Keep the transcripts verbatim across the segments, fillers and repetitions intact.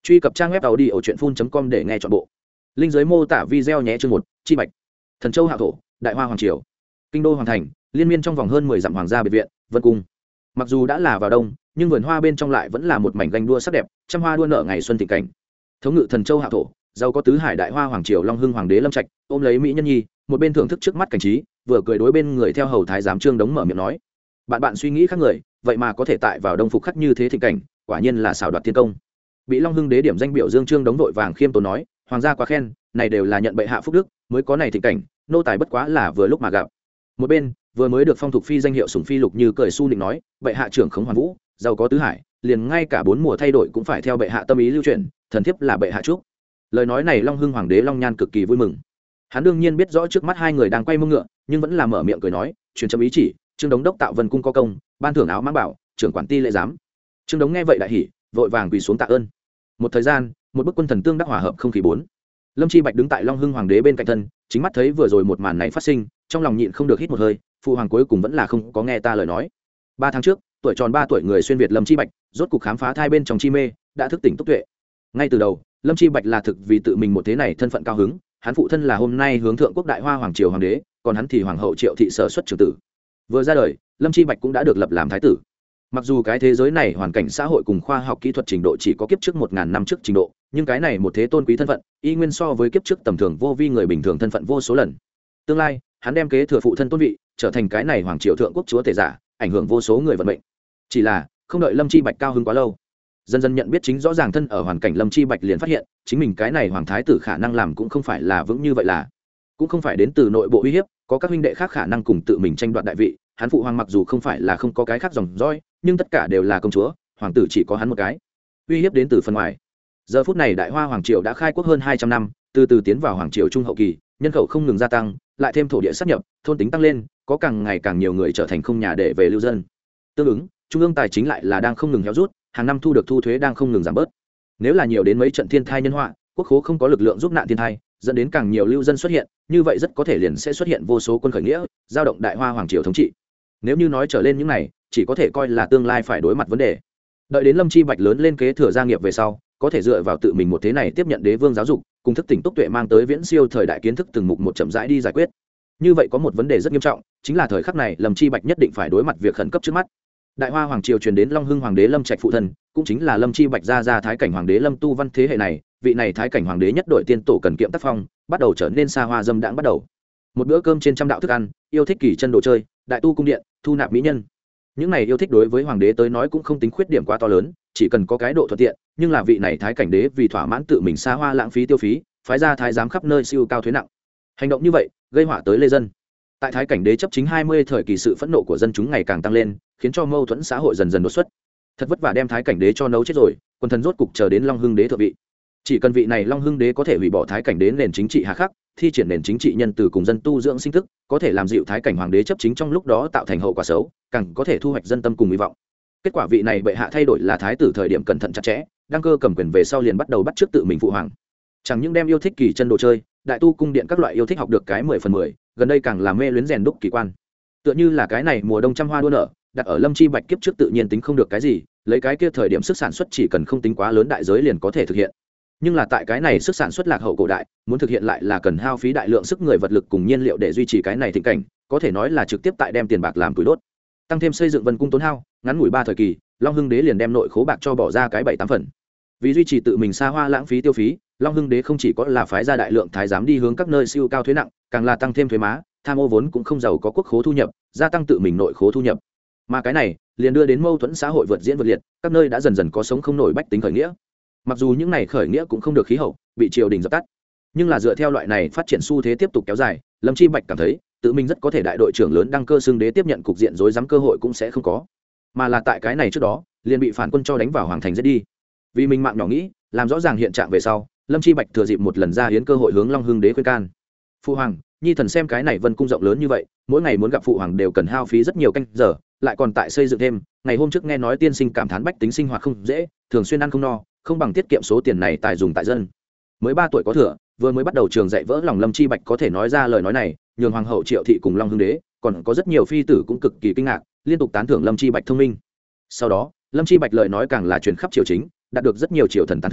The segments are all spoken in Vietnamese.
Truy cập trang web tàu đi ở truyện phun com để nghe trọn bộ. Linh dưới mô tả video nhé. Chương một, Chi Bạch. Thần Châu Hạo Thổ, Đại Hoa Hoàng Triều. Kinh đô hoàng thành, liên miên trong vòng hơn mười dặm hoàng gia biệt viện, Vân cung. Mặc dù đã là vào đông, nhưng vườn hoa bên trong lại vẫn là một mảnh ganh đua sắc đẹp, trăm hoa đua nở ngày xuân thịnh cảnh. Thống ngự Thần Châu Hạo Thổ, giàu có tứ hải Đại Hoa Hoàng Triều Long Hưng Hoàng đế Lâm Trạch, ôm lấy mỹ nhân nhi, một bên thưởng thức trước mắt cảnh trí, vừa cười đối bên người theo hầu thái giám Trương Đống mở miệng nói: "Bạn bạn suy nghĩ khác người, vậy mà có thể tại vào đông phục khắc như thế thịnh cảnh, quả nhiên là xảo đoạt thiên công." Bị Long Hưng đế điểm danh biểu dương Trương Đống vội vàng khiêm tốn nói: "Hoàng gia quá khen, này đều là nhận bệ hạ phúc đức mới có này thịnh cảnh, nô tài bất quá là vừa lúc mà gặp." Một bên vừa mới được phong thuộc phi danh hiệu sủng phi Lục Như cười su nịnh nói: "Bệ hạ trưởng khống hoàn vũ, giàu có tứ hải, liền ngay cả bốn mùa thay đổi cũng phải theo bệ hạ tâm ý lưu truyền, thần thiếp là bệ hạ chúc." Lời nói này Long Hưng Hoàng đế Long Nhan cực kỳ vui mừng. Hắn đương nhiên biết rõ trước mắt hai người đang quay mông ngựa, nhưng vẫn là mở miệng cười nói: "Truyền chấm ý chỉ, Trương Đống đốc tạo Vân cung có công, ban thưởng áo mãng bảo, trưởng quản ti lễ giám." Trương Đống nghe vậy đại hỉ, vội vàng quỳ xuống tạ ơn. Một thời gian, một bức quân thần tương đắc hòa hợp không khí bốn. Lâm Chi Bạch đứng tại Long Hưng Hoàng đế bên cạnh thân, chính mắt thấy vừa rồi một màn này phát sinh, trong lòng nhịn không được hít một hơi, phụ hoàng cuối cùng vẫn là không có nghe ta lời nói. Ba tháng trước, tuổi tròn ba tuổi người xuyên việt Lâm Chi Bạch, rốt cục khám phá thai bên trong chi mê, đã thức tỉnh túc tuệ. Ngay từ đầu, Lâm Chi Bạch là thực vì tự mình một thế này thân phận cao hứng, hắn phụ thân là hôm nay hướng thượng quốc Đại Hoa Hoàng triều hoàng đế, còn hắn thì hoàng hậu Triệu thị sở xuất trưởng tử. Vừa ra đời, Lâm Chi Bạch cũng đã được lập làm thái tử. Mặc dù cái thế giới này hoàn cảnh xã hội cùng khoa học kỹ thuật trình độ chỉ có kiếp trước một ngàn năm trước trình độ, nhưng cái này một thế tôn quý thân phận, y nguyên so với kiếp trước tầm thường vô vi người bình thường thân phận vô số lần. Tương lai, hắn đem kế thừa phụ thân tôn vị, trở thành cái này hoàng triều thượng quốc chúa tể giả, ảnh hưởng vô số người vận mệnh. Chỉ là, không đợi Lâm Chi Bạch cao hứng quá lâu, dần dần nhận biết chính rõ ràng thân ở hoàn cảnh, Lâm Chi Bạch liền phát hiện, chính mình cái này hoàng thái tử khả năng làm cũng không phải là vững như vậy, là cũng không phải đến từ nội bộ uy hiếp, có các huynh đệ khác khả năng cùng tự mình tranh đoạt đại vị. Hắn phụ hoàng mặc dù không phải là không có cái khác dòng dõi, nhưng tất cả đều là công chúa, hoàng tử chỉ có hắn một cái. Uy hiếp đến từ phần ngoài. Giờ phút này Đại Hoa Hoàng triều đã khai quốc hơn hai trăm năm, từ từ tiến vào hoàng triều trung hậu kỳ, nhân khẩu không ngừng gia tăng, lại thêm thổ địa sáp nhập, thôn tính tăng lên, có càng ngày càng nhiều người trở thành không nhà để về lưu dân. Tương ứng, trung ương tài chính lại là đang không ngừng héo rút, hàng năm thu được thu thuế đang không ngừng giảm bớt. Nếu là nhiều đến mấy trận thiên thai nhân họa, quốc khố không có lực lượng giúp nạn thiên thai, dẫn đến càng nhiều lưu dân xuất hiện, như vậy rất có thể liền sẽ xuất hiện vô số quân khởi nghĩa, giao động Đại Hoa Hoàng triều thống trị. Nếu như nói trở lên những này, chỉ có thể coi là tương lai phải đối mặt vấn đề. Đợi đến Lâm Chi Bạch lớn lên kế thừa gia nghiệp về sau, có thể dựa vào tự mình một thế này tiếp nhận đế vương giáo dục, cùng thức tỉnh túc tuệ mang tới viễn siêu thời đại kiến thức từng mục một chậm rãi đi giải quyết. Như vậy có một vấn đề rất nghiêm trọng, chính là thời khắc này Lâm Chi Bạch nhất định phải đối mặt việc khẩn cấp trước mắt. Đại Hoa Hoàng triều truyền đến Long Hưng Hoàng đế Lâm Trạch phụ thân, cũng chính là Lâm Chi Bạch gia gia thái cảnh hoàng đế Lâm Tu Văn thế hệ này, vị này thái cảnh hoàng đế nhất đội tiên tổ cần kiệm tác phong, bắt đầu trở nên xa hoa dâm đãng bắt đầu. Một bữa cơm trên trăm đạo thức ăn, yêu thích kỳ chân đồ chơi, đại tu cung điện, thu nạp mỹ nhân. Những này yêu thích đối với hoàng đế tới nói cũng không tính khuyết điểm quá to lớn, chỉ cần có cái độ thuận tiện, nhưng là vị này thái cảnh đế vì thỏa mãn tự mình xa hoa lãng phí tiêu phí, phái ra thái giám khắp nơi siêu cao thuế nặng. Hành động như vậy, gây họa tới lê dân. Tại thái cảnh đế chấp chính hai mươi thời kỳ, sự phẫn nộ của dân chúng ngày càng tăng lên, khiến cho mâu thuẫn xã hội dần dần đột xuất. Thật vất vả đem thái cảnh đế cho nấu chết rồi, quân thần rốt cục chờ đến Long Hưng đế thượng vị. Chỉ cần vị này Long Hưng đế có thể hủy bỏ thái cảnh đế nền chính trị hà khắc, thi triển nền chính trị nhân từ cùng dân tu dưỡng sinh thức, có thể làm dịu thái cảnh hoàng đế chấp chính trong lúc đó tạo thành hậu quả xấu, càng có thể thu hoạch dân tâm cùng hy vọng. Kết quả vị này bệ hạ thay đổi là thái tử thời điểm cẩn thận chặt chẽ, đăng cơ cầm quyền về sau liền bắt đầu bắt chước tự mình phụ hoàng. Chẳng những đem yêu thích kỳ chân đồ chơi, đại tu cung điện các loại yêu thích học được cái mười phần mười, gần đây càng làm mê luyến rèn đúc kỳ quan. Tựa như là cái này mùa đông trăm hoa đua nở, đặt ở Lâm Chi Bạch kiếp trước tự nhiên tính không được cái gì, lấy cái kia thời điểm sức sản xuất chỉ cần không tính quá lớn đại giới liền có thể thực hiện. Nhưng là tại cái này sức sản xuất lạc hậu cổ đại, muốn thực hiện lại là cần hao phí đại lượng sức người vật lực cùng nhiên liệu để duy trì cái này thịnh cảnh, có thể nói là trực tiếp tại đem tiền bạc làm củi đốt. Tăng thêm xây dựng Vân cung tốn hao, ngắn ngủi ba thời kỳ, Long Hưng đế liền đem nội khố bạc cho bỏ ra cái bảy tám phần. Vì duy trì tự mình xa hoa lãng phí tiêu phí, Long Hưng đế không chỉ có là phái ra đại lượng thái giám đi hướng các nơi siêu cao thuế nặng, càng là tăng thêm thuế má, tham ô vốn cũng không giàu có quốc khố thu nhập, gia tăng tự mình nội khố thu nhập. Mà cái này liền đưa đến mâu thuẫn xã hội vượt diễn vượt liệt, các nơi đã dần dần có sống không nổi bách tính khởi nghĩa. Mặc dù những này khởi nghĩa cũng không được khí hậu, bị triều đình dập tắt, nhưng là dựa theo loại này phát triển xu thế tiếp tục kéo dài, Lâm Chi Bạch cảm thấy tự mình rất có thể đại đội trưởng lớn đăng cơ xưng đế tiếp nhận cục diện rối rắm cơ hội cũng sẽ không có, mà là tại cái này trước đó liền bị phản quân cho đánh vào hoàng thành giết đi. Vì mình mạng nhỏ nghĩ, làm rõ ràng hiện trạng về sau, Lâm Chi Bạch thừa dịp một lần ra hiến cơ hội hướng Long Hưng đế khuyên can. Phụ hoàng, nhi thần xem cái này Vân cung rộng lớn như vậy, mỗi ngày muốn gặp phụ hoàng đều cần hao phí rất nhiều canh giờ, lại còn tại xây dựng thêm. Ngày hôm trước nghe nói tiên sinh cảm thán bách tính sinh hoạt không dễ, thường xuyên ăn không no, không bằng tiết kiệm số tiền này tài dùng tại dân. Mới ba tuổi có thừa, vừa mới bắt đầu trường dạy vỡ lòng Lâm Chi Bạch có thể nói ra lời nói này, nhường hoàng hậu Triệu thị cùng Long Hưng đế, còn có rất nhiều phi tử cũng cực kỳ kinh ngạc, liên tục tán thưởng Lâm Chi Bạch thông minh. Sau đó, Lâm Chi Bạch lời nói càng là truyền khắp triều chính, đạt được rất nhiều triều thần tán thưởng,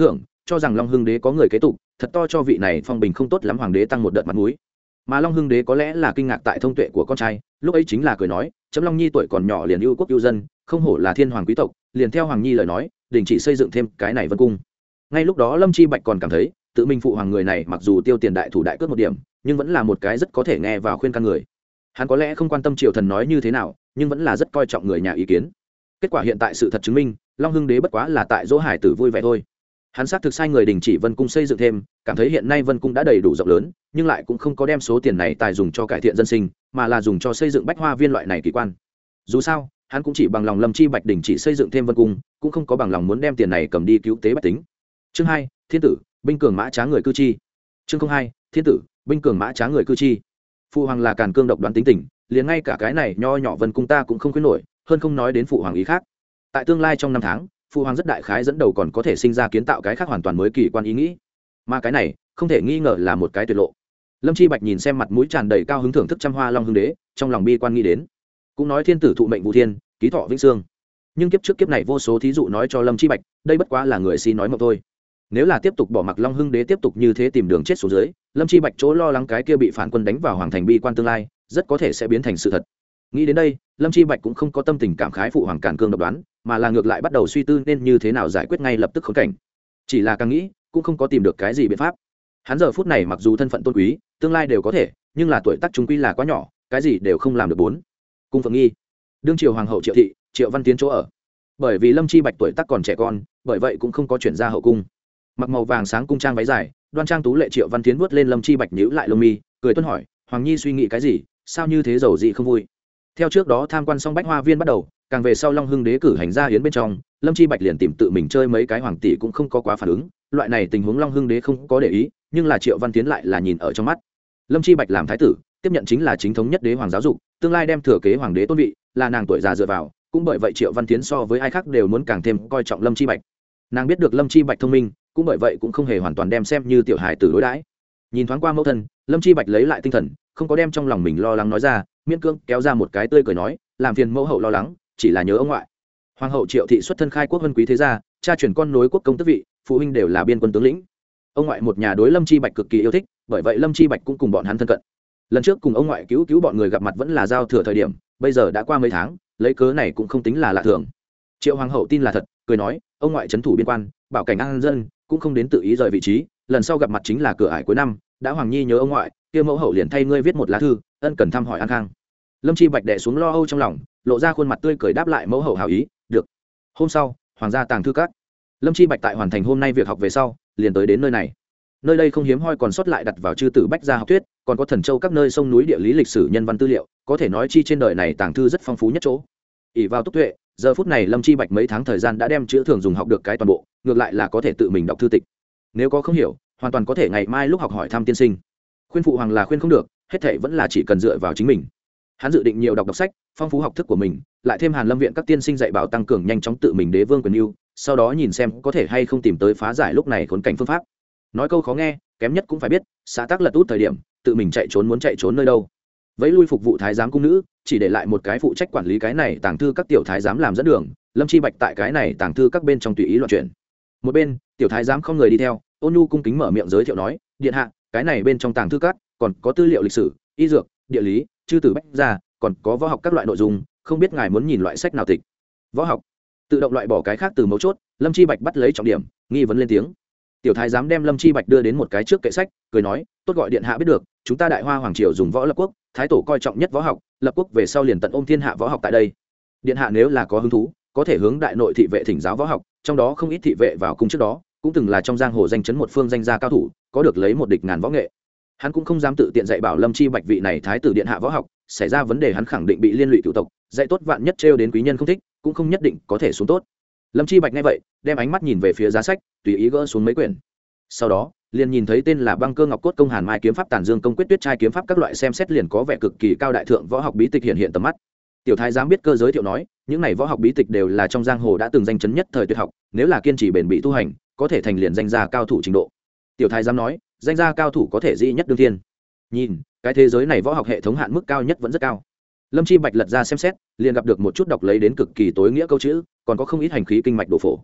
cho rằng long hưng đế có người kế tục, thật to cho vị này phong bình không tốt lắm hoàng đế tăng một đợt mặt mũi. Mà long hưng đế có lẽ là kinh ngạc tại thông tuệ của con trai, lúc ấy chính là cười nói, chấm long nhi tuổi còn nhỏ liền ưu quốc ưu dân, không hổ là thiên hoàng quý tộc, liền theo hoàng nhi lời nói, đình chỉ xây dựng thêm cái này vân cung. Ngay lúc đó Lâm Chi Bạch còn cảm thấy tự mình phụ hoàng người này mặc dù tiêu tiền đại thủ đại cướp một điểm, nhưng vẫn là một cái rất có thể nghe vào khuyên can người. Hắn có lẽ không quan tâm triều thần nói như thế nào, nhưng vẫn là rất coi trọng người nhà ý kiến. Kết quả hiện tại sự thật chứng minh, long hưng đế bất quá là tại dỗ hải tử vui vẻ thôi. Hắn xác thực sai người đình chỉ vân cung xây dựng thêm, cảm thấy hiện nay vân cung đã đầy đủ rộng lớn, nhưng lại cũng không có đem số tiền này tài dùng cho cải thiện dân sinh, mà là dùng cho xây dựng bách hoa viên loại này kỳ quan. Dù sao, hắn cũng chỉ bằng lòng Lâm Chi Bạch đình chỉ xây dựng thêm vân cung, cũng không có bằng lòng muốn đem tiền này cầm đi cứu tế bách tính. Chương hai, thiên tử binh cường mã trá người cư chi. Chương hai, thiên tử binh cường mã trá người cư chi. Phụ hoàng là càn cương độc đoán tính tình, liền ngay cả cái này nho nhỏ vân cung ta cũng không khuyến nổi, hơn không nói đến phụ hoàng ý khác. Tại tương lai trong năm tháng, phụ hoàng rất đại khái dẫn đầu còn có thể sinh ra kiến tạo cái khác hoàn toàn mới kỳ quan ý nghĩ, mà cái này không thể nghi ngờ là một cái tuyệt lộ. Lâm Chi Bạch nhìn xem mặt mũi tràn đầy cao hứng thưởng thức trăm hoa long hưng đế, trong lòng bi quan nghĩ đến, cũng nói thiên tử thụ mệnh vũ thiên, ký thọ vĩnh sương, nhưng kiếp trước kiếp này vô số thí dụ nói cho Lâm Chi Bạch, đây bất quá là người si nói mộng thôi. Nếu là tiếp tục bỏ mặc long hưng đế tiếp tục như thế tìm đường chết xuống dưới, Lâm Chi Bạch chỗ lo lắng cái kia bị phản quân đánh vào hoàng thành bi quan tương lai, rất có thể sẽ biến thành sự thật. Nghĩ đến đây, Lâm Chi Bạch cũng không có tâm tình cảm khái phụ hoàng càn cương độc đoán, mà là ngược lại bắt đầu suy tư nên như thế nào giải quyết ngay lập tức khốn cảnh. Chỉ là càng nghĩ cũng không có tìm được cái gì biện pháp. Hắn giờ phút này mặc dù thân phận tôn quý, tương lai đều có thể, nhưng là tuổi tác trung quy là quá nhỏ, cái gì đều không làm được. Bốn cung Phượng Nghi, đương triều hoàng hậu Triệu thị, Triệu Văn Tiến chỗ ở. Bởi vì Lâm Chi Bạch tuổi tác còn trẻ con, bởi vậy cũng không có chuyển ra hậu cung. Mặc màu vàng sáng cung trang váy dài, đoan trang tú lệ Triệu Văn Tiến vuốt lên Lâm Chi Bạch nhíu lại lông mi, cười tuân hỏi, hoàng nhi suy nghĩ cái gì, sao như thế giàu dị không vui. Theo trước đó tham quan xong bách hoa viên bắt đầu, càng về sau long hưng đế cử hành ra yến bên trong, Lâm Chi Bạch liền tìm tự mình chơi mấy cái hoàng tỷ cũng không có quá phản ứng, loại này tình huống long hưng đế không có để ý, nhưng là Triệu Văn Tiến lại là nhìn ở trong mắt. Lâm Chi Bạch làm thái tử, tiếp nhận chính là chính thống nhất đế hoàng giáo dục, tương lai đem thừa kế hoàng đế tôn vị, là nàng tuổi già dựa vào, cũng bởi vậy Triệu Văn Tiến so với ai khác đều muốn càng thêm coi trọng Lâm Chi Bạch. Nàng biết được Lâm Chi Bạch thông minh, cũng bởi vậy cũng không hề hoàn toàn đem xem như tiểu hài tử đối đãi. Nhìn thoáng qua mẫu thân, Lâm Chi Bạch lấy lại tinh thần, không có đem trong lòng mình lo lắng nói ra, miễn cưỡng kéo ra một cái tươi cười nói, làm phiền mẫu hậu lo lắng, chỉ là nhớ ông ngoại. Hoàng hậu Triệu thị xuất thân khai quốc vân quý thế gia, cha truyền con nối quốc công tước vị, phụ huynh đều là biên quân tướng lĩnh. Ông ngoại một nhà đối Lâm Chi Bạch cực kỳ yêu thích, bởi vậy Lâm Chi Bạch cũng cùng bọn hắn thân cận. Lần trước cùng ông ngoại cứu cứu bọn người gặp mặt vẫn là giao thừa thời điểm, bây giờ đã qua mấy tháng, lấy cớ này cũng không tính là lạ thường. Triệu hoàng hậu tin là thật, cười nói, ông ngoại trấn thủ biên quan, bảo cảnh an dân, cũng không đến tự ý rời vị trí, lần sau gặp mặt chính là cửa ải cuối năm, đã hoàng nhi nhớ ông ngoại, kia mẫu hậu liền thay ngươi viết một lá thư, ân cần thăm hỏi an khang. Lâm Chi Bạch đè xuống lo âu trong lòng, lộ ra khuôn mặt tươi cười đáp lại mẫu hậu hảo ý, được. Hôm sau, hoàng gia tàng thư các, Lâm Chi Bạch tại hoàn thành hôm nay việc học về sau, liền tới đến nơi này. Nơi đây không hiếm hoi còn sót lại đặt vào chư tử bách gia học thuyết, còn có thần châu các nơi sông núi địa lý lịch sử nhân văn tư liệu, có thể nói chi trên đời này tàng thư rất phong phú nhất chỗ. ỷ vào túc tuệ, giờ phút này Lâm Chi Bạch mấy tháng thời gian đã đem chữ thường dùng học được cái toàn bộ, ngược lại là có thể tự mình đọc thư tịch. Nếu có không hiểu, hoàn toàn có thể ngày mai lúc học hỏi thăm tiên sinh. Khuyên phụ hoàng là khuyên không được, hết thảy vẫn là chỉ cần dựa vào chính mình. Hắn dự định nhiều đọc đọc sách, phong phú học thức của mình, lại thêm Hàn Lâm viện các tiên sinh dạy bảo tăng cường nhanh chóng tự mình đế vương quyền ưu, sau đó nhìn xem có thể hay không tìm tới phá giải lúc này khốn cảnh phương pháp. Nói câu khó nghe, kém nhất cũng phải biết, xã tác lật út thời điểm, tự mình chạy trốn muốn chạy trốn nơi đâu. Vẫy lui phục vụ thái giám cung nữ, chỉ để lại một cái phụ trách quản lý cái này tàng thư các tiểu thái giám làm dẫn đường. Lâm Chi Bạch tại cái này tàng thư các bên trong tùy ý loạn chuyển. Một bên, tiểu thái giám không người đi theo, ôn nhu cung kính mở miệng giới thiệu nói, điện hạ, cái này bên trong tàng thư các còn có tư liệu lịch sử, y dược, địa lý, chư tử bách gia, còn có võ học các loại nội dung, không biết ngài muốn nhìn loại sách nào tịch. Võ học, tự động loại bỏ cái khác từ mấu chốt. Lâm Chi Bạch bắt lấy trọng điểm, nghi vấn lên tiếng. Tiểu thái giám đem Lâm Chi Bạch đưa đến một cái trước kệ sách, cười nói, tốt gọi điện hạ biết được, chúng ta Đại Hoa hoàng triều dùng võ lập quốc, thái tổ coi trọng nhất võ học, lập quốc về sau liền tận ôm thiên hạ võ học tại đây. Điện hạ nếu là có hứng thú, có thể hướng đại nội thị vệ thỉnh giáo võ học, trong đó không ít thị vệ vào cung trước đó cũng từng là trong giang hồ danh chấn một phương danh gia cao thủ, có được lấy một địch ngàn võ nghệ. Hắn cũng không dám tự tiện dạy bảo Lâm Chi Bạch vị này thái tử điện hạ võ học, xảy ra vấn đề hắn khẳng định bị liên lụy cửu tộc, dạy tốt vạn nhất trêu đến quý nhân không thích, cũng không nhất định có thể xuống tốt. Lâm Chi Bạch nghe vậy, đem ánh mắt nhìn về phía giá sách, tùy ý gỡ xuống mấy quyển. Sau đó, liền nhìn thấy tên là Băng Cơ Ngọc Cốt Công Hàn Mai kiếm pháp Tản Dương Công Quyết Tuyết Trai kiếm pháp các loại xem xét liền có vẻ cực kỳ cao đại thượng võ học bí tịch hiện hiện tầm mắt. Tiểu thái giám biết cơ giới thiệu nói, những này võ học bí tịch đều là trong giang hồ đã từng danh chấn nhất thời tuyệt học, nếu là kiên trì bền bỉ tu hành, có thể thành liền danh gia cao thủ trình độ. Tiểu thái giám nói, danh gia cao thủ có thể dĩ nhất đương thiên. Nhìn, cái thế giới này võ học hệ thống hạn mức cao nhất vẫn rất cao. Lâm Chi Bạch lật ra xem xét, liền gặp được một chút đọc lấy đến cực kỳ tối nghĩa câu chữ, còn có không ít hành khí kinh mạch đồ phổ.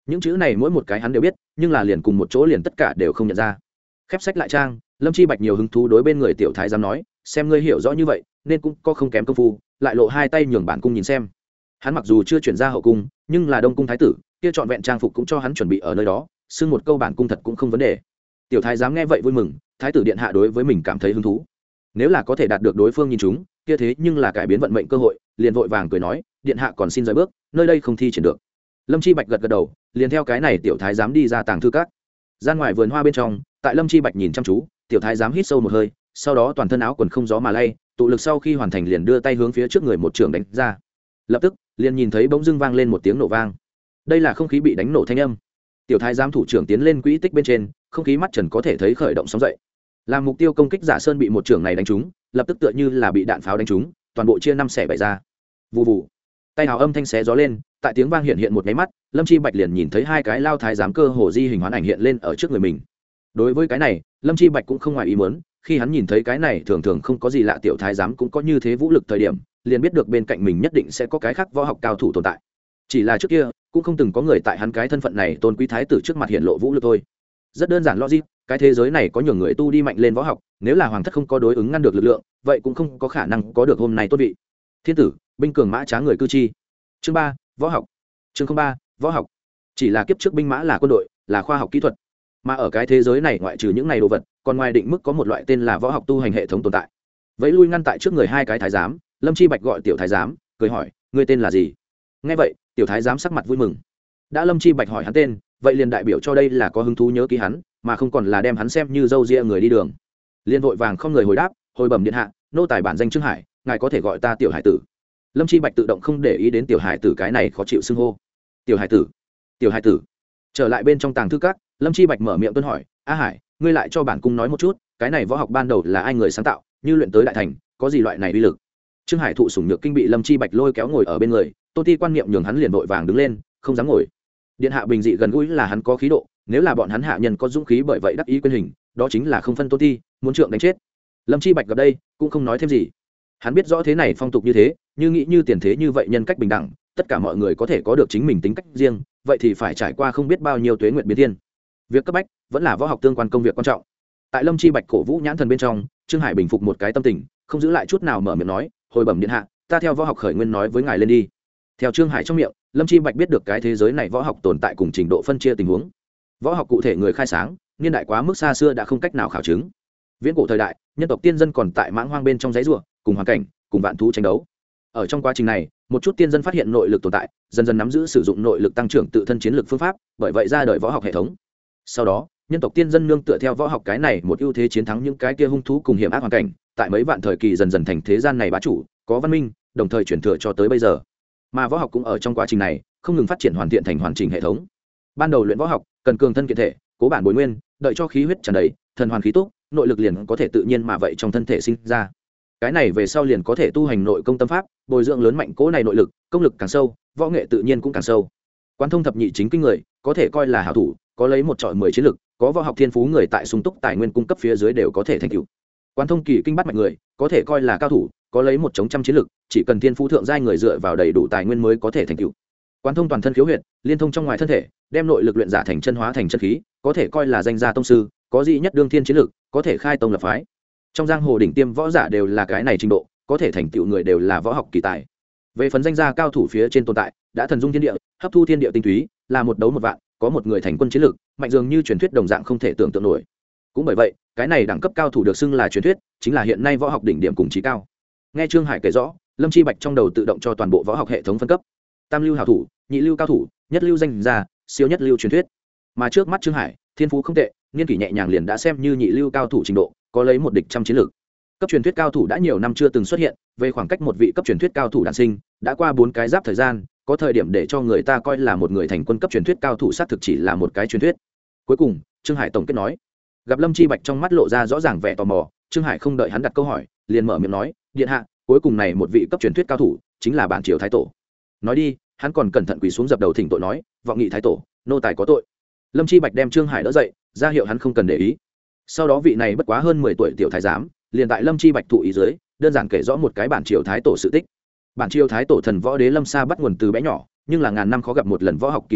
những chữ này mỗi một cái hắn đều biết, nhưng là liền cùng một chỗ liền tất cả đều không nhận ra. Khép sách lại trang, Lâm Chi Bạch nhiều hứng thú đối bên người tiểu thái giám nói, xem ngươi hiểu rõ như vậy nên cũng có không kém công phu, lại lộ hai tay nhường bản cung nhìn xem. Hắn mặc dù chưa chuyển ra hậu cung, nhưng là đông cung thái tử, kia trọn vẹn trang phục cũng cho hắn chuẩn bị ở nơi đó, xưng một câu bản cung thật cũng không vấn đề. Tiểu thái giám nghe vậy vui mừng, thái tử điện hạ đối với mình cảm thấy hứng thú, nếu là có thể đạt được đối phương nhìn chúng, kia thế nhưng là cải biến vận mệnh cơ hội, liền vội vàng cười nói, điện hạ còn xin rời bước, nơi đây không thi triển được. Lâm Chi Bạch gật gật đầu, liền theo cái này tiểu thái giám đi ra tàng thư các. Gian ngoài vườn hoa bên trong, tại Lâm Chi Bạch nhìn chăm chú, tiểu thái giám hít sâu một hơi, sau đó toàn thân áo quần không gió mà lay, tụ lực sau khi hoàn thành liền đưa tay hướng phía trước người một trường đánh ra. Lập tức, liền nhìn thấy bỗng dưng vang lên một tiếng nổ vang. Đây là không khí bị đánh nổ thanh âm. Tiểu thái giám thủ trưởng tiến lên quỹ tích bên trên, không khí mắt trần có thể thấy khởi động sóng dậy. Làm mục tiêu công kích Giả Sơn bị một trường này đánh trúng, lập tức tựa như là bị đạn pháo đánh trúng, toàn bộ chia năm xẻ bảy ra. Vù vù. Tay hào âm thanh xé gió lên, tại tiếng vang hiện hiện một cái mắt, Lâm Chi Bạch liền nhìn thấy hai cái lao thái giám cơ hồ di hình hoán ảnh hiện lên ở trước người mình. Đối với cái này, Lâm Chi Bạch cũng không ngoài ý muốn, khi hắn nhìn thấy cái này thường thường không có gì lạ tiểu thái giám cũng có như thế vũ lực thời điểm, liền biết được bên cạnh mình nhất định sẽ có cái khác võ học cao thủ tồn tại. Chỉ là trước kia, cũng không từng có người tại hắn cái thân phận này tôn quý thái tử trước mặt hiện lộ vũ lực thôi. Rất đơn giản logic, cái thế giới này có nhiều người tu đi mạnh lên võ học, nếu là hoàng thất không có đối ứng ngăn được lực lượng, vậy cũng không có khả năng có được hôm nay tốt vị. Thiên tử, binh cường mã trá người cư chi. Chương ba, võ học. Chương ba, võ học. Chỉ là kiếp trước binh mã là quân đội, là khoa học kỹ thuật, mà ở cái thế giới này ngoại trừ những này đồ vật, còn ngoài định mức có một loại tên là võ học tu hành hệ thống tồn tại. Vẫy lui ngăn tại trước người hai cái thái giám, Lâm Chi Bạch gọi tiểu thái giám, cười hỏi, ngươi tên là gì? Nghe vậy, tiểu thái giám sắc mặt vui mừng. Đã Lâm Chi Bạch hỏi hắn tên, vậy liền đại biểu cho đây là có hứng thú nhớ ký hắn, mà không còn là đem hắn xem như dâu ria người đi đường. Liên vội vàng không người hồi đáp, hồi bẩm điện hạ, nô tài bản danh Trương Hải, ngài có thể gọi ta tiểu hải tử. Lâm Chi Bạch tự động không để ý đến tiểu hải tử cái này khó chịu xưng hô. Tiểu hải tử, tiểu hải tử. Trở lại bên trong tàng thư các, Lâm Chi Bạch mở miệng tuân hỏi, a Hải, ngươi lại cho bản cung nói một chút, cái này võ học ban đầu là ai người sáng tạo, như luyện tới đại thành, có gì loại này uy lực? Trương Hải thụ sủng nhược kinh bị Lâm Chi Bạch lôi kéo ngồi ở bên người, Tôn Ti quan niệm nhường hắn liền vội vàng đứng lên, không dám ngồi. Điện hạ bình dị gần gũi là hắn có khí độ, nếu là bọn hắn hạ nhân có dũng khí bởi vậy đắc ý quên hình, đó chính là không phân Tôn Ti, muốn trượng đánh chết. Lâm Chi Bạch gặp đây, cũng không nói thêm gì. Hắn biết rõ thế này phong tục như thế, như nghĩ như tiền thế như vậy nhân cách bình đẳng, tất cả mọi người có thể có được chính mình tính cách riêng, vậy thì phải trải qua không biết bao nhiêu tuế nguyệt biến thiên. Việc cấp bách vẫn là võ học tương quan công việc quan trọng. Tại Lâm Chi Bạch cổ vũ nhãn thần bên trong, Trương Hải bình phục một cái tâm tình, không giữ lại chút nào mở miệng nói, hồi bẩm điện hạ, ta theo võ học khởi nguyên nói với ngài lên đi. Theo Trương Hải trong miệng, Lâm Chi Bạch biết được cái thế giới này võ học tồn tại cùng trình độ phân chia tình huống. Võ học cụ thể người khai sáng, niên đại quá mức xa xưa đã không cách nào khảo chứng. Viễn cổ thời đại, nhân tộc tiên dân còn tại mãng hoang bên trong giấy rùa, cùng hoàn cảnh, cùng vạn thú tranh đấu. Ở trong quá trình này, một chút tiên dân phát hiện nội lực tồn tại, dần dần nắm giữ sử dụng nội lực tăng trưởng tự thân chiến lược phương pháp, bởi vậy ra đời võ học hệ thống. Sau đó, nhân tộc tiên dân nương tựa theo võ học cái này một ưu thế chiến thắng những cái kia hung thú cùng hiểm ác hoàn cảnh, tại mấy vạn thời kỳ dần dần thành thế gian này bá chủ, có văn minh, đồng thời chuyển thừa cho tới bây giờ. Mà võ học cũng ở trong quá trình này, không ngừng phát triển hoàn thiện thành hoàn chỉnh hệ thống. Ban đầu luyện võ học, cần cường thân kiện thể, cố bản bồi nguyên, đợi cho khí huyết tràn đầy, thần hoàn khí túc, nội lực liền có thể tự nhiên mà vậy trong thân thể sinh ra. Cái này về sau liền có thể tu hành nội công tâm pháp, bồi dưỡng lớn mạnh cố này nội lực, công lực càng sâu, võ nghệ tự nhiên cũng càng sâu. Quán thông thập nhị chính kinh người, có thể coi là hảo thủ, có lấy một trọi mười chiến lực, có võ học thiên phú người tại sung túc tài nguyên cung cấp phía dưới đều có thể thành tựu. Quán thông kỳ kinh bắt mạch người, có thể coi là cao thủ, có lấy một chống trăm chiến lực, chỉ cần thiên phú thượng giai người dựa vào đầy đủ tài nguyên mới có thể thành tựu. Quán thông toàn thân khiếu huyệt, liên thông trong ngoài thân thể, đem nội lực luyện giả thành chân hóa thành chân khí, có thể coi là danh gia tông sư, có dị nhất đương thiên chiến lực, có thể khai tông lập phái. Trong giang hồ đỉnh tiêm võ giả đều là cái này trình độ, có thể thành tựu người đều là võ học kỳ tài. Về phần danh gia cao thủ phía trên tồn tại, đã thần dung thiên địa, hấp thu thiên địa tinh túy, là một đấu một vạn, có một người thành quân chiến lực, mạnh dường như truyền thuyết đồng dạng không thể tưởng tượng nổi. Cũng bởi vậy, cái này đẳng cấp cao thủ được xưng là truyền thuyết, chính là hiện nay võ học đỉnh điểm cùng trí cao. Nghe Trương Hải kể rõ, Lâm Chi Bạch trong đầu tự động cho toàn bộ võ học hệ thống phân cấp. Tam lưu hảo thủ, nhị lưu cao thủ, nhất lưu danh gia, siêu nhất lưu truyền thuyết. Mà trước mắt Trương Hải, thiên phú không tệ, niên kỷ nhẹ nhàng liền đã xem như nhị lưu cao thủ trình độ, có lấy một địch trăm chiến lực. Cấp truyền thuyết cao thủ đã nhiều năm chưa từng xuất hiện, về khoảng cách một vị cấp truyền thuyết cao thủ đản sinh, đã qua bốn cái giáp thời gian, có thời điểm để cho người ta coi là một người thành quân cấp truyền thuyết cao thủ xác thực chỉ là một cái truyền thuyết. Cuối cùng, Trương Hải tổng kết nói, gặp Lâm Chi Bạch trong mắt lộ ra rõ ràng vẻ tò mò, Trương Hải không đợi hắn đặt câu hỏi, liền mở miệng nói, điện hạ, cuối cùng này một vị cấp truyền thuyết cao thủ, chính là bản triều thái tổ. Nói đi, hắn còn cẩn thận quỳ xuống dập đầu thỉnh tội nói, vọng nghị thái tổ, nô tài có tội. Lâm Chi Bạch đem Trương Hải đỡ dậy, ra hiệu hắn không cần để ý. Sau đó vị này bất quá hơn mười tuổi tiểu thái giám, liền tại Lâm Chi Bạch thụ ý dưới, đơn giản kể rõ một cái bản triều thái tổ sự tích. Bản triều thái tổ thần võ đế Lâm Sa bắt nguồn từ bé nhỏ, nhưng là ngàn năm khó gặp một lần võ học kỳ tài,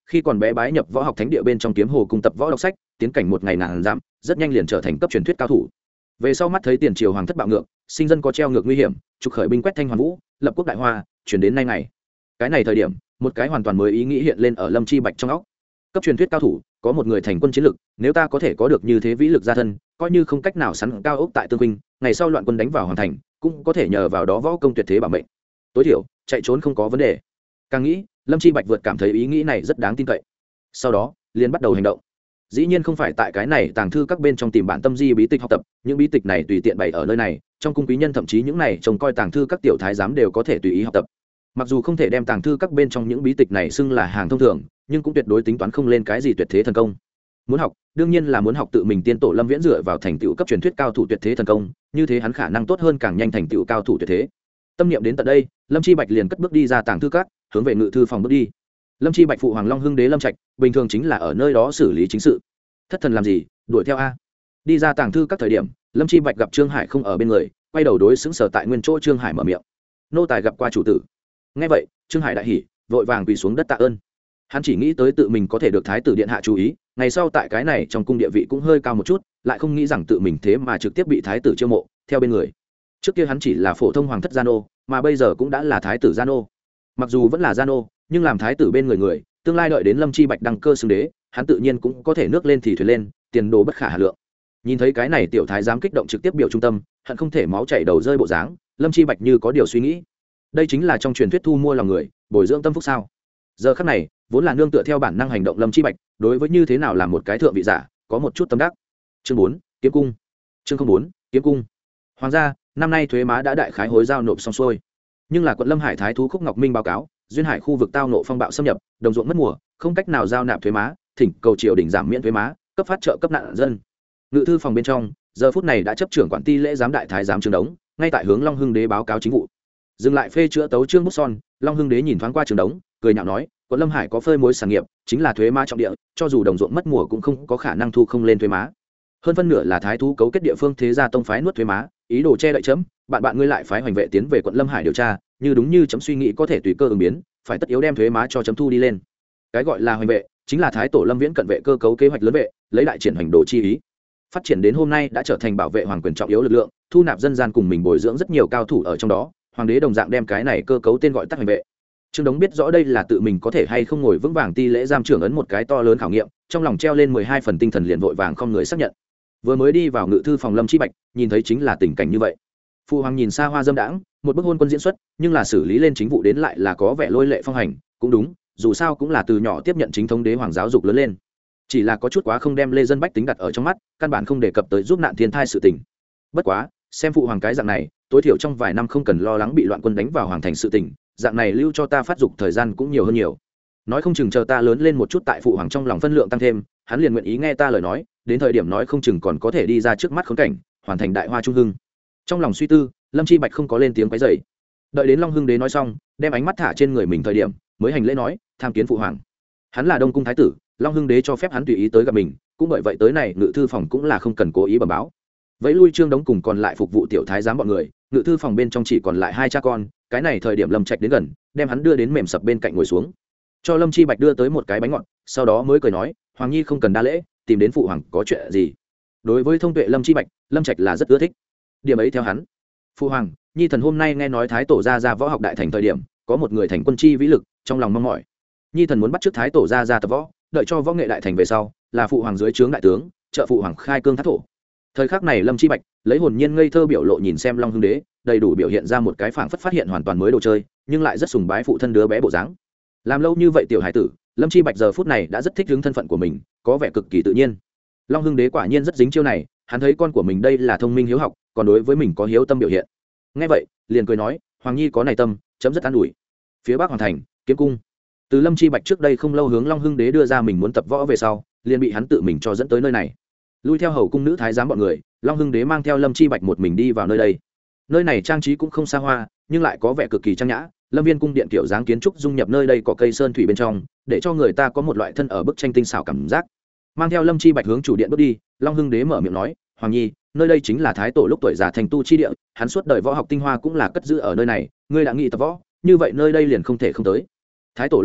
khi còn bé bái nhập võ học thánh địa bên trong kiếm hồ cung tập võ đọc sách, tiến cảnh một ngày ngàn dặm, rất nhanh liền trở thành cấp truyền thuyết cao thủ. Về sau mắt thấy tiền triều hoàng thất bạo ngược, sinh dân có treo ngược nguy hiểm, trục khởi binh quét thanh hoàn vũ, lập quốc đại hoa, chuyển đến nay ngày. Cái này thời điểm, một cái hoàn toàn mới ý nghĩ hiện lên ở Lâm Chi Bạch trong óc. Cấp truyền thuyết cao thủ, có một người thành quân chiến lực, nếu ta có thể có được như thế vĩ lực gia thân, coi như không cách nào sắn cao ốc tại Tương Vinh, ngày sau loạn quân đánh vào hoàn thành, cũng có thể nhờ vào đó võ công tuyệt thế bảo mệnh. Tối thiểu, chạy trốn không có vấn đề. Càng nghĩ, Lâm Chi Bạch vượt cảm thấy ý nghĩ này rất đáng tin cậy. Sau đó, liền bắt đầu hành động. Dĩ nhiên không phải tại cái này tàng thư các bên trong tìm bản tâm di bí tịch học tập, những bí tịch này tùy tiện bày ở nơi này, trong cung quý nhân thậm chí những này trông coi tàng thư các tiểu thái giám đều có thể tùy ý học tập. Mặc dù không thể đem tàng thư các bên trong những bí tịch này xưng là hàng thông thường, nhưng cũng tuyệt đối tính toán không lên cái gì tuyệt thế thần công. Muốn học, đương nhiên là muốn học tự mình tiên tổ Lâm Viễn dựa vào thành tựu cấp truyền thuyết cao thủ tuyệt thế thần công, như thế hắn khả năng tốt hơn càng nhanh thành tựu cao thủ tuyệt thế. Tâm niệm đến tận đây, Lâm Chi Bạch liền cất bước đi ra tàng thư các, hướng về ngự thư phòng bước đi. Lâm Chi Bạch phụ hoàng Long Hưng đế Lâm Trạch, bình thường chính là ở nơi đó xử lý chính sự. Thất thần làm gì, đuổi theo a. Đi ra tàng thư các thời điểm, Lâm Chi Bạch gặp Trương Hải không ở bên người, quay đầu đối xứng sở tại nguyên chỗ. Trương Hải mở miệng: "Nô tài gặp qua chủ tử." Nghe vậy, Trương Hải đại hỉ, vội vàng quỳ xuống đất tạ ơn. Hắn chỉ nghĩ tới tự mình có thể được thái tử điện hạ chú ý, ngày sau tại cái này trong cung địa vị cũng hơi cao một chút, lại không nghĩ rằng tự mình thế mà trực tiếp bị thái tử chiêu mộ theo bên người. Trước kia hắn chỉ là phổ thông hoàng thất gia nô, mà bây giờ cũng đã là thái tử gia nô. Mặc dù vẫn là gia nô, nhưng làm thái tử bên người người, tương lai đợi đến Lâm Chi Bạch đăng cơ xưng đế, hắn tự nhiên cũng có thể nước lên thì thuyền lên, tiền đồ bất khả hà lượng. Nhìn thấy cái này tiểu thái giám kích động trực tiếp biểu trung tâm, hận không thể máu chảy đầu rơi bộ dáng, Lâm Chi Bạch như có điều suy nghĩ. Đây chính là trong truyền thuyết thu mua lòng người, bồi dưỡng tâm phúc sao? Giờ khắc này, vốn là nương tựa theo bản năng hành động Lâm Chi Bạch, đối với như thế nào làm một cái thượng vị giả, có một chút tâm đắc. Chương bốn, kiếm cung. Chương không bốn, kiếm cung. Hoàng gia, năm nay thuế má đã đại khái hối giao nộp xong xuôi, nhưng là quận Lâm Hải thái thú Khúc Ngọc Minh báo cáo, duyên hải khu vực tao nộ phong bạo xâm nhập, đồng ruộng mất mùa, không cách nào giao nạp thuế má, thỉnh cầu triều đình giảm miễn thuế má, cấp phát trợ cấp nạn dân. Ngự thư phòng bên trong, giờ phút này đã chấp trưởng quản ti lễ giám đại thái giám Trương Đống, ngay tại hướng Long Hưng đế báo cáo chính vụ. Dừng lại phê chữa tấu chương bút son, Long Hưng đế nhìn thoáng qua Trương Đống, cười nhạo nói: "Quận Lâm Hải có phơi mối sản nghiệp, chính là thuế má trọng địa, cho dù đồng ruộng mất mùa cũng không có khả năng thu không lên thuế má. Hơn phân nửa là thái thú cấu kết địa phương thế gia tông phái nuốt thuế má, ý đồ che đậy chấm, bạn bạn ngươi lại phái hoành vệ tiến về quận Lâm Hải điều tra, như đúng như chấm suy nghĩ có thể tùy cơ ứng biến, phải tất yếu đem thuế má cho chấm thu đi lên." Cái gọi là hoành vệ, chính là thái tổ Lâm Viễn cận vệ cơ cấu kế hoạch lớn vệ, lấy đại triển hoành đồ chi ý. Phát triển đến hôm nay đã trở thành bảo vệ hoàng quyền trọng yếu lực lượng, thu nạp dân gian cùng mình bồi dưỡng rất nhiều cao thủ ở trong đó, hoàng đế đồng dạng đem cái này cơ cấu tên gọi tắt hoành vệ. Trương Đống biết rõ đây là tự mình có thể hay không ngồi vững vàng ti lễ giam trưởng ấn một cái to lớn khảo nghiệm, trong lòng treo lên mười hai phần tinh thần liền vội vàng không người xác nhận. Vừa mới đi vào ngự thư phòng Lâm Chi Bạch, nhìn thấy chính là tình cảnh như vậy. Phụ hoàng nhìn xa hoa dâm đãng, một bức hôn quân diễn xuất, nhưng là xử lý lên chính vụ đến lại là có vẻ lôi lệ phong hành, cũng đúng, dù sao cũng là từ nhỏ tiếp nhận chính thống đế hoàng giáo dục lớn lên. Chỉ là có chút quá không đem lê dân bách tính đặt ở trong mắt, căn bản không đề cập tới giúp nạn thiên thai sự tình. Bất quá, xem phụ hoàng cái dạng này, tối thiểu trong vài năm không cần lo lắng bị loạn quân đánh vào hoàng thành sự tình, dạng này lưu cho ta phát dục thời gian cũng nhiều hơn nhiều. Nói không chừng chờ ta lớn lên một chút tại phụ hoàng trong lòng phân lượng tăng thêm, hắn liền nguyện ý nghe ta lời nói, đến thời điểm nói không chừng còn có thể đi ra trước mắt khốn cảnh, hoàn thành đại hoa trung hưng. Trong lòng suy tư, Lâm Chi Bạch không có lên tiếng quấy rầy. Đợi đến Long Hưng đế nói xong, đem ánh mắt thả trên người mình thời điểm, mới hành lễ nói: "Tham kiến phụ hoàng." Hắn là Đông cung thái tử, Long Hưng đế cho phép hắn tùy ý tới gặp mình, cũng bởi vậy tới này ngự thư phòng cũng là không cần cố ý bẩm báo. Vậy lui Trương Đống cùng còn lại phục vụ tiểu thái giám bọn người, ngự thư phòng bên trong chỉ còn lại hai cha con. Cái này thời điểm Lâm Trạch đến gần, đem hắn đưa đến mềm sập bên cạnh ngồi xuống, cho Lâm Chi Bạch đưa tới một cái bánh ngọt, sau đó mới cười nói: "Hoàng nhi không cần đa lễ, tìm đến phụ hoàng có chuyện gì?" Đối với thông tuệ Lâm Chi Bạch, Lâm Trạch là rất ưa thích. Điểm ấy theo hắn: "Phụ hoàng, nhi thần hôm nay nghe nói thái tổ ra ra võ học đại thành thời điểm, có một người thành quân chi vĩ lực, trong lòng mong mỏi. Nhi thần muốn bắt chước thái tổ ra ra tập võ, đợi cho võ nghệ đại thành về sau, là phụ hoàng dưới trướng đại tướng, trợ phụ hoàng khai cương thác thổ." Thời khắc này Lâm Chi Bạch lấy hồn nhiên ngây thơ biểu lộ nhìn xem Long Hưng đế, đầy đủ biểu hiện ra một cái phảng phất phát hiện hoàn toàn mới đồ chơi, nhưng lại rất sùng bái phụ thân đứa bé bộ dáng. Làm lâu như vậy tiểu hải tử, Lâm Chi Bạch giờ phút này đã rất thích ứng thân phận của mình, có vẻ cực kỳ tự nhiên. Long Hưng đế quả nhiên rất dính chiêu này, hắn thấy con của mình đây là thông minh hiếu học, còn đối với mình có hiếu tâm biểu hiện. Nghe vậy, liền cười nói: "Hoàng nhi có này tâm, chấm rất an ủi." Phía Bắc hoàng thành, kiếm cung. Từ Lâm Chi Bạch trước đây không lâu hướng Long Hưng đế đưa ra mình muốn tập võ về sau, liền bị hắn tự mình cho dẫn tới nơi này. Lui theo hầu cung nữ thái giám bọn người, Long Hưng đế mang theo Lâm Chi Bạch một mình đi vào nơi đây. Nơi này trang trí cũng không xa hoa, nhưng lại có vẻ cực kỳ trang nhã. Lâm viên cung điện kiểu dáng kiến trúc dung nhập nơi đây có cây sơn thủy bên trong, để cho người ta có một loại thân ở bức tranh tinh xảo cảm giác. Mang theo Lâm Chi Bạch hướng chủ điện bước đi, Long Hưng đế mở miệng nói: "Hoàng nhi, nơi đây chính là thái tổ lúc tuổi già thành tu chi địa, hắn suốt đời võ học tinh hoa cũng là cất giữ ở nơi này, ngươi đã nghĩ tập võ, như vậy nơi đây liền không thể không tới." Thái tổ Lâm Viễn,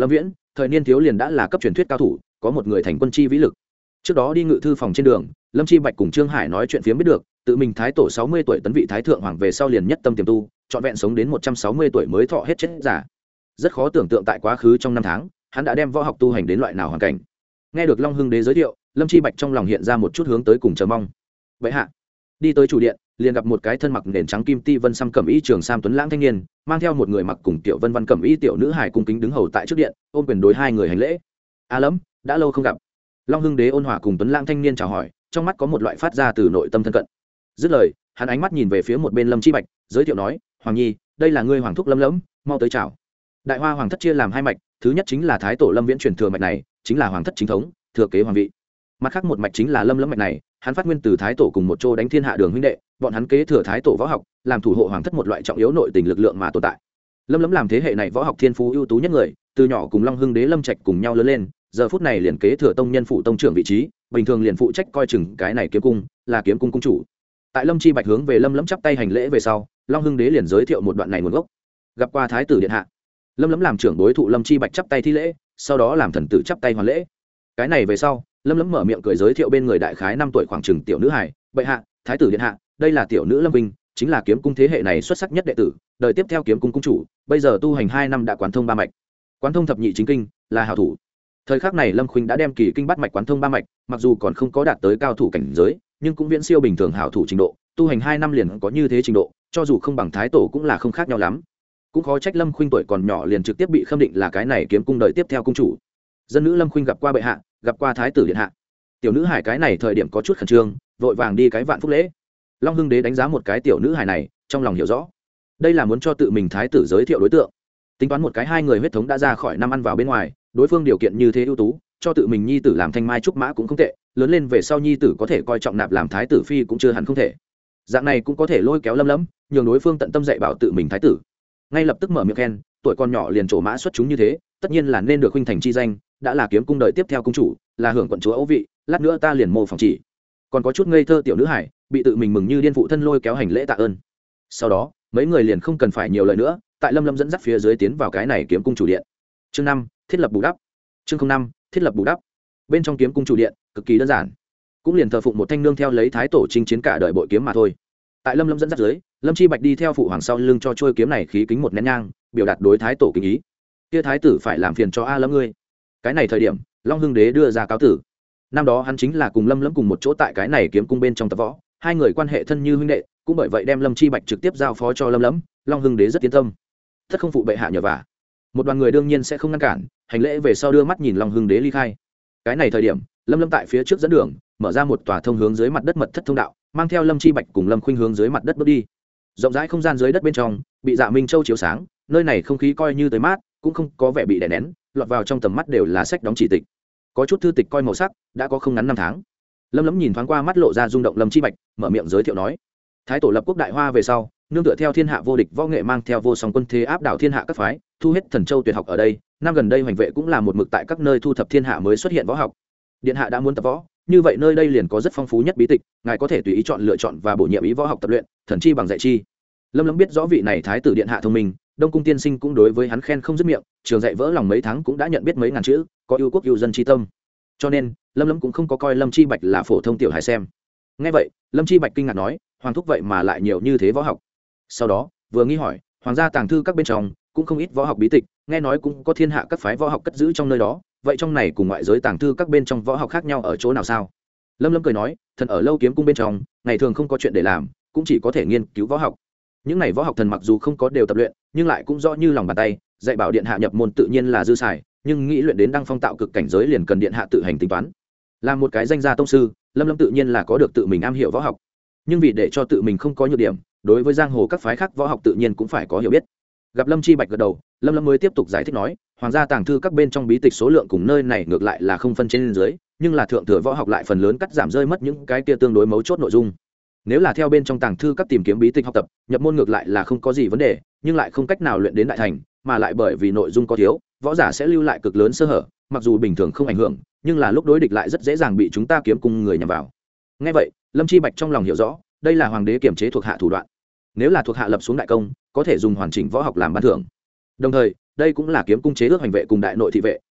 thời niên thiếu liền đã là cấp truyền thuyết cao thủ, có một người thành quân chi vĩ lực. Trước đó đi ngự thư phòng trên đường, Lâm Chi Bạch cùng Trương Hải nói chuyện phiếm biết được, tự mình thái tổ sáu mươi tuổi tấn vị thái thượng hoàng về sau liền nhất tâm tiềm tu, trọn vẹn sống đến một trăm sáu mươi tuổi mới thọ hết chết giả. Rất khó tưởng tượng tại quá khứ trong năm tháng, hắn đã đem võ học tu hành đến loại nào hoàn cảnh. Nghe được Long Hưng Đế giới thiệu, Lâm Chi Bạch trong lòng hiện ra một chút hướng tới cùng chờ mong. Vậy hạ, đi tới chủ điện, liền gặp một cái thân mặc nền trắng kim ti vân xăm cẩm y trường sam tuấn lãng thanh niên, mang theo một người mặc cùng tiểu vân vân cẩm y tiểu nữ hài cung kính đứng hầu tại trước điện, ôm quyền đối hai người hành lễ. A Lâm, đã lâu không gặp. Long Hưng Đế ôn hòa cùng tuấn lãng thanh niên chào hỏi, trong mắt có một loại phát ra từ nội tâm thân cận. Dứt lời, hắn ánh mắt nhìn về phía một bên Lâm Chi Bạch, giới thiệu nói: "Hoàng nhi, đây là ngươi hoàng thúc Lâm Lẫm, mau tới chào." Đại Hoa hoàng thất chia làm hai mạch, thứ nhất chính là thái tổ Lâm Viễn truyền thừa mạch này, chính là hoàng thất chính thống, thừa kế hoàng vị. Mặt khác một mạch chính là Lâm Lẫm mạch này, hắn phát nguyên từ thái tổ cùng một chỗ đánh thiên hạ đường huynh đệ, bọn hắn kế thừa thái tổ võ học, làm thủ hộ hoàng thất một loại trọng yếu nội tình lực lượng mà tồn tại. Lâm Lẫm làm thế hệ này võ học thiên phú ưu tú nhất người, từ nhỏ cùng Long Hưng Đế Lâm Trạch cùng nhau lớn lên, giờ phút này liền kế thừa tông nhân phụ tông trưởng vị trí, bình thường liền phụ trách coi chừng cái này kiếm cung, là kiếm cung cung chủ. Tại Lâm Chi Bạch hướng về Lâm Lẫm chắp tay hành lễ về sau, Long Hưng Đế liền giới thiệu một đoạn này nguồn gốc. Gặp qua thái tử điện hạ. Lâm Lẫm làm trưởng đối thụ Lâm Chi Bạch chắp tay thi lễ, sau đó làm thần tử chắp tay hoàn lễ. Cái này về sau, Lâm Lẫm mở miệng cười giới thiệu bên người đại khái năm tuổi khoảng chừng tiểu nữ hài, bệ hạ, thái tử điện hạ, đây là tiểu nữ Lâm Vinh, chính là kiếm cung thế hệ này xuất sắc nhất đệ tử, đời tiếp theo kiếm cung cung chủ, bây giờ tu hành hai năm đã quán thông ba mạch. Quán thông thập nhị chính kinh, là hảo thủ. Thời khắc này Lâm Khuynh đã đem kỳ kinh bắt mạch quán thông ba mạch, mặc dù còn không có đạt tới cao thủ cảnh giới, nhưng cũng viễn siêu bình thường hảo thủ trình độ, tu hành hai năm liền có như thế trình độ, cho dù không bằng thái tổ cũng là không khác nhau lắm. Cũng khó trách Lâm Khuynh tuổi còn nhỏ liền trực tiếp bị khâm định là cái này kiếm cung đời tiếp theo cung chủ. Dân nữ Lâm Khuynh gặp qua bệ hạ, gặp qua thái tử điện hạ. Tiểu nữ hải cái này thời điểm có chút khẩn trương, vội vàng đi cái vạn phúc lễ. Long Hưng Đế đánh giá một cái tiểu nữ hải này, trong lòng hiểu rõ, đây là muốn cho tự mình thái tử giới thiệu đối tượng. Tính toán một cái hai người huyết thống đã ra khỏi năm ăn vào bên ngoài, đối phương điều kiện như thế ưu tú, cho tự mình nhi tử làm thanh mai trúc mã cũng không tệ, lớn lên về sau nhi tử có thể coi trọng nạp làm thái tử phi cũng chưa hẳn không thể. Dạng này cũng có thể lôi kéo Lâm Lẫm, nhường đối phương tận tâm dạy bảo tự mình thái tử. Ngay lập tức mở miệng khen, tuổi còn nhỏ liền trổ mã xuất chúng như thế, tất nhiên là nên được huynh thành chi danh, đã là kiếm cung đời tiếp theo cung chủ, là hưởng quận chúa ấu vị, lát nữa ta liền mô phỏng chỉ. Còn có chút ngây thơ tiểu nữ hải, bị tự mình mừng như điên phụ thân lôi kéo hành lễ tạ ơn. Sau đó, mấy người liền không cần phải nhiều lời nữa, tại Lâm Lâm dẫn dắt phía dưới tiến vào cái này kiếm cung chủ điện. Chương năm, thiết lập bù đắp. Chương năm, thiết lập bù đắp. Bên trong kiếm cung chủ điện, cực kỳ đơn giản, cũng liền thờ phụng một thanh nương theo lấy thái tổ chinh chiến cả đời bội kiếm mà thôi. Tại Lâm Lâm dẫn dắt dưới, Lâm Chi Bạch đi theo phụ hoàng sau lưng cho trôi kiếm này khí kính một nén nhang, biểu đạt đối thái tổ kính ý. Kia thái tử phải làm phiền cho a Lâm ngươi. Cái này thời điểm, Long Hưng Đế đưa ra cáo tử. Năm đó hắn chính là cùng Lâm Lâm cùng một chỗ tại cái này kiếm cung bên trong tập võ, hai người quan hệ thân như huynh đệ, cũng bởi vậy đem Lâm Chi Bạch trực tiếp giao phó cho Lâm Lâm. Long Hưng Đế rất yên tâm, tất không phụ bệ hạ nhờ vả. Một đoàn người đương nhiên sẽ không ngăn cản, hành lễ về sau đưa mắt nhìn Long Hưng Đế ly khai. Cái này thời điểm, Lâm Lâm tại phía trước dẫn đường, mở ra một tòa thông hướng dưới mặt đất mật thất thông đạo, mang theo Lâm Chi Bạch cùng Lâm Khuynh hướng dưới mặt đất bước đi. Rộng rãi không gian dưới đất bên trong bị Dạ Minh Châu chiếu sáng, nơi này không khí coi như tới mát, cũng không có vẻ bị đè nén, lọt vào trong tầm mắt đều là sách đóng chỉ tịch. Có chút thư tịch coi màu sắc, đã có không ngắn năm tháng. Lâm Lâm nhìn thoáng qua mắt lộ ra rung động Lâm Chi Bạch, mở miệng giới thiệu nói: thái tổ lập quốc đại hoa về sau, nương tựa theo thiên hạ vô địch võ nghệ mang theo vô song quân thế áp đảo thiên hạ các phái, thu hết thần châu tuyệt học ở đây. Năm gần đây hoành vệ cũng là một mực tại các nơi thu thập thiên hạ mới xuất hiện võ học. Điện hạ đã muốn tập võ, như vậy nơi đây liền có rất phong phú nhất bí tịch, ngài có thể tùy ý chọn lựa chọn và bổ nhiệm ý võ học tập luyện, thần chi bằng dạy chi. Lâm Lâm biết rõ vị này thái tử điện hạ thông minh, Đông cung tiên sinh cũng đối với hắn khen không dứt miệng, trường dạy vỡ lòng mấy tháng cũng đã nhận biết mấy ngàn chữ, có yêu quốc yêu dân chi tâm. Cho nên, Lâm Lâm cũng không có coi Lâm Chi Bạch là phổ thông tiểu hài xem. Nghe vậy, Lâm Chi Bạch kinh ngạc nói: hoàng thúc vậy mà lại nhiều như thế võ học. Sau đó, vừa nghi hỏi: hoàng gia tàng thư các bên trong cũng không ít võ học bí tịch, nghe nói cũng có thiên hạ các phái võ học cất giữ trong nơi đó, vậy trong này cùng ngoại giới tàng thư các bên trong võ học khác nhau ở chỗ nào sao? Lâm Lâm cười nói: thần ở lâu kiếm cung bên trong, ngày thường không có chuyện để làm, cũng chỉ có thể nghiên cứu võ học. Những này võ học thần mặc dù không có đều tập luyện, nhưng lại cũng rõ như lòng bàn tay, dạy bảo điện hạ nhập môn tự nhiên là dư xài, nhưng nghĩ luyện đến đăng phong tạo cực cảnh giới liền cần điện hạ tự hành tính toán. Làm một cái danh gia tông sư, Lâm Lâm tự nhiên là có được tự mình am hiểu võ học, nhưng vì để cho tự mình không có nhược điểm, đối với giang hồ các phái khác võ học tự nhiên cũng phải có hiểu biết. Gặp Lâm Chi Bạch gật đầu, Lâm Lâm mới tiếp tục giải thích nói: hoàng gia tàng thư các bên trong bí tịch số lượng cùng nơi này ngược lại là không phân trên dưới, nhưng là thượng thừa võ học lại phần lớn cắt giảm rơi mất những cái kia tương đối mấu chốt nội dung. Nếu là theo bên trong tàng thư các tìm kiếm bí tịch học tập, nhập môn ngược lại là không có gì vấn đề, nhưng lại không cách nào luyện đến đại thành, mà lại bởi vì nội dung có thiếu, võ giả sẽ lưu lại cực lớn sơ hở, mặc dù bình thường không ảnh hưởng, nhưng là lúc đối địch lại rất dễ dàng bị chúng ta kiếm cung người nhằm vào. Nghe vậy, Lâm Chi Bạch trong lòng hiểu rõ, đây là hoàng đế kiểm chế thuộc hạ thủ đoạn. Nếu là thuộc hạ lập xuống đại công, có thể dùng hoàn chỉnh võ học làm ban thưởng. Đồng thời, đây cũng là kiếm cung chế ước hành vệ cùng đại nội thị vệ,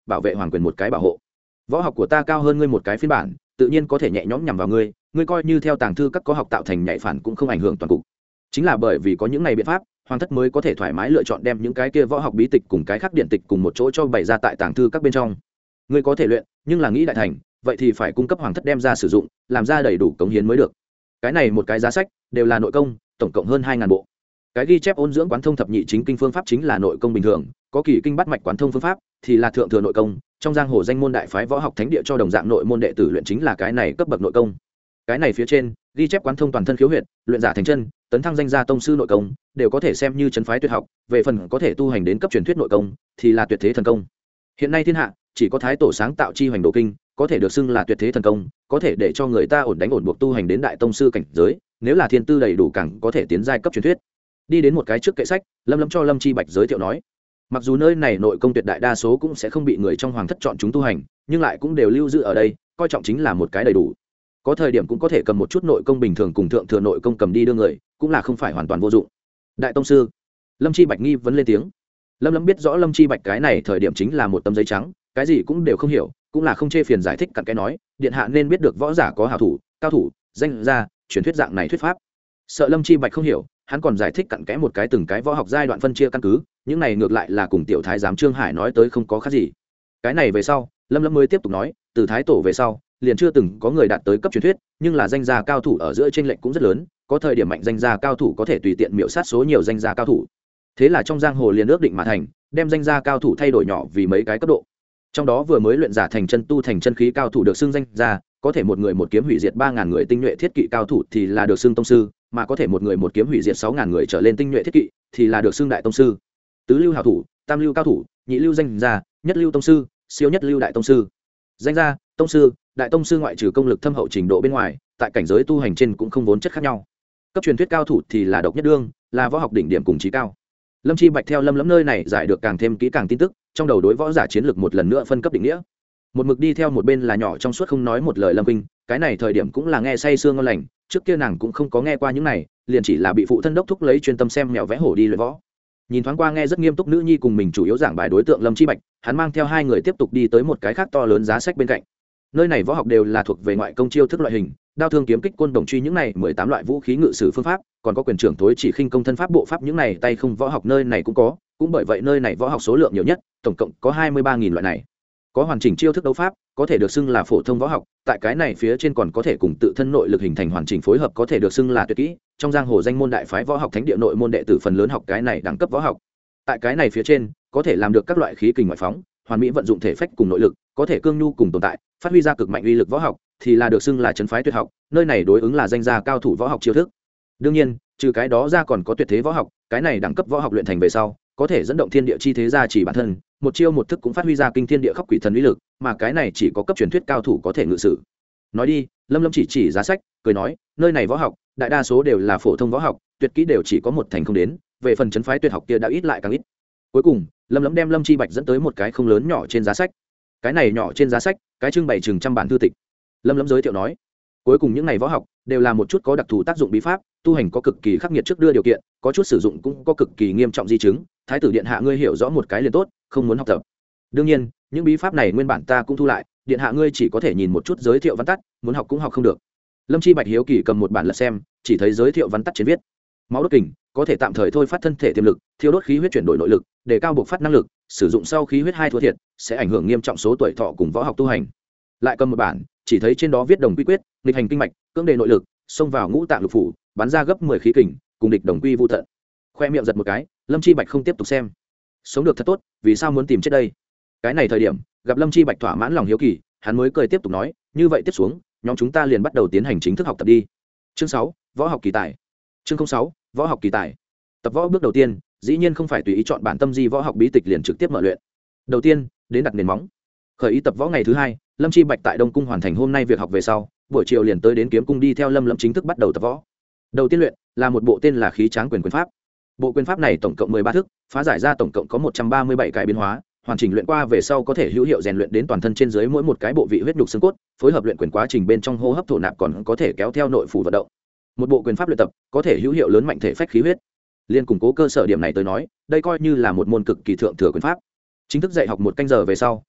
bảo vệ hoàng quyền một cái bảo hộ. Võ học của ta cao hơn ngươi một cái phiên bản, tự nhiên có thể nhẹ nhõm nhằm vào ngươi, ngươi coi như theo tàng thư các có học tạo thành nhạy phản cũng không ảnh hưởng toàn cục. Chính là bởi vì có những này biện pháp, hoàng thất mới có thể thoải mái lựa chọn đem những cái kia võ học bí tịch cùng cái khác điện tịch cùng một chỗ cho bày ra tại tàng thư các bên trong. Ngươi có thể luyện, nhưng là nghĩ đại thành, vậy thì phải cung cấp hoàng thất đem ra sử dụng, làm ra đầy đủ cống hiến mới được. Cái này một cái giá sách đều là nội công, tổng cộng hơn hai ngàn bộ. Cái ghi chép ôn dưỡng quán thông thập nhị chính kinh phương pháp chính là nội công bình thường, có kỳ kinh bắt mạch quán thông phương pháp thì là thượng thừa nội công, trong giang hồ danh môn đại phái võ học thánh địa cho đồng dạng nội môn đệ tử luyện chính là cái này cấp bậc nội công. Cái này phía trên ghi chép quán thông toàn thân khiếu huyệt, luyện giả thành chân, tấn thăng danh gia tông sư nội công, đều có thể xem như trấn phái tuyệt học, về phần có thể tu hành đến cấp truyền thuyết nội công thì là tuyệt thế thần công. Hiện nay thiên hạ chỉ có thái tổ sáng tạo chi hoành độ kinh có thể được xưng là tuyệt thế thần công, có thể để cho người ta ổn đánh ổn buộc tu hành đến đại tông sư cảnh giới, nếu là thiên tư đầy đủ càng có thể tiến giai cấp truyền thuyết. Đi đến một cái trước kệ sách, Lâm Lâm cho Lâm Chi Bạch giới thiệu nói, mặc dù nơi này nội công tuyệt đại đa số cũng sẽ không bị người trong hoàng thất chọn chúng tu hành, nhưng lại cũng đều lưu giữ ở đây, coi trọng chính là một cái đầy đủ. Có thời điểm cũng có thể cầm một chút nội công bình thường cùng thượng thừa nội công cầm đi đưa người, cũng là không phải hoàn toàn vô dụng. Đại tông sư, Lâm Chi Bạch nghi vấn lên tiếng. Lâm Lâm biết rõ Lâm Chi Bạch cái này thời điểm chính là một tấm giấy trắng, cái gì cũng đều không hiểu, cũng là không chê phiền giải thích cặn kẽ nói, điện hạ nên biết được võ giả có hảo thủ, cao thủ, danh gia, truyền thuyết dạng này thuyết pháp. Sợ Lâm Chi Bạch không hiểu, hắn còn giải thích cặn kẽ một cái từng cái võ học giai đoạn phân chia căn cứ, những này ngược lại là cùng tiểu thái giám Trương Hải nói tới không có khác gì. Cái này về sau, Lâm Lâm mới tiếp tục nói, từ thái tổ về sau, liền chưa từng có người đạt tới cấp truyền thuyết, nhưng là danh gia cao thủ ở giữa chênh lệch cũng rất lớn, có thời điểm mạnh danh gia cao thủ có thể tùy tiện miểu sát số nhiều danh gia cao thủ. Thế là trong giang hồ liền ước định mà thành, đem danh gia cao thủ thay đổi nhỏ vì mấy cái cấp độ. Trong đó vừa mới luyện giả thành chân tu thành chân khí cao thủ được xưng danh gia, có thể một người một kiếm hủy diệt ba ngàn người tinh nhuệ thiết kỵ cao thủ thì là được xưng tông sư, mà có thể một người một kiếm hủy diệt sáu ngàn người trở lên tinh nhuệ thiết kỵ thì là được xưng đại tông sư. Tứ lưu hảo thủ, tam lưu cao thủ, nhị lưu danh gia, nhất lưu tông sư, siêu nhất lưu đại tông sư. Danh gia, tông sư, đại tông sư ngoại trừ công lực thâm hậu trình độ bên ngoài, tại cảnh giới tu hành trên cũng không vốn chất khác nhau. Cấp truyền thuyết cao thủ thì là độc nhất đương, là võ học đỉnh điểm cùng trí cao. Lâm Chi Bạch theo Lâm Lâm nơi này giải được càng thêm kỹ càng tin tức, trong đầu đối võ giả chiến lược một lần nữa phân cấp định nghĩa. Một mực đi theo một bên là nhỏ trong suốt không nói một lời Lâm Vinh, cái này thời điểm cũng là nghe say sương ngon lành, trước kia nàng cũng không có nghe qua những này, liền chỉ là bị phụ thân đốc thúc lấy chuyên tâm xem mèo vẽ hổ đi luyện võ. Nhìn thoáng qua nghe rất nghiêm túc nữ nhi cùng mình chủ yếu giảng bài đối tượng Lâm Chi Bạch, hắn mang theo hai người tiếp tục đi tới một cái khác to lớn giá sách bên cạnh. Nơi này võ học đều là thuộc về ngoại công chiêu thức loại hình, đao thương kiếm kích côn đồng truy những này mười tám loại vũ khí ngự sử phương pháp, còn có quyền trưởng tối chỉ khinh công thân pháp bộ pháp những này tay không võ học nơi này cũng có, cũng bởi vậy nơi này võ học số lượng nhiều nhất, tổng cộng có hai mươi ba nghìn loại này. Có hoàn chỉnh chiêu thức đấu pháp, có thể được xưng là phổ thông võ học, tại cái này phía trên còn có thể cùng tự thân nội lực hình thành hoàn chỉnh phối hợp có thể được xưng là tuyệt kỹ, trong giang hồ danh môn đại phái võ học thánh địa nội môn đệ tử phần lớn học cái này đẳng cấp võ học. Tại cái này phía trên, có thể làm được các loại khí kình ngoại phóng, hoàn mỹ vận dụng thể phách cùng nội lực, có thể cương nhu cùng tồn tại, phát huy ra cực mạnh uy lực võ học, thì là được xưng là trấn phái tuyệt học, nơi này đối ứng là danh gia cao thủ võ học chiêu thức. Đương nhiên, trừ cái đó ra còn có tuyệt thế võ học, cái này đẳng cấp võ học luyện thành về sau, có thể dẫn động thiên địa chi thế gia chỉ bản thân, một chiêu một thức cũng phát huy ra kinh thiên địa khắc quỷ thần uy lực, mà cái này chỉ có cấp truyền thuyết cao thủ có thể ngự sử. Nói đi, Lâm Lâm chỉ chỉ giá sách, cười nói, nơi này võ học, đại đa số đều là phổ thông võ học, tuyệt kỹ đều chỉ có một thành không đến, về phần trấn phái tuyệt học kia đã ít lại càng ít. Cuối cùng, Lâm Lâm đem Lâm Chi Bạch dẫn tới một cái không lớn nhỏ trên giá sách. Cái này nhỏ trên giá sách, cái trưng bày chừng trăm bản thư tịch. Lâm Lâm giới thiệu nói, cuối cùng những này võ học đều là một chút có đặc thù tác dụng bí pháp, tu hành có cực kỳ khắc nghiệt trước đưa điều kiện, có chút sử dụng cũng có cực kỳ nghiêm trọng di chứng, thái tử điện hạ ngươi hiểu rõ một cái liền tốt, không muốn học tập. Đương nhiên, những bí pháp này nguyên bản ta cũng thu lại, điện hạ ngươi chỉ có thể nhìn một chút giới thiệu văn tắt, muốn học cũng học không được. Lâm Chi Bạch hiếu kỳ cầm một bản lật xem, chỉ thấy giới thiệu văn tắt trên viết, máu đốt kình có thể tạm thời thôi phát thân thể tiềm lực, thiêu đốt khí huyết chuyển đổi nội lực, để cao buộc phát năng lực, sử dụng sau khí huyết hai thua thiệt, sẽ ảnh hưởng nghiêm trọng số tuổi thọ cùng võ học tu hành. Lại cầm một bản, chỉ thấy trên đó viết đồng quy quyết, nghịch hành kinh mạch, cưỡng đề nội lực, xông vào ngũ tạng lục phủ, bắn ra gấp mười khí kình, cùng địch đồng quy vu tận. Khoe miệng giật một cái, Lâm Chi Bạch không tiếp tục xem. Sống được thật tốt, vì sao muốn tìm chết đây? Cái này thời điểm, gặp Lâm Chi Bạch thỏa mãn lòng hiếu kỳ, hắn mới cười tiếp tục nói, như vậy tiếp xuống, nhóm chúng ta liền bắt đầu tiến hành chính thức học tập đi. Chương sáu, võ học kỳ tài. Chương sáu, võ học kỳ tài. Tập võ bước đầu tiên, dĩ nhiên không phải tùy ý chọn bản tâm di võ học bí tịch liền trực tiếp mở luyện. Đầu tiên, đến đặt nền móng. Khởi ý tập võ ngày thứ hai, Lâm Chi Bạch tại Đông Cung hoàn thành hôm nay việc học về sau, buổi chiều liền tới đến Kiếm Cung đi theo Lâm Lâm chính thức bắt đầu tập võ. Đầu tiên luyện là một bộ tên là Khí Tráng Quyền quyền pháp. Bộ quyền pháp này tổng cộng mười ba thức, phá giải ra tổng cộng có một trăm ba mươi bảy cái biến hóa, hoàn chỉnh luyện qua về sau có thể hữu hiệu rèn luyện đến toàn thân trên dưới mỗi một cái bộ vị huyết nhục xương cốt, phối hợp luyện quyền quá trình bên trong hô hấp thổ nạp còn có thể kéo theo nội phủ vận động. Một bộ quyền pháp luyện tập có thể hữu hiệu lớn mạnh thể phách khí huyết. Liên củng cố cơ sở điểm này tới nói, đây coi như là một môn cực kỳ thượng thừa quyền pháp. Chính thức dạy học một canh giờ về sau,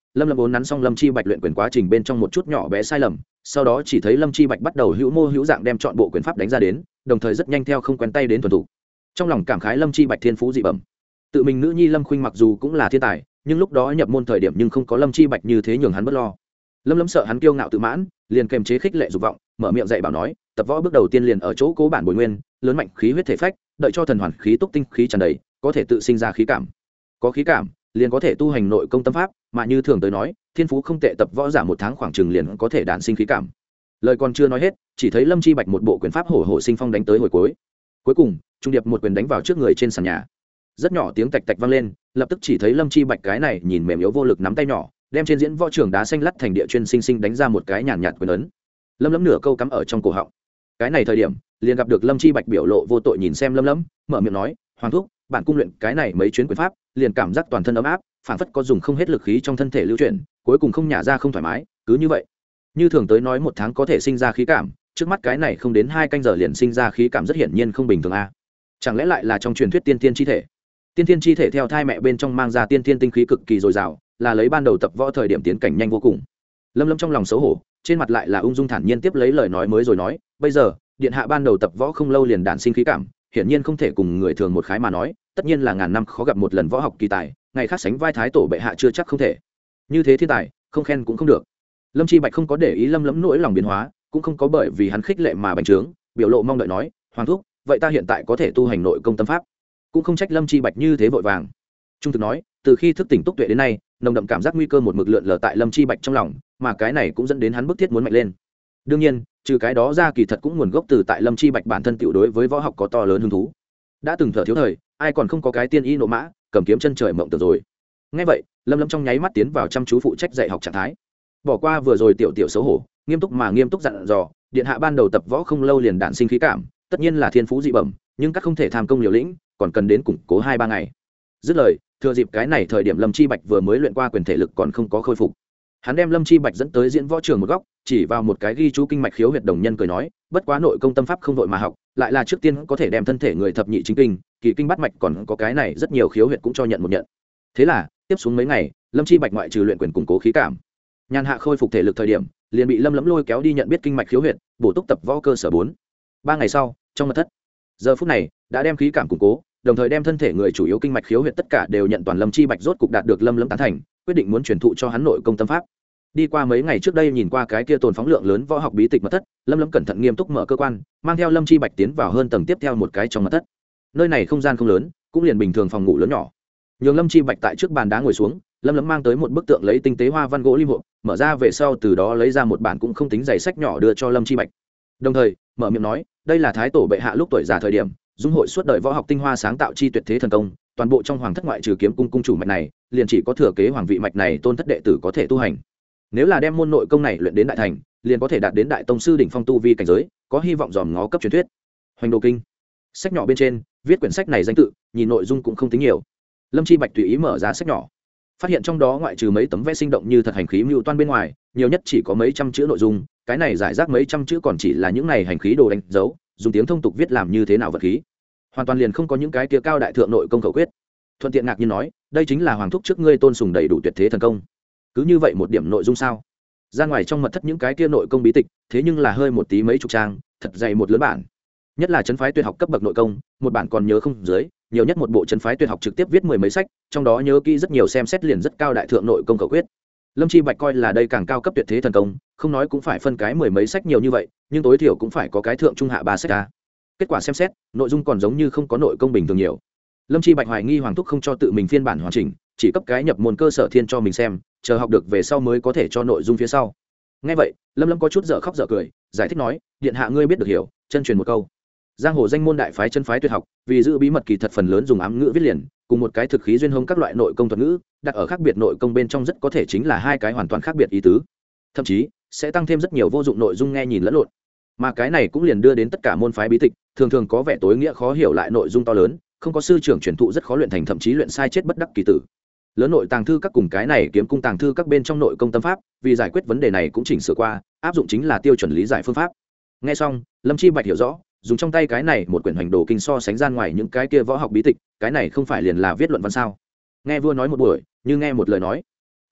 lâm lâm vốn nắn xong lâm chi bạch luyện quyền quá trình bên trong một chút nhỏ bé sai lầm, sau đó chỉ thấy lâm chi bạch bắt đầu hữu mô hữu dạng đem chọn bộ quyền pháp đánh ra đến, đồng thời rất nhanh theo không quen tay đến thuần thủ. Trong lòng cảm khái lâm chi bạch thiên phú dị bẩm. Tự mình nữ nhi lâm khuynh mặc dù cũng là thiên tài, nhưng lúc đó nhập môn thời điểm nhưng không có lâm chi bạch như thế nhường hắn bất lo. Lâm lâm sợ hắn kiêu ngạo tự mãn, liền kềm chế khích lệ dục vọng, mở miệng dạy bảo nói, tập võ bước đầu tiên liền ở chỗ cố bản bồi nguyên, lớn mạnh khí huyết thể phách, đợi cho thần hoàn khí túc tinh khí tràn đầy, có thể tự sinh ra khí cảm. Có khí cảm, liền có thể tu hành nội công tâm pháp, mà như thường tới nói, thiên phú không tệ tập võ giả một tháng khoảng chừng liền có thể đản sinh khí cảm. Lời còn chưa nói hết, chỉ thấy lâm chi bạch một bộ quyền pháp hổ hổ sinh phong đánh tới hồi cuối. Cuối cùng, trung điệp một quyền đánh vào trước người trên sàn nhà. Rất nhỏ tiếng tạch tạch vang lên, lập tức chỉ thấy lâm chi bạch cái này nhìn mềm yếu vô lực nắm tay nhỏ, đem trên diễn võ trường đá xanh lắt thành địa chuyên sinh sinh đánh ra một cái nhàn nhạt quyền ấn. Lâm Lâm nửa câu cắm ở trong cổ họng. Cái này thời điểm, liền gặp được lâm chi bạch biểu lộ vô tội nhìn xem lâm lâm, mở miệng nói, hoàng thúc, bản cung luyện cái này mấy chuyến quyền pháp, liền cảm giác toàn thân ấm áp, phản phất có dùng không hết lực khí trong thân thể lưu chuyển, cuối cùng không nhả ra không thoải mái, cứ như vậy. Như thường tới nói một tháng có thể sinh ra khí cảm, trước mắt cái này không đến hai canh giờ liền sinh ra khí cảm rất hiển nhiên không bình thường a. Chẳng lẽ lại là trong truyền thuyết tiên tiên chi thể? Tiên tiên chi thể theo thai mẹ bên trong mang ra tiên tiên tinh khí cực kỳ dồi dào, là lấy ban đầu tập võ thời điểm tiến cảnh nhanh vô cùng. Lâm Lâm trong lòng xấu hổ, trên mặt lại là ung dung thản nhiên tiếp lấy lời nói mới rồi nói, bây giờ, điện hạ ban đầu tập võ không lâu liền đản sinh khí cảm, hiển nhiên không thể cùng người thường một khái mà nói, tất nhiên là ngàn năm khó gặp một lần võ học kỳ tài, ngày khác sánh vai thái tổ bệ hạ chưa chắc không thể. Như thế thiên tài, không khen cũng không được. Lâm Chi Bạch không có để ý Lâm Lâm nỗi lòng biến hóa, cũng không có bởi vì hắn khích lệ mà bành trướng, biểu lộ mong đợi nói, hoàng thúc, vậy ta hiện tại có thể tu hành nội công tâm pháp. Cũng không trách Lâm Chi Bạch như thế vội vàng. Trung thực nói, từ khi thức tỉnh túc tuệ đến nay, nồng đậm cảm giác nguy cơ một mực lượn lờ tại Lâm Chi Bạch trong lòng, mà cái này cũng dẫn đến hắn bức thiết muốn mạnh lên. Đương nhiên, trừ cái đó ra kỳ thật cũng nguồn gốc từ tại Lâm Chi Bạch bản thân tiểu đối với võ học có to lớn hứng thú. Đã từng thở thiếu thời, ai còn không có cái tiên y nộ mã, cầm kiếm chân trời mộng tưởng rồi. Nghe vậy, Lâm Lâm trong nháy mắt tiến vào chăm chú phụ trách dạy học trạng thái. Bỏ qua vừa rồi tiểu tiểu xấu hổ, nghiêm túc mà nghiêm túc dặn dò, điện hạ ban đầu tập võ không lâu liền đản sinh khí cảm, tất nhiên là thiên phú dị bẩm, nhưng các không thể tham công liều lĩnh, còn cần đến củng cố hai ba ngày. Dứt lời, thừa dịp cái này thời điểm Lâm Chi Bạch vừa mới luyện qua quyền thể lực còn không có khôi phục, hắn đem Lâm Chi Bạch dẫn tới diễn võ trường một góc, chỉ vào một cái ghi chú kinh mạch khiếu huyệt đồng nhân cười nói, bất quá nội công tâm pháp không vội mà học, lại là trước tiên có thể đem thân thể người thập nhị chính kinh, kỳ kinh bát mạch còn có cái này rất nhiều khiếu huyệt cũng cho nhận một nhận. Thế là, tiếp xuống mấy ngày, Lâm Chi Bạch ngoại trừ luyện quyền củng cố khí cảm, nhàn hạ khôi phục thể lực thời điểm, liền bị Lâm Lẫm lôi kéo đi nhận biết kinh mạch khiếu huyệt, bổ túc tập võ cơ sở bốn. Ba ngày sau, trong mật thất, giờ phút này đã đem khí cảm củng cố, đồng thời đem thân thể người chủ yếu kinh mạch khiếu huyệt tất cả đều nhận toàn Lâm Chi Bạch rốt cục đạt được Lâm Lẫm tán thành, quyết định muốn truyền thụ cho hắn nội công tâm pháp. Đi qua mấy ngày trước đây nhìn qua cái kia tồn phóng lượng lớn võ học bí tịch mật thất, Lâm Lẫm cẩn thận nghiêm túc mở cơ quan, mang theo Lâm Chi Bạch tiến vào hơn tầng tiếp theo một cái trong mật thất. Nơi này không gian không lớn, cũng liền bình thường phòng ngủ lớn nhỏ. Nhường Lâm Chi Bạch tại trước bàn đá ngồi xuống, Lâm Lẫm mang tới một bức tượng lấy tinh tế hoa văn gỗ lim hộp, mở ra về sau từ đó lấy ra một bản cũng không tính dày sách nhỏ đưa cho Lâm Chi Bạch. Đồng thời, mở miệng nói, đây là thái tổ bệ hạ lúc tuổi già thời điểm, dung hội suốt đời võ học tinh hoa sáng tạo chi tuyệt thế thần công, toàn bộ trong hoàng thất ngoại trừ kiếm cung cung chủ mạch này, liền chỉ có thừa kế hoàng vị mạch này tôn thất đệ tử có thể tu hành. Nếu là đem môn nội công này luyện đến đại thành, liền có thể đạt đến đại tông sư đỉnh phong tu vi cảnh giới, có hy vọng dòm ngó cấp truyền thuyết. Hoành Đồ Kinh. Sách nhỏ bên trên, viết quyển sách này danh tự, nhìn nội dung cũng không tính nhiều. Lâm Chi Bạch tùy ý mở ra sách nhỏ, phát hiện trong đó ngoại trừ mấy tấm vẽ sinh động như thật hành khí mưu toan bên ngoài, nhiều nhất chỉ có mấy trăm chữ nội dung, cái này giải rác mấy trăm chữ còn chỉ là những này hành khí đồ đánh dấu, dùng tiếng thông tục viết làm như thế nào vật khí. Hoàn toàn liền không có những cái kia cao đại thượng nội công khẩu quyết. Thuận tiện ngạc nhiên nói, đây chính là hoàng thúc trước ngươi tôn sùng đầy đủ tuyệt thế thần công. Cứ như vậy một điểm nội dung sao? Ra ngoài trong mật thất những cái kia nội công bí tịch, thế nhưng là hơi một tí mấy chục trang, thật dày một lớn bản. Nhất là trấn phái tuyệt học cấp bậc nội công, một bản còn nhớ không dưới, nhiều nhất một bộ trấn phái tuyệt học trực tiếp viết mười mấy sách, trong đó nhớ kỹ rất nhiều xem xét liền rất cao đại thượng nội công khẩu quyết. Lâm Chi Bạch coi là đây càng cao cấp tuyệt thế thần công, không nói cũng phải phân cái mười mấy sách nhiều như vậy, nhưng tối thiểu cũng phải có cái thượng trung hạ ba sách ra. Kết quả xem xét, nội dung còn giống như không có nội công bình thường nhiều. Lâm Chi Bạch hoài nghi hoàng thúc không cho tự mình phiên bản hoàn chỉnh, chỉ cấp cái nhập môn cơ sở thiên cho mình xem, chờ học được về sau mới có thể cho nội dung phía sau. Nghe vậy, Lâm Lâm có chút dở khóc dở cười, giải thích nói, điện hạ ngươi biết được hiểu, chân truyền một câu. Giang hồ danh môn đại phái chân phái tuyệt học, vì giữ bí mật kỳ thật phần lớn dùng ám ngữ viết liền, cùng một cái thực khí duyên hông các loại nội công thuật ngữ, đặt ở khác biệt nội công bên trong rất có thể chính là hai cái hoàn toàn khác biệt ý tứ. Thậm chí, sẽ tăng thêm rất nhiều vô dụng nội dung nghe nhìn lẫn lộn. Mà cái này cũng liền đưa đến tất cả môn phái bí tịch, thường thường có vẻ tối nghĩa khó hiểu lại nội dung to lớn, không có sư trưởng truyền thụ rất khó luyện thành, thậm chí luyện sai chết bất đắc kỳ tử. Lớn nội tàng thư các cùng cái này kiếm cung tàng thư các bên trong nội công tâm pháp, vì giải quyết vấn đề này cũng chỉnh sửa qua, áp dụng chính là tiêu chuẩn lý giải phương pháp. Nghe xong, Lâm Chi Bạch hiểu rõ, dùng trong tay cái này một quyển Hoành Đồ Kinh so sánh gian ngoài những cái kia võ học bí tịch, cái này không phải liền là viết luận văn sao? Nghe vua nói một buổi, như nghe một lời nói. Chương bảy,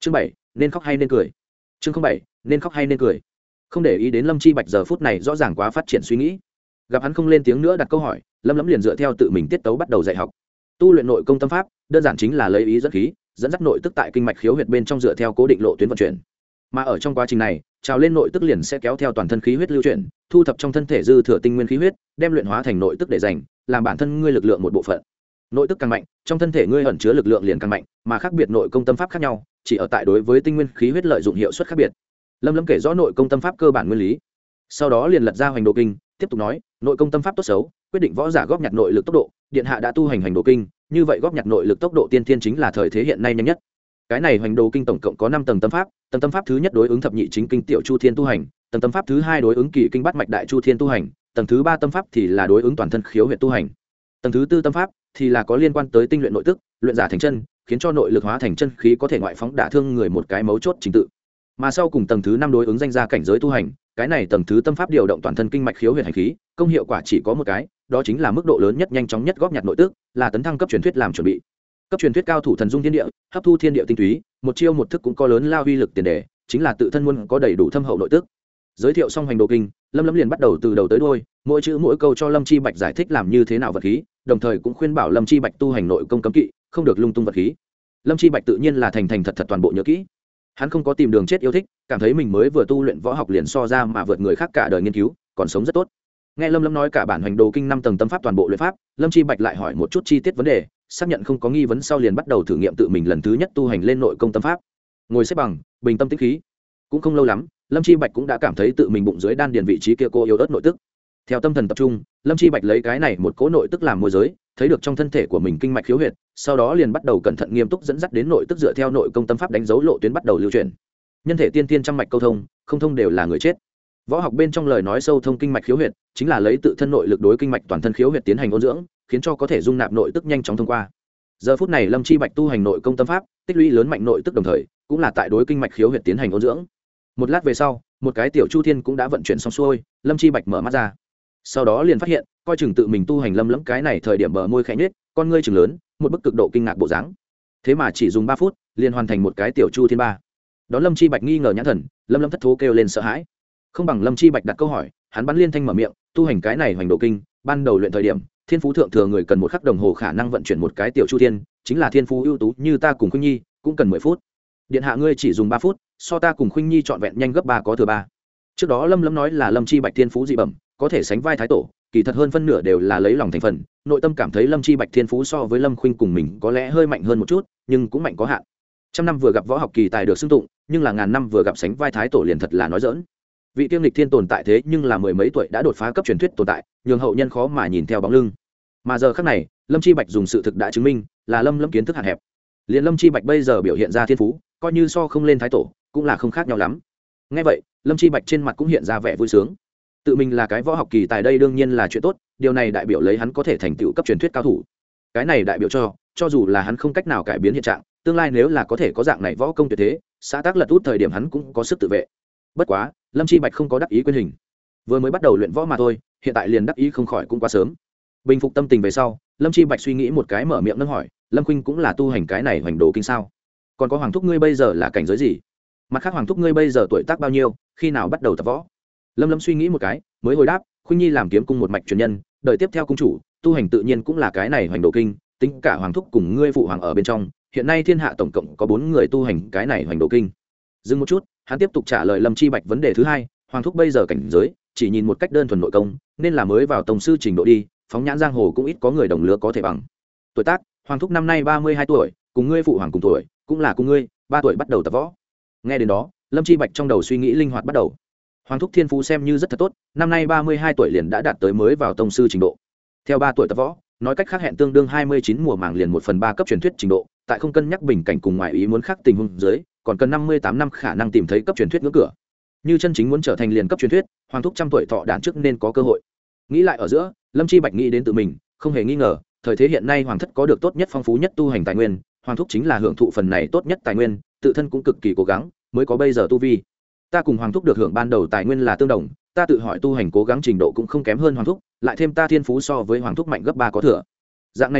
nên khóc hay nên cười. Chương không bảy, nên khóc hay nên cười. Không để ý đến Lâm Chi Bạch giờ phút này rõ ràng quá phát triển suy nghĩ. Gặp hắn không lên tiếng nữa đặt câu hỏi, Lâm Lâm liền dựa theo tự mình tiết tấu bắt đầu dạy học. Tu luyện nội công tâm pháp, đơn giản chính là lấy ý dẫn khí, dẫn dắt nội tức tại kinh mạch khiếu huyệt bên trong dựa theo cố định lộ tuyến vận chuyển. Mà ở trong quá trình này, trào lên nội tức liền sẽ kéo theo toàn thân khí huyết lưu chuyển, thu thập trong thân thể dư thừa tinh nguyên khí huyết, đem luyện hóa thành nội tức để dành, làm bản thân ngươi lực lượng một bộ phận. Nội tức càng mạnh, trong thân thể ngươi ẩn chứa lực lượng liền càng mạnh, mà khác biệt nội công tâm pháp khác nhau, chỉ ở tại đối với tinh nguyên khí huyết lợi dụng hiệu suất khác biệt. Lâm Lâm kể rõ nội công tâm pháp cơ bản nguyên lý, sau đó liền lật ra Hoành Đồ Kinh, tiếp tục nói, nội công tâm pháp tốt xấu, quyết định võ giả góp nhặt nội lực tốc độ, điện hạ đã tu hành Hoành Đồ Kinh, như vậy góp nhặt nội lực tốc độ tiên thiên chính là thời thế hiện nay nhanh nhất. Cái này Hoành Đồ Kinh tổng cộng có năm tầng tâm pháp, tầng tâm pháp thứ nhất đối ứng thập nhị chính kinh tiểu chu thiên tu hành, tầng tâm pháp thứ hai đối ứng kỳ kinh bát mạch đại chu thiên tu hành, tầng thứ ba tâm pháp thì là đối ứng toàn thân khiếu huyệt tu hành. Tầng thứ tư tâm pháp thì là có liên quan tới tinh luyện nội tức, luyện giả thành chân, khiến cho nội lực hóa thành chân khí có thể ngoại phóng đả thương người một cái mấu chốt trình tự. Mà sau cùng tầng thứ năm đối ứng danh gia cảnh giới tu hành, cái này tầng thứ tâm pháp điều động toàn thân kinh mạch khiếu huyệt hành khí, công hiệu quả chỉ có một cái, đó chính là mức độ lớn nhất nhanh chóng nhất góp nhặt nội tức, là tấn thăng cấp truyền thuyết làm chuẩn bị. Cấp truyền thuyết cao thủ thần dung thiên địa, hấp thu thiên địa tinh túy, một chiêu một thức cũng có lớn lao uy lực tiền đề, chính là tự thân muốn có đầy đủ thâm hậu nội tức. Giới thiệu xong Hoành Đồ Kinh, Lâm Lâm liền bắt đầu từ đầu tới đuôi, mỗi chữ mỗi câu cho Lâm Chi Bạch giải thích làm như thế nào vật khí, đồng thời cũng khuyên bảo Lâm Chi Bạch tu hành nội công cấm kỵ, không được lung tung vật khí. Lâm Chi Bạch tự nhiên là thành thành thật thật toàn bộ nhớ kỹ. Hắn không có tìm đường chết yêu thích, cảm thấy mình mới vừa tu luyện võ học liền so ra mà vượt người khác cả đời nghiên cứu, còn sống rất tốt. Nghe Lâm Lâm nói cả bản Hoành Đồ Kinh năm tầng tâm pháp toàn bộ luyện pháp, Lâm Chi Bạch lại hỏi một chút chi tiết vấn đề, xác nhận không có nghi vấn sau liền bắt đầu thử nghiệm tự mình lần thứ nhất tu hành lên nội công tâm pháp. Ngồi xếp bằng, bình tâm tĩnh khí. Cũng không lâu lắm, Lâm Chi Bạch cũng đã cảm thấy tự mình bụng dưới đan điền vị trí kia cô yếu ớt nội tức. Theo tâm thần tập trung, Lâm Chi Bạch lấy cái này một cỗ nội tức làm môi giới, thấy được trong thân thể của mình kinh mạch khiếu huyệt, sau đó liền bắt đầu cẩn thận nghiêm túc dẫn dắt đến nội tức dựa theo nội công tâm pháp đánh dấu lộ tuyến bắt đầu lưu truyền. Nhân thể tiên tiên trăm mạch câu thông, không thông đều là người chết. Võ học bên trong lời nói sâu thông kinh mạch khiếu huyệt, chính là lấy tự thân nội lực đối kinh mạch toàn thân khiếu huyệt tiến hành ôn dưỡng, khiến cho có thể dung nạp nội tức nhanh chóng thông qua. Giờ phút này Lâm Chi Bạch tu hành nội công tâm pháp, tích lũy lớn mạnh nội tức đồng thời, cũng là tại đối kinh mạch khiếu huyệt tiến hành ôn dưỡng. Một lát về sau, một cái tiểu chu thiên cũng đã vận chuyển xong xuôi, Lâm Chi Bạch mở mắt ra. Sau đó liền phát hiện, coi chừng tự mình tu hành lâm lẫm cái này thời điểm bờ môi khẽ nhếch, con ngươi chừng lớn, một bức cực độ kinh ngạc bộ dáng. Thế mà chỉ dùng ba phút, liền hoàn thành một cái tiểu chu thiên ba. Đó Lâm Chi Bạch nghi ngờ nhãn thần, Lâm Lâm thất thố kêu lên sợ hãi. Không bằng Lâm Chi Bạch đặt câu hỏi, hắn bắn liên thanh mở miệng, tu hành cái này Hoành Đồ Kinh, ban đầu luyện thời điểm, thiên phú thượng thừa người cần một khắc đồng hồ khả năng vận chuyển một cái tiểu chu thiên, chính là thiên phú ưu tú như ta cùng Khuynh Nhi, cũng cần mười phút. Điện hạ ngươi chỉ dùng ba phút, so ta cùng Khuynh Nhi trọn vẹn nhanh gấp ba có thừa ba. Trước đó Lâm Lâm nói là Lâm Chi Bạch thiên phú dị bẩm, có thể sánh vai thái tổ, kỳ thật hơn phân nửa đều là lấy lòng thành phần, nội tâm cảm thấy Lâm Chi Bạch thiên phú so với Lâm Khuynh cùng mình có lẽ hơi mạnh hơn một chút, nhưng cũng mạnh có hạn. Trăm năm vừa gặp võ học kỳ tài được xưng tụng, nhưng là ngàn năm vừa gặp sánh vai thái tổ liền thật là nói dỡn. Vị kiêm lịch thiên tồn tại thế nhưng là mười mấy tuổi đã đột phá cấp truyền thuyết tồn tại, nhường hậu nhân khó mà nhìn theo bóng lưng. Mà giờ khắc này, Lâm Chi Bạch dùng sự thực đã chứng minh, là Lâm Lâm kiến thức hạn hẹp. Liên Lâm Chi Bạch bây giờ biểu hiện ra thiên phú, coi như so không lên thái tổ, cũng là không khác nhau lắm. Nghe vậy, Lâm Chi Bạch trên mặt cũng hiện ra vẻ vui sướng. Tự mình là cái võ học kỳ tài đây đương nhiên là chuyện tốt, điều này đại biểu lấy hắn có thể thành tựu cấp truyền thuyết cao thủ. Cái này đại biểu cho, cho dù là hắn không cách nào cải biến hiện trạng, tương lai nếu là có thể có dạng này võ công tuyệt thế, xã tác lật út thời điểm hắn cũng có sức tự vệ. Bất quá, Lâm Chi Bạch không có đắc ý quên hình. Vừa mới bắt đầu luyện võ mà thôi, hiện tại liền đắc ý không khỏi cũng quá sớm. Bình phục tâm tình về sau, Lâm Chi Bạch suy nghĩ một cái mở miệng nâng hỏi, Lâm Khuynh cũng là tu hành cái này Hoành Đồ Kinh sao? Còn có Hoàng thúc ngươi bây giờ là cảnh giới gì? Mặt khác Hoàng thúc ngươi bây giờ tuổi tác bao nhiêu, khi nào bắt đầu tập võ? Lâm Lâm suy nghĩ một cái, mới hồi đáp, Khuynh Nhi làm kiếm cung một mạch truyền nhân, đời tiếp theo cung chủ, tu hành tự nhiên cũng là cái này Hoành Đồ Kinh, tính cả Hoàng thúc cùng ngươi phụ hoàng ở bên trong, hiện nay thiên hạ tổng cộng có bốn người tu hành cái này Hoành Đồ Kinh. Dừng một chút, hắn tiếp tục trả lời Lâm Chi Bạch vấn đề thứ hai, Hoàng thúc bây giờ cảnh giới, chỉ nhìn một cách đơn thuần nội công, nên là mới vào tổng sư trình độ đi, phóng nhãn giang hồ cũng ít có người đồng lứa có thể bằng. Tuổi tác, Hoàng thúc năm nay ba mươi hai tuổi, cùng ngươi phụ hoàng cùng tuổi, cũng là cùng ngươi, ba tuổi bắt đầu tập võ. Nghe đến đó, Lâm Chi Bạch trong đầu suy nghĩ linh hoạt bắt đầu. Hoàng thúc thiên phú xem như rất thật tốt, năm nay ba mươi hai tuổi liền đã đạt tới mới vào tông sư trình độ. Theo ba tuổi tập võ, nói cách khác hẹn tương đương hai mươi chín mùa màng liền một phần ba cấp truyền thuyết trình độ, tại không cân nhắc bình cảnh cùng ngoại ý muốn khác tình huống dưới, còn cần năm mươi tám năm khả năng tìm thấy cấp truyền thuyết ngưỡng cửa. Như chân chính muốn trở thành liền cấp truyền thuyết, Hoàng thúc trăm tuổi thọ đản trước nên có cơ hội. Nghĩ lại ở giữa, Lâm Chi Bạch nghĩ đến tự mình, không hề nghi ngờ, thời thế hiện nay hoàng thất có được tốt nhất phong phú nhất tu hành tài nguyên, Hoàng thúc chính là hưởng thụ phần này tốt nhất tài nguyên, tự thân cũng cực kỳ cố gắng, mới có bây giờ tu vi. Ta cùng Hoàng thúc được hưởng ban đầu tài nguyên là tương đồng, ta tự hỏi tu hành cố gắng trình độ cũng không kém hơn Hoàng thúc, lại thêm ta thiên phú so với Hoàng thúc mạnh gấp ba có thừa. Dạng này tính,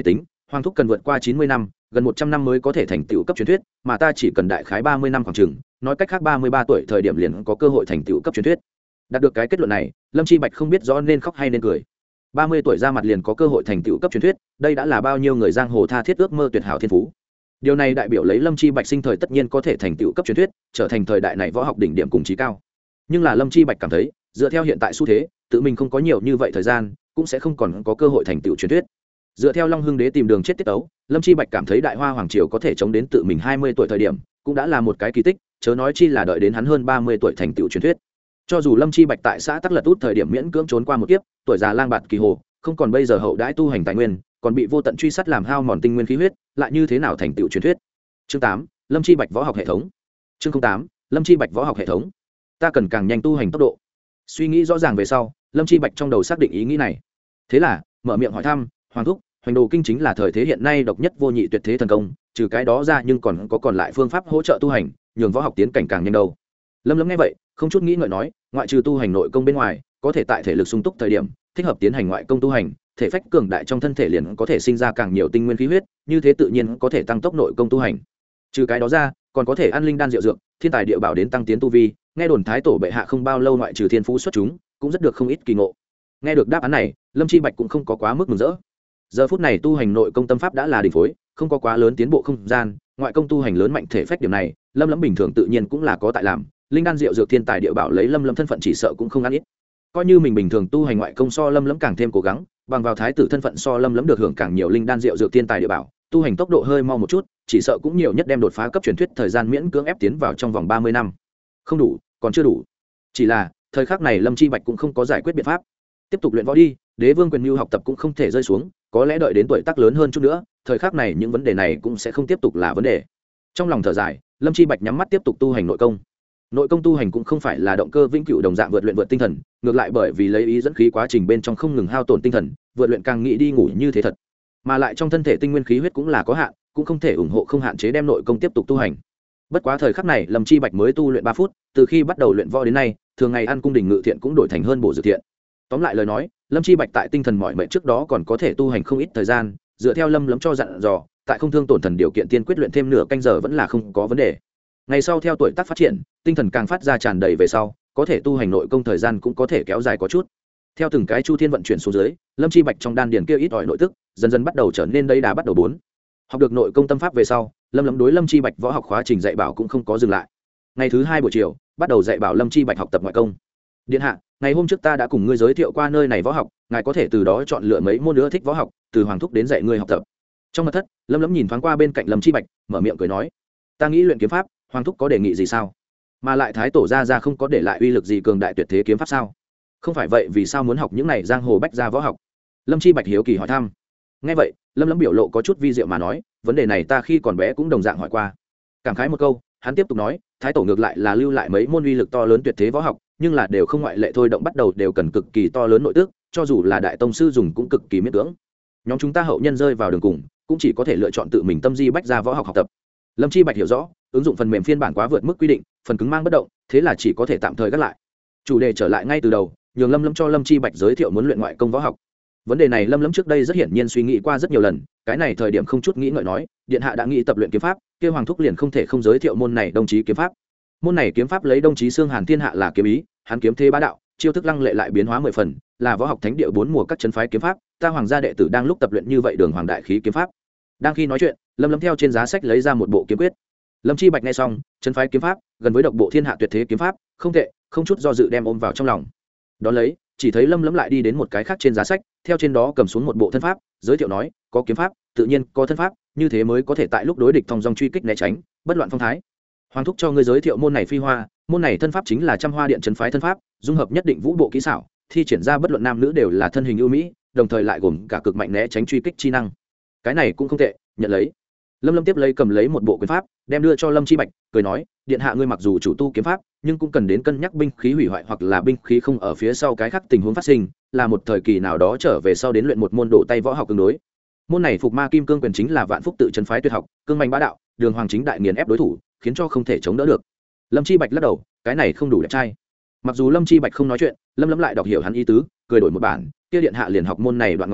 hoàng thúc cần vượt qua chín mươi năm, gần một trăm năm mới có thể thành tựu cấp truyền thuyết, mà ta chỉ cần đại khái ba mươi năm khoảng chừng, nói cách khác ba mươi ba tuổi thời điểm liền có cơ hội thành tựu cấp truyền thuyết. Đạt được cái kết luận này, Lâm Chi Bạch không biết rõ nên khóc hay nên cười. ba mươi tuổi ra mặt liền có cơ hội thành tựu cấp truyền thuyết, đây đã là bao nhiêu người giang hồ tha thiết ước mơ tuyệt hảo thiên phú. Điều này đại biểu lấy Lâm Chi Bạch sinh thời tất nhiên có thể thành tựu cấp truyền thuyết, trở thành thời đại này võ học đỉnh điểm cùng chí cao. Nhưng là Lâm Chi Bạch cảm thấy, dựa theo hiện tại xu thế, tự mình không có nhiều như vậy thời gian, cũng sẽ không còn có cơ hội thành tựu truyền thuyết. Dựa theo Long Hưng Đế tìm đường chết tiết tấu, Lâm Chi Bạch cảm thấy Đại Hoa hoàng triều có thể chống đến tự mình hai mươi tuổi thời điểm, cũng đã là một cái kỳ tích, chớ nói chi là đợi đến hắn hơn ba mươi tuổi thành tựu truyền thuyết. Cho dù Lâm Chi Bạch tại xã Tắc Lật Út thời điểm miễn cưỡng trốn qua một kiếp, tuổi già lang bạt kỳ hồ, không còn bây giờ hậu đãi tu hành tài nguyên, còn bị vô tận truy sát làm hao mòn tinh nguyên khí huyết, lại như thế nào thành tựu truyền thuyết. Chương tám, Lâm Chi Bạch võ học hệ thống. Chương tám, Lâm Chi Bạch võ học hệ thống. Ta cần càng nhanh tu hành tốc độ. Suy nghĩ rõ ràng về sau, Lâm Chi Bạch trong đầu xác định ý nghĩ này. Thế là, mở miệng hỏi thăm, Hoàng thúc, Hoành Đồ Kinh chính là thời thế hiện nay độc nhất vô nhị tuyệt thế thần công, trừ cái đó ra nhưng còn có còn lại phương pháp hỗ trợ tu hành, nhường võ học tiến cảnh càng nhanh đâu. Lâm Lâm nghe vậy, không chút nghĩ ngợi nói, ngoại trừ tu hành nội công bên ngoài, có thể tại thể lực sung túc thời điểm, thích hợp tiến hành ngoại công tu hành, thể phách cường đại trong thân thể liền có thể sinh ra càng nhiều tinh nguyên khí huyết, như thế tự nhiên có thể tăng tốc nội công tu hành. Trừ cái đó ra, còn có thể ăn linh đan diệu dược, thiên tài địa bảo đến tăng tiến tu vi, nghe đồn thái tổ bệ hạ không bao lâu ngoại trừ thiên phú xuất chúng, cũng rất được không ít kỳ ngộ. Nghe được đáp án này, Lâm Chi Bạch cũng không có quá mức mừng rỡ. Giờ phút này tu hành nội công tâm pháp đã là đỉnh phối, không có quá lớn tiến bộ không gian, ngoại công tu hành lớn mạnh thể phách điểm này, Lâm Lâm bình thường tự nhiên cũng là có tại làm, linh đan diệu dược thiên tài địa bảo lấy Lâm Lâm thân phận chỉ sợ cũng không ăn ít. Coi như mình bình thường tu hành ngoại công so Lâm Lâm càng thêm cố gắng, bằng vào thái tử thân phận so Lâm Lâm được hưởng càng nhiều linh đan diệu dược thiên tài địa bảo, tu hành tốc độ hơi mau một chút, chỉ sợ cũng nhiều nhất đem đột phá cấp truyền thuyết thời gian miễn cưỡng ép tiến vào trong vòng ba mươi năm. Không đủ, còn chưa đủ. Chỉ là, thời khắc này Lâm Chi Bạch cũng không có giải quyết biện pháp. Tiếp tục luyện võ đi, đế vương quyền mưu học tập cũng không thể rơi xuống, có lẽ đợi đến tuổi tác lớn hơn chút nữa, thời khắc này những vấn đề này cũng sẽ không tiếp tục là vấn đề. Trong lòng thở dài, Lâm Chi Bạch nhắm mắt tiếp tục tu hành nội công. Nội công tu hành cũng không phải là động cơ vĩnh cửu đồng dạng vượt luyện vượt tinh thần, ngược lại bởi vì lấy ý dẫn khí quá trình bên trong không ngừng hao tổn tinh thần, vượt luyện càng nghĩ đi ngủ như thế thật. Mà lại trong thân thể tinh nguyên khí huyết cũng là có hạn, cũng không thể ủng hộ không hạn chế đem nội công tiếp tục tu hành. Bất quá thời khắc này, Lâm Chi Bạch mới tu luyện ba phút, từ khi bắt đầu luyện võ đến nay, thường ngày ăn cung đình ngự thiện cũng đổi thành hơn bổ dược thiện. Tóm lại lời nói, Lâm Chi Bạch tại tinh thần mỏi mệt trước đó còn có thể tu hành không ít thời gian, dựa theo Lâm Lâm cho dặn dò, tại không thương tổn thần điều kiện tiên quyết luyện thêm nửa canh giờ vẫn là không có vấn đề. Ngày sau theo tuổi tác phát triển, tinh thần càng phát ra tràn đầy về sau, có thể tu hành nội công thời gian cũng có thể kéo dài có chút. Theo từng cái chu thiên vận chuyển xuống dưới, Lâm Chi Bạch trong đan điền kia ít ỏi nội tức, dần dần bắt đầu trở nên đầy đà bắt đầu bốn. Học được nội công tâm pháp về sau, Lâm Lâm đối Lâm Chi Bạch võ học khóa trình dạy bảo cũng không có dừng lại. Ngày thứ hai buổi chiều, bắt đầu dạy bảo Lâm Chi Bạch học tập ngoại công. Điện hạ, ngày hôm trước ta đã cùng ngươi giới thiệu qua nơi này võ học, ngài có thể từ đó chọn lựa mấy môn nữa thích võ học, từ hoàng thúc đến dạy ngươi học tập. Trong mật thất, Lâm Lâm nhìn thoáng qua bên cạnh Lâm Chi Bạch, mở miệng cười nói, ta nghĩ luyện kiếm pháp, hoàng thúc có đề nghị gì sao? Mà lại thái tổ gia gia không có để lại uy lực gì cường đại tuyệt thế kiếm pháp sao? Không phải vậy vì sao muốn học những này giang hồ bách gia võ học? Lâm Chi Bạch hiếu kỳ hỏi thăm. Nghe vậy, Lâm Lâm biểu lộ có chút vi diệu mà nói, vấn đề này ta khi còn bé cũng đồng dạng hỏi qua. Cảm khái một câu, hắn tiếp tục nói, thái tổ ngược lại là lưu lại mấy môn uy lực to lớn tuyệt thế võ học, nhưng là đều không ngoại lệ thôi động bắt đầu đều cần cực kỳ to lớn nội tức, cho dù là đại tông sư dùng cũng cực kỳ miễn cưỡng. Nhóm chúng ta hậu nhân rơi vào đường cùng, cũng chỉ có thể lựa chọn tự mình tâm di bách gia võ học học tập. Lâm Chi Bạch hiểu rõ, ứng dụng phần mềm phiên bản quá vượt mức quy định, phần cứng mang bất động, thế là chỉ có thể tạm thời gác lại. Chủ đề trở lại ngay từ đầu, nhường Lâm Lâm cho Lâm Chi Bạch giới thiệu muốn luyện ngoại công võ học. Vấn đề này Lâm Lâm trước đây rất hiển nhiên suy nghĩ qua rất nhiều lần, cái này thời điểm không chút nghĩ ngợi nói, điện hạ đã nghĩ tập luyện kiếm pháp, kia hoàng thúc liền không thể không giới thiệu môn này đồng chí kiếm pháp. Môn này kiếm pháp lấy đồng chí xương Hàn Thiên Hạ là kiếm ý, hắn kiếm thế bá đạo, chiêu thức lăng lệ lại biến hóa mười phần, là võ học thánh địa bốn mùa các chân phái kiếm pháp, ta hoàng gia đệ tử đang lúc tập luyện như vậy đường hoàng đại khí kiếm pháp. Đang khi nói chuyện, Lâm Lâm theo trên giá sách lấy ra một bộ kiếm quyết. Lâm Chi Bạch nghe xong, chân phái kiếm pháp, gần với độc bộ thiên hạ tuyệt thế kiếm pháp, không tệ, không chút do dự đem ôm vào trong lòng. Đón lấy, chỉ thấy Lâm Lâm lại đi đến một cái khác trên giá sách, theo trên đó cầm xuống một bộ thân pháp, giới thiệu nói, có kiếm pháp, tự nhiên có thân pháp, như thế mới có thể tại lúc đối địch thông dong truy kích né tránh, bất loạn phong thái. Hoàng thúc cho ngươi giới thiệu môn này phi hoa, môn này thân pháp chính là trăm hoa điện chân phái thân pháp, dung hợp nhất định vũ bộ kỹ xảo, thi triển ra bất luận nam nữ đều là thân hình ưu mỹ, đồng thời lại gồm cả cực mạnh né tránh truy kích chi năng. Cái này cũng không tệ, nhận lấy. Lâm Lâm tiếp lấy cầm lấy một bộ quyền pháp, đem đưa cho Lâm Chi Bạch, cười nói, điện hạ ngươi mặc dù chủ tu kiếm pháp, nhưng cũng cần đến cân nhắc binh khí hủy hoại hoặc là binh khí không ở phía sau cái khác tình huống phát sinh, là một thời kỳ nào đó trở về sau đến luyện một môn độ tay võ học tương đối. Môn này Phục Ma Kim Cương quyền chính là vạn phúc tự chân phái tuyệt học, cương manh bá đạo, đường hoàng chính đại nghiền ép đối thủ, khiến cho không thể chống đỡ được. Lâm Chi Bạch lắc đầu, cái này không đủ đẹp trai. Mặc dù Lâm Chi Bạch không nói chuyện, Lâm Lâm lại đọc hiểu hắn ý tứ, cười đổi một bản, kia điện hạ liền học môn này đoạn ngọc đi,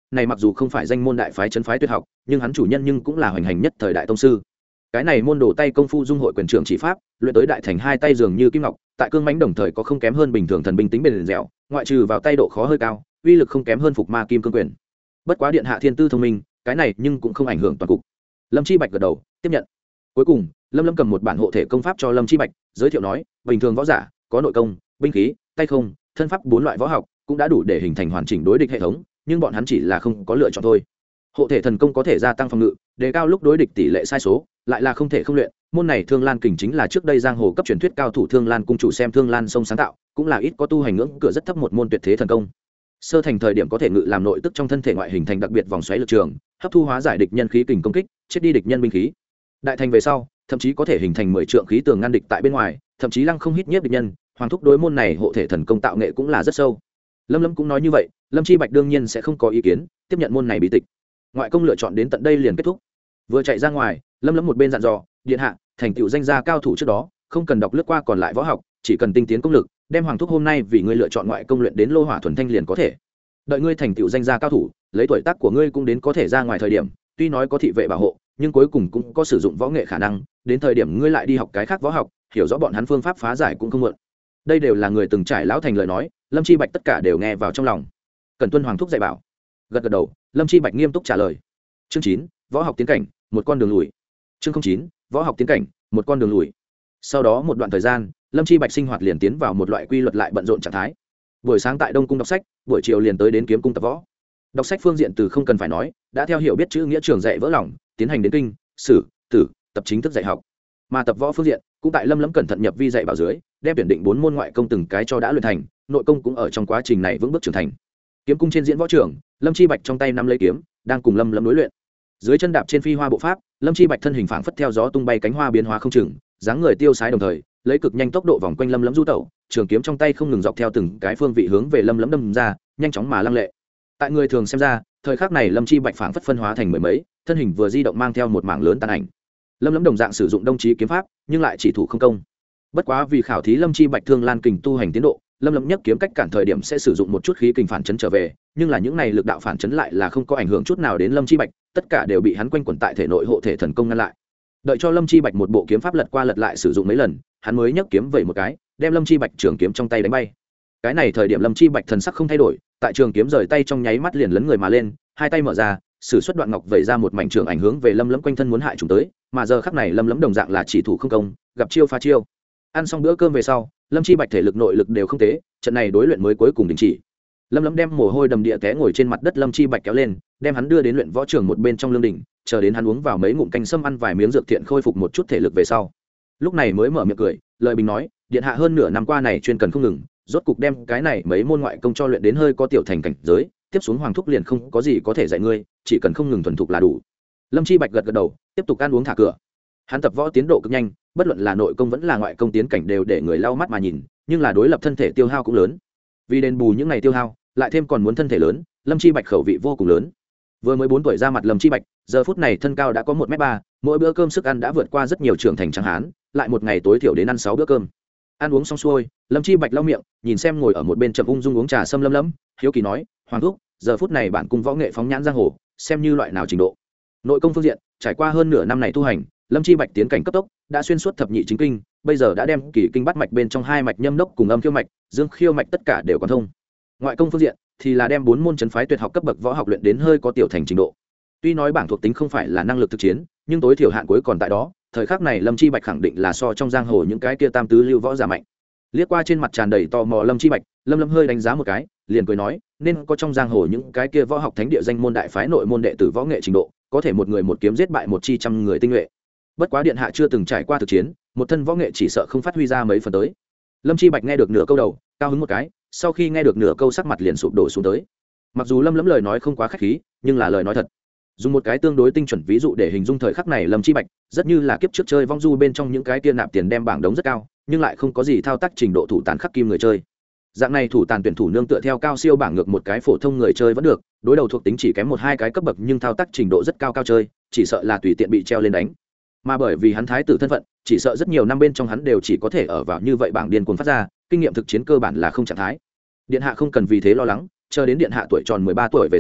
này mặc dù không phải danh môn đại phái trấn phái tuyệt học, nhưng hắn chủ nhân nhưng cũng là hoành hành nhất thời đại tông sư. Cái này môn đồ tay công phu dung hội quyền trưởng chỉ pháp, luyện tới đại thành hai tay dường như kim ngọc, tại cương mãnh đồng thời có không kém hơn bình thường thần binh tính bền dẻo, ngoại trừ vào tay độ khó hơi cao, uy lực không kém hơn phục ma kim cương quyền. Bất quá điện hạ thiên tư thông minh, cái này nhưng cũng không ảnh hưởng toàn cục. Lâm Chi Bạch gật đầu tiếp nhận. Cuối cùng Lâm Lâm cầm một bản hộ thể công pháp cho Lâm Chi Bạch, giới thiệu nói bình thường võ giả có nội công, binh khí, tay không, thân pháp bốn loại võ học cũng đã đủ để hình thành hoàn chỉnh đối địch hệ thống, nhưng bọn hắn chỉ là không có lựa chọn thôi. Hộ thể thần công có thể gia tăng phòng ngự, đề cao lúc đối địch tỷ lệ sai số, lại là không thể không luyện. Môn này Thương Lan kình chính là trước đây giang hồ cấp truyền thuyết cao thủ Thương Lan cung chủ xem Thương Lan sông sáng tạo, cũng là ít có tu hành ngưỡng cửa rất thấp một môn tuyệt thế thần công. Sơ thành thời điểm có thể ngự làm nội tức trong thân thể ngoại hình thành đặc biệt vòng xoáy lực trường, hấp thu hóa giải địch nhân khí kình công kích, chết đi địch nhân binh khí. Đại thành về sau, thậm chí có thể hình thành mười trượng khí tường ngăn địch tại bên ngoài, thậm chí lăng không hít nhiếp địch nhân. Hoàng thúc đối môn này hộ thể thần công tạo nghệ cũng là rất sâu. Lâm Lâm cũng nói như vậy, Lâm Chi Bạch đương nhiên sẽ không có ý kiến, tiếp nhận môn này bí tịch. Ngoại công lựa chọn đến tận đây liền kết thúc. Vừa chạy ra ngoài, Lâm Lâm một bên dặn dò, điện hạ, thành tựu danh gia cao thủ trước đó, không cần đọc lướt qua còn lại võ học, chỉ cần tinh tiến công lực, đem Hoàng thúc hôm nay vì ngươi lựa chọn ngoại công luyện đến lô hỏa thuần thanh liền có thể. Đợi ngươi thành tựu danh gia cao thủ, lấy tuổi tác của ngươi cũng đến có thể ra ngoài thời điểm, tuy nói có thị vệ bảo hộ, nhưng cuối cùng cũng có sử dụng võ nghệ khả năng, đến thời điểm ngươi lại đi học cái khác võ học, hiểu rõ bọn hắn phương pháp phá giải cũng không muộn. Đây đều là người từng trải lão thành lời nói, Lâm Chi Bạch tất cả đều nghe vào trong lòng. Cần tuân Hoàng thúc dạy bảo. Gật gật đầu, Lâm Chi Bạch nghiêm túc trả lời. Chương chín, võ học tiến cảnh, một con đường lùi. Chương chín, võ học tiến cảnh, một con đường lùi. Sau đó một đoạn thời gian, Lâm Chi Bạch sinh hoạt liền tiến vào một loại quy luật lại bận rộn trạng thái. Buổi sáng tại Đông cung đọc sách, buổi chiều liền tới đến Kiếm cung tập võ. Đọc sách phương diện từ không cần phải nói, đã theo hiểu biết chữ nghĩa trường dạy vỡ lòng, tiến hành đến kinh, sử, tử, tập chính thức dạy học. Mà tập võ phương diện, cũng tại Lâm Lâm cẩn thận nhập vi dạy bảo dưới, đem tuyển định bốn môn ngoại công từng cái cho đã luyện thành, nội công cũng ở trong quá trình này vững bước trưởng thành. Kiếm cung trên diễn võ trường, Lâm Chi Bạch trong tay nắm lấy kiếm, đang cùng Lâm Lâm đối luyện. Dưới chân đạp trên phi hoa bộ pháp, Lâm Chi Bạch thân hình phảng phất theo gió tung bay, cánh hoa biến hóa không chừng, dáng người tiêu sái đồng thời, lấy cực nhanh tốc độ vòng quanh Lâm Lâm du tẩu, trường kiếm trong tay không ngừng dọc theo từng cái phương vị hướng về Lâm Lâm đâm ra, nhanh chóng mà lăng lệ. Tại người thường xem ra, thời khắc này Lâm Chi Bạch phảng phất phân hóa thành mười mấy, thân hình vừa di động mang theo một mảng lớn tàn ảnh. Lâm Lâm đồng dạng sử dụng đông chí kiếm pháp, nhưng lại chỉ thủ không công. Bất quá vì khảo thí Lâm Chi Bạch Thương Lan kình tu hành tiến độ, Lâm Lâm nhất kiếm cách cản thời điểm sẽ sử dụng một chút khí kình phản chấn trở về, nhưng là những này lực đạo phản chấn lại là không có ảnh hưởng chút nào đến Lâm Chi Bạch, tất cả đều bị hắn quanh quẩn tại thể nội hộ thể thần công ngăn lại. Đợi cho Lâm Chi Bạch một bộ kiếm pháp lật qua lật lại sử dụng mấy lần, hắn mới nhấc kiếm vẩy một cái, đem Lâm Chi Bạch trường kiếm trong tay đánh bay. Cái này thời điểm Lâm Chi Bạch thần sắc không thay đổi, tại trường kiếm rời tay trong nháy mắt liền lấn người mà lên, hai tay mở ra, sử xuất đoạn ngọc vẩy ra một mảnh trường ảnh hướng về Lâm Lâm quanh thân muốn hại chúng tới, mà giờ khắc này Lâm Lâm đồng dạng là chỉ thủ không công, gặp chiêu phá chiêu. Ăn xong bữa cơm về sau, Lâm Chi Bạch thể lực nội lực đều không tế, trận này đối luyện mới cuối cùng đình chỉ. Lâm Lâm đem mồ hôi đầm địa té ngồi trên mặt đất Lâm Chi Bạch kéo lên, đem hắn đưa đến luyện võ trường một bên trong lương đình, chờ đến hắn uống vào mấy ngụm canh sâm, ăn vài miếng dược thiện khôi phục một chút thể lực về sau, lúc này mới mở miệng cười, lời bình nói, điện hạ hơn nửa năm qua này chuyên cần không ngừng, rốt cục đem cái này mấy môn ngoại công cho luyện đến hơi có tiểu thành cảnh giới, tiếp xuống Hoàng thúc liền không có gì có thể dạy ngươi, chỉ cần không ngừng thuần thục là đủ. Lâm Chi Bạch gật gật đầu, tiếp tục ăn uống thả cửa. Hắn tập võ tiến độ cực nhanh, bất luận là nội công vẫn là ngoại công tiến cảnh đều để người lau mắt mà nhìn, nhưng là đối lập thân thể tiêu hao cũng lớn. Vì đền bù những ngày tiêu hao, lại thêm còn muốn thân thể lớn, Lâm Chi Bạch khẩu vị vô cùng lớn. Vừa mới bốn tuổi ra mặt Lâm Chi Bạch, giờ phút này thân cao đã có một mét ba, mỗi bữa cơm sức ăn đã vượt qua rất nhiều trưởng thành trắng hán, lại một ngày tối thiểu đến ăn sáu bữa cơm. Ăn uống xong xuôi, Lâm Chi Bạch lau miệng, nhìn xem ngồi ở một bên chậm ung dung uống trà sâm Lâm Lâm, hiếu kỳ nói, Hoàng thúc, giờ phút này bản cung võ nghệ phóng nhãn giang hồ, xem như loại nào trình độ? Nội công phương diện, trải qua hơn nửa năm này tu hành, Lâm Chi Bạch tiến cảnh cấp tốc, đã xuyên suốt thập nhị chính kinh, bây giờ đã đem kỳ kinh bắt mạch bên trong hai mạch nhâm đốc cùng âm khiêu mạch, dương khiêu mạch tất cả đều quan thông. Ngoại công phương diện thì là đem bốn môn trấn phái tuyệt học cấp bậc võ học luyện đến hơi có tiểu thành trình độ. Tuy nói bảng thuộc tính không phải là năng lực thực chiến, nhưng tối thiểu hạn cuối còn tại đó, thời khắc này Lâm Chi Bạch khẳng định là so trong giang hồ những cái kia tam tứ lưu võ giả mạnh. Liếc qua trên mặt tràn đầy tò mò Lâm Chi Bạch, Lâm Lâm hơi đánh giá một cái, liền cười nói, nên có trong giang hồ những cái kia võ học thánh địa danh môn đại phái nội môn đệ tử võ nghệ trình độ, có thể một người một kiếm giết bại một chi trăm người tinh nhuệ. Bất quá điện hạ chưa từng trải qua thực chiến, một thân võ nghệ chỉ sợ không phát huy ra mấy phần tới. Lâm Chi Bạch nghe được nửa câu đầu, cao hứng một cái, sau khi nghe được nửa câu sắc mặt liền sụp đổ xuống tới. Mặc dù Lâm Lâm lời nói không quá khách khí, nhưng là lời nói thật. Dùng một cái tương đối tinh chuẩn ví dụ để hình dung thời khắc này Lâm Chi Bạch, rất như là kiếp trước chơi vong du bên trong những cái kia nạp tiền đem bảng đống rất cao, nhưng lại không có gì thao tác trình độ thủ tàn khắc kim người chơi. Dạng này thủ tàn tuyển thủ nương tựa theo cao siêu bảng ngược một cái phổ thông người chơi vẫn được, đối đầu thuộc tính chỉ kém một hai cái cấp bậc nhưng thao tác trình độ rất cao cao chơi, chỉ sợ là tùy tiện bị treo lên đánh. Mà bởi vì hắn thái tử thân phận, chỉ sợ rất nhiều năm bên trong hắn đều chỉ có thể ở vào như vậy bảng điên cuồng phát ra, kinh nghiệm thực chiến cơ bản là không trạng thái. Điện hạ không cần vì thế lo lắng, chờ đến điện hạ tuổi tròn mười ba tuổi về sau,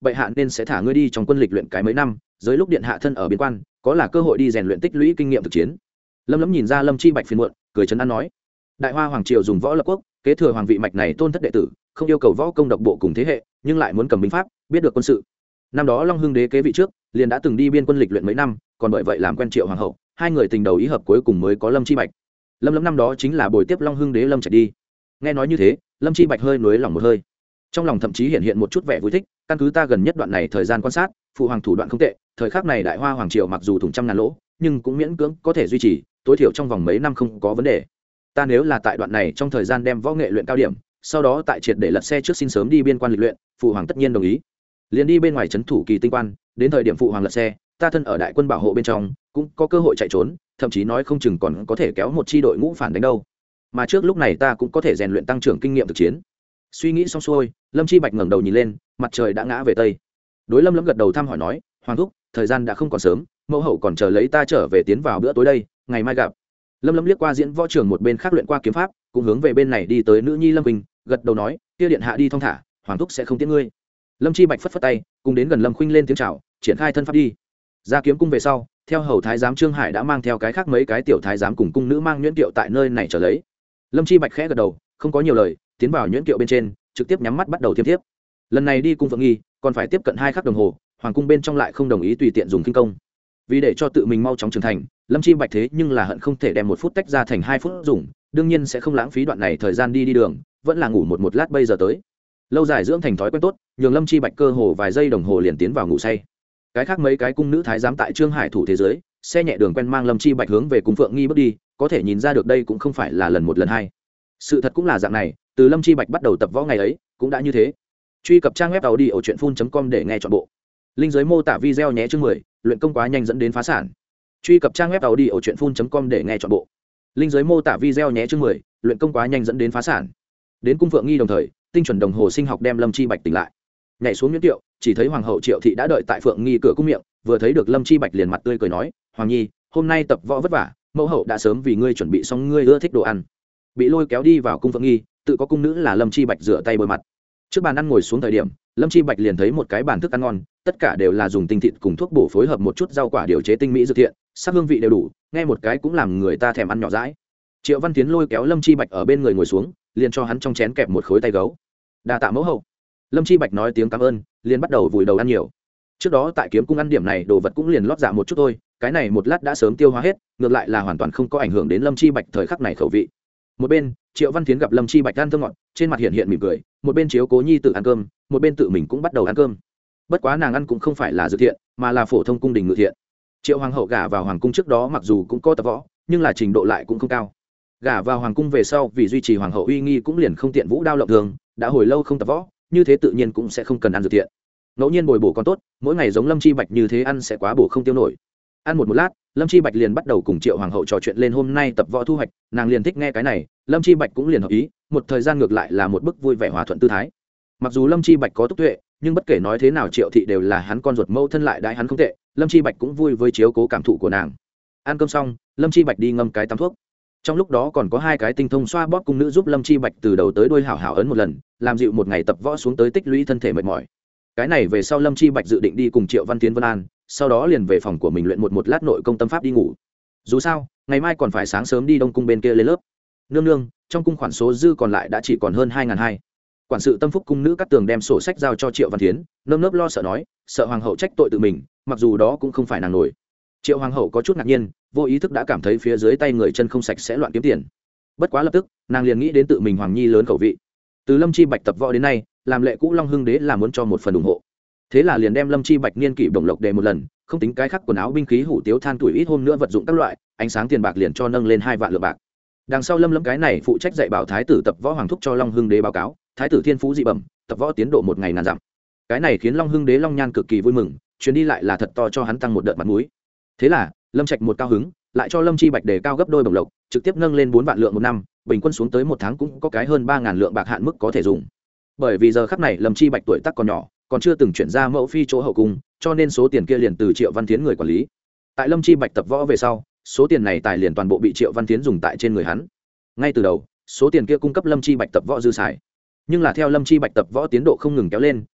bệ hạ nên sẽ thả ngươi đi trong quân lịch luyện cái mấy năm, dưới lúc điện hạ thân ở biên quan có là cơ hội đi rèn luyện tích lũy kinh nghiệm thực chiến. Lâm Lâm nhìn ra Lâm Chi Bạch phiền muộn, cười trấn an nói: đại hoa hoàng triều dùng võ lập quốc, kế thừa hoàng vị mạch này tôn thất đệ tử, không yêu cầu võ công độc bộ cùng thế hệ, nhưng lại muốn cầm binh pháp, biết được quân sự. Năm đó Long Hưng đế kế vị trước liền đã từng đi biên quân lịch luyện mấy năm, còn bởi vậy làm quen Triệu hoàng hậu, hai người tình đầu ý hợp, cuối cùng mới có Lâm Chi Bạch. Lâm Lâm năm đó chính là bồi tiếp Long Hưng đế Lâm Trạch đi. Nghe nói như thế, Lâm Chi Bạch hơi nuối lòng một hơi, trong lòng thậm chí hiện hiện một chút vẻ vui thích. Căn cứ ta gần nhất đoạn này thời gian quan sát, phụ hoàng thủ đoạn không tệ, thời khắc này đại hoa hoàng triều mặc dù thủng trăm ngàn lỗ, nhưng cũng miễn cưỡng có thể duy trì, tối thiểu trong vòng mấy năm không có vấn đề. Ta nếu là tại đoạn này trong thời gian đem võ nghệ luyện cao điểm, sau đó tại triệt để lật xe trước xin sớm đi biên quan lịch luyện, phụ hoàng tất nhiên đồng ý. Liền đi bên ngoài trấn thủ kỳ tinh quan, đến thời điểm phụ hoàng lật xe, ta thân ở đại quân bảo hộ bên trong, cũng có cơ hội chạy trốn, thậm chí nói không chừng còn có thể kéo một chi đội ngũ phản đánh đâu. Mà trước lúc này ta cũng có thể rèn luyện tăng trưởng kinh nghiệm thực chiến. Suy nghĩ xong xuôi, Lâm Chi Bạch ngẩng đầu nhìn lên, mặt trời đã ngã về tây. Đối Lâm Lâm gật đầu thăm hỏi nói: hoàng thúc, thời gian đã không còn sớm, mẫu hậu còn chờ lấy ta trở về tiến vào bữa tối đây, ngày mai gặp. Lâm Lâm liếc qua diễn võ trường một bên khác luyện qua kiếm pháp, cũng hướng về bên này đi tới nữ nhi Lâm Khuynh, gật đầu nói: kia điện hạ đi thong thả, hoàng thúc sẽ không tiễn ngươi. Lâm Chi Bạch phất phất tay, cùng đến gần Lâm Khuynh lên tiếng chào, triển khai thân pháp đi. Ra kiếm cung về sau, theo hầu thái giám Trương Hải đã mang theo cái khác mấy cái tiểu thái giám cùng cung nữ mang nhuyễn kiệu tại nơi này trở lấy. Lâm Chi Bạch khẽ gật đầu, không có nhiều lời, tiến vào nhuyễn kiệu bên trên, trực tiếp nhắm mắt bắt đầu thiếp tiếp. Lần này đi cung Phượng Nghi, còn phải tiếp cận hai khắc đồng hồ, hoàng cung bên trong lại không đồng ý tùy tiện dùng kinh công. Vì để cho tự mình mau chóng trưởng thành, Lâm Chi Bạch thế nhưng là hận không thể đem một phút tách ra thành hai phút dùng, đương nhiên sẽ không lãng phí đoạn này thời gian đi đi đường, vẫn là ngủ một một lát bây giờ tới. Lâu dài dưỡng thành thói quen tốt, nhường Lâm Chi Bạch cơ hồ vài giây đồng hồ liền tiến vào ngủ say. Cái khác mấy cái cung nữ thái giám tại Trương Hải thủ thế giới, xe nhẹ đường quen mang Lâm Chi Bạch hướng về cung Phượng Nghi bước đi, có thể nhìn ra được đây cũng không phải là lần một lần hai. Sự thật cũng là dạng này, từ Lâm Chi Bạch bắt đầu tập võ ngày ấy, cũng đã như thế. Truy cập trang web tàu đi ở truyện phun chấm com để nghe trọn bộ. Linh dưới mô tả video nhé chương mười, luyện công quá nhanh dẫn đến phá sản. Truy cập trang web tàu đi ở truyện phun chấm com để nghe trọn bộ. Linh dưới mô tả video nhé chương mười, luyện công quá nhanh dẫn đến phá sản. Đến cung Phượng Nghi đồng thời, tinh chuẩn đồng hồ sinh học đem Lâm Chi Bạch tỉnh lại. Nhảy xuống nhuyễn tiệu, chỉ thấy hoàng hậu Triệu thị đã đợi tại Phượng Nghi cửa cung miệng, vừa thấy được Lâm Chi Bạch liền mặt tươi cười nói: "Hoàng nhi, hôm nay tập võ vất vả, mẫu hậu đã sớm vì ngươi chuẩn bị xong ngươi ưa thích đồ ăn." Bị lôi kéo đi vào cung Phượng Nghi, tự có cung nữ là Lâm Chi Bạch rửa tay bôi mặt. Trước bàn ăn ngồi xuống thời điểm, Lâm Chi Bạch liền thấy một cái bàn thức ăn ngon, tất cả đều là dùng tinh thịt cùng thuốc bổ phối hợp một chút rau quả điều chế tinh mỹ dược thiện, sắc hương vị đều đủ, nghe một cái cũng làm người ta thèm ăn nhỏ dãi. Triệu Văn Tiến lôi kéo Lâm Chi Bạch ở bên người ngồi xuống, liền cho hắn trong chén kẹp một khối tay gấu. "Đa tạ mẫu hậu." Lâm Chi Bạch nói tiếng cảm ơn, liền bắt đầu vùi đầu ăn nhiều. Trước đó tại kiếm cung ăn điểm này đồ vật cũng liền lót dạ một chút thôi, cái này một lát đã sớm tiêu hóa hết, ngược lại là hoàn toàn không có ảnh hưởng đến Lâm Chi Bạch thời khắc này khẩu vị. Một bên, Triệu Văn Tiến gặp Lâm Chi Bạch ăn thơm ngọt, trên mặt hiện hiện mỉm cười, một bên chiếu cố nhi tự ăn cơm, một bên tự mình cũng bắt đầu ăn cơm. Bất quá nàng ăn cũng không phải là dược thiện, mà là phổ thông cung đình ngự thiện. Triệu hoàng hậu gả vào hoàng cung trước đó mặc dù cũng có tập võ, nhưng là trình độ lại cũng không cao. Gả vào hoàng cung về sau, vì duy trì hoàng hậu uy nghi cũng liền không tiện vũ đao lộng thường, đã hồi lâu không tập võ, như thế tự nhiên cũng sẽ không cần ăn dược thiện. Ngẫu nhiên bồi bổ còn tốt, mỗi ngày giống Lâm Chi Bạch như thế ăn sẽ quá bổ không tiêu nổi. Ăn một một lát, Lâm Chi Bạch liền bắt đầu cùng Triệu hoàng hậu trò chuyện lên hôm nay tập võ thu hoạch, nàng liền thích nghe cái này, Lâm Chi Bạch cũng liền hợp ý, một thời gian ngược lại là một bức vui vẻ hòa thuận tư thái. Mặc dù Lâm Chi Bạch có túc tuệ, nhưng bất kể nói thế nào Triệu thị đều là hắn con ruột mẫu thân lại đãi hắn không tệ, Lâm Chi Bạch cũng vui với chiếu cố cảm thụ của nàng. Ăn cơm xong, Lâm Chi Bạch đi ngâm cái tắm thuốc. Trong lúc đó còn có hai cái tinh thông xoa bóp cung nữ giúp Lâm Chi Bạch từ đầu tới đuôi hảo hảo ấn một lần, làm dịu một ngày tập võ xuống tới tích lũy thân thể mệt mỏi. Cái này về sau Lâm Chi Bạch dự định đi cùng Triệu Văn Tiến Vân An, sau đó liền về phòng của mình luyện một một lát nội công tâm pháp đi ngủ. Dù sao, ngày mai còn phải sáng sớm đi Đông cung bên kia lên lớp. Nương nương, trong cung khoản số dư còn lại đã chỉ còn hơn hai ngàn hai. Quản sự Tâm Phúc cung nữ Cát Tường đem sổ sách giao cho Triệu Văn Tiến, nơm nớp lo sợ nói, sợ hoàng hậu trách tội tự mình, mặc dù đó cũng không phải nàng nổi. Triệu hoàng hậu có chút ngạc nhiên, vô ý thức đã cảm thấy phía dưới tay người chân không sạch sẽ loạn kiếm tiền. Bất quá lập tức, nàng liền nghĩ đến tự mình hoàng nhi lớn khẩu vị. Từ Lâm Chi Bạch tập võ đến nay, làm lệ cũ Long Hưng đế là muốn cho một phần ủng hộ. Thế là liền đem Lâm Chi Bạch niên kỷ bổng lộc đề một lần, không tính cái khác quần áo binh khí hủ tiếu than tuổi ít hôm nữa vật dụng các loại, ánh sáng tiền bạc liền cho nâng lên hai vạn lượng bạc. Đằng sau Lâm Lâm cái này phụ trách dạy bảo thái tử tập võ hoàng thúc cho Long Hưng đế báo cáo, thái tử thiên phú dị bẩm, tập võ tiến độ một ngày ngàn dặm. Cái này khiến Long Hưng đế Long Nhan cực kỳ vui mừng, chuyến đi lại là thật to cho hắn tăng một đợt mặt mũi. Thế là, Lâm Trạch một cao hứng, lại cho Lâm Chi Bạch đề cao gấp đôi bổng lộc, trực tiếp nâng lên bốn vạn lượng một năm, bình quân xuống tới một tháng cũng có cái hơn ba ngàn lượng bạc hạn mức có thể dùng. Bởi vì giờ khắc này Lâm Chi Bạch tuổi tác còn nhỏ, còn chưa từng chuyển ra mẫu phi chỗ hậu cung, cho nên số tiền kia liền từ Triệu Văn Tiến người quản lý. Tại Lâm Chi Bạch tập võ về sau, số tiền này tài liền toàn bộ bị Triệu Văn Tiến dùng tại trên người hắn. Ngay từ đầu, số tiền kia cung cấp Lâm Chi Bạch tập võ dư xài. Nhưng là theo Lâm Chi Bạch tập võ tiến độ không ngừng kéo lên,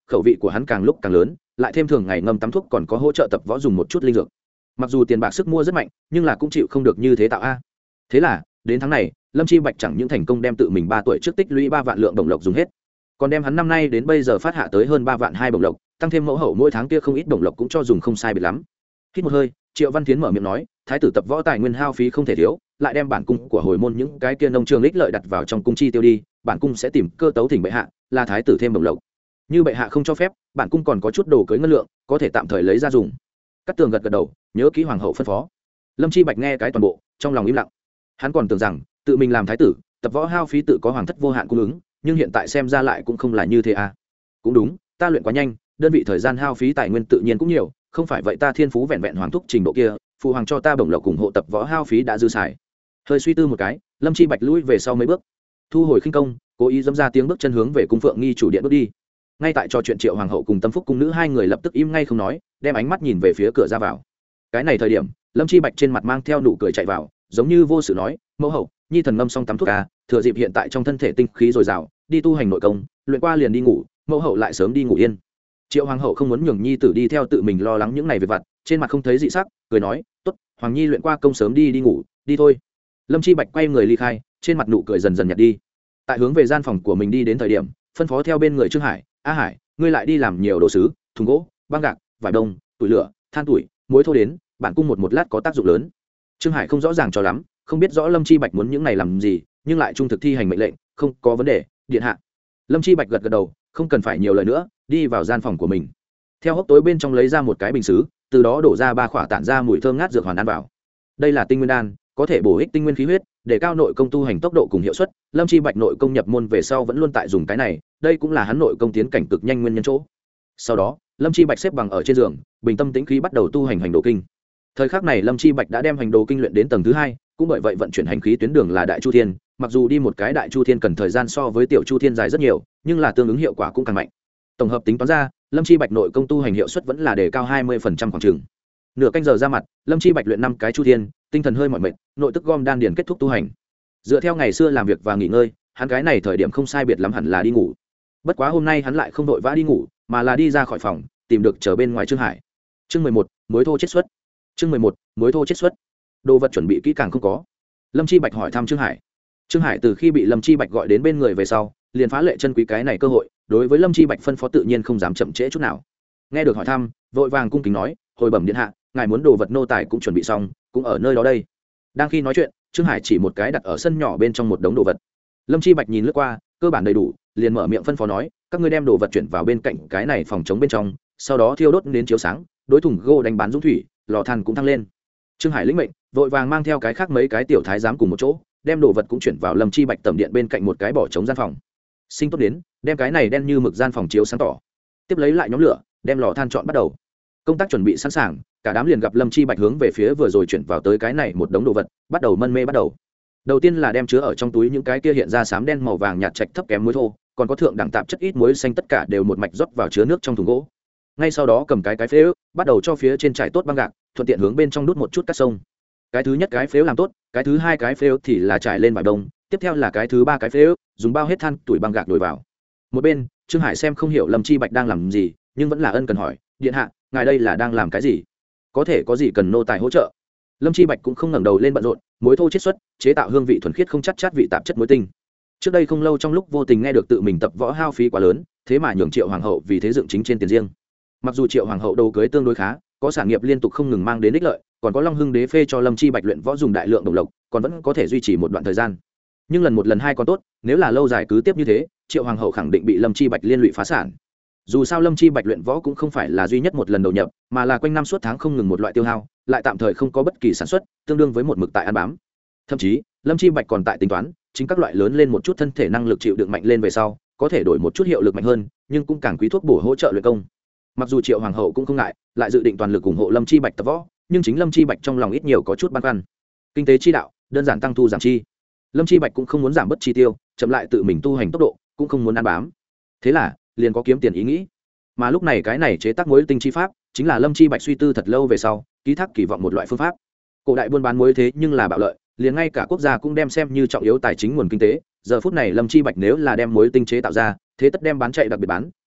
khẩu vị của hắn càng lúc càng lớn, lại thêm thường ngày ngâm tắm thuốc còn có hỗ trợ tập võ dùng một chút linh dược, mặc dù tiền bạc sức mua rất mạnh nhưng là cũng chịu không được như thế tạo a. Thế là đến tháng này Lâm Chi Bạch chẳng những thành công đem tự mình ba tuổi trước tích lũy ba vạn lượng đồng lộc dùng hết, còn đem hắn năm nay đến bây giờ phát hạ tới hơn ba vạn hai đồng lộc, tăng thêm mẫu hậu mỗi tháng kia không ít đồng lộc cũng cho dùng không sai biệt lắm. Hít một hơi, Triệu Văn Thiến mở miệng nói, thái tử tập võ tài nguyên hao phí không thể thiếu, lại đem bản cung của hồi môn những cái kia nông trường ích lợi đặt vào trong cung chi tiêu đi, bản cung sẽ tìm cơ tấu thỉnh bệ hạ, là thái tử thêm đồng lộc. Như bệ hạ không cho phép, bản cung còn có chút đồ cưới ngân lượng, có thể tạm thời lấy ra dùng. Cát Tường gật gật đầu, nhớ kỹ hoàng hậu phân phó. Lâm Chi Bạch nghe cái toàn bộ, trong lòng im lặng. Hắn còn tưởng rằng tự mình làm thái tử, tập võ hao phí tự có hoàng thất vô hạn cung ứng, nhưng hiện tại xem ra lại cũng không là như thế à. Cũng đúng, ta luyện quá nhanh, đơn vị thời gian hao phí tài nguyên tự nhiên cũng nhiều, không phải vậy ta thiên phú vẹn vẹn hoàng thúc trình độ kia, phụ hoàng cho ta bổng lộc cùng hộ tập võ hao phí đã dư xài. Hơi suy tư một cái, Lâm Chi Bạch lui về sau mấy bước, thu hồi khinh công, cố ý dẫm ra tiếng bước chân hướng về cung phượng nghi chủ điện bước đi. Ngay tại trò chuyện Triệu hoàng hậu cùng Tâm Phúc cung nữ hai người lập tức im ngay không nói, đem ánh mắt nhìn về phía cửa ra vào. Cái này thời điểm, Lâm Chi Bạch trên mặt mang theo nụ cười chạy vào, giống như vô sự nói, mẫu hậu, nhi thần ngâm xong tắm thuốc à, thừa dịp hiện tại trong thân thể tinh khí dồi dào, đi tu hành nội công, luyện qua liền đi ngủ, mẫu hậu lại sớm đi ngủ yên. Triệu hoàng hậu không muốn nhường nhi tử đi theo tự mình lo lắng những này về vặt, trên mặt không thấy dị sắc, cười nói, tốt, hoàng nhi luyện qua công sớm đi đi ngủ, đi thôi. Lâm Chi Bạch quay người ly khai, trên mặt nụ cười dần dần nhạt đi. Tại hướng về gian phòng của mình đi đến thời điểm, phân phó theo bên người Trương Hải, a Hải, ngươi lại đi làm nhiều đồ sứ, thùng gỗ, băng gạc, vải đông, tuổi lửa, than tuổi, muối thô đến, bản cung một một lát có tác dụng lớn. Trương Hải không rõ ràng cho lắm, không biết rõ Lâm Chi Bạch muốn những này làm gì, nhưng lại trung thực thi hành mệnh lệnh, không có vấn đề, điện hạ. Lâm Chi Bạch gật gật đầu, không cần phải nhiều lời nữa, đi vào gian phòng của mình. Theo hốc tối bên trong lấy ra một cái bình sứ, từ đó đổ ra ba khỏa tản ra mùi thơm ngát dược hoàn ăn vào. Đây là tinh nguyên đan, có thể bổ ích tinh nguyên khí huyết, để cao nội công tu hành tốc độ cùng hiệu suất. Lâm Chi Bạch nội công nhập môn về sau vẫn luôn tại dùng cái này, đây cũng là hắn nội công tiến cảnh cực nhanh nguyên nhân chỗ. Sau đó, Lâm Chi Bạch xếp bằng ở trên giường, bình tâm tĩnh khí bắt đầu tu hành hành đồ kinh. Thời khắc này Lâm Chi Bạch đã đem hành đồ kinh luyện đến tầng thứ hai, cũng bởi vậy vận chuyển hành khí tuyến đường là đại chu thiên, mặc dù đi một cái đại chu thiên cần thời gian so với tiểu chu thiên dài rất nhiều, nhưng là tương ứng hiệu quả cũng càng mạnh. Tổng hợp tính toán ra, Lâm Chi Bạch nội công tu hành hiệu suất vẫn là đề cao hai mươi phần trăm khoảng chừng. Nửa canh giờ ra mặt, Lâm Chi Bạch luyện năm cái chu thiên, tinh thần hơi mỏi mệt, nội tức gom đan điền kết thúc tu hành. Dựa theo ngày xưa làm việc và nghỉ ngơi, hắn cái này thời điểm không sai biệt lắm hẳn là đi ngủ. Bất quá hôm nay hắn lại không vội vã đi ngủ, mà là đi ra khỏi phòng, tìm được chờ bên ngoài Trương Hải. Chương mười một, muối thô chết xuất. Chương mười một, muối thô chết xuất. Đồ vật chuẩn bị kỹ càng không có? Lâm Chi Bạch hỏi thăm Trương Hải. Trương Hải từ khi bị Lâm Chi Bạch gọi đến bên người về sau, liền phá lệ chân quý cái này cơ hội, đối với Lâm Chi Bạch phân phó tự nhiên không dám chậm trễ chút nào. Nghe được hỏi thăm, vội vàng cung kính nói, hồi bẩm điện hạ, ngài muốn đồ vật nô tài cũng chuẩn bị xong, cũng ở nơi đó đây. Đang khi nói chuyện, Trương Hải chỉ một cái đặt ở sân nhỏ bên trong một đống đồ vật. Lâm Chi Bạch nhìn lướt qua, cơ bản đầy đủ, liền mở miệng phân phó nói, các ngươi đem đồ vật chuyển vào bên cạnh cái này phòng chống bên trong, sau đó thiêu đốt đến chiếu sáng, đối thùng gỗ đánh bán dũng thủy, lò than cũng thăng lên. Trương Hải lĩnh mệnh, vội vàng mang theo cái khác mấy cái tiểu thái giám cùng một chỗ, đem đồ vật cũng chuyển vào Lâm Chi Bạch tầm điện bên cạnh một cái bỏ trống gian phòng. Sinh tốt đến, đem cái này đen như mực gian phòng chiếu sáng tỏ. Tiếp lấy lại nhóm lửa, đem lò than chọn bắt đầu. Công tác chuẩn bị sẵn sàng, cả đám liền gặp Lâm Chi Bạch hướng về phía vừa rồi chuyển vào tới cái này một đống đồ vật, bắt đầu mân mê bắt đầu. Đầu tiên là đem chứa ở trong túi những cái kia hiện ra xám đen màu vàng nhạt trạch thấp kém muối thô, còn có thượng đẳng tạp chất ít muối xanh tất cả đều một mạch rót vào chứa nước trong thùng gỗ. Ngay sau đó cầm cái cái phếu, bắt đầu cho phía trên trải tốt băng gạc, thuận tiện hướng bên trong đút một chút cát sông. Cái thứ nhất cái phếu làm tốt, cái thứ hai cái phếu thì là trải lên vải đông, tiếp theo là cái thứ ba cái phếu, dùng bao hết than tuổi băng gạc đổi vào. Một bên, Trương Hải xem không hiểu Lâm Chi Bạch đang làm gì, nhưng vẫn là ân cần hỏi, điện hạ, ngài đây là đang làm cái gì? Có thể có gì cần nô tài hỗ trợ? Lâm Chi Bạch cũng không ngẩng đầu lên bận rộn, muối thô chiết xuất, chế tạo hương vị thuần khiết không chát chát vị tạp chất muối tinh. Trước đây không lâu trong lúc vô tình nghe được tự mình tập võ hao phí quá lớn, thế mà nhường Triệu hoàng hậu vì thế dựng chính trên tiền riêng. Mặc dù Triệu hoàng hậu đầu cưới tương đối khá, có sản nghiệp liên tục không ngừng mang đến ích lợi, còn có Long Hưng đế phê cho Lâm Chi Bạch luyện võ dùng đại lượng đồng lộc, còn vẫn có thể duy trì một đoạn thời gian. Nhưng lần một lần hai còn tốt, nếu là lâu dài cứ tiếp như thế, Triệu hoàng hậu khẳng định bị Lâm Chi Bạch liên lụy phá sản. Dù sao Lâm Chi Bạch luyện võ cũng không phải là duy nhất một lần đầu nhập, mà là quanh năm suốt tháng không ngừng một loại tiêu hao, lại tạm thời không có bất kỳ sản xuất, tương đương với một mực tại ăn bám. Thậm chí, Lâm Chi Bạch còn tại tính toán, chính các loại lớn lên một chút thân thể năng lực chịu đựng mạnh lên về sau, có thể đổi một chút hiệu lực mạnh hơn, nhưng cũng càng quý thuốc bổ hỗ trợ luyện công. Mặc dù Triệu hoàng hậu cũng không ngại, lại dự định toàn lực ủng hộ Lâm Chi Bạch tập võ, nhưng chính Lâm Chi Bạch trong lòng ít nhiều có chút băn khoăn. Kinh tế chi đạo, đơn giản tăng thu giảm chi. Lâm Chi Bạch cũng không muốn giảm bớt chi tiêu, chậm lại tự mình tu hành tốc độ, cũng không muốn ăn bám. Thế là, liền có kiếm tiền ý nghĩ. Mà lúc này cái này chế tác muối tinh chi pháp, chính là Lâm Chi Bạch suy tư thật lâu về sau, ký thác kỳ vọng một loại phương pháp. Cổ đại buôn bán muối thế nhưng là bạo lợi, liền ngay cả quốc gia cũng đem xem như trọng yếu tài chính nguồn kinh tế. Giờ phút này Lâm Chi Bạch nếu là đem muối tinh chế tạo ra, thế tất đem bán chạy đặc biệt bán,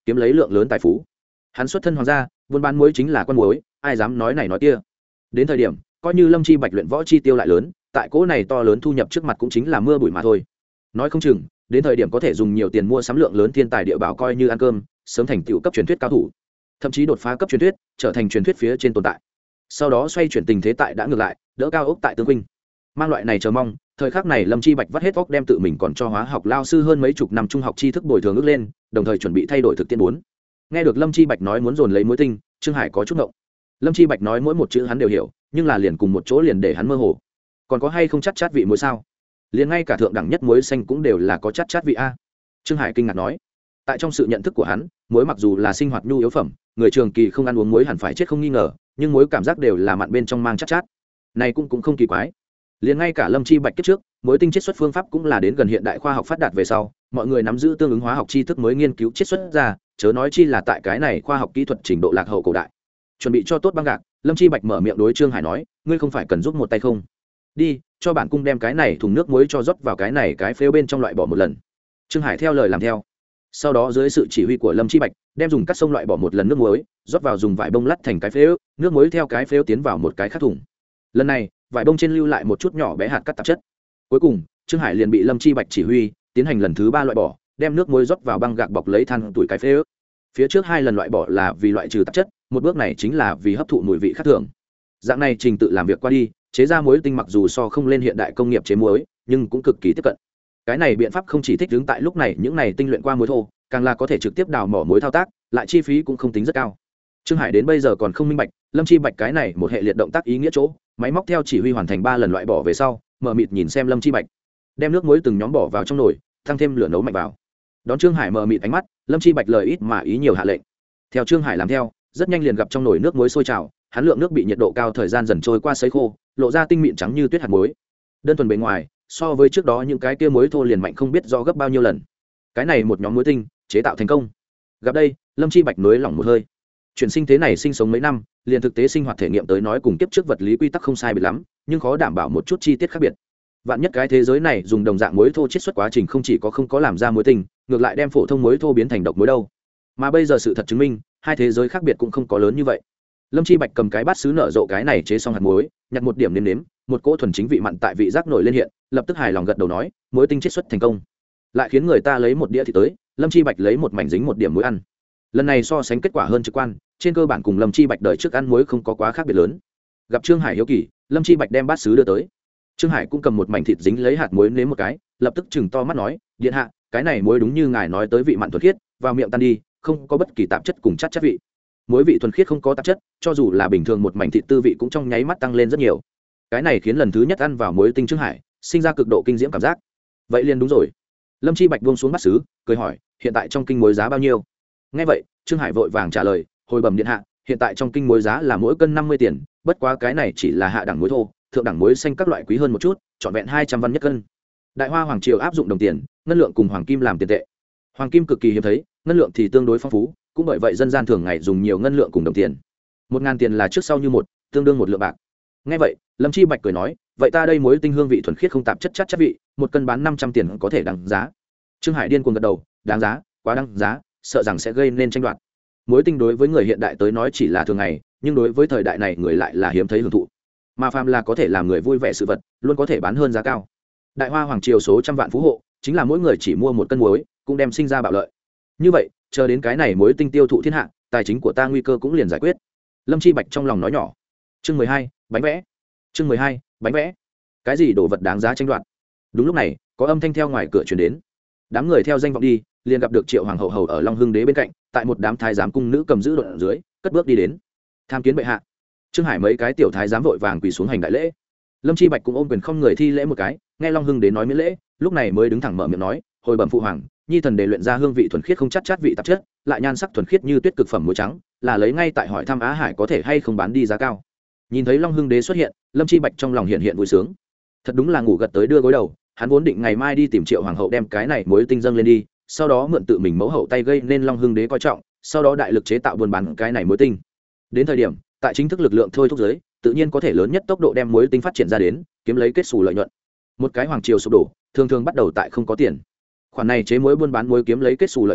kiếm lấy lượng lớn tài phú. Hắn xuất thân hoàng gia, buôn bán muối chính là con muối, ai dám nói này nói kia. Đến thời điểm coi như Lâm Chi Bạch luyện võ chi tiêu lại lớn, tại cỗ này to lớn thu nhập trước mặt cũng chính là mưa bụi mà thôi. Nói không chừng đến thời điểm có thể dùng nhiều tiền mua sắm lượng lớn thiên tài địa bảo coi như ăn cơm, sớm thành tựu cấp truyền thuyết cao thủ, thậm chí đột phá cấp truyền thuyết, trở thành truyền thuyết phía trên tồn tại. Sau đó xoay chuyển tình thế tại đã ngược lại, đỡ cao ốc tại tương huynh. Mang loại này chờ mong, thời khắc này Lâm Chi Bạch vắt hết óc đem tự mình còn cho hóa học lao sư hơn mấy chục năm trung học tri thức bồi thường ước lên, đồng thời chuẩn bị thay đổi thực tiễn bốn. Nghe được Lâm Chi Bạch nói muốn dồn lấy muối tinh, Trương Hải có chút ngộng. Lâm Chi Bạch nói mỗi một chữ hắn đều hiểu, nhưng là liền cùng một chỗ liền để hắn mơ hồ. Còn có hay không chắc chát vị muối sao? Liền ngay cả thượng đẳng nhất muối xanh cũng đều là có chắc chát vị a. Trương Hải kinh ngạc nói. Tại trong sự nhận thức của hắn, muối mặc dù là sinh hoạt nhu yếu phẩm, người trường kỳ không ăn uống muối hẳn phải chết không nghi ngờ, nhưng muối cảm giác đều là mặn bên trong mang chắc chát, chát. Này cũng cũng không kỳ quái. Liền ngay cả Lâm Chi Bạch kiếp trước, muối tinh chiết xuất phương pháp cũng là đến gần hiện đại khoa học phát đạt về sau, mọi người nắm giữ tương ứng hóa học tri thức mới nghiên cứu chiết xuất ra, chớ nói chi là tại cái này khoa học kỹ thuật trình độ lạc hậu cổ đại. Chuẩn bị cho tốt băng gạc, Lâm Chi Bạch mở miệng đối Trương Hải nói, ngươi không phải cần giúp một tay không? Đi, cho bản cung đem cái này thùng nước muối cho rót vào cái này cái phếu bên trong loại bỏ một lần. Trương Hải theo lời làm theo. Sau đó dưới sự chỉ huy của Lâm Chi Bạch, đem dùng cắt sông loại bỏ một lần nước muối, rót vào dùng vải bông lắt thành cái phếu, nước muối theo cái phếu tiến vào một cái khác thùng. Lần này, vải bông trên lưu lại một chút nhỏ bé hạt cắt tạp chất. Cuối cùng, Trương Hải liền bị Lâm Chi Bạch chỉ huy, tiến hành lần thứ ba loại bỏ, đem nước muối rót vào băng gạc bọc lấy than tuổi cái phếu. Phía trước hai lần loại bỏ là vì loại trừ tạp chất, một bước này chính là vì hấp thụ mùi vị khác thường. Dạng này trình tự làm việc qua đi, chế ra muối tinh mặc dù so không lên hiện đại công nghiệp chế muối, nhưng cũng cực kỳ tiếp cận. Cái này biện pháp không chỉ thích ứng tại lúc này những này tinh luyện qua muối thô, càng là có thể trực tiếp đào mỏ muối thao tác, lại chi phí cũng không tính rất cao. Trương Hải đến bây giờ còn không minh bạch, Lâm Chi Bạch cái này một hệ liệt động tác ý nghĩa chỗ, máy móc theo chỉ huy hoàn thành ba lần loại bỏ về sau, mở mịt nhìn xem Lâm Chi Bạch, đem nước muối từng nhóm bỏ vào trong nồi, tăng thêm lửa nấu mạnh vào. Đón Trương Hải mở mịt ánh mắt, Lâm Chi Bạch lời ít mà ý nhiều hạ lệnh. Theo Trương Hải làm theo, rất nhanh liền gặp trong nồi nước muối sôi trào, hắn lượng nước bị nhiệt độ cao thời gian dần trôi qua sấy khô, lộ ra tinh mịn trắng như tuyết hạt muối. Đơn thuần bề ngoài, so với trước đó những cái kia muối thô liền mạnh không biết do gấp bao nhiêu lần. Cái này một nhóm muối tinh, chế tạo thành công. Gặp đây, Lâm Chi Bạch nối lỏng một hơi. Chuyển sinh thế này sinh sống mấy năm, liền thực tế sinh hoạt thể nghiệm tới nói cùng kiếp trước vật lý quy tắc không sai biệt lắm, nhưng khó đảm bảo một chút chi tiết khác biệt. Vạn nhất cái thế giới này dùng đồng dạng muối thô chiết xuất quá trình không chỉ có không có làm ra muối tinh, ngược lại đem phổ thông muối thô biến thành độc muối đâu. Mà bây giờ sự thật chứng minh, hai thế giới khác biệt cũng không có lớn như vậy. Lâm Chi Bạch cầm cái bát sứ nở rộ cái này chế xong hạt muối, nhặt một điểm nếm nếm, một cỗ thuần chính vị mặn tại vị giác nổi lên hiện, lập tức hài lòng gật đầu nói, muối tinh chiết xuất thành công. Lại khiến người ta lấy một đĩa thì tới, Lâm Chi Bạch lấy một mảnh dính một điểm muối ăn. Lần này so sánh kết quả hơn trực quan, trên cơ bản cùng Lâm Chi Bạch đời trước ăn muối không có quá khác biệt lớn. Gặp Trương Hải hiếu kỳ, Lâm Chi Bạch đem bát sứ đưa tới. Trương Hải cũng cầm một mảnh thịt dính lấy hạt muối nếm một cái, lập tức chừng to mắt nói, điện hạ, cái này muối đúng như ngài nói tới vị mặn thuần khiết, vào miệng tan đi, không có bất kỳ tạp chất cùng chất chất vị. Muối vị thuần khiết không có tạp chất, cho dù là bình thường một mảnh thịt tư vị cũng trong nháy mắt tăng lên rất nhiều. Cái này khiến lần thứ nhất ăn vào muối tinh Trương Hải sinh ra cực độ kinh diễm cảm giác. Vậy liền đúng rồi. Lâm Chi Bạch buông xuống bát sứ, cười hỏi, hiện tại trong kinh muối giá bao nhiêu? Nghe vậy, Trương Hải vội vàng trả lời, hồi bẩm điện hạ, hiện tại trong kinh muối giá là mỗi cân năm mươi tiền, bất quá cái này chỉ là hạ đẳng muối thô, thượng đẳng muối xanh các loại quý hơn một chút, trọn vẹn hai trăm văn nhất cân. Đại Hoa hoàng triều áp dụng đồng tiền, ngân lượng cùng hoàng kim làm tiền tệ. Hoàng kim cực kỳ hiếm thấy, ngân lượng thì tương đối phong phú, cũng bởi vậy dân gian thường ngày dùng nhiều ngân lượng cùng đồng tiền. Một ngàn tiền là trước sau như một, tương đương một lượng bạc. Nghe vậy, Lâm Chi Bạch cười nói, vậy ta đây muối tinh hương vị thuần khiết không tạp chất chất chất vị, một cân bán năm trăm tiền có thể đáng giá. Trương Hải điên cuồng gật đầu, đáng giá, quá đáng giá, sợ rằng sẽ gây nên tranh đoạt. Muối tinh đối với người hiện đại tới nói chỉ là thường ngày, nhưng đối với thời đại này người lại là hiếm thấy hưởng thụ. Mà phàm là có thể làm người vui vẻ sự vật, luôn có thể bán hơn giá cao. Đại Hoa hoàng triều số trăm vạn phú hộ, chính là mỗi người chỉ mua một cân muối, cũng đem sinh ra bạo lợi. Như vậy, chờ đến cái này muối tinh tiêu thụ thiên hạ, tài chính của ta nguy cơ cũng liền giải quyết. Lâm Chi Bạch trong lòng nói nhỏ. Chương mười hai, bánh vẽ. Chương mười hai, bánh vẽ. Cái gì đồ vật đáng giá tranh đoạt? Đúng lúc này, có âm thanh theo ngoài cửa truyền đến. Đám người theo danh vọng đi, liền gặp được Triệu Hoàng hậu hầu ở Long Hưng đế bên cạnh, tại một đám thái giám cung nữ cầm giữ độn ở dưới, cất bước đi đến. Tham kiến bệ hạ. Trương Hải mấy cái tiểu thái giám vội vàng quỳ xuống hành đại lễ. Lâm Chi Bạch cũng ôm quyền không người thi lễ một cái, nghe Long Hưng đế nói miễn lễ, lúc này mới đứng thẳng mở miệng nói, hồi bẩm phụ hoàng, nhi thần đề luyện ra hương vị thuần khiết không chát chát vị tạp chất, lại nhan sắc thuần khiết như tuyết cực phẩm muối trắng, là lấy ngay tại hỏi thăm Á Hải có thể hay không bán đi giá cao. Nhìn thấy Long Hưng đế xuất hiện, Lâm Chi Bạch trong lòng hiện hiện vui sướng. Thật đúng là ngủ gật tới đưa gối đầu, hắn vốn định ngày mai đi tìm Triệu hoàng hậu đem cái này muối tinh dâng lên đi, sau đó mượn tự mình mẫu hậu tay gây nên Long Hưng đế coi trọng, sau đó đại lực chế tạo buôn bán cái này muối tinh. Đến thời điểm, tại chính thức lực lượng thôi thúc giới, tự nhiên có thể lớn nhất tốc độ đem muối tinh phát triển ra đến, kiếm lấy kết xù lợi nhuận. Một cái hoàng triều sụp đổ, thường thường bắt đầu tại không có tiền. Khoản này chế muối buôn bán muối kiếm lấy kết xù lợi nhuận,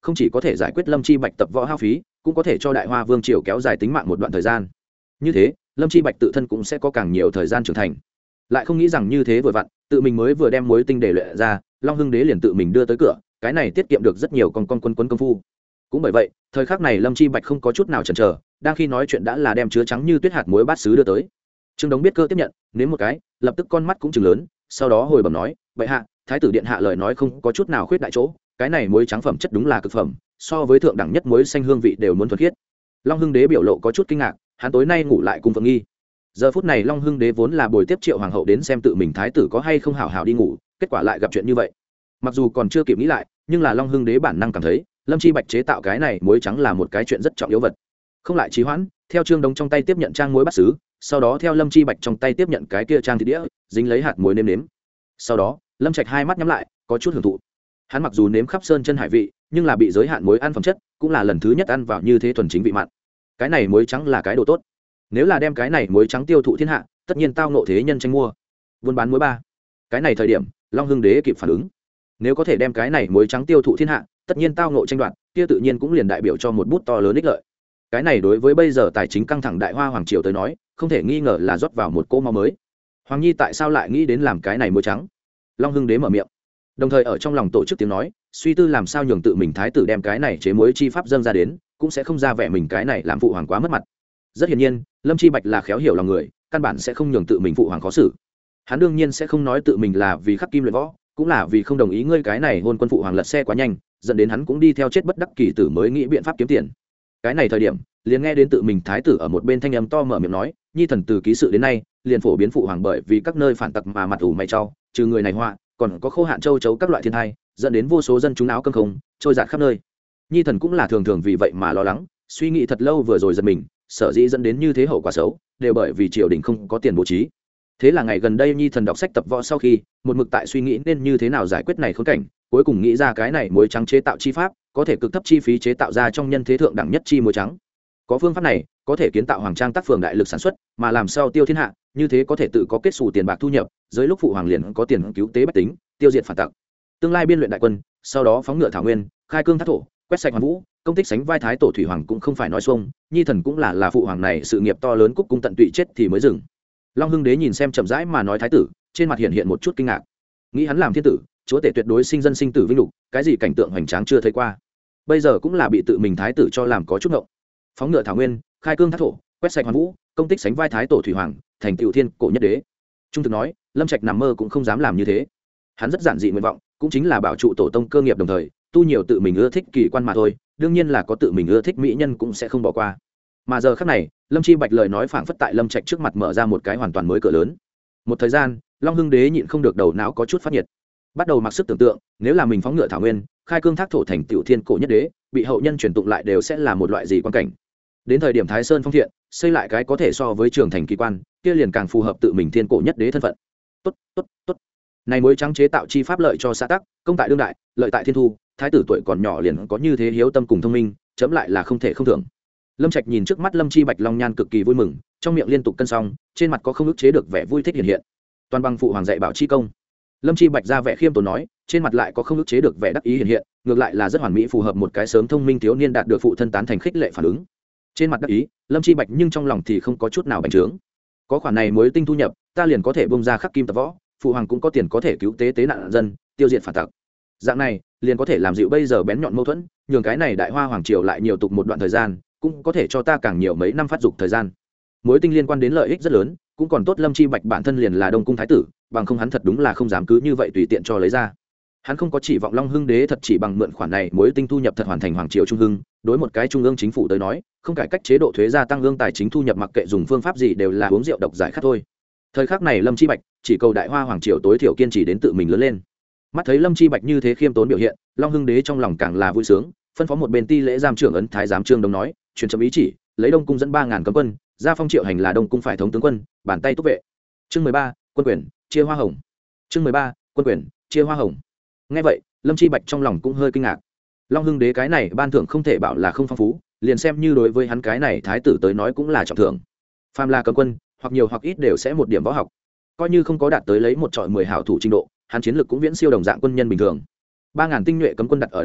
không chỉ có thể giải quyết lâm chi bạch tập võ hao phí, cũng có thể cho đại hoa vương triều kéo dài tính mạng một đoạn thời gian. Như thế lâm chi bạch tự thân cũng sẽ có càng nhiều thời gian trưởng thành. Lại không nghĩ rằng như thế vừa vặn tự mình mới vừa đem muối tinh để luyện ra, Long Hưng Đế liền tự mình đưa tới cửa, cái này tiết kiệm được rất nhiều con con quân quân công phu. Cũng bởi vậy thời khắc này lâm chi bạch không có chút nào chần chờ, đang khi nói chuyện đã là đem chứa trắng như tuyết hạt muối bát sứ đưa tới. Trương Đống biết cơ tiếp nhận, nếm một cái, lập tức con mắt cũng trừng lớn, sau đó hồi bẩm nói, "Bệ hạ, thái tử điện hạ lời nói không có chút nào khuyết đại chỗ, cái này muối trắng phẩm chất đúng là cực phẩm, so với thượng đẳng nhất muối xanh hương vị đều muốn thuần khiết." Long Hưng Đế biểu lộ có chút kinh ngạc, hắn tối nay ngủ lại cùng Phượng Nghi. Giờ phút này Long Hưng Đế vốn là bồi tiếp Triệu hoàng hậu đến xem tự mình thái tử có hay không hảo hảo đi ngủ, kết quả lại gặp chuyện như vậy. Mặc dù còn chưa kịp nghĩ lại, nhưng là Long Hưng Đế bản năng cảm thấy, lâm chi bạch chế tạo cái này muối trắng là một cái chuyện rất trọng yếu vật. Không lại trì hoãn, theo Trương Đống trong tay tiếp nhận trang muối bát sứ, sau đó theo lâm chi bạch trong tay tiếp nhận cái kia trang thịt đĩa, dính lấy hạt muối nêm nếm. Sau đó lâm trạch hai mắt nhắm lại, có chút hưởng thụ. Hắn mặc dù nếm khắp sơn chân hải vị, nhưng là bị giới hạn muối ăn phẩm chất, cũng là lần thứ nhất ăn vào như thế thuần chính vị mặn. Cái này muối trắng là cái đồ tốt, nếu là đem cái này muối trắng tiêu thụ thiên hạ, tất nhiên tao nộ thế nhân tranh mua buôn bán muối ba. Cái này thời điểm Long Hưng Đế kịp phản ứng, nếu có thể đem cái này muối trắng tiêu thụ thiên hạ, tất nhiên tao nộ tranh đoạt, kia tự nhiên cũng liền đại biểu cho một bút to lớn ích lợi. Cái này đối với bây giờ tài chính căng thẳng đại hoa hoàng triều tới nói, không thể nghi ngờ là rót vào một cỗ máu mới. Hoàng nhi tại sao lại nghĩ đến làm cái này muối trắng? Long Hưng Đế mở miệng, đồng thời ở trong lòng tổ chức tiếng nói, suy tư làm sao nhường tự mình thái tử đem cái này chế muối chi pháp dâng ra đến, cũng sẽ không ra vẻ mình cái này làm phụ hoàng quá mất mặt. Rất hiển nhiên lâm chi bạch là khéo hiểu lòng người, căn bản sẽ không nhường tự mình phụ hoàng khó xử. Hắn đương nhiên sẽ không nói tự mình là vì khắc kim luyện võ, cũng là vì không đồng ý ngươi cái này hôn quân phụ hoàng lật xe quá nhanh, dẫn đến hắn cũng đi theo chết bất đắc kỳ tử mới nghĩ biện pháp kiếm tiền. Cái này thời điểm liền nghe đến tự mình thái tử ở một bên thanh âm to mở miệng nói, nhi thần từ ký sự đến nay liền phổ biến phụ hoàng bởi vì các nơi phản tặc mà mặt ủ mày trao, trừ người này họa, còn có khô hạn châu chấu các loại thiên tai, dẫn đến vô số dân chúng áo cơm không trôi giạt khắp nơi. Nhi thần cũng là thường thường vì vậy mà lo lắng, suy nghĩ thật lâu vừa rồi giật mình, sở dĩ dẫn đến như thế hậu quả xấu đều bởi vì triều đình không có tiền bố trí. Thế là ngày gần đây nhi thần đọc sách tập võ sau khi, một mực tại suy nghĩ nên như thế nào giải quyết này khốn cảnh, cuối cùng nghĩ ra cái này muối trắng chế tạo chi pháp, có thể cực thấp chi phí chế tạo ra trong nhân thế thượng đẳng nhất chi muối trắng. Có phương pháp này có thể kiến tạo hoàng trang tác phường đại lực sản xuất, mà làm sao tiêu thiên hạ, như thế có thể tự có kết xù tiền bạc thu nhập, dưới lúc phụ hoàng liền có tiền cứu tế bách tính, tiêu diệt phản tặc. Tương lai biên luyện đại quân, sau đó phóng ngựa thảo nguyên, khai cương thác thổ, quét sạch hoàn vũ, công tích sánh vai thái tổ thủy hoàng cũng không phải nói xuông, nhi thần cũng là là phụ hoàng này sự nghiệp to lớn cúc cung tận tụy chết thì mới dừng. Long Hưng Đế nhìn xem chậm rãi mà nói thái tử, trên mặt hiện hiện một chút kinh ngạc, nghĩ hắn làm thiên tử, chúa tể tuyệt đối sinh dân sinh tử vinh lục, cái gì cảnh tượng hoành tráng chưa thấy qua, bây giờ cũng là bị tự mình thái tử cho làm có chút ngộng. Phóng ngựa thảo nguyên, khai cương thác thổ, quét sạch hoàn vũ, công tích sánh vai thái tổ thủy hoàng, thành tựu thiên cổ nhất đế. Trung thực nói, lâm trạch nằm mơ cũng không dám làm như thế. Hắn rất giản dị nguyện vọng, cũng chính là bảo trụ tổ tông cơ nghiệp, đồng thời tu nhiều tự mình ưa thích kỳ quan mà thôi, đương nhiên là có tự mình ưa thích mỹ nhân cũng sẽ không bỏ qua. Mà giờ khắc này lâm chi bạch lời nói phảng phất tại lâm trạch trước mặt mở ra một cái hoàn toàn mới cửa lớn. Một thời gian Long Hưng Đế nhịn không được đầu não có chút phát nhiệt, bắt đầu mặc sức tưởng tượng, nếu là mình phóng ngựa thảo nguyên, khai cương thác thổ thành tiểu thiên cổ nhất đế, bị hậu nhân truyền tụng lại đều sẽ là một loại gì quan cảnh. Đến thời điểm Thái Sơn phong thiện, xây lại cái có thể so với trường thành kỳ quan, kia liền càng phù hợp tự mình thiên cổ nhất đế thân phận. Tốt, tốt, tốt. Này muối trắng chế tạo chi pháp lợi cho xã tắc, công tại đương đại, lợi tại thiên thu, thái tử tuổi còn nhỏ liền có như thế hiếu tâm cùng thông minh, chấm lại là không thể không thưởng. Lâm Trạch nhìn trước mắt Lâm Chi Bạch long nhan cực kỳ vui mừng, trong miệng liên tục cân xong, trên mặt có không ức chế được vẻ vui thích hiện hiện. Toàn bằng phụ hoàng dạy bảo chi công. Lâm Chi Bạch ra vẻ khiêm tốn nói, trên mặt lại có không ức chế được vẻ đắc ý hiện hiện, ngược lại là rất hoàn mỹ phù hợp một cái sớm thông minh thiếu niên đạt được phụ thân tán thành khích lệ phản ứng. Trên mặt đắc ý, Lâm Chi Bạch nhưng trong lòng thì không có chút nào bành trướng. Có khoản này muối tinh thu nhập, ta liền có thể bung ra khắc kim tập võ, phụ hoàng cũng có tiền có thể cứu tế tế nạn dân, tiêu diệt phản tặc. Dạng này, liền có thể làm dịu bây giờ bén nhọn mâu thuẫn, nhường cái này đại hoa hoàng triều lại nhiều tục một đoạn thời gian, cũng có thể cho ta càng nhiều mấy năm phát dục thời gian. Muối tinh liên quan đến lợi ích rất lớn, cũng còn tốt Lâm Chi Bạch bản thân liền là Đông cung thái tử, bằng không hắn thật đúng là không dám cứ như vậy tùy tiện cho lấy ra. Hắn không có chỉ vọng Long Hưng Đế thật chỉ bằng mượn khoản này muối tinh thu nhập thật hoàn thành hoàng triều trung hưng, đối một cái trung ương chính phủ tới nói, không cải cách chế độ thuế gia tăng lương tài chính thu nhập mặc kệ dùng phương pháp gì đều là uống rượu độc giải khát thôi. Thời khắc này Lâm Chi Bạch chỉ cầu đại hoa hoàng triều tối thiểu kiên trì đến tự mình lớn lên. Mắt thấy Lâm Chi Bạch như thế khiêm tốn biểu hiện, Long Hưng Đế trong lòng càng là vui sướng, phân phó một bên ti lễ giám trưởng ấn thái giám Trương Đông nói, truyền chấm ý chỉ, lấy Đông cung dẫn ba ngàn cấm quân, ra phong triệu hành là Đông cung phải thống tướng quân, bàn tay túc vệ. Chương mười ba, quân quyền, chia hoa hồng. Chương mười ba, quân quyền, chia hoa hồng. Nghe vậy, Lâm Chi Bạch trong lòng cũng hơi kinh ngạc. Long Hưng Đế cái này ban thưởng không thể bảo là không phong phú, liền xem như đối với hắn cái này thái tử tới nói cũng là trọng thưởng. Phàm là cấm quân, hoặc nhiều hoặc ít đều sẽ một điểm võ học. Coi như không có đạt tới lấy một trọi mười hảo thủ trình độ, hắn chiến lược cũng viễn siêu đồng dạng quân nhân bình thường. Ba ngàn tinh nhuệ cấm quân đặt ở Đông cung,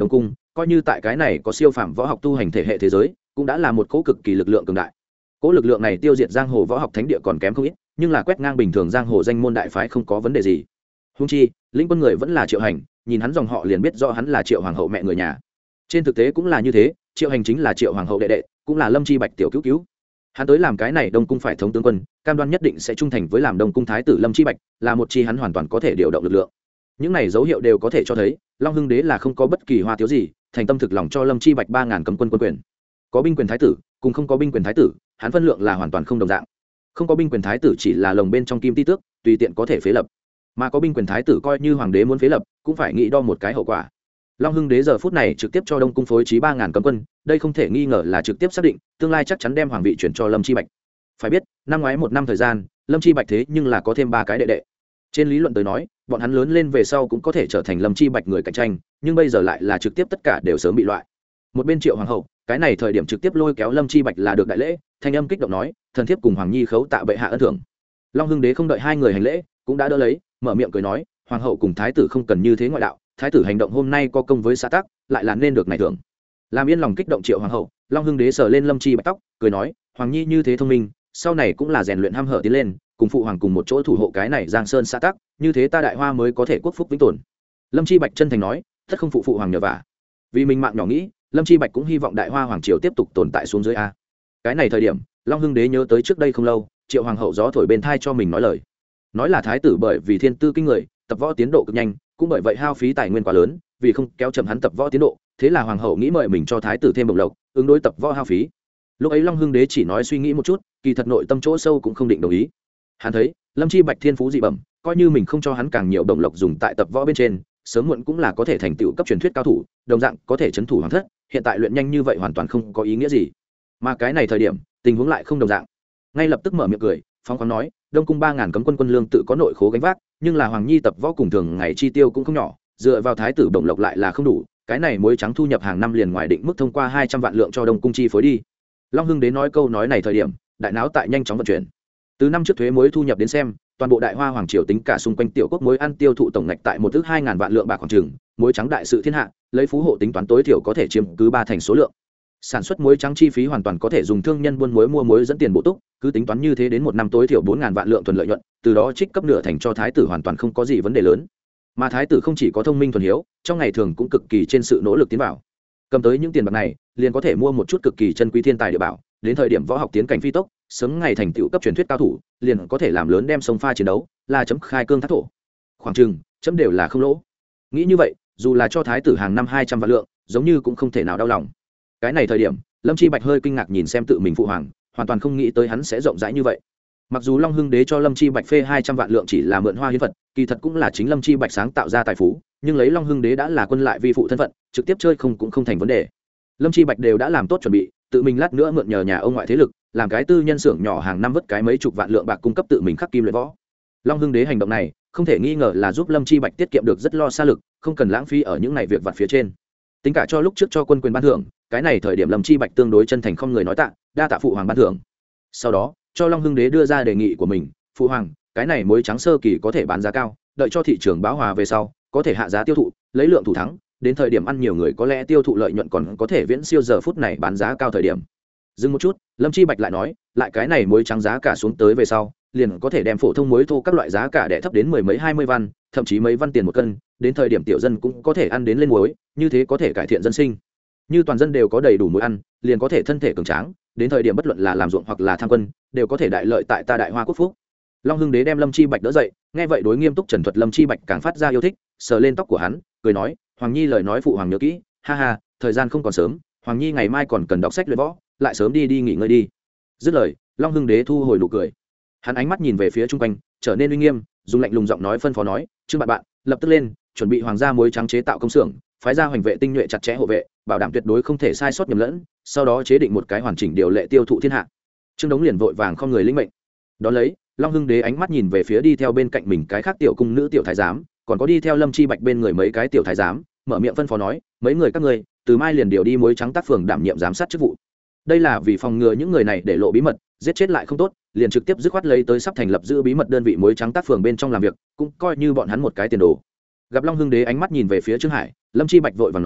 coi như tại cái này có siêu phàm võ học tu hành thể hệ thế giới cũng đã là một cỗ cực kỳ lực lượng cường đại. Cỗ lực lượng này tiêu diệt giang hồ võ học thánh địa còn kém không ít, nhưng là quét ngang bình thường giang hồ danh môn đại phái không có vấn đề gì. Hung chi lĩnh quân người vẫn là Triệu Hành, nhìn hắn dòng họ liền biết rõ hắn là Triệu hoàng hậu mẹ người nhà. Trên thực tế cũng là như thế, Triệu Hành chính là Triệu hoàng hậu đệ đệ, cũng là Lâm Chi Bạch tiểu cứu cứu. Hắn tới làm cái này Đông cung phải thống tướng quân, cam đoan nhất định sẽ trung thành với làm Đông cung thái tử Lâm Chi Bạch, là một chi hắn hoàn toàn có thể điều động lực lượng. Những này dấu hiệu đều có thể cho thấy Long Hưng Đế là không có bất kỳ hoa thiếu gì, thành tâm thực lòng cho Lâm Chi Bạch ba ngàn cấm quân quân quyền. Có binh quyền thái tử cùng không có binh quyền thái tử, hắn phân lượng là hoàn toàn không đồng dạng. Không có binh quyền thái tử chỉ là lồng bên trong kim ti tước, tùy tiện có thể phế lập, mà có binh quyền thái tử coi như hoàng đế muốn phế lập cũng phải nghĩ đo một cái hậu quả. Long Hưng Đế giờ phút này trực tiếp cho Đông cung phối trí ba ngàn cấm quân, đây không thể nghi ngờ là trực tiếp xác định tương lai chắc chắn đem hoàng vị chuyển cho Lâm Chi Bạch. Phải biết năm ngoái một năm thời gian Lâm Chi Bạch thế nhưng là có thêm ba cái đệ đệ. Trên lý luận tới nói bọn hắn lớn lên về sau cũng có thể trở thành Lâm Chi Bạch người cạnh tranh, nhưng bây giờ lại là trực tiếp tất cả đều sớm bị loại. Một bên Triệu hoàng hậu cái này thời điểm trực tiếp lôi kéo Lâm Chi Bạch là được đại lễ, thanh âm kích động nói thần thiếp cùng hoàng nhi khấu tạ bệ hạ ân thưởng. Long Hưng Đế không đợi hai người hành lễ cũng đã đỡ lấy, mở miệng cười nói hoàng hậu cùng thái tử không cần như thế ngoại đạo, thái tử hành động hôm nay có công với xã tắc, lại là nên được này thưởng. Làm yên lòng kích động Triệu hoàng hậu, Long Hưng Đế sờ lên Lâm Chi Bạch tóc cười nói hoàng nhi như thế thông minh, sau này cũng là rèn luyện ham hở tiến lên, cùng phụ hoàng cùng một chỗ thủ hộ cái này Giang Sơn xã tắc, như thế ta đại hoa mới có thể quốc phúc vĩnh tồn. Lâm Chi Bạch chân thành nói tất không phụ phụ hoàng nhờ vả. Vì mình mạng nhỏ nghĩ, Lâm Chi Bạch cũng hy vọng đại hoa hoàng triều tiếp tục tồn tại xuống dưới a. Cái này thời điểm Long Hưng Đế nhớ tới trước đây không lâu Triệu hoàng hậu gió thổi bên thai cho mình nói lời, nói là thái tử bởi vì thiên tư kinh người, tập võ tiến độ cực nhanh, cũng bởi vậy hao phí tài nguyên quá lớn, vì không kéo chậm hắn tập võ tiến độ, thế là hoàng hậu nghĩ mời mình cho thái tử thêm bổng lộc, ứng đối tập võ hao phí. Lúc ấy Long Hưng Đế chỉ nói suy nghĩ một chút, kỳ thật nội tâm chỗ sâu cũng không định đồng ý. Hắn thấy Lâm Chi Bạch thiên phú dị bẩm, coi như mình không cho hắn càng nhiều bổng lộc dùng tại tập võ bên trên, sớm muộn cũng là có thể thành tựu cấp truyền thuyết cao thủ, đồng dạng có thể chấn thủ hoàng thất, hiện tại luyện nhanh như vậy hoàn toàn không có ý nghĩa gì. Mà cái này thời điểm tình huống lại không đồng dạng, ngay lập tức mở miệng cười phóng khoáng nói Đông cung ba ngàn cấm quân quân lương tự có nội khố gánh vác, nhưng là hoàng nhi tập võ cùng thường ngày chi tiêu cũng không nhỏ, dựa vào thái tử bổng lộc lại là không đủ, cái này muối trắng thu nhập hàng năm liền ngoài định mức thông qua hai trăm vạn lượng cho Đông cung chi phối đi. Long Hưng Đế nói câu nói này thời điểm đại não tại nhanh chóng vận chuyển. Từ năm trước thuế muối thu nhập đến xem, toàn bộ đại hoa hoàng triều tính cả xung quanh tiểu quốc muối ăn tiêu thụ tổng ngạch tại một thước hai ngàn vạn lượng bạc khoảng chừng, muối trắng đại sự thiên hạ, lấy phú hộ tính toán tối thiểu có thể chiếm cứ ba thành số lượng. Sản xuất muối trắng chi phí hoàn toàn có thể dùng thương nhân buôn muối mua muối dẫn tiền bổ túc, cứ tính toán như thế đến một năm tối thiểu bốn ngàn vạn lượng thuần lợi nhuận, từ đó trích cấp nửa thành cho thái tử hoàn toàn không có gì vấn đề lớn. Mà thái tử không chỉ có thông minh thuần hiếu, trong ngày thường cũng cực kỳ trên sự nỗ lực tiến vào. Cầm tới những tiền bạc này, liền có thể mua một chút cực kỳ chân quý thiên tài địa bảo, đến thời điểm võ học tiến cảnh phi tốc, sớm ngày thành tựu cấp truyền thuyết cao thủ, liền có thể làm lớn đem sông pha chiến đấu, là chấm khai cương thác thổ. Khoảng chừng, chấm đều là không lỗ. Nghĩ như vậy, dù là cho thái tử hàng năm hai trăm vạn lượng, giống như cũng không thể nào đau lòng. Cái này thời điểm Lâm Chi Bạch hơi kinh ngạc nhìn xem tự mình phụ hoàng, hoàn toàn không nghĩ tới hắn sẽ rộng rãi như vậy. Mặc dù Long Hưng Đế cho Lâm Chi Bạch phê hai trăm vạn lượng chỉ là mượn hoa hiến vật, kỳ thật cũng là chính Lâm Chi Bạch sáng tạo ra tài phú, nhưng lấy Long Hưng Đế đã là quân lại vi phụ thân phận, trực tiếp chơi không cũng không thành vấn đề. Lâm Chi Bạch đều đã làm tốt chuẩn bị, tự mình lát nữa mượn nhờ nhà ông ngoại thế lực, làm cái tư nhân xưởng nhỏ hàng năm vất cái mấy chục vạn lượng bạc cung cấp tự mình khắc kim luyện võ. Long Hưng Đế hành động này không thể nghi ngờ là giúp Lâm Chi Bạch tiết kiệm được rất lo xa lực, không cần lãng phí ở những này việc vặt phía trên. Tính cả cho lúc trước cho quân quyền ban thưởng, cái này thời điểm Lâm Chi Bạch tương đối chân thành không người nói tạ, đa tạ phụ hoàng ban thưởng. Sau đó cho Long Hưng Đế đưa ra đề nghị của mình, phụ hoàng, cái này muối trắng sơ kỳ có thể bán giá cao, đợi cho thị trường bão hòa về sau có thể hạ giá tiêu thụ, lấy lượng thủ thắng, đến thời điểm ăn nhiều người có lẽ tiêu thụ lợi nhuận còn có thể viễn siêu giờ phút này bán giá cao thời điểm. Dừng một chút, Lâm Chi Bạch lại nói, lại cái này muối trắng giá cả xuống tới về sau, liền có thể đem phổ thông muối thô các loại giá cả đè thấp đến mười mấy hai mươi văn, thậm chí mấy văn tiền một cân, đến thời điểm tiểu dân cũng có thể ăn đến lên muối, như thế có thể cải thiện dân sinh. Như toàn dân đều có đầy đủ muối ăn, liền có thể thân thể cường tráng, đến thời điểm bất luận là làm ruộng hoặc là tham quân, đều có thể đại lợi tại ta đại hoa quốc phúc. Long Hưng Đế đem Lâm Chi Bạch đỡ dậy, nghe vậy đối nghiêm túc trần thuật Lâm Chi Bạch càng phát ra yêu thích, sờ lên tóc của hắn, cười nói, hoàng nhi lời nói phụ hoàng nhớ kỹ, ha ha, thời gian không còn sớm, hoàng nhi ngày mai còn cần đọc sách luyện võ, lại sớm đi đi nghỉ ngơi đi. Dứt lời, Long Hưng Đế thu hồi nụ cười, hắn ánh mắt nhìn về phía chung quanh, trở nên uy nghiêm, dùng lạnh lùng giọng nói phân phó nói, trương bạn bạn, lập tức lên, chuẩn bị hoàng gia muối trắng chế tạo công xưởng, phái ra hoành vệ tinh nhuệ chặt chẽ hộ vệ, bảo đảm tuyệt đối không thể sai sót nhầm lẫn, sau đó chế định một cái hoàn chỉnh điều lệ tiêu thụ thiên hạ. Trương Đống liền vội vàng không người lĩnh mệnh. Đó lấy, Long Hưng Đế ánh mắt nhìn về phía đi theo bên cạnh mình cái khác tiểu cung nữ tiểu thái giám, còn có đi theo Lâm Chi Bạch bên người mấy cái tiểu thái giám, mở miệng phân phó nói, mấy người các ngươi, từ mai liền điều đi muối trắng tác phường đảm nhiệm giám sát chức vụ. Đây là vì phòng ngừa những người này để lộ bí mật, giết chết lại không tốt, liền trực tiếp dứt khoát lấy tới sắp thành lập giữ bí mật đơn vị muối trắng tác phường bên trong làm việc, cũng coi như bọn hắn một cái tiền đồ. Gặp Long Hưng Đế ánh mắt nhìn về phía Trương Hải, Lâm Chi Bạch vội vàng nói,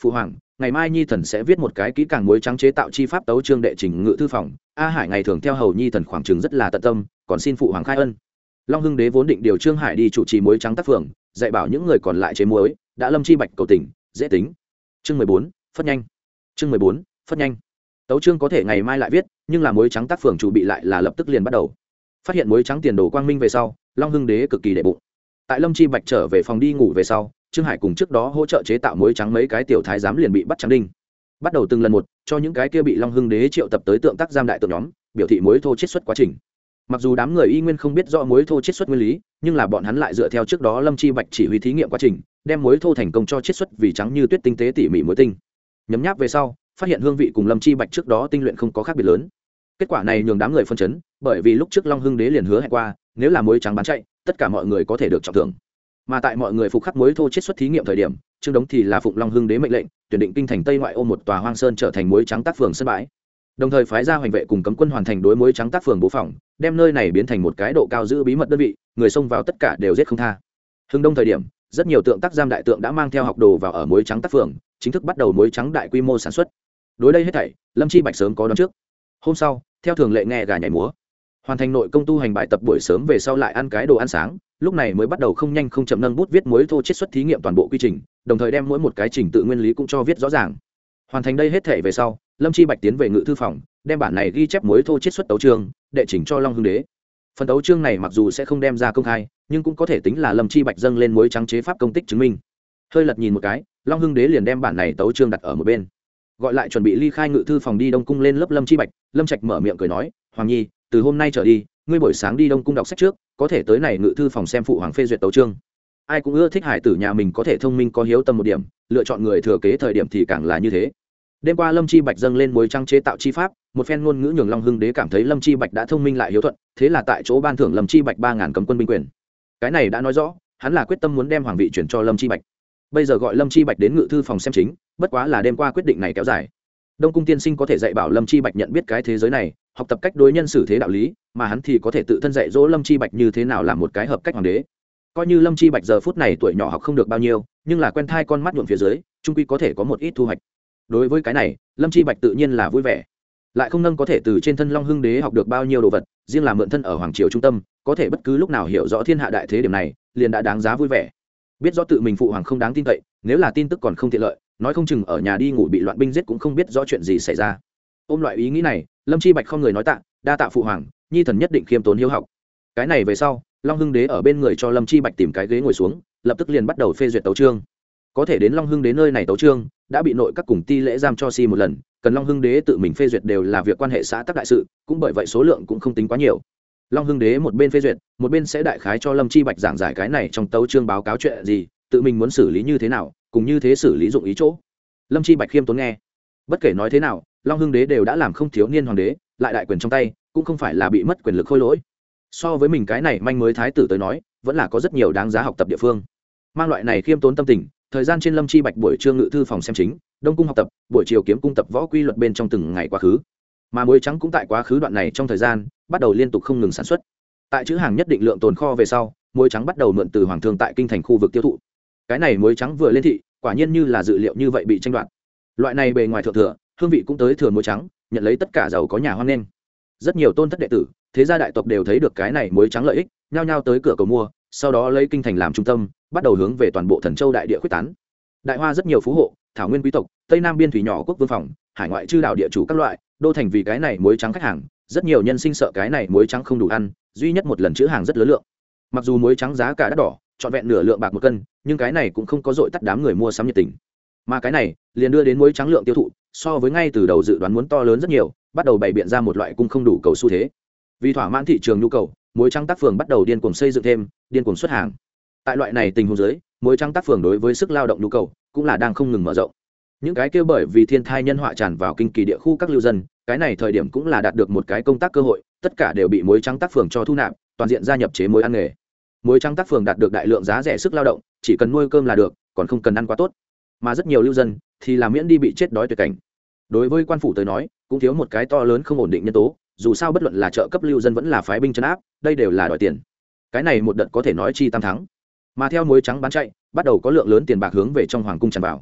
phụ hoàng, ngày mai nhi thần sẽ viết một cái kỹ càng muối trắng chế tạo chi pháp tấu chương đệ trình ngự thư phòng. A Hải ngày thường theo hầu nhi thần khoảng chừng rất là tận tâm, còn xin phụ hoàng khai ân. Long Hưng Đế vốn định điều Trương Hải đi chủ trì muối trắng tác phường, dạy bảo những người còn lại chế muối, đã Lâm Chi Bạch cầu tình, dễ tính. Chương mười bốn, phất nhanh. Chương mười bốn, phất nhanh. Tấu chương có thể ngày mai lại viết, nhưng là muối trắng tác phường chủ bị lại là lập tức liền bắt đầu. Phát hiện muối trắng tiền đồ quang minh về sau, Long Hưng Đế cực kỳ đệ bụng. Tại Lâm Chi Bạch trở về phòng đi ngủ về sau, Trương Hải cùng trước đó hỗ trợ chế tạo muối trắng mấy cái tiểu thái giám liền bị bắt trắng đinh. Bắt đầu từng lần một cho những cái kia bị Long Hưng Đế triệu tập tới tượng tác giam đại tượng nhóm, biểu thị muối thô chiết xuất quá trình. Mặc dù đám người y nguyên không biết rõ muối thô chiết xuất nguyên lý, nhưng là bọn hắn lại dựa theo trước đó Lâm Chi Bạch chỉ huy thí nghiệm quá trình, đem muối thô thành công cho chiết xuất vì trắng như tuyết tinh tế tỉ mỉ muối tinh. Nhấm nháp về sau, phát hiện hương vị cùng Lâm Chi Bạch trước đó tinh luyện không có khác biệt lớn. Kết quả này nhường đám người phân chấn, bởi vì lúc trước Long Hưng Đế liền hứa hẹn qua, nếu là muối trắng bán chạy, tất cả mọi người có thể được trọng thưởng. Mà tại mọi người phục khắc muối thô chiết xuất thí nghiệm thời điểm, Trương Đống thì là phụng Long Hưng Đế mệnh lệnh, tuyển định kinh thành Tây ngoại ô một tòa hoang sơn trở thành muối trắng tác phường sân bãi. Đồng thời phái ra hoành vệ cùng cấm quân hoàn thành đối muối trắng tác phường bố phòng, đem nơi này biến thành một cái độ cao giữ bí mật đơn vị, người xông vào tất cả đều giết không tha. Hưng Đông thời điểm, rất nhiều tượng tác giam đại tượng đã mang theo học đồ vào ở muối trắng tác phường, chính thức bắt đầu muối trắng đại quy mô sản xuất. Đối đây hết thảy, Lâm Chi Bạch sớm có đoán trước. Hôm sau, theo thường lệ nghe gà nhảy múa, hoàn thành nội công tu hành bài tập buổi sớm về sau lại ăn cái đồ ăn sáng, lúc này mới bắt đầu không nhanh không chậm nâng bút viết muối thô chiết xuất thí nghiệm toàn bộ quy trình, đồng thời đem mỗi một cái trình tự nguyên lý cũng cho viết rõ ràng. Hoàn thành đây hết thể về sau, Lâm Chi Bạch tiến về ngự thư phòng, đem bản này ghi chép muối thô chiết xuất tấu chương, đệ trình cho Long Hưng Đế. Phần tấu chương này mặc dù sẽ không đem ra công khai, nhưng cũng có thể tính là Lâm Chi Bạch dâng lên muối trắng chế pháp công tích chứng minh. Hơi lật nhìn một cái, Long Hưng Đế liền đem bản này tấu chương đặt ở một bên, gọi lại chuẩn bị ly khai ngự thư phòng đi Đông cung lên lớp Lâm Chi Bạch. Lâm Trạch mở miệng cười nói, hoàng nhi, từ hôm nay trở đi, ngươi buổi sáng đi Đông cung đọc sách trước, có thể tới này ngự thư phòng xem phụ hoàng phê duyệt tấu chương. Ai cũng ưa thích hải tử nhà mình có thể thông minh có hiếu tâm một điểm, lựa chọn người thừa kế thời điểm thì càng là như thế. Đêm qua Lâm Chi Bạch dâng lên muối trắng chế tạo chi pháp, một phen ngôn ngữ nhường Long Hưng Đế cảm thấy Lâm Chi Bạch đã thông minh lại hiếu thuận, thế là tại chỗ ban thưởng Lâm Chi Bạch ba ngàn cấm quân binh quyền. Cái này đã nói rõ, hắn là quyết tâm muốn đem hoàng vị chuyển cho Lâm Chi Bạch. Bây giờ gọi Lâm Chi Bạch đến ngự thư phòng xem chính, bất quá là đêm qua quyết định này kéo dài. Đông cung tiên sinh có thể dạy bảo Lâm Chi Bạch nhận biết cái thế giới này, học tập cách đối nhân xử thế đạo lý, mà hắn thì có thể tự thân dạy dỗ Lâm Chi Bạch như thế nào làm một cái hợp cách hoàng đế. Coi như Lâm Chi Bạch giờ phút này tuổi nhỏ học không được bao nhiêu, nhưng là quen thai con mắt nhuộm phía dưới, trung quy có thể có một ít thu hoạch. Đối với cái này, Lâm Chi Bạch tự nhiên là vui vẻ. Lại không nâng có thể từ trên thân Long Hưng Đế học được bao nhiêu đồ vật, riêng là mượn thân ở hoàng triều trung tâm, có thể bất cứ lúc nào hiểu rõ thiên hạ đại thế điểm này, liền đã đáng giá vui vẻ. Biết rõ tự mình phụ hoàng không đáng tin cậy, nếu là tin tức còn không tiện lợi, nói không chừng ở nhà đi ngủ bị loạn binh giết cũng không biết rõ chuyện gì xảy ra. Ôm loại ý nghĩ này, Lâm Chi Bạch không người nói tạ, đa tạ phụ hoàng, nhi thần nhất định khiêm tốn hiếu học. Cái này về sau, Long Hưng Đế ở bên người cho Lâm Chi Bạch tìm cái ghế ngồi xuống, lập tức liền bắt đầu phê duyệt tấu chương. Có thể đến Long Hưng Đế nơi này tấu chương, đã bị nội các cùng ti lễ giam cho si một lần, cần Long Hưng Đế tự mình phê duyệt đều là việc quan hệ xã tắc đại sự, cũng bởi vậy số lượng cũng không tính quá nhiều. Long Hưng Đế một bên phê duyệt, một bên sẽ đại khái cho Lâm Chi Bạch giảng giải cái này trong tấu chương báo cáo chuyện gì, tự mình muốn xử lý như thế nào, cùng như thế xử lý dụng ý chỗ. Lâm Chi Bạch khiêm tốn nghe. Bất kể nói thế nào, Long Hưng Đế đều đã làm không thiếu niên hoàng đế, lại đại quyền trong tay, cũng không phải là bị mất quyền lực khôi lỗi. So với mình cái này manh mới thái tử tới nói, vẫn là có rất nhiều đáng giá học tập địa phương. Mang loại này khiêm tốn tâm tình, thời gian trên Lâm Chi Bạch buổi trưa ngự thư phòng xem chính, Đông cung học tập, buổi chiều kiếm cung tập võ quy luật bên trong từng ngày quá khứ. Mà muối trắng cũng tại quá khứ đoạn này trong thời gian, bắt đầu liên tục không ngừng sản xuất. Tại chữ hàng nhất định lượng tồn kho về sau, muối trắng bắt đầu mượn từ hoàng thương tại kinh thành khu vực tiêu thụ. Cái này muối trắng vừa lên thị, quả nhiên như là dự liệu như vậy bị tranh đoạt. Loại này bề ngoài thượng thừa, hương vị cũng tới thừa muối trắng, nhận lấy tất cả giàu có nhà hoan nghênh. Rất nhiều tôn thất đệ tử, thế gia đại tộc đều thấy được cái này muối trắng lợi ích, nhao nhao tới cửa cầu mua, sau đó lấy kinh thành làm trung tâm, bắt đầu hướng về toàn bộ Thần Châu đại địa quyết tán. Đại Hoa rất nhiều phú hộ, thảo nguyên quý tộc, Tây Nam biên thủy nhỏ quốc vương phòng, hải ngoại chư đảo địa chủ các loại, đô thành vì cái này muối trắng khách hàng, rất nhiều nhân sinh sợ cái này muối trắng không đủ ăn, duy nhất một lần chữ hàng rất lớn lượng. Mặc dù muối trắng giá cả đắt đỏ, trọn vẹn nửa lượng bạc một cân, nhưng cái này cũng không có dội tắt đám người mua sắm nhiệt tình. Mà cái này liền đưa đến muối trắng lượng tiêu thụ so với ngay từ đầu dự đoán muốn to lớn rất nhiều, bắt đầu bày biện ra một loại cung không đủ cầu xu thế. Vì thỏa mãn thị trường nhu cầu, muối trắng tác phường bắt đầu điên cuồng xây dựng thêm, điên cuồng xuất hàng. Tại loại này tình huống dưới, muối trắng tác phường đối với sức lao động nhu cầu cũng là đang không ngừng mở rộng. Những cái kia bởi vì thiên thai nhân họa tràn vào kinh kỳ địa khu các lưu dân, cái này thời điểm cũng là đạt được một cái công tác cơ hội, tất cả đều bị muối trắng tác phường cho thu nạp, toàn diện gia nhập chế muối ăn nghề. Muối trắng tác phường đạt được đại lượng giá rẻ sức lao động, chỉ cần nuôi cơm là được, còn không cần ăn quá tốt. Mà rất nhiều lưu dân thì làm miễn đi bị chết đói tuyệt cảnh. Đối với quan phủ tới nói, cũng thiếu một cái to lớn không ổn định nhân tố, dù sao bất luận là trợ cấp lưu dân vẫn là phái binh trấn áp, đây đều là đòi tiền. Cái này một đợt có thể nói chi tam thắng. Mà theo muối trắng bán chạy, bắt đầu có lượng lớn tiền bạc hướng về trong hoàng cung tràn vào.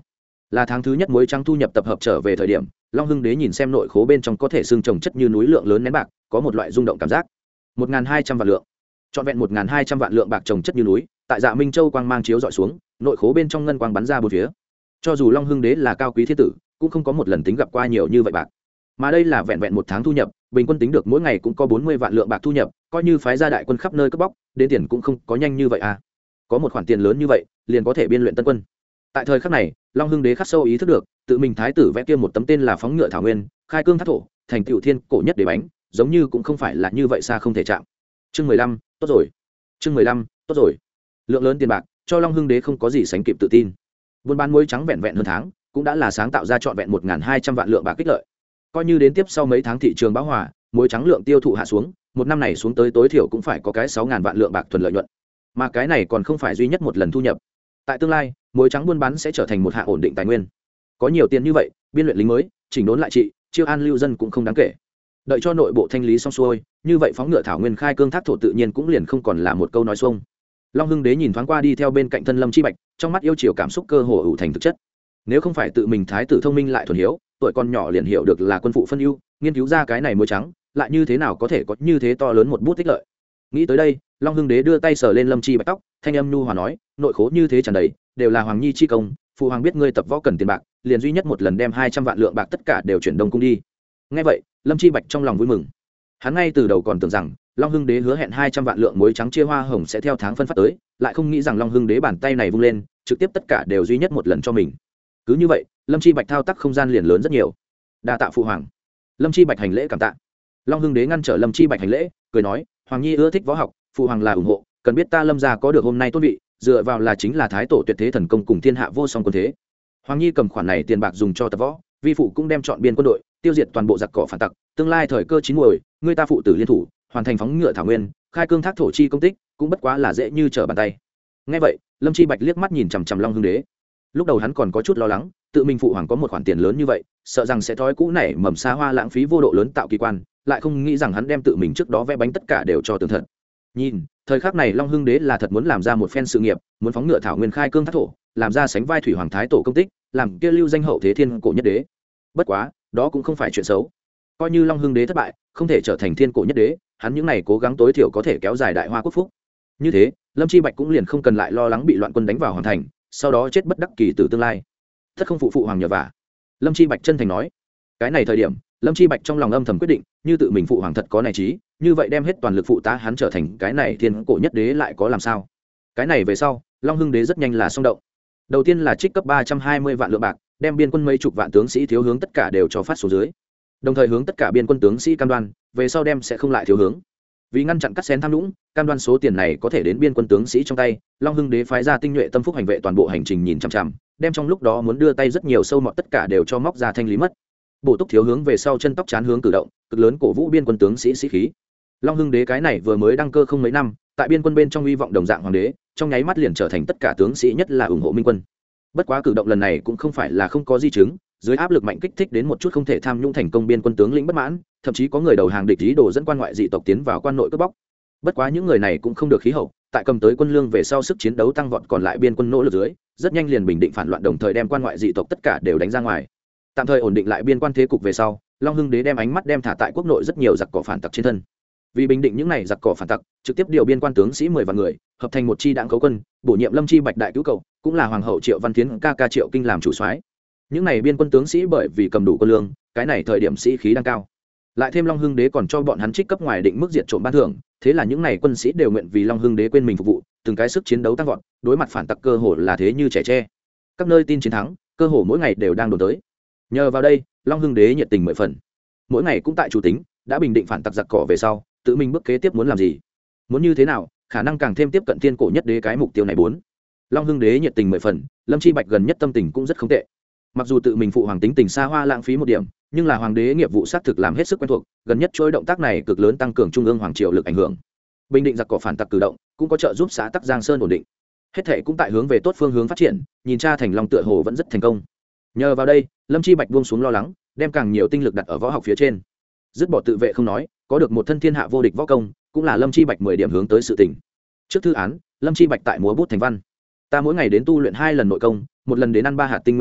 là tháng thứ nhất muối trắng thu nhập tập hợp trở về thời điểm, Long Hưng Đế nhìn xem nội khố bên trong có thể xương trồng chất như núi lượng lớn nén bạc, có một loại rung động cảm giác. một nghìn hai trăm vạn lượng, trọn vẹn một nghìn hai trăm vạn lượng bạc trồng chất như núi, tại Dạ Minh Châu quang mang chiếu dọi xuống, nội khố bên trong ngân quang bắn ra bốn phía. Cho dù Long Hưng Đế là cao quý thiên tử, cũng không có một lần tính gặp qua nhiều như vậy bạc. Mà đây là vẹn vẹn một tháng thu nhập, bình quân tính được mỗi ngày cũng có bốn mươi vạn lượng bạc thu nhập, coi như phái gia đại quân khắp nơi cướp bóc, đến tiền cũng không có nhanh như vậy à. Có một khoản tiền lớn như vậy, liền có thể biên luyện tân quân. Tại thời khắc này, Long Hưng Đế khắc sâu ý thức được, tự mình thái tử vẽ kia một tấm tên là phóng ngựa thảo nguyên, khai cương thác thổ, thành tựu thiên cổ nhất đế bánh, giống như cũng không phải là như vậy xa không thể chạm. Chương mười lăm, tốt rồi. Chương mười lăm, tốt rồi. Lượng lớn tiền bạc, cho Long Hưng Đế không có gì sánh kịp tự tin. Buôn bán muối trắng vẹn vẹn hơn tháng, cũng đã là sáng tạo ra trọn vẹn một nghìn hai trăm vạn lượng bạc kích lợi. Coi như đến tiếp sau mấy tháng thị trường bão hòa, muối trắng lượng tiêu thụ hạ xuống, một năm này xuống tới tối thiểu cũng phải có cái sáu nghìn vạn lượng bạc thuần lợi nhuận. Mà cái này còn không phải duy nhất một lần thu nhập. Tại tương lai, muối trắng buôn bán sẽ trở thành một hạng ổn định tài nguyên. Có nhiều tiền như vậy, biên luyện lính mới, chỉnh đốn lại trị, chiêu an lưu dân cũng không đáng kể. Đợi cho nội bộ thanh lý xong xuôi, như vậy phóng ngựa thảo nguyên khai cương thác thổ tự nhiên cũng liền không còn là một câu nói xuông. Long Hưng Đế nhìn thoáng qua đi theo bên cạnh thân Lâm Chi Bạch, trong mắt yêu chiều cảm xúc cơ hồ ủ thành thực chất. Nếu không phải tự mình thái tử thông minh lại thuần hiếu, tuổi con nhỏ liền hiểu được là quân phụ phân ưu, nghiên cứu ra cái này muối trắng, lại như thế nào có thể có như thế to lớn một bút tích lợi. Nghĩ tới đây, Long Hưng Đế đưa tay sờ lên Lâm Chi Bạch tóc, thanh âm nhu hòa nói, nội khố như thế tràn đầy, đều là hoàng nhi chi công, phụ hoàng biết ngươi tập võ cần tiền bạc, liền duy nhất một lần đem hai trăm vạn lượng bạc tất cả đều chuyển đông cung đi. Nghe vậy, Lâm Chi Bạch trong lòng vui mừng. Hắn ngay từ đầu còn tưởng rằng Long Hưng Đế hứa hẹn hai trăm vạn lượng muối trắng chia hoa hồng sẽ theo tháng phân phát tới, lại không nghĩ rằng Long Hưng Đế bàn tay này vung lên, trực tiếp tất cả đều duy nhất một lần cho mình. Cứ như vậy, Lâm Chi Bạch thao tác không gian liền lớn rất nhiều. Đa tạ phụ hoàng. Lâm Chi Bạch hành lễ cảm tạ. Long Hưng Đế ngăn trở Lâm Chi Bạch hành lễ, cười nói, hoàng nhi ưa thích võ học, phụ hoàng là ủng hộ, cần biết ta Lâm gia có được hôm nay tôn vị, dựa vào là chính là thái tổ tuyệt thế thần công cùng thiên hạ vô song quân thế. Hoàng nhi cầm khoản này tiền bạc dùng cho tập võ, vi phụ cũng đem chọn biên quân đội, tiêu diệt toàn bộ giặc cỏ phản tặc, tương lai thời cơ chín muồi, người ta phụ tử liên thủ, hoàn thành phóng ngựa thảo nguyên, khai cương thác thổ chi công tích, cũng bất quá là dễ như trở bàn tay. Nghe vậy, Lâm Chi Bạch liếc mắt nhìn chằm chằm Long Hưng Đế. Lúc đầu hắn còn có chút lo lắng, tự mình phụ hoàng có một khoản tiền lớn như vậy, sợ rằng sẽ thói cũ nảy mầm xa hoa lãng phí vô độ lớn tạo kỳ quan, lại không nghĩ rằng hắn đem tự mình trước đó vẽ bánh tất cả đều cho tường thật. Nhìn, thời khắc này Long Hưng Đế là thật muốn làm ra một phen sự nghiệp, muốn phóng ngựa thảo nguyên khai cương thác thổ, làm ra sánh vai thủy hoàng thái tổ công tích, làm kia lưu danh hậu thế thiên cổ nhất đế. Bất quá, đó cũng không phải chuyện xấu. Coi như Long Hưng Đế thất bại, không thể trở thành thiên cổ nhất đế, hắn những này cố gắng tối thiểu có thể kéo dài đại hoa quốc phúc. Như thế, Lâm Chi Bạch cũng liền không cần lại lo lắng bị loạn quân đánh vào hoàn thành, sau đó chết bất đắc kỳ từ tương lai. Thất không phụ phụ hoàng nhờ vả. Lâm Chi Bạch chân thành nói. Cái này thời điểm, Lâm Chi Bạch trong lòng âm thầm quyết định, như tự mình phụ hoàng thật có này trí, như vậy đem hết toàn lực phụ tá hắn trở thành cái này thiên cổ nhất đế lại có làm sao? Cái này về sau, Long Hưng Đế rất nhanh là xung động. Đầu tiên là trích cấp ba trăm hai mươi vạn lượng bạc, đem biên quân mấy chục vạn tướng sĩ thiếu hướng tất cả đều cho phát xuống dưới. Đồng thời hướng tất cả biên quân tướng sĩ cam đoan, về sau đem sẽ không lại thiếu hướng. Vì ngăn chặn cắt xén tham nhũng, cam đoan số tiền này có thể đến biên quân tướng sĩ trong tay, Long Hưng Đế phái ra tinh nhuệ tâm phúc hành vệ toàn bộ hành trình nhìn chằm chằm, đem trong lúc đó muốn đưa tay rất nhiều sâu mọt tất cả đều cho móc ra thanh lý mất. Bổ túc thiếu hướng về sau chân tóc chán hướng cử động, cực lớn cổ vũ biên quân tướng sĩ sĩ khí. Long Hưng Đế cái này vừa mới đăng cơ không mấy năm, tại biên quân bên trong uy vọng đồng dạng hoàng đế, trong nháy mắt liền trở thành tất cả tướng sĩ nhất là ủng hộ minh quân. Bất quá cử động lần này cũng không phải là không có di chứng, dưới áp lực mạnh kích thích đến một chút không thể tham nhũng thành công biên quân tướng lĩnh bất mãn, thậm chí có người đầu hàng địch ý đồ dẫn quan ngoại dị tộc tiến vào quan nội cướp bóc. Bất quá những người này cũng không được khí hậu, tại cầm tới quân lương về sau sức chiến đấu tăng vọt còn lại biên quân nỗ lực dưới, rất nhanh liền bình định phản loạn đồng thời đem quan ngoại dị tộc tất cả đều đánh ra ngoài. Tạm thời ổn định lại biên quan thế cục về sau, Long Hưng Đế đem ánh mắt đem thả tại quốc nội rất nhiều giặc cỏ phản tặc trên thân. Vì bình định những này giặc cỏ phản tặc, trực tiếp điều biên quan tướng sĩ mười vạn người, hợp thành một chi đảng cấu quân, bổ nhiệm Lâm Chi Bạch đại cứu cầu, cũng là hoàng hậu Triệu Văn Thiến ca ca Triệu Kinh làm chủ soái. Những này biên quân tướng sĩ bởi vì cầm đủ quân lương, cái này thời điểm sĩ khí đang cao. Lại thêm Long Hưng Đế còn cho bọn hắn trích cấp ngoài định mức diệt trộm ban thưởng, thế là những này quân sĩ đều nguyện vì Long Hưng Đế quên mình phục vụ, từng cái sức chiến đấu tăng vọt, đối mặt phản tặc cơ hồ là thế như trẻ tre. Các nơi tin chiến thắng, cơ hồ mỗi ngày đều đang đổ tới. Nhờ vào đây, Long Hưng Đế nhiệt tình mười phần. Mỗi ngày cũng tại chủ tính, đã bình định phản tặc giặc cỏ về sau, tự mình bước kế tiếp muốn làm gì, muốn như thế nào, khả năng càng thêm tiếp cận thiên cổ nhất đế cái mục tiêu này bốn. Long Hưng Đế nhiệt tình mười phần, Lâm Chi Bạch gần nhất tâm tình cũng rất không tệ. Mặc dù tự mình phụ hoàng tính tình xa hoa lãng phí một điểm, nhưng là hoàng đế nghiệp vụ xác thực làm hết sức quen thuộc, gần nhất chuỗi động tác này cực lớn tăng cường trung ương hoàng triều lực ảnh hưởng. Bình định giặc cỏ phản tặc cử động, cũng có trợ giúp xã Tắc Giang Sơn ổn định. Hết thảy cũng tại hướng về tốt phương hướng phát triển, nhìn cha thành Long tựa hồ vẫn rất thành công. Nhờ vào đây, Lâm Chi Bạch buông xuống lo lắng, đem càng nhiều tinh lực đặt ở võ học phía trên. Dứt bỏ tự vệ không nói, có được một thân thiên hạ vô địch võ công, cũng là Lâm Chi Bạch mười điểm hướng tới sự tình. Trước thư án, Lâm Chi Bạch tại múa bút thành văn. Ta mỗi ngày đến tu luyện hai lần nội công, một lần đến ăn ba hạt tinh nguyên đan,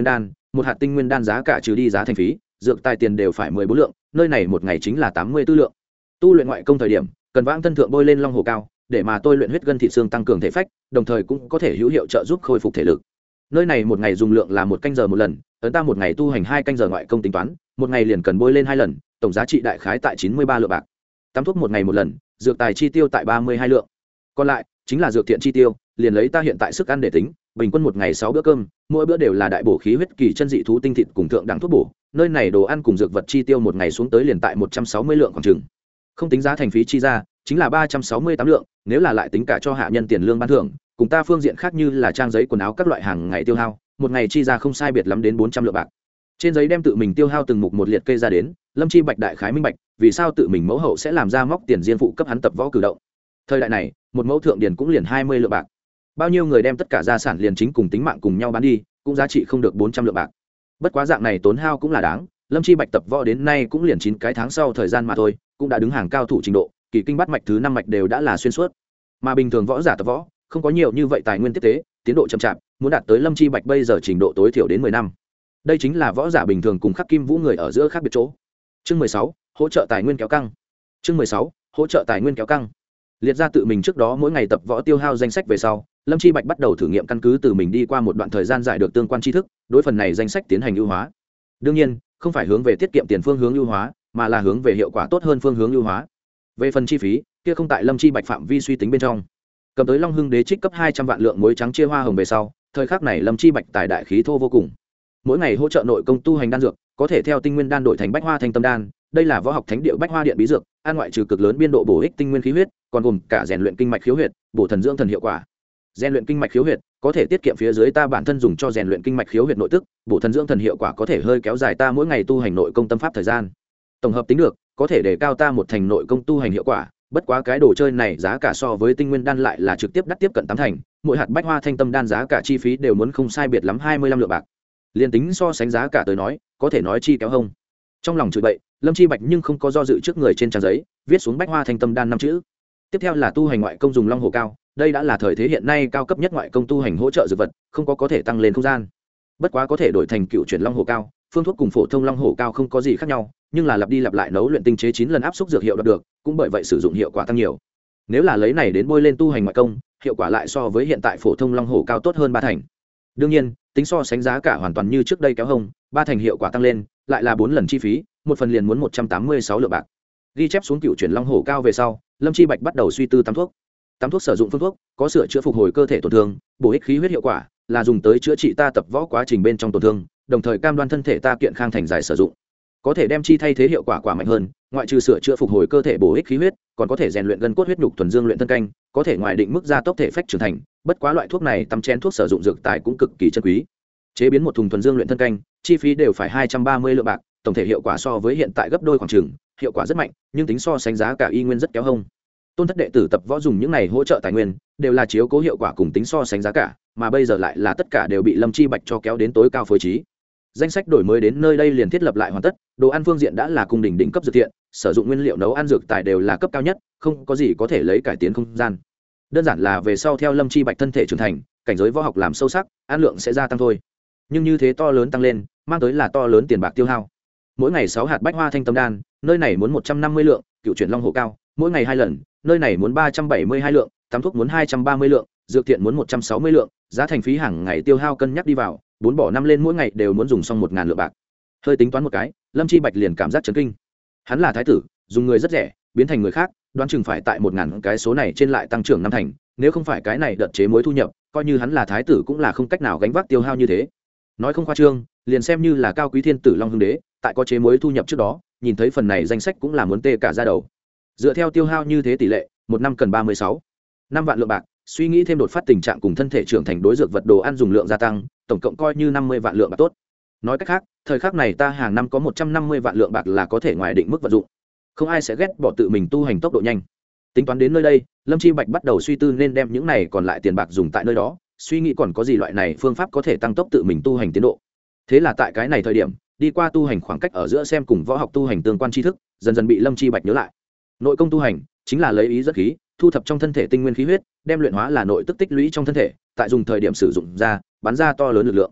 một hạt tinh nguyên đan giá cả trừ đi giá thành phí dược tài tiền đều phải mười bốn lượng, nơi này một ngày chính là tám mươi tư lượng. Tu luyện ngoại công thời điểm cần vãng thân thượng bôi lên long hồ cao để mà tôi luyện huyết gân thịt xương tăng cường thể phách, đồng thời cũng có thể hữu hiệu trợ giúp khôi phục thể lực. Nơi này một ngày dùng lượng là một canh giờ một lần, ấn ta một ngày tu hành hai canh giờ ngoại công tính toán, một ngày liền cần bôi lên hai lần, tổng giá trị đại khái tại chín mươi ba lượng bạc. Tắm thuốc một ngày một lần, dược tài chi tiêu tại ba mươi hai lượng. Còn lại chính là dược thiện chi tiêu, liền lấy ta hiện tại sức ăn để tính, bình quân một ngày sáu bữa cơm, mỗi bữa đều là đại bổ khí huyết kỳ chân dị thú tinh thịt cùng thượng đẳng thuốc bổ, nơi này đồ ăn cùng dược vật chi tiêu một ngày xuống tới liền tại một trăm sáu mươi lượng khoảng chừng. Không tính giá thành phí chi ra, chính là ba trăm sáu mươi tám lượng, nếu là lại tính cả cho hạ nhân tiền lương ban thưởng, cùng ta phương diện khác như là trang giấy quần áo các loại hàng ngày tiêu hao, một ngày chi ra không sai biệt lắm đến bốn trăm lượng bạc. Trên giấy đem tự mình tiêu hao từng mục một liệt kê ra đến, Lâm Chi Bạch đại khái minh bạch, vì sao tự mình mẫu hậu sẽ làm ra móc tiền riêng phụ cấp hắn tập võ cử động. Thời đại này, một mẫu thượng điển cũng liền hai mươi lượng bạc. Bao nhiêu người đem tất cả gia sản liền chính cùng tính mạng cùng nhau bán đi, cũng giá trị không được bốn trăm lượng bạc. Bất quá dạng này tốn hao cũng là đáng, Lâm Chi Bạch tập võ đến nay cũng liền chín cái tháng sau thời gian mà thôi, cũng đã đứng hàng cao thủ trình độ, kỳ kinh bát mạch thứ năm mạch đều đã là xuyên suốt. Mà bình thường võ giả tập võ, không có nhiều như vậy tài nguyên tiếp tế, tiến độ chậm chạp, muốn đạt tới Lâm Chi Bạch bây giờ trình độ tối thiểu đến mười năm. Đây chính là võ giả bình thường cùng Khắc Kim Vũ người ở giữa khác biệt chỗ. Chương mười sáu, hỗ trợ tài nguyên kéo căng. Chương mười sáu, hỗ trợ tài nguyên kéo căng. Liệt ra tự mình trước đó mỗi ngày tập võ tiêu hao danh sách về sau, Lâm Chi Bạch bắt đầu thử nghiệm căn cứ từ mình đi qua một đoạn thời gian giải được tương quan tri thức, đối phần này danh sách tiến hành ưu hóa. Đương nhiên, không phải hướng về tiết kiệm tiền phương hướng ưu hóa, mà là hướng về hiệu quả tốt hơn phương hướng ưu hóa. Về phần chi phí, kia không tại Lâm Chi Bạch phạm vi suy tính bên trong. Cầm tới Long Hưng Đế trích cấp hai trăm vạn lượng muối trắng chia hoa hồng về sau, thời khắc này Lâm Chi Bạch tài đại khí thô vô cùng. Mỗi ngày hỗ trợ nội công tu hành đan dược, có thể theo tinh nguyên đan đổi thành bách hoa thanh tâm đan, đây là võ học thánh địa bách hoa điện bí dược, an ngoại trừ cực lớn biên độ bổ ích tinh nguyên khí huyết, còn gồm cả rèn luyện kinh mạch khiếu huyệt, bổ thần dưỡng thần hiệu quả. Rèn luyện kinh mạch khiếu huyệt có thể tiết kiệm phía dưới ta bản thân dùng cho rèn luyện kinh mạch khiếu huyệt nội tức, bổ thần dưỡng thần hiệu quả có thể hơi kéo dài ta mỗi ngày tu hành nội công tâm pháp thời gian. Tổng hợp tính được, có thể để cao ta một thành nội công tu hành hiệu quả, bất quá cái đồ chơi này giá cả so với tinh nguyên đan lại là trực tiếp đắt tiếp cận tám thành, mỗi hạt bách hoa thanh tâm đan giá cả chi phí đều muốn không sai biệt lắm hai mươi lăm lượng bạc. Liên tính so sánh giá cả tới nói, có thể nói chi kéo hông. Trong lòng chửi bậy, Lâm Chi Bạch nhưng không có do dự trước người trên trang giấy, viết xuống bách hoa thanh tâm đan năm chữ. Tiếp theo là tu hành ngoại công dùng long hổ cao, đây đã là thời thế hiện nay cao cấp nhất ngoại công tu hành hỗ trợ dược vật, không có có thể tăng lên không gian. Bất quá có thể đổi thành cựu chuyển long hổ cao, phương thuốc cùng phổ thông long hổ cao không có gì khác nhau, nhưng là lặp đi lặp lại nấu luyện tinh chế chín lần áp suất dược hiệu đạt được, cũng bởi vậy sử dụng hiệu quả tăng nhiều. Nếu là lấy này đến bôi lên tu hành ngoại công, hiệu quả lại so với hiện tại phổ thông long hổ cao tốt hơn ba thành. Đương nhiên, tính so sánh giá cả hoàn toàn như trước đây kéo hông, ba thành hiệu quả tăng lên, lại là bốn lần chi phí, một phần liền muốn một trăm tám mươi sáu lượng bạc. Ghi chép xuống cựu chuyển long hổ cao về sau, Lâm Chi Bạch bắt đầu suy tư tắm thuốc. Tắm thuốc sử dụng phương thuốc, có sửa chữa phục hồi cơ thể tổn thương, bổ ích khí huyết hiệu quả, là dùng tới chữa trị ta tập võ quá trình bên trong tổn thương, đồng thời cam đoan thân thể ta kiện khang thành dài sử dụng. Có thể đem chi thay thế hiệu quả quả mạnh hơn, ngoại trừ sửa chữa phục hồi cơ thể bổ ích khí huyết, còn có thể rèn luyện gân cốt huyết nhục thuần dương luyện thân canh, có thể ngoài định mức gia tốc thể phách trưởng thành, bất quá loại thuốc này tắm chén thuốc sử dụng dược tài cũng cực kỳ chân quý. Chế biến một thùng thuần dương luyện thân canh, chi phí đều phải hai trăm ba mươi lượng bạc, tổng thể hiệu quả so với hiện tại gấp đôi khoảng chừng, hiệu quả rất mạnh, nhưng tính so sánh giá cả y nguyên rất kéo hông. Tôn thất đệ tử tập võ dùng những này hỗ trợ tài nguyên, đều là chiếu cố hiệu quả cùng tính so sánh giá cả, mà bây giờ lại là tất cả đều bị Lâm Chi Bạch cho kéo đến tối cao phối trí. Danh sách đổi mới đến nơi đây liền thiết lập lại hoàn tất, đồ ăn phương diện đã là cung đỉnh đỉnh cấp dược thiện, sử dụng nguyên liệu nấu ăn dược tài đều là cấp cao nhất, không có gì có thể lấy cải tiến không gian. Đơn giản là về sau theo Lâm Chi Bạch thân thể trưởng thành, cảnh giới võ học làm sâu sắc, ăn lượng sẽ gia tăng thôi. Nhưng như thế to lớn tăng lên, mang tới là to lớn tiền bạc tiêu hao. Mỗi ngày sáu hạt bách hoa thanh tâm đan, nơi này muốn một trăm năm mươi lượng, cựu chuyển long hổ cao, mỗi ngày hai lần, nơi này muốn ba trăm bảy mươi hai lượng, tắm thuốc muốn hai trăm ba mươi lượng, dược thiện muốn một trăm sáu mươi lượng, giá thành phí hàng ngày tiêu hao cân nhắc đi vào, bốn bỏ năm lên mỗi ngày đều muốn dùng xong một ngàn lượng bạc. Hơi tính toán một cái, Lâm Chi Bạch liền cảm giác chấn kinh. Hắn là thái tử, dùng người rất rẻ, biến thành người khác, đoán chừng phải tại một ngàn cái số này trên lại tăng trưởng năm thành, nếu không phải cái này đợt chế mối thu nhập, coi như hắn là thái tử cũng là không cách nào gánh vác tiêu hao như thế. Nói không khoa trương, liền xem như là cao quý thiên tử Long Hưng Đế, tại có chế mối thu nhập trước đó, nhìn thấy phần này danh sách cũng là muốn tê cả da đầu. Dựa theo tiêu hao như thế tỷ lệ, một năm cần ba mươi sáu năm vạn lượng bạc, suy nghĩ thêm đột phát tình trạng cùng thân thể trưởng thành đối dược vật đồ ăn dùng lượng gia tăng, tổng cộng coi như năm mươi vạn lượng bạc tốt. Nói cách khác, thời khắc này ta hàng năm có một trăm năm mươi vạn lượng bạc là có thể ngoài định mức vận dụng. Không ai sẽ ghét bỏ tự mình tu hành tốc độ nhanh. Tính toán đến nơi đây, Lâm Chi Bạch bắt đầu suy tư nên đem những này còn lại tiền bạc dùng tại nơi đó, suy nghĩ còn có gì loại này phương pháp có thể tăng tốc tự mình tu hành tiến độ. Thế là tại cái này thời điểm, đi qua tu hành khoảng cách ở giữa xem cùng võ học tu hành tương quan tri thức, dần dần bị Lâm Chi Bạch nhớ lại. Nội công tu hành chính là lấy ý dẫn khí, thu thập trong thân thể tinh nguyên khí huyết, đem luyện hóa là nội tức tích lũy trong thân thể, tại dùng thời điểm sử dụng ra, bắn ra to lớn lực lượng.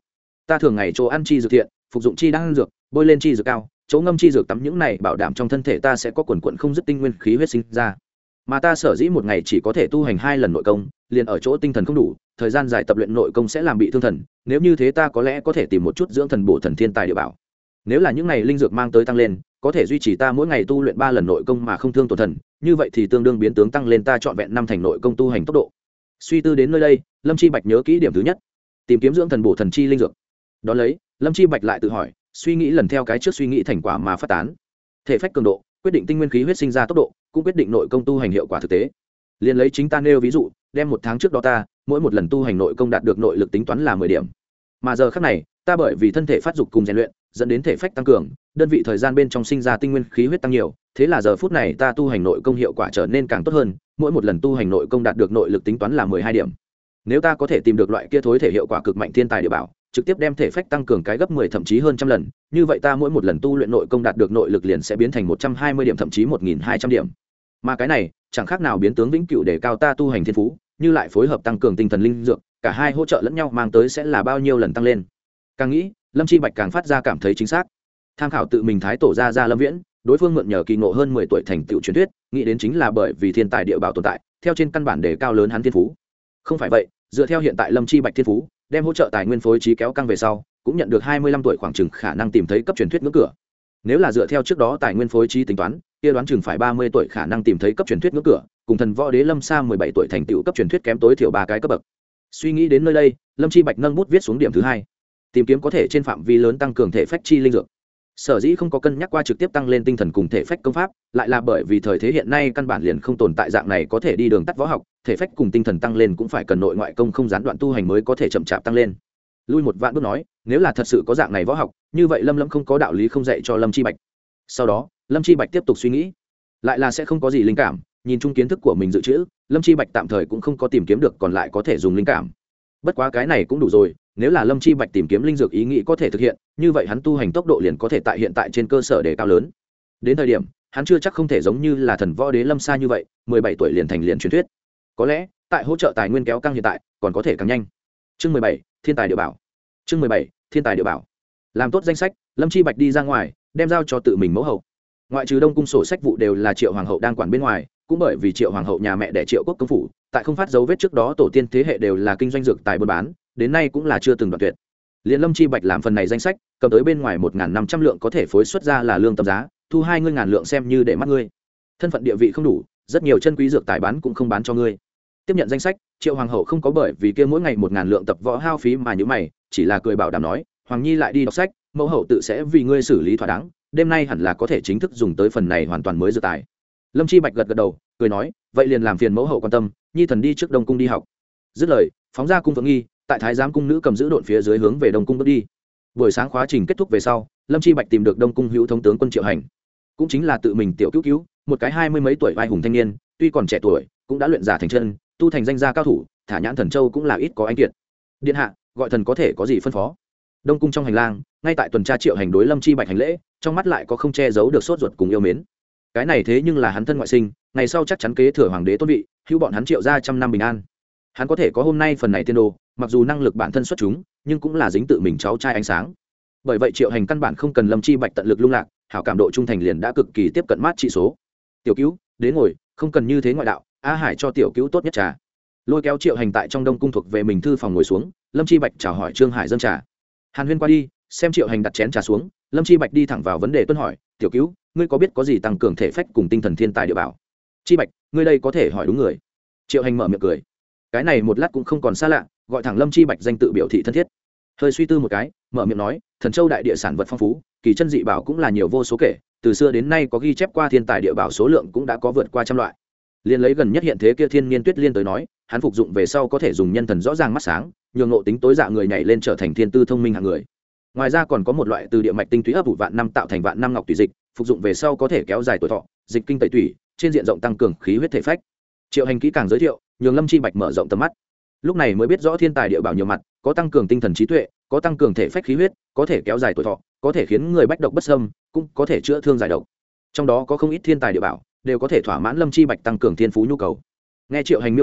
ta thường ngày chỗ ăn chi dược thiện, phục dụng chi đan dược, bôi lên chi dược cao, chỗ ngâm chi dược tắm, những này bảo đảm trong thân thể ta sẽ có quần quận không dứt tinh nguyên khí huyết sinh ra. Mà ta sở dĩ một ngày chỉ có thể tu hành hai lần nội công, liền ở chỗ tinh thần không đủ, thời gian dài tập luyện nội công sẽ làm bị thương thần, nếu như thế ta có lẽ có thể tìm một chút dưỡng thần bổ thần thiên tài địa bảo. Nếu là những này linh dược mang tới tăng lên, có thể duy trì ta mỗi ngày tu luyện ba lần nội công mà không thương tổn thần, như vậy thì tương đương biến tướng tăng lên ta trọn vẹn năm thành nội công tu hành tốc độ. Suy tư đến nơi đây, Lâm Chi Bạch nhớ kỹ điểm thứ nhất, tìm kiếm dưỡng thần bổ thần chi linh dược. Đó lấy, Lâm Chi Bạch lại tự hỏi, suy nghĩ lần theo cái trước suy nghĩ thành quả mà phát tán. Thể phách cường độ quyết định tinh nguyên khí huyết sinh ra tốc độ, cũng quyết định nội công tu hành hiệu quả thực tế. Liên lấy chính ta nêu ví dụ, đem một tháng trước đó ta mỗi một lần tu hành nội công đạt được nội lực tính toán là mười điểm, mà giờ khắc này ta bởi vì thân thể phát dục cùng rèn luyện dẫn đến thể phách tăng cường, đơn vị thời gian bên trong sinh ra tinh nguyên khí huyết tăng nhiều, thế là giờ phút này ta tu hành nội công hiệu quả trở nên càng tốt hơn, mỗi một lần tu hành nội công đạt được nội lực tính toán là mười hai điểm. Nếu ta có thể tìm được loại kia thối thể hiệu quả cực mạnh thiên tài địa bảo, trực tiếp đem thể phách tăng cường cái gấp mười thậm chí hơn trăm lần, như vậy ta mỗi một lần tu luyện nội công đạt được nội lực liền sẽ biến thành một trăm hai mươi điểm thậm chí một nghìn hai trăm điểm. Mà cái này chẳng khác nào biến tướng vĩnh cửu để cao ta tu hành thiên phú, như lại phối hợp tăng cường tinh thần linh dược, cả hai hỗ trợ lẫn nhau mang tới sẽ là bao nhiêu lần tăng lên. Càng nghĩ, Lâm Chi Bạch càng phát ra cảm thấy chính xác. Tham khảo tự mình thái tổ ra ra Lâm Viễn, đối phương mượn nhờ kỳ ngộ hơn mười tuổi thành tựu truyền thuyết, nghĩ đến chính là bởi vì thiên tài địa bảo tồn tại, theo trên căn bản đề cao lớn hắn thiên phú. Không phải vậy, dựa theo hiện tại Lâm Chi Bạch thiên phú, đem hỗ trợ tài nguyên phối trí kéo căng về sau, cũng nhận được hai mươi lăm tuổi khoảng chừng khả năng tìm thấy cấp truyền thuyết ngưỡng cửa. Nếu là dựa theo trước đó tài nguyên phối trí tính toán, kia đoán chừng phải ba mươi tuổi khả năng tìm thấy cấp truyền thuyết ngưỡng cửa, cùng thần võ đế Lâm Sa mười bảy tuổi thành tựu cấp truyền thuyết kém tối thiểu ba cái cấp bậc. Suy nghĩ đến nơi đây, Lâm Chi Bạch nâng bút viết xuống điểm thứ hai, tìm kiếm có thể trên phạm vi lớn tăng cường thể phách chi linh dược. Sở dĩ không có cân nhắc qua trực tiếp tăng lên tinh thần cùng thể phách công pháp, lại là bởi vì thời thế hiện nay căn bản liền không tồn tại dạng này có thể đi đường tắt võ học, thể phách cùng tinh thần tăng lên cũng phải cần nội ngoại công không gián đoạn tu hành mới có thể chậm chạp tăng lên. Lui một vạn bước nói, nếu là thật sự có dạng này võ học, như vậy Lâm Lâm không có đạo lý không dạy cho Lâm Chi Bạch. Sau đó, Lâm Chi Bạch tiếp tục suy nghĩ, lại là sẽ không có gì linh cảm, nhìn chung kiến thức của mình dự trữ, Lâm Chi Bạch tạm thời cũng không có tìm kiếm được còn lại có thể dùng linh cảm. Bất quá cái này cũng đủ rồi, nếu là Lâm Chi Bạch tìm kiếm linh dược ý nghĩ có thể thực hiện, như vậy hắn tu hành tốc độ liền có thể tại hiện tại trên cơ sở đề cao lớn. Đến thời điểm, hắn chưa chắc không thể giống như là thần võ đế Lâm Sa như vậy, mười bảy tuổi liền thành liền truyền thuyết. Có lẽ, tại hỗ trợ tài nguyên kéo căng hiện tại, còn có thể càng nhanh. Chương mười bảy, Thiên tài địa bảo. Chương mười bảy, Thiên tài địa bảo. Làm tốt danh sách, Lâm Chi Bạch đi ra ngoài, đem giao cho tự mình mẫu hậu. Ngoại trừ Đông cung sổ sách vụ đều là Triệu hoàng hậu đang quản bên ngoài, cũng bởi vì Triệu hoàng hậu nhà mẹ đẻ Triệu quốc công phủ, tại không phát dấu vết trước đó tổ tiên thế hệ đều là kinh doanh dược tài buôn bán, đến nay cũng là chưa từng đoạn tuyệt. Liên Lâm Chi Bạch làm phần này danh sách, cầm tới bên ngoài một nghìn năm trăm lượng có thể phối xuất ra là lương tâm giá, thu hai mươi ngàn lượng xem như để mắt ngươi. Thân phận địa vị không đủ, rất nhiều chân quý dược tài bán cũng không bán cho ngươi. Tiếp nhận danh sách, Triệu hoàng hậu không có bởi vì kia mỗi ngày một ngàn lượng tập võ hao phí mà nhíu mày, chỉ là cười bảo đảm nói, Hoàng Nhi lại đi đọc sách, mẫu hậu tự sẽ vì ngươi xử lý thỏa đáng, đêm nay hẳn là có thể chính thức dùng tới phần này hoàn toàn mới dược tài. Lâm Chi Bạch gật gật đầu, cười nói, vậy liền làm phiền mẫu hậu quan tâm, Nhi thần đi trước Đông cung đi học. Dứt lời, phóng ra cung Phượng Nghi, tại Thái giám cung nữ cầm giữ độn phía dưới hướng về Đông cung bước đi. Buổi sáng khóa trình kết thúc về sau, Lâm Chi Bạch tìm được Đông cung hữu thống tướng quân Triệu Hành, cũng chính là tự mình tiểu cứu cứu, một cái hai mươi mấy tuổi vai hùng thanh niên, tuy còn trẻ tuổi, cũng đã luyện giả thành chân, tu thành danh gia cao thủ, thả nhãn thần châu cũng là ít có anh kiệt. Điện hạ, gọi thần có thể có gì phân phó? Đông cung trong hành lang, ngay tại tuần tra Triệu Hành đối Lâm Chi Bạch hành lễ, trong mắt lại có không che giấu được sốt ruột cùng yêu mến. Cái này thế nhưng là hắn thân ngoại sinh, ngày sau chắc chắn kế thừa hoàng đế tôn vị, hữu bọn hắn Triệu gia trăm năm bình an. Hắn có thể có hôm nay phần này tiên đồ, mặc dù năng lực bản thân xuất chúng, nhưng cũng là dính tự mình cháu trai ánh sáng. Bởi vậy Triệu Hành căn bản không cần Lâm Chi Bạch tận lực lung lạc, hảo cảm độ trung thành liền đã cực kỳ tiếp cận mát trị số. Tiểu cứu, đến ngồi, không cần như thế ngoại đạo, A Hải cho tiểu cứu tốt nhất trà. Lôi kéo Triệu Hành tại trong Đông cung thuộc về mình thư phòng ngồi xuống, Lâm Chi Bạch chào hỏi Trương Hải dâng trà. Hàn Huyên qua đi, xem Triệu Hành đặt chén trà xuống, Lâm Chi Bạch đi thẳng vào vấn đề tuân hỏi, tiểu cứu, ngươi có biết có gì tăng cường thể phách cùng tinh thần thiên tài địa bảo? Chi Bạch, ngươi đây có thể hỏi đúng người. Triệu Hành mở miệng cười, cái này một lát cũng không còn xa lạ, gọi thẳng Lâm Chi Bạch danh tự biểu thị thân thiết. Hơi suy tư một cái, mở miệng nói, Thần Châu đại địa sản vật phong phú, kỳ chân dị bảo cũng là nhiều vô số kể, từ xưa đến nay có ghi chép qua thiên tài địa bảo số lượng cũng đã có vượt qua trăm loại. Liên lấy gần nhất hiện thế kia Thiên Niên Tuyết Liên tới nói, hắn phục dụng về sau có thể dùng nhân thần rõ ràng mắt sáng, nhường ngộ tính tối dạ người nhảy lên trở thành thiên tư thông minh hạng người. Ngoài ra còn có một loại từ địa mạch tinh túy ấp ủ vạn năm tạo thành vạn năm ngọc tùy dịch, phục dụng về sau có thể kéo dài tuổi thọ, dịch kinh tẩy tủy, trên diện rộng tăng cường khí huyết thể phách. Triệu Hành kỹ càng giới thiệu, nhường Lâm Chi Bạch mở rộng tầm mắt. Lúc này mới biết rõ thiên tài địa bảo nhiều mặt, có tăng cường tinh thần trí tuệ, có tăng cường thể phách khí huyết, có thể kéo dài tuổi thọ, có thể khiến người bách độc bất xâm, cũng có thể chữa thương giải độc. Trong đó có không ít thiên tài địa bảo đều có thể thỏa mãn Lâm Chi Bạch tăng cường thiên phú nhu cầu. Nghe Triệu Hành miêu tả,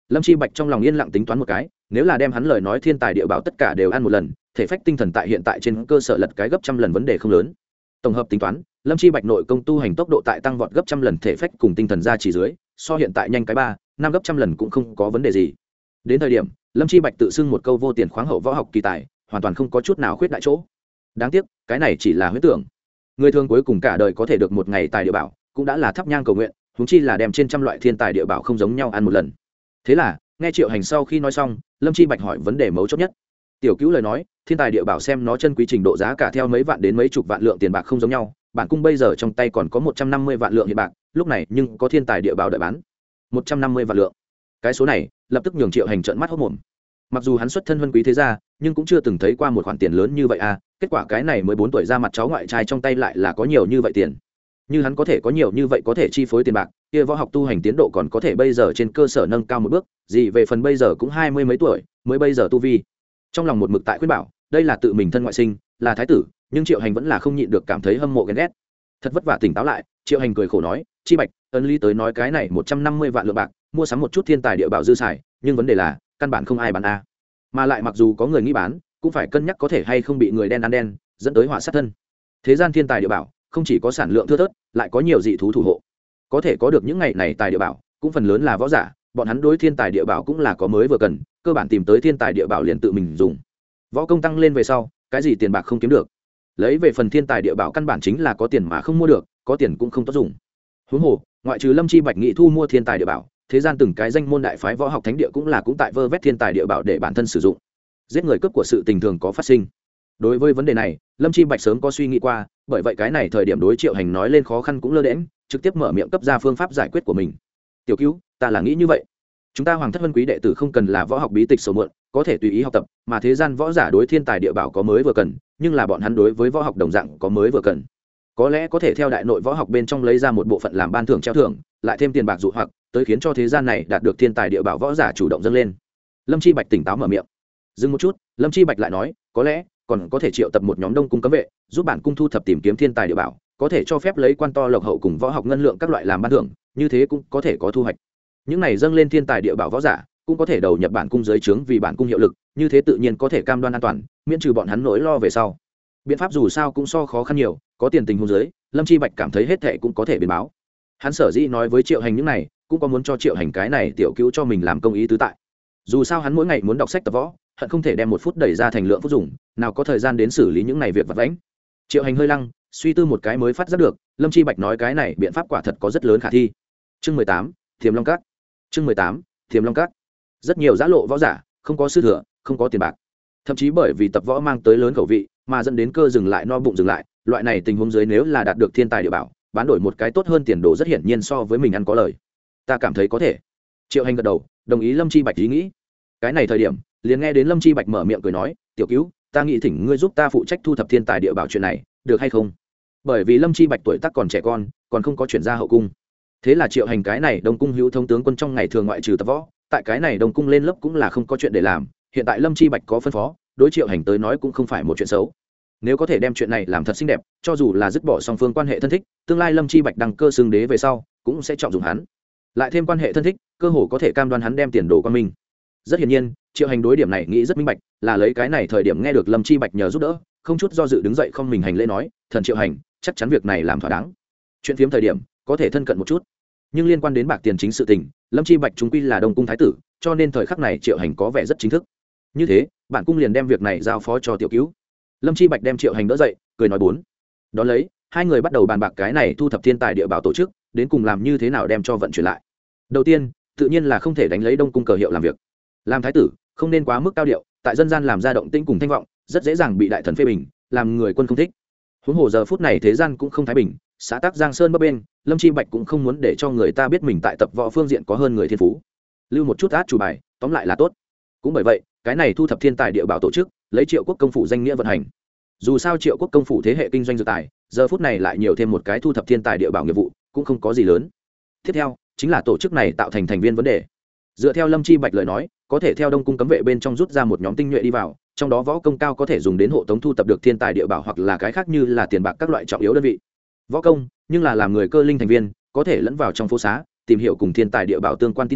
Lâm Chi Bạch trong lòng yên lặng tính toán một cái, nếu là đem hắn lời nói thiên tài địa bảo tất cả đều ăn một lần, thể phách tinh thần tại hiện tại trên cơ sở lật cái gấp trăm lần vấn đề không lớn. Tổng hợp tính toán, Lâm Chi Bạch nội công tu hành tốc độ tại tăng vọt gấp trăm lần thể phách cùng tinh thần ra chỉ dưới, so hiện tại nhanh cái ba, năm gấp trăm lần cũng không có vấn đề gì. Đến thời điểm, Lâm Chi Bạch tự xưng một câu vô tiền khoáng hậu võ học kỳ tài, hoàn toàn không có chút nào khuyết đại chỗ. Đáng tiếc, cái này chỉ là huyễn tưởng. Người thường cuối cùng cả đời có thể được một ngày tài địa bảo, cũng đã là thắp nhang cầu nguyện, huống chi là đem trên trăm loại thiên tài địa bảo không giống nhau ăn một lần. Thế là, nghe Triệu Hành sau khi nói xong, Lâm Chi Bạch hỏi vấn đề mấu chốt nhất. Tiểu Cứu lời nói, thiên tài địa bảo xem nó chân quý trình độ giá cả theo mấy vạn đến mấy chục vạn lượng tiền bạc không giống nhau, bản cung bây giờ trong tay còn có một trăm năm mươi vạn lượng hiện bạc, lúc này nhưng có thiên tài địa bảo đợi bán. một trăm năm mươi vạn lượng. Cái số này, lập tức nhường Triệu Hành trợn mắt hốt mồm. Mặc dù hắn xuất thân huân quý thế gia, nhưng cũng chưa từng thấy qua một khoản tiền lớn như vậy à, kết quả cái này mới bốn tuổi ra mặt cháu ngoại trai trong tay lại là có nhiều như vậy tiền. Như hắn có thể có nhiều như vậy có thể chi phối tiền bạc, kia võ học tu hành tiến độ còn có thể bây giờ trên cơ sở nâng cao một bước, gì về phần bây giờ cũng hai mươi mấy tuổi, mới bây giờ tu vi. Trong lòng một mực tại khuyên bảo, đây là tự mình thân ngoại sinh, là thái tử, nhưng Triệu Hành vẫn là không nhịn được cảm thấy hâm mộ ghen ghét. Thật vất vả tỉnh táo lại, Triệu Hành cười khổ nói, Chi Bạch, ấn lý tới nói cái này một trăm năm mươi vạn lượng bạc, mua sắm một chút thiên tài địa bảo dư xài, nhưng vấn đề là, căn bản không ai bán a. Mà lại mặc dù có người nghĩ bán, cũng phải cân nhắc có thể hay không bị người đen ăn đen, dẫn tới họa sát thân. Thế gian thiên tài địa bảo, không chỉ có sản lượng thưa thớt, lại có nhiều dị thú thủ hộ. Có thể có được những ngày này tài địa bảo, cũng phần lớn là võ giả, bọn hắn đối thiên tài địa bảo cũng là có mới vừa cần, cơ bản tìm tới thiên tài địa bảo liền tự mình dùng. Võ công tăng lên về sau, cái gì tiền bạc không kiếm được. Lấy về phần thiên tài địa bảo căn bản chính là có tiền mà không mua được, có tiền cũng không tốt dùng. Huống hồ, ngoại trừ Lâm Chi Bạch nghị thu mua thiên tài địa bảo, thế gian từng cái danh môn đại phái võ học thánh địa cũng là cũng tại vơ vét thiên tài địa bảo để bản thân sử dụng. Giết người cướp của sự tình thường có phát sinh. Đối với vấn đề này, Lâm Chi Bạch sớm có suy nghĩ qua, bởi vậy cái này thời điểm đối Triệu Hành nói lên khó khăn cũng lơ đễnh, trực tiếp mở miệng cấp ra phương pháp giải quyết của mình. Tiểu Cứu, ta là nghĩ như vậy. Chúng ta Hoàng thất vân quý đệ tử không cần là võ học bí tịch sầu mượn, có thể tùy ý học tập, mà thế gian võ giả đối thiên tài địa bảo có mới vừa cần, nhưng là bọn hắn đối với võ học đồng dạng có mới vừa cần. Có lẽ có thể theo đại nội võ học bên trong lấy ra một bộ phận làm ban thưởng treo thưởng, lại thêm tiền bạc dụ hoặc, tới khiến cho thế gian này đạt được thiên tài địa bảo võ giả chủ động dâng lên. Lâm Chi Bạch tỉnh táo mở miệng. Dừng một chút, Lâm Chi Bạch lại nói, có lẽ còn có thể triệu tập một nhóm đông cung cấm vệ, giúp bản cung thu thập tìm kiếm thiên tài địa bảo, có thể cho phép lấy quan to lộc hậu cùng võ học ngân lượng các loại làm ban thưởng, như thế cũng có thể có thu hoạch. Những này dâng lên thiên tài địa bảo võ giả, cũng có thể đầu nhập bản cung dưới trướng vì bản cung hiệu lực, như thế tự nhiên có thể cam đoan an toàn, miễn trừ bọn hắn nỗi lo về sau. Biện pháp dù sao cũng so khó khăn nhiều, có tiền tình huống dưới, Lâm Chi Bạch cảm thấy hết thệ cũng có thể biến báo. Hắn sở dĩ nói với Triệu Hành những này, cũng có muốn cho Triệu Hành cái này tiểu cứu cho mình làm công ý tứ tại. Dù sao hắn mỗi ngày muốn đọc sách tập võ, hận không thể đem một phút đẩy ra thành lượng phút dùng, nào có thời gian đến xử lý những này việc vặt vãnh. Triệu Hành hơi lăng, suy tư một cái mới phát giác được, Lâm Chi Bạch nói cái này biện pháp quả thật có rất lớn khả thi. Chương mười tám, Thiềm Long Các. Chương mười tám, Thiềm Long Các. Rất nhiều giã lộ võ giả, không có sư thừa, không có tiền bạc, thậm chí bởi vì tập võ mang tới lớn khẩu vị, mà dẫn đến cơ dừng lại no bụng dừng lại, loại này tình huống dưới nếu là đạt được thiên tài địa bảo, bán đổi một cái tốt hơn tiền đồ rất hiển nhiên so với mình ăn có lời. Ta cảm thấy có thể. Triệu Hành gật đầu, đồng ý Lâm Chi Bạch ý nghĩ. Cái này thời điểm, liền nghe đến Lâm Chi Bạch mở miệng cười nói, tiểu cứu, ta nghĩ thỉnh ngươi giúp ta phụ trách thu thập thiên tài địa bảo chuyện này, được hay không? Bởi vì Lâm Chi Bạch tuổi tác còn trẻ con, còn không có chuyển ra hậu cung. Thế là Triệu Hành cái này Đông cung hữu thông tướng quân trong ngày thường ngoại trừ tập võ, tại cái này Đông cung lên lớp cũng là không có chuyện để làm, hiện tại Lâm Chi Bạch có phân phó, đối Triệu Hành tới nói cũng không phải một chuyện xấu. Nếu có thể đem chuyện này làm thật xinh đẹp, cho dù là dứt bỏ song phương quan hệ thân thích, tương lai Lâm Chi Bạch đăng cơ xưng đế về sau, cũng sẽ trọng dụng hắn. Lại thêm quan hệ thân thích, cơ hồ có thể cam đoan hắn đem tiền đồ qua mình. Rất hiển nhiên, Triệu Hành đối điểm này nghĩ rất minh bạch, là lấy cái này thời điểm nghe được Lâm Chi Bạch nhờ giúp đỡ, không chút do dự đứng dậy không mình hành lễ nói, thần Triệu Hành, chắc chắn việc này làm thỏa đáng. Chuyện phiếm thời điểm, có thể thân cận một chút, nhưng liên quan đến bạc tiền chính sự tình, Lâm Chi Bạch chúng quy là Đông cung thái tử, cho nên thời khắc này Triệu Hành có vẻ rất chính thức. Như thế, bản cung liền đem việc này giao phó cho tiểu cứu. Lâm Chi Bạch đem Triệu Hành đỡ dậy, cười nói bốn. Đó lấy, hai người bắt đầu bàn bạc cái này thu thập thiên tài địa bảo tổ chức, đến cùng làm như thế nào đem cho vận chuyển lại. Đầu tiên, tự nhiên là không thể đánh lấy Đông cung cờ hiệu làm việc. Làm thái tử, không nên quá mức cao điệu, tại dân gian làm ra động tĩnh cùng thanh vọng, rất dễ dàng bị đại thần phê bình, làm người quân không thích. Huống hồ giờ phút này thế gian cũng không thái bình, xã tắc Giang Sơn bấp bên, Lâm Chi Bạch cũng không muốn để cho người ta biết mình tại tập võ phương diện có hơn người thiên phú. Lưu một chút át chủ bài, tóm lại là tốt. Cũng bởi vậy, cái này thu thập thiên tài địa bảo tổ chức, lấy Triệu Quốc công phủ danh nghĩa vận hành. Dù sao Triệu Quốc công phủ thế hệ kinh doanh dược tài, giờ phút này lại nhiều thêm một cái thu thập thiên tài địa bảo nghiệp vụ, cũng không có gì lớn. Tiếp theo, chính là tổ chức này tạo thành thành viên vấn đề. Dựa theo Lâm Chi Bạch lời nói, có thể theo Đông cung cấm vệ bên trong rút ra một nhóm tinh nhuệ đi vào, trong đó võ công cao có thể dùng đến hộ tống thu tập được thiên tài địa bảo hoặc là cái khác như là tiền bạc các loại trọng yếu đơn vị. Võ công, nhưng là làm người cơ linh thành viên, có thể lẫn vào trong phố xá, tìm hiểu cùng thiên tài địa bảo tương quan tin tức,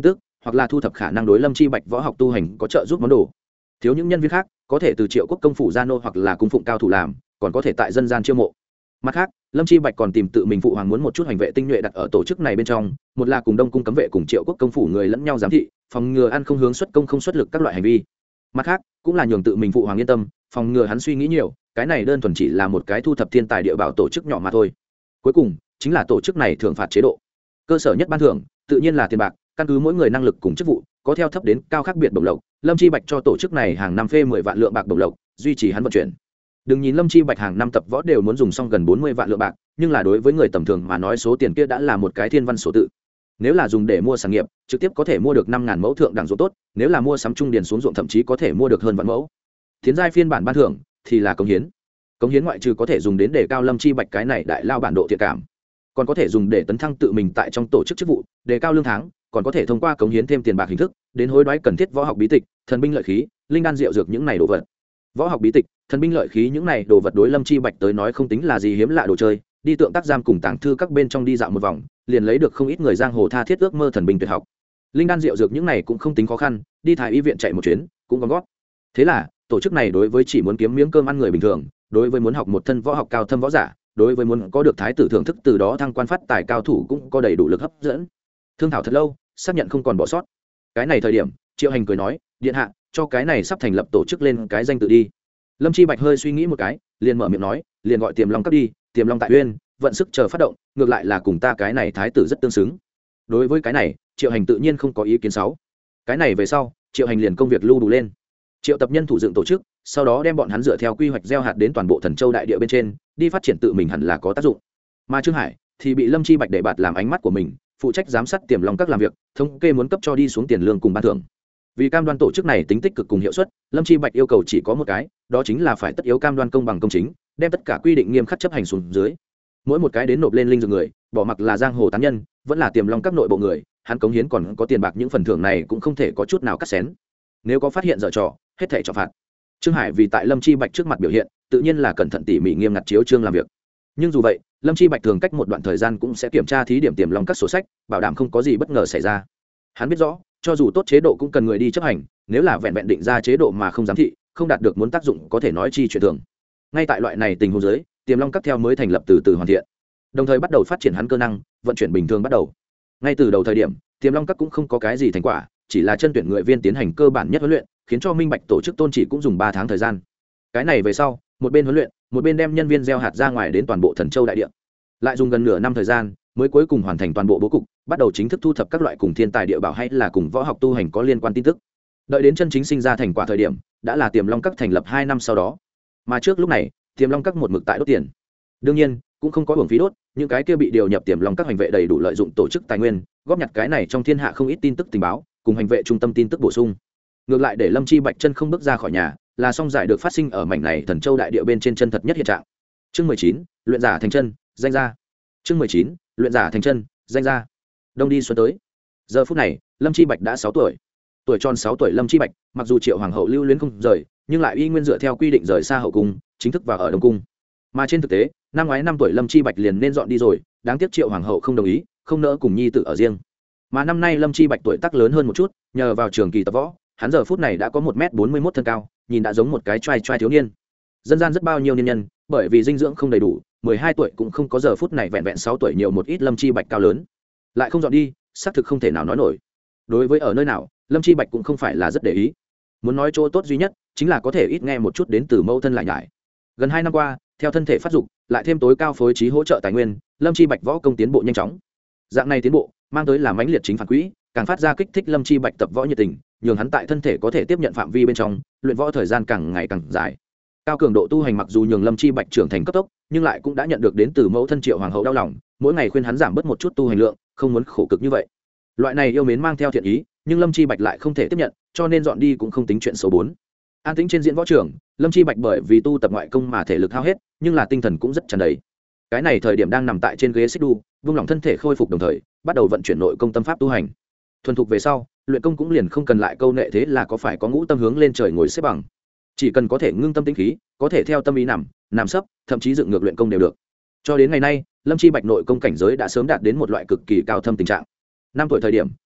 hoặc là thu thập khả năng đối lâm chi bạch võ học tu hành có trợ giúp món đồ. Thiếu những nhân viên khác có thể từ Triệu Quốc công phủ gia nô hoặc là cung phụng cao thủ làm, còn có thể tại dân gian chiêu mộ. Mặt khác, lâm chi bạch còn tìm tự mình phụ hoàng muốn một chút hành vệ tinh nhuệ đặt ở tổ chức này bên trong, một là cùng đông cung cấm vệ cùng Triệu Quốc công phủ người lẫn nhau giám thị, phòng ngừa ăn không hướng xuất công không xuất lực các loại hành vi. Mặt khác cũng là nhường tự mình phụ hoàng yên tâm, phòng ngừa hắn suy nghĩ nhiều, cái này đơn thuần chỉ là một cái thu thập thiên tài địa bảo tổ chức nhỏ mà thôi. Cuối cùng chính là tổ chức này thưởng phạt chế độ. Cơ sở nhất ban thưởng tự nhiên là tiền bạc, căn cứ mỗi người năng lực cùng chức vụ có theo thấp đến cao khác biệt bổng lộc. Lâm chi bạch cho tổ chức này hàng năm phê mười vạn lượng bạc bổng lộc, duy trì hắn vận chuyển. Đừng nhìn lâm chi bạch hàng năm tập võ đều muốn dùng xong gần bốn mươi vạn lượng bạc, nhưng là đối với người tầm thường mà nói số tiền kia đã là một cái thiên văn số tự. Nếu là dùng để mua sản nghiệp, trực tiếp có thể mua được năm ngàn mẫu thượng đẳng ruộng tốt, nếu là mua sắm trung điền xuống ruộng thậm chí có thể mua được hơn vạn mẫu. Tiến giai phiên bản ban thưởng thì là cống hiến. Cống hiến ngoại trừ có thể dùng đến để cao lâm chi bạch cái này đại lao bản độ thiện cảm, còn có thể dùng để tấn thăng tự mình tại trong tổ chức chức vụ, đề cao lương tháng, còn có thể thông qua cống hiến thêm tiền bạc hình thức đến hối đoái cần thiết võ học bí tịch, thần binh lợi khí, linh đan rượu dược những này đồ vật. Võ học bí tịch, thần binh lợi khí những này đồ vật đối lâm chi bạch tới nói không tính là gì hiếm lạ đồ chơi, đi tượng tác giam cùng tàng thư các bên trong đi dạo một vòng liền lấy được không ít người giang hồ tha thiết ước mơ thần binh tuyệt học. Linh đan rượu dược những này cũng không tính khó khăn, đi thái y viện chạy một chuyến cũng có gót. Thế là tổ chức này đối với chỉ muốn kiếm miếng cơm ăn người bình thường, đối với muốn học một thân võ học cao thâm võ giả, đối với muốn có được thái tử thưởng thức từ đó thăng quan phát tài cao thủ cũng có đầy đủ lực hấp dẫn. Thương thảo thật lâu, xác nhận không còn bỏ sót. Cái này thời điểm Triệu Hành cười nói, điện hạ, cho cái này sắp thành lập tổ chức lên cái danh tự đi. Lâm chi bạch hơi suy nghĩ một cái, liền mở miệng nói, liền gọi Tiềm Long Các đi, Tiềm Long tại uyên, vận sức chờ phát động, ngược lại là cùng ta cái này thái tử rất tương xứng. Đối với cái này Triệu Hành tự nhiên không có ý kiến xấu. Cái này về sau Triệu Hành liền công việc lưu đủ lên, triệu tập nhân thủ dựng tổ chức, sau đó đem bọn hắn dựa theo quy hoạch gieo hạt đến toàn bộ Thần Châu đại địa bên trên đi phát triển, tự mình hẳn là có tác dụng. Mà Trương Hải thì bị Lâm chi bạch để bạt làm ánh mắt của mình, phụ trách giám sát Tiềm Long Các làm việc, thống kê muốn cấp cho đi xuống tiền lương cùng ban thưởng. Vì cam đoan tổ chức này tính tích cực cùng hiệu suất, Lâm chi bạch yêu cầu chỉ có một cái, đó chính là phải tất yếu cam đoan công bằng công chính, đem tất cả quy định nghiêm khắc chấp hành xuống dưới. Mỗi một cái đến nộp lên linh dược người, bỏ mặc là giang hồ tán nhân vẫn là Tiềm Long Các nội bộ người, hắn cống hiến còn có tiền bạc những phần thưởng này cũng không thể có chút nào cắt xén. Nếu có phát hiện dở trò, hết thảy trọng phạt. Trương Hải vì tại Lâm chi bạch trước mặt biểu hiện, tự nhiên là cẩn thận tỉ mỉ nghiêm ngặt chiếu chương làm việc. Nhưng dù vậy, Lâm chi bạch thường cách một đoạn thời gian cũng sẽ kiểm tra thí điểm Tiềm Long Các sổ sách, bảo đảm không có gì bất ngờ xảy ra. Hắn biết rõ, cho dù tốt chế độ cũng cần người đi chấp hành, nếu là vẹn vẹn định ra chế độ mà không giám thị, không đạt được muốn tác dụng có thể nói chi chuyện thường. Ngay tại loại này tình huống dưới, Tiềm Long Các theo mới thành lập từ từ hoàn thiện, đồng thời bắt đầu phát triển hắn cơ năng, vận chuyển bình thường bắt đầu. Ngay từ đầu thời điểm, Tiềm Long Các cũng không có cái gì thành quả, chỉ là chân tuyển người viên tiến hành cơ bản nhất huấn luyện, khiến cho minh bạch tổ chức tôn chỉ cũng dùng ba tháng thời gian. Cái này về sau, một bên huấn luyện, một bên đem nhân viên gieo hạt ra ngoài đến toàn bộ Thần Châu đại địa, lại dùng gần nửa năm thời gian mới cuối cùng hoàn thành toàn bộ bố cục, bắt đầu chính thức thu thập các loại cùng thiên tài địa bảo hay là cùng võ học tu hành có liên quan tin tức. Đợi đến chân chính sinh ra thành quả thời điểm, đã là Tiềm Long Các thành lập hai năm sau đó. Mà trước lúc này, Tiềm Long Các một mực tại đốt tiền. Đương nhiên, cũng không có uổng phí đốt, những cái kia bị điều nhập Tiềm Long Các hành vệ đầy đủ lợi dụng tổ chức tài nguyên, góp nhặt cái này trong thiên hạ không ít tin tức tình báo, cùng hành vệ trung tâm tin tức bổ sung. Ngược lại để Lâm chi bạch chân không bước ra khỏi nhà, là song giải được phát sinh ở mảnh này Thần Châu đại địa bên trên chân thật nhất hiện trạng. Chương mười chín, luyện giả thành chân, danh ra. Chương mười chín, luyện giả thành chân, danh ra. Đông đi xuân tới. Giờ phút này, Lâm chi bạch đã sáu tuổi. Tuổi tròn sáu tuổi Lâm chi bạch, mặc dù Triệu hoàng hậu lưu luyến không rời, nhưng lại uy nguyên dựa theo quy định rời xa hậu cung, chính thức vào ở Đông cung. Mà trên thực tế, năm ngoái năm tuổi Lâm chi bạch liền nên dọn đi rồi, đáng tiếc Triệu hoàng hậu không đồng ý, không nỡ cùng nhi tự ở riêng. Mà năm nay Lâm chi bạch tuổi tác lớn hơn một chút, nhờ vào trường kỳ tập võ, hắn giờ phút này đã có một mét bốn mươi mốt thân cao, nhìn đã giống một cái trai trai thiếu niên. Dân gian rất bao nhiêu niên nhân, bởi vì dinh dưỡng không đầy đủ, mười hai tuổi cũng không có giờ phút này vẹn vẹn sáu tuổi nhiều một ít Lâm chi bạch cao lớn. Lại không dọn đi, xác thực không thể nào nói nổi. Đối với ở nơi nào, Lâm chi bạch cũng không phải là rất để ý. Muốn nói chỗ tốt duy nhất, chính là có thể ít nghe một chút đến từ mẫu thân lại nhải. Gần hai năm qua, theo thân thể phát dục, lại thêm tối cao phối trí hỗ trợ tài nguyên, Lâm chi bạch võ công tiến bộ nhanh chóng. Dạng này tiến bộ, mang tới là mãnh liệt chính phản quỹ, càng phát ra kích thích Lâm chi bạch tập võ nhiệt tình, nhường hắn tại thân thể có thể tiếp nhận phạm vi bên trong, luyện võ thời gian càng ngày càng dài. Cao cường độ tu hành mặc dù nhường Lâm chi bạch trưởng thành cấp tốc, nhưng lại cũng đã nhận được đến từ mẫu thân Triệu hoàng hậu đau lòng, mỗi ngày khuyên hắn giảm bớt một chút tu hành lượng, không muốn khổ cực như vậy. Loại này yêu mến mang theo thiện ý, nhưng Lâm chi bạch lại không thể tiếp nhận, cho nên dọn đi cũng không tính chuyện số bốn. An tĩnh trên diễn võ trường, Lâm chi bạch bởi vì tu tập ngoại công mà thể lực hao hết, nhưng là tinh thần cũng rất tràn đầy. Cái này thời điểm đang nằm tại trên ghế xích đu, vung lòng thân thể khôi phục đồng thời, bắt đầu vận chuyển nội công tâm pháp tu hành. Thuần thục về sau, luyện công cũng liền không cần lại câu nệ thế là có phải có ngũ tâm hướng lên trời ngồi xếp bằng, chỉ cần có thể ngưng tâm tĩnh khí, có thể theo tâm ý nằm nằm sấp, thậm chí dựng ngược luyện công đều được. Cho đến ngày nay, Lâm chi bạch nội công cảnh giới đã sớm đạt đến một loại cực kỳ cao thâm tình trạng. Năm tuổi thời điểm,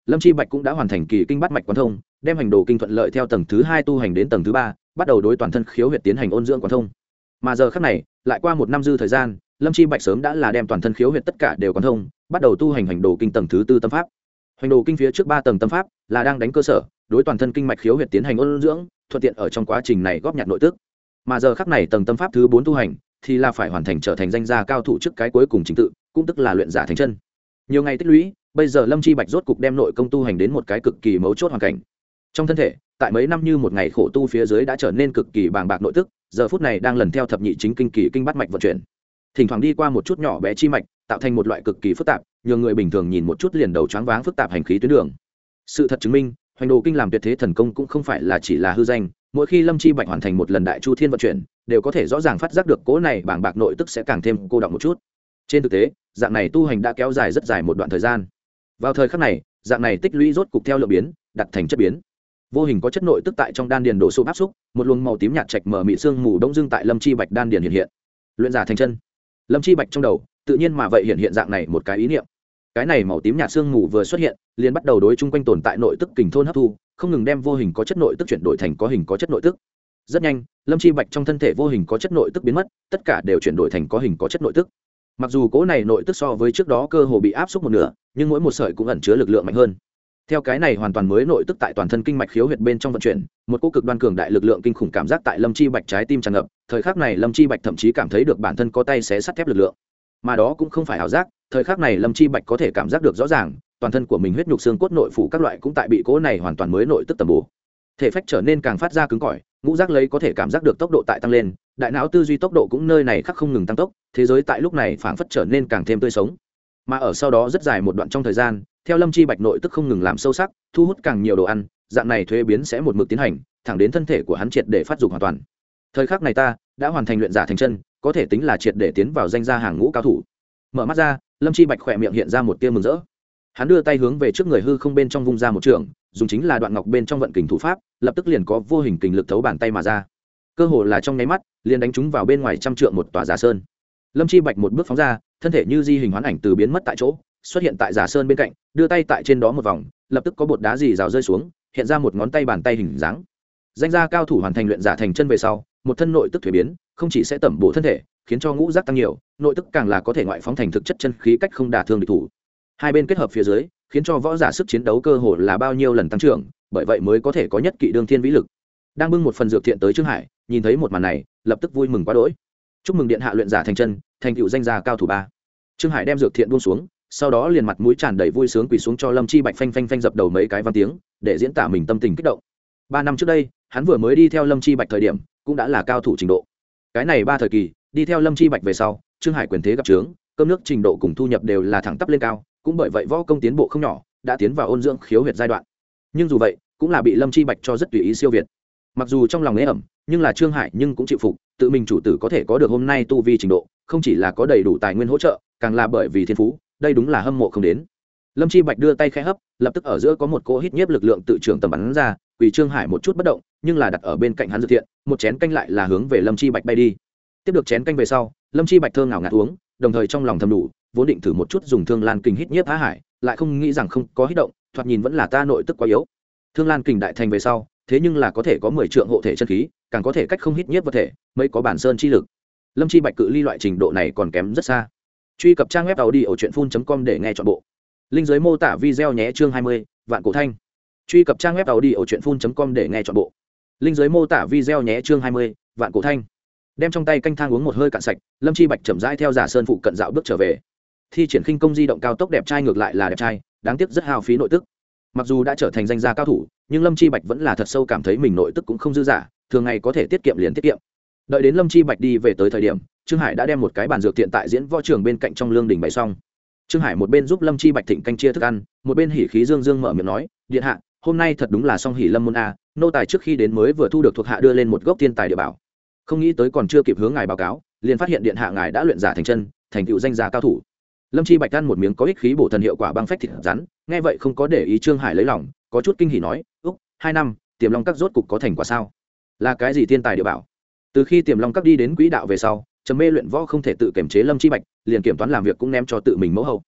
Lâm Chi Bạch cũng đã hoàn thành kỳ kinh bát mạch quán thông, đem hành đồ kinh thuận lợi theo tầng thứ hai tu hành đến tầng thứ ba, bắt đầu đối toàn thân khiếu huyệt tiến hành ôn dưỡng quán thông. Mà giờ khắc này, lại qua một năm dư thời gian, Lâm Chi Bạch sớm đã là đem toàn thân khiếu huyệt tất cả đều quán thông, bắt đầu tu hành hành đồ kinh tầng thứ tư tâm pháp. Hành đồ kinh phía trước ba tầng tâm pháp là đang đánh cơ sở, đối toàn thân kinh mạch khiếu huyệt tiến hành ôn dưỡng, thuận tiện ở trong quá trình này góp nhặt nội tức. Mà giờ khắc này tầng tâm pháp thứ bốn tu hành thì là phải hoàn thành trở thành danh gia cao thủ trước cái cuối cùng chính tự, cũng tức là luyện giả thành chân. Nhiều ngày tích lũy, bây giờ Lâm Chi Bạch rốt cục đem nội công tu hành đến một cái cực kỳ mấu chốt hoàn cảnh. Trong thân thể, tại mấy năm như một ngày khổ tu phía dưới đã trở nên cực kỳ bàng bạc nội tức, giờ phút này đang lần theo thập nhị chính kinh kỳ kinh bát mạch vận chuyển. Thỉnh thoảng đi qua một chút nhỏ bé chi mạch, tạo thành một loại cực kỳ phức tạp, nhường người bình thường nhìn một chút liền đầu choáng váng phức tạp hành khí tuyến đường. Sự thật chứng minh, hoành đồ kinh làm tuyệt thế thần công cũng không phải là chỉ là hư danh, mỗi khi Lâm Chi Bạch hoàn thành một lần đại chu thiên vận chuyển, đều có thể rõ ràng phát giác được cỗ này bàng bạc nội tức sẽ càng thêm cô đọng một chút. Trên thực tế, dạng này tu hành đã kéo dài rất dài một đoạn thời gian. Vào thời khắc này, dạng này tích lũy rốt cục theo lượng biến, đặt thành chất biến. Vô hình có chất nội tức tại trong đan điền đổ sụp áp xúc, một luồng màu tím nhạt trạch mở mị xương mù đông dương tại Lâm Chi Bạch đan điền hiện hiện. Luyện giả thành chân. Lâm Chi Bạch trong đầu, tự nhiên mà vậy hiện hiện dạng này một cái ý niệm. Cái này màu tím nhạt xương mù vừa xuất hiện, liền bắt đầu đối chung quanh tồn tại nội tức kình thôn hấp thu, không ngừng đem vô hình có chất nội tức chuyển đổi thành có hình có chất nội tức. Rất nhanh, Lâm Chi Bạch trong thân thể vô hình có chất nội tức biến mất, tất cả đều chuyển đổi thành có hình có chất nội tức. Mặc dù cỗ này nội tức so với trước đó cơ hồ bị áp xúc một nửa, nhưng mỗi một sợi cũng ẩn chứa lực lượng mạnh hơn. Theo cái này hoàn toàn mới nội tức tại toàn thân kinh mạch khiếu huyệt bên trong vận chuyển, một cỗ cực đoan cường đại lực lượng kinh khủng cảm giác tại Lâm Chi Bạch trái tim tràn ngập, thời khắc này Lâm Chi Bạch thậm chí cảm thấy được bản thân có tay xé sắt thép lực lượng. Mà đó cũng không phải ảo giác, thời khắc này Lâm Chi Bạch có thể cảm giác được rõ ràng, toàn thân của mình huyết nhục xương cốt nội phủ các loại cũng tại bị cỗ này hoàn toàn mới nội tức tầm bổ. Thể phách trở nên càng phát ra cứng cỏi, ngũ giác lấy có thể cảm giác được tốc độ tại tăng lên, đại não tư duy tốc độ cũng nơi này khắc không ngừng tăng tốc, thế giới tại lúc này phảng phất trở nên càng thêm tươi sống. Mà ở sau đó rất dài một đoạn trong thời gian, theo Lâm Chi Bạch nội tức không ngừng làm sâu sắc, thu hút càng nhiều đồ ăn, dạng này thuế biến sẽ một mực tiến hành, thẳng đến thân thể của hắn triệt để phát dục hoàn toàn. Thời khắc này ta đã hoàn thành luyện giả thành chân, có thể tính là triệt để tiến vào danh gia hàng ngũ cao thủ. Mở mắt ra, Lâm Chi Bạch khỏe miệng hiện ra một tia mừng rỡ. Hắn đưa tay hướng về trước người hư không bên trong vung ra một trường, dùng chính là đoạn ngọc bên trong vận kình thủ pháp, lập tức liền có vô hình kình lực thấu bàn tay mà ra. Cơ hồ là trong nháy mắt, liền đánh trúng vào bên ngoài trăm trượng một tòa giả sơn. Lâm Chi Bạch một bước phóng ra, thân thể như di hình hoán ảnh từ biến mất tại chỗ, xuất hiện tại giả sơn bên cạnh, đưa tay tại trên đó một vòng, lập tức có bột đá dì rào rơi xuống, hiện ra một ngón tay bàn tay hình dáng. Danh gia cao thủ hoàn thành luyện giả thành chân về sau, một thân nội tức thuế biến, không chỉ sẽ tẩm bổ thân thể, khiến cho ngũ giác tăng nhiều, nội tức càng là có thể ngoại phóng thành thực chất chân khí cách không đả thương địch thủ. Hai bên kết hợp phía dưới, khiến cho võ giả sức chiến đấu cơ hồ là bao nhiêu lần tăng trưởng, bởi vậy mới có thể có nhất kỵ đương thiên vĩ lực. Đang bưng một phần dược thiện tới Trương Hải, nhìn thấy một màn này, lập tức vui mừng quá đỗi. Chúc mừng điện hạ luyện giả thành chân, thành tựu danh gia cao thủ ba. Trương Hải đem dược thiện buông xuống, sau đó liền mặt mũi tràn đầy vui sướng quỳ xuống cho Lâm Chi Bạch phanh phanh phanh dập đầu mấy cái vang tiếng, để diễn tả mình tâm tình kích động. Ba năm trước đây, hắn vừa mới đi theo Lâm Chi Bạch thời điểm, cũng đã là cao thủ trình độ. Cái này ba thời kỳ, đi theo Lâm Chi Bạch về sau, Trương Hải quyền thế gặp trướng, cơm nước trình độ cùng thu nhập đều là thẳng tắp lên cao, cũng bởi vậy võ công tiến bộ không nhỏ, đã tiến vào ôn dưỡng khiếu huyệt giai đoạn. Nhưng dù vậy, cũng là bị Lâm Chi Bạch cho rất tùy ý siêu việt. Mặc dù trong lòng ế ẩm, nhưng là Trương Hải nhưng cũng chịu phục, tự mình chủ tử có thể có được hôm nay tu vi trình độ, không chỉ là có đầy đủ tài nguyên hỗ trợ, càng là bởi vì thiên phú, đây đúng là hâm mộ không đến. Lâm Chi Bạch đưa tay khẽ hấp, lập tức ở giữa có một cỗ hít nhiếp lực lượng tự trưởng tầm bắn ra, quỳ Trương Hải một chút bất động, nhưng là đặt ở bên cạnh hắn dược thiện, một chén canh lại là hướng về Lâm Chi Bạch bay đi. Tiếp được chén canh về sau, Lâm Chi Bạch thơ ngào ngạt uống, đồng thời trong lòng thầm đủ, vốn định thử một chút dùng Thương Lan Kình hít nhiếp Á Hải, lại không nghĩ rằng không có hít động, thoạt nhìn vẫn là ta nội tức quá yếu. Thương Lan Kình đại thành về sau, thế nhưng là có thể có mười trượng hộ thể chân khí, càng có thể cách không hít nhiếp vật thể, mấy có bản sơn chi lực. Lâm Chi Bạch cự ly loại trình độ này còn kém rất xa. Truy cập trang web tàu đi ở truyện phun chấm com để nghe trọn bộ. Linh dưới mô tả video nhé chương hai mươi, Vạn Cổ Thanh. Truy cập trang web tàu đi ở truyện phun chấm com để nghe trọn bộ. Linh dưới mô tả video nhé chương hai mươi, Vạn Cổ Thanh. Đem trong tay canh thang uống một hơi cạn sạch, Lâm Chi Bạch chậm rãi theo giả sơn phụ cận dạo bước trở về. Thi triển khinh công di động cao tốc đẹp trai ngược lại là đẹp trai, đáng tiếc rất hao phí nội tức. Mặc dù đã trở thành danh gia cao thủ, nhưng Lâm Chi Bạch vẫn là thật sâu cảm thấy mình nội tức cũng không dư dả, thường ngày có thể tiết kiệm liền tiết kiệm. Đợi đến Lâm Chi Bạch đi về tới thời điểm, Trương Hải đã đem một cái bàn dược tiện tại diễn võ trường bên cạnh trong lương đình bày xong. Trương Hải một bên giúp Lâm Chi Bạch thịnh canh chia thức ăn, một bên hỉ khí dương dương mở miệng nói, điện hạ, hôm nay thật đúng là song hỉ lâm môn a, nô tài trước khi đến mới vừa thu được thuộc hạ đưa lên một gốc thiên tài địa bảo, không nghĩ tới còn chưa kịp hướng ngài báo cáo, liền phát hiện điện hạ ngài đã luyện giả thành chân, thành tựu danh gia cao thủ. Lâm Chi Bạch ăn một miếng có ích khí bổ thần hiệu quả băng phách thịt rắn, nghe vậy không có để ý Trương Hải lấy lòng, có chút kinh hỉ nói, úc, hai năm, Tiềm Long Các rốt cục có thành quả sao? Là cái gì thiên tài địa bảo? Từ khi Tiềm Long Các đi đến quỹ đạo về sau, trầm mê luyện võ không thể tự kiểm chế Lâm Chi Bạch, liền kiểm toán làm việc cũng ném cho tự mình mẫu hậu.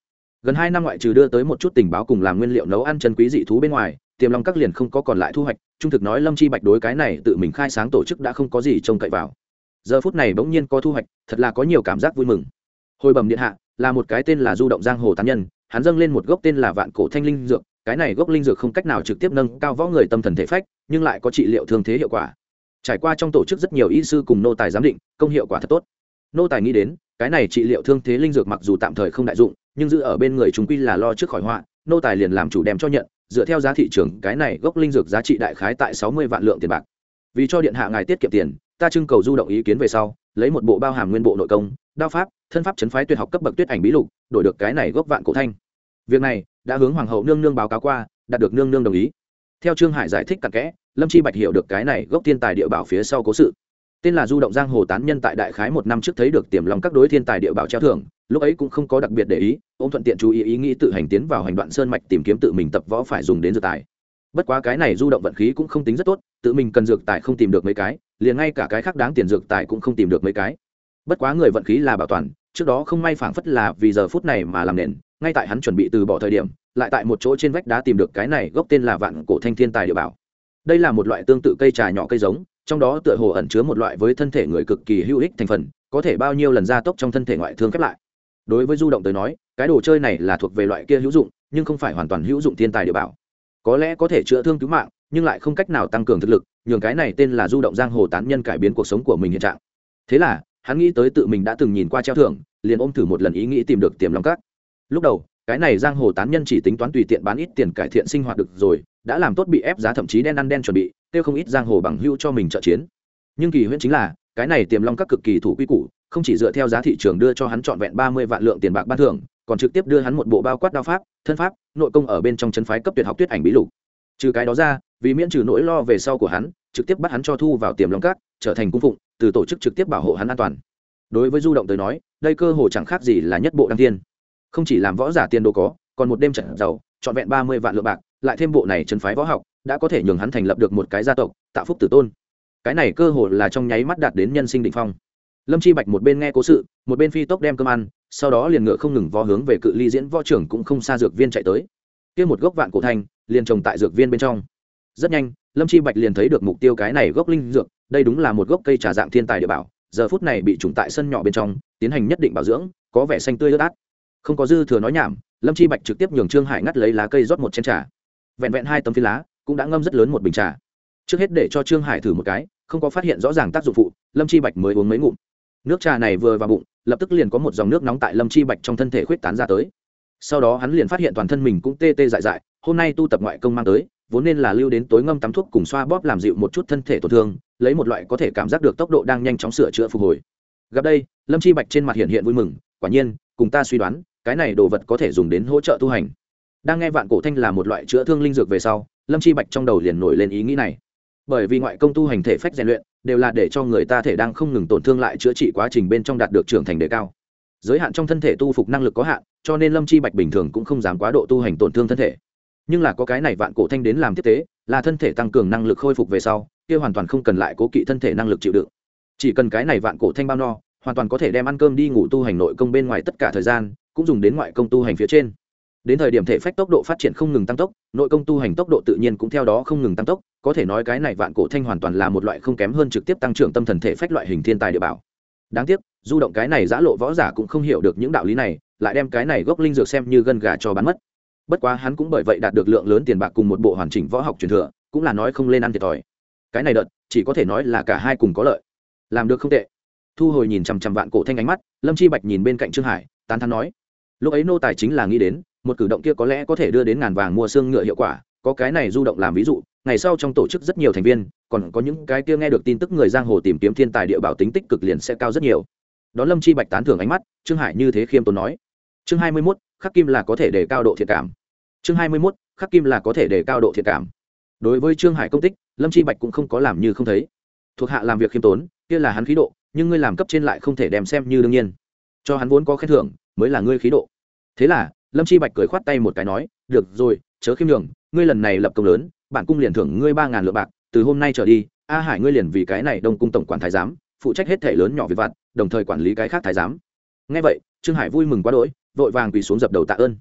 Gần hai năm ngoại trừ đưa tới một chút tình báo cùng làm nguyên liệu nấu ăn chân quý dị thú bên ngoài, Tiềm Long Các liền không có còn lại thu hoạch. Trung thực nói, Lâm Chi Bạch đối cái này tự mình khai sáng tổ chức đã không có gì trông cậy vào. Giờ phút này bỗng nhiên có thu hoạch, thật là có nhiều cảm giác vui mừng. Hồi bẩm điện hạ, là một cái tên là Du Động Giang Hồ tán nhân, hắn dâng lên một gốc tên là Vạn Cổ Thanh Linh dược, cái này gốc linh dược không cách nào trực tiếp nâng cao võ người tâm thần thể phách, nhưng lại có trị liệu thương thế hiệu quả. Trải qua trong tổ chức rất nhiều y sư cùng nô tài giám định, công hiệu quả thật tốt. Nô tài nghĩ đến, cái này trị liệu thương thế linh dược mặc dù tạm thời không đại dụng, nhưng giữ ở bên người chúng quy là lo trước khỏi họa, nô tài liền làm chủ đem cho nhận, dựa theo giá thị trường, cái này gốc linh dược giá trị đại khái tại sáu mươi vạn lượng tiền bạc. Vì cho điện hạ ngài tiết kiệm tiền, ta trưng cầu Du Động ý kiến về sau, lấy một bộ bao hàm nguyên bộ nội công, đao pháp, thân pháp chấn phái tuyệt học cấp bậc Tuyết Ảnh bí lục, đổi được cái này gốc Vạn Cổ Thanh. Việc này đã hướng hoàng hậu nương nương báo cáo qua, đạt được nương nương đồng ý. Theo Trương Hải giải thích cặn kẽ, Lâm Chi Bạch hiểu được cái này gốc thiên tài địa bảo phía sau cố sự. Tên là Du Động Giang Hồ tán nhân tại đại khái một năm trước thấy được Tiềm Long Các đối thiên tài địa bảo treo thưởng, lúc ấy cũng không có đặc biệt để ý, ôm thuận tiện chú ý ý nghĩ tự hành tiến vào hành đoạn sơn mạch tìm kiếm tự mình tập võ phải dùng đến dược tài. Bất quá cái này Du Động vận khí cũng không tính rất tốt, tự mình cần dược tài không tìm được mấy cái, liền ngay cả cái khác đáng tiền dược tài cũng không tìm được mấy cái. Bất quá người vận khí là bảo toàn, trước đó không may phảng phất là vì giờ phút này mà làm nền, ngay tại hắn chuẩn bị từ bỏ thời điểm, lại tại một chỗ trên vách đá tìm được cái này gốc tên là Vạn Cổ Thanh thiên tài địa bảo. Đây là một loại tương tự cây trà nhỏ cây giống, trong đó tựa hồ ẩn chứa một loại với thân thể người cực kỳ hữu ích thành phần, có thể bao nhiêu lần gia tốc trong thân thể ngoại thương khép lại. Đối với Du Động tới nói, cái đồ chơi này là thuộc về loại kia hữu dụng, nhưng không phải hoàn toàn hữu dụng thiên tài địa bảo. Có lẽ có thể chữa thương cứu mạng, nhưng lại không cách nào tăng cường thực lực, nhường cái này tên là Du Động Giang Hồ tán nhân cải biến cuộc sống của mình hiện trạng. Thế là, hắn nghĩ tới tự mình đã từng nhìn qua treo thưởng, liền ôm thử một lần ý nghĩ tìm được Tiềm Long Các. Lúc đầu, cái này giang hồ tán nhân chỉ tính toán tùy tiện bán ít tiền cải thiện sinh hoạt được rồi, đã làm tốt bị ép giá thậm chí đen ăn đen chuẩn bị, tiêu không ít giang hồ bằng hữu cho mình trợ chiến. Nhưng kỳ huyễn chính là, cái này Tiềm Long Các cực kỳ thủ quy củ, không chỉ dựa theo giá thị trường đưa cho hắn trọn vẹn ba mươi vạn lượng tiền bạc ban thưởng, còn trực tiếp đưa hắn một bộ bao quát đao pháp, thân pháp, nội công ở bên trong trấn phái cấp tuyệt học Tuyết Ảnh bí lục. Trừ cái đó ra, vì miễn trừ nỗi lo về sau của hắn, trực tiếp bắt hắn cho thu vào Tiềm Long Các, trở thành cung phụng, từ tổ chức trực tiếp bảo hộ hắn an toàn. Đối với Du Động tới nói, đây cơ hồ chẳng khác gì là nhất bộ đăng thiên. Không chỉ làm võ giả tiền đồ có, còn một đêm trận giàu, trọn vẹn ba mươi vạn lượng bạc, lại thêm bộ này trấn phái võ học, đã có thể nhường hắn thành lập được một cái gia tộc, tạo phúc tử tôn. Cái này cơ hồ là trong nháy mắt đạt đến nhân sinh đỉnh phong. Lâm Chi Bạch một bên nghe cố sự, một bên phi tốc đem cơm ăn, sau đó liền ngựa không ngừng vó hướng về cự ly diễn võ trưởng cũng không xa dược viên chạy tới. Kia một gốc Vạn Cổ Thanh, liền trồng tại dược viên bên trong. Rất nhanh, Lâm Chi Bạch liền thấy được mục tiêu cái này gốc linh dược, đây đúng là một gốc cây trà dạng thiên tài địa bảo, giờ phút này bị trùng tại sân nhỏ bên trong, tiến hành nhất định bảo dưỡng, có vẻ xanh tươi ướt át. Không có dư thừa nói nhảm, Lâm Chi Bạch trực tiếp nhường Trương Hải ngắt lấy lá cây rót một chén trà. Vẹn vẹn hai tấm phi lá, cũng đã ngâm rất lớn một bình trà. Trước hết để cho Trương Hải thử một cái, không có phát hiện rõ ràng tác dụng phụ, Lâm Chi Bạch mới uống mấy ngụm. Nước trà này vừa vào bụng, lập tức liền có một dòng nước nóng tại Lâm Chi Bạch trong thân thể khuếch tán ra tới. Sau đó hắn liền phát hiện toàn thân mình cũng tê tê dại dại, hôm nay tu tập ngoại công mang tới, vốn nên là lưu đến tối ngâm tắm thuốc cùng xoa bóp làm dịu một chút thân thể tổn thương, lấy một loại có thể cảm giác được tốc độ đang nhanh chóng sửa chữa phục hồi. Gặp đây, Lâm Chi Bạch trên mặt hiện hiện vui mừng, quả nhiên, cùng ta suy đoán, cái này đồ vật có thể dùng đến hỗ trợ tu hành. Đang nghe Vạn Cổ Thanh là một loại chữa thương linh dược về sau, Lâm Chi Bạch trong đầu liền nổi lên ý nghĩ này. Bởi vì ngoại công tu hành thể phách rèn luyện, đều là để cho người ta thể đang không ngừng tổn thương lại chữa trị quá trình bên trong đạt được trưởng thành đề cao. Giới hạn trong thân thể tu phục năng lực có hạn, cho nên Lâm Chi Bạch bình thường cũng không dám quá độ tu hành tổn thương thân thể. Nhưng là có cái này Vạn Cổ Thanh đến làm tiếp tế, là thân thể tăng cường năng lực khôi phục về sau, kia hoàn toàn không cần lại cố kỵ thân thể năng lực chịu đựng. Chỉ cần cái này Vạn Cổ Thanh bao no, hoàn toàn có thể đem ăn cơm đi ngủ tu hành nội công bên ngoài tất cả thời gian, cũng dùng đến ngoại công tu hành phía trên. Đến thời điểm thể phách tốc độ phát triển không ngừng tăng tốc, nội công tu hành tốc độ tự nhiên cũng theo đó không ngừng tăng tốc, có thể nói cái này Vạn Cổ Thanh hoàn toàn là một loại không kém hơn trực tiếp tăng trưởng tâm thần thể phách loại hình thiên tài địa bảo. Đáng tiếc, Du Động cái này giã lộ võ giả cũng không hiểu được những đạo lý này, lại đem cái này gốc linh dược xem như gân gà cho bán mất. Bất quá hắn cũng bởi vậy đạt được lượng lớn tiền bạc cùng một bộ hoàn chỉnh võ học truyền thừa, cũng là nói không lên ăn thiệt thòi. Cái này đợt, chỉ có thể nói là cả hai cùng có lợi. Làm được không tệ. Thu hồi nhìn chằm chằm Vạn Cổ Thanh ánh mắt, Lâm Chi Bạch nhìn bên cạnh Trương Hải, tán thán nói: lúc ấy nô tài chính là nghĩ đến, một cử động kia có lẽ có thể đưa đến ngàn vàng mua xương ngựa hiệu quả, có cái này Du Động làm ví dụ, ngày sau trong tổ chức rất nhiều thành viên, còn có những cái kia nghe được tin tức người giang hồ tìm kiếm thiên tài địa bảo tính tích cực liền sẽ cao rất nhiều. Đó Lâm Chi Bạch tán thưởng ánh mắt, Trương Hải như thế khiêm tốn nói. Chương hai mươi mốt, khắc kim là có thể để cao độ thiện cảm. Chương hai mươi mốt, khắc kim là có thể để cao độ thiện cảm. Đối với Trương Hải công tích, Lâm Chi Bạch cũng không có làm như không thấy. Thuộc hạ làm việc khiêm tốn, kia là hắn khí độ, nhưng ngươi làm cấp trên lại không thể đem xem như đương nhiên. Cho hắn vốn có khen thưởng, mới là ngươi khí độ. Thế là, Lâm Chi Bạch cười khoát tay một cái nói, được rồi, chớ khiêm nhường, ngươi lần này lập công lớn, bản cung liền thưởng ngươi ba ngàn lượng bạc, từ hôm nay trở đi, A Hải ngươi liền vì cái này Đông cung tổng quản thái giám, phụ trách hết thể lớn nhỏ việc vặt, đồng thời quản lý cái khác thái giám. Nghe vậy, Trương Hải vui mừng quá đỗi, vội vàng quỳ xuống dập đầu tạ ơn.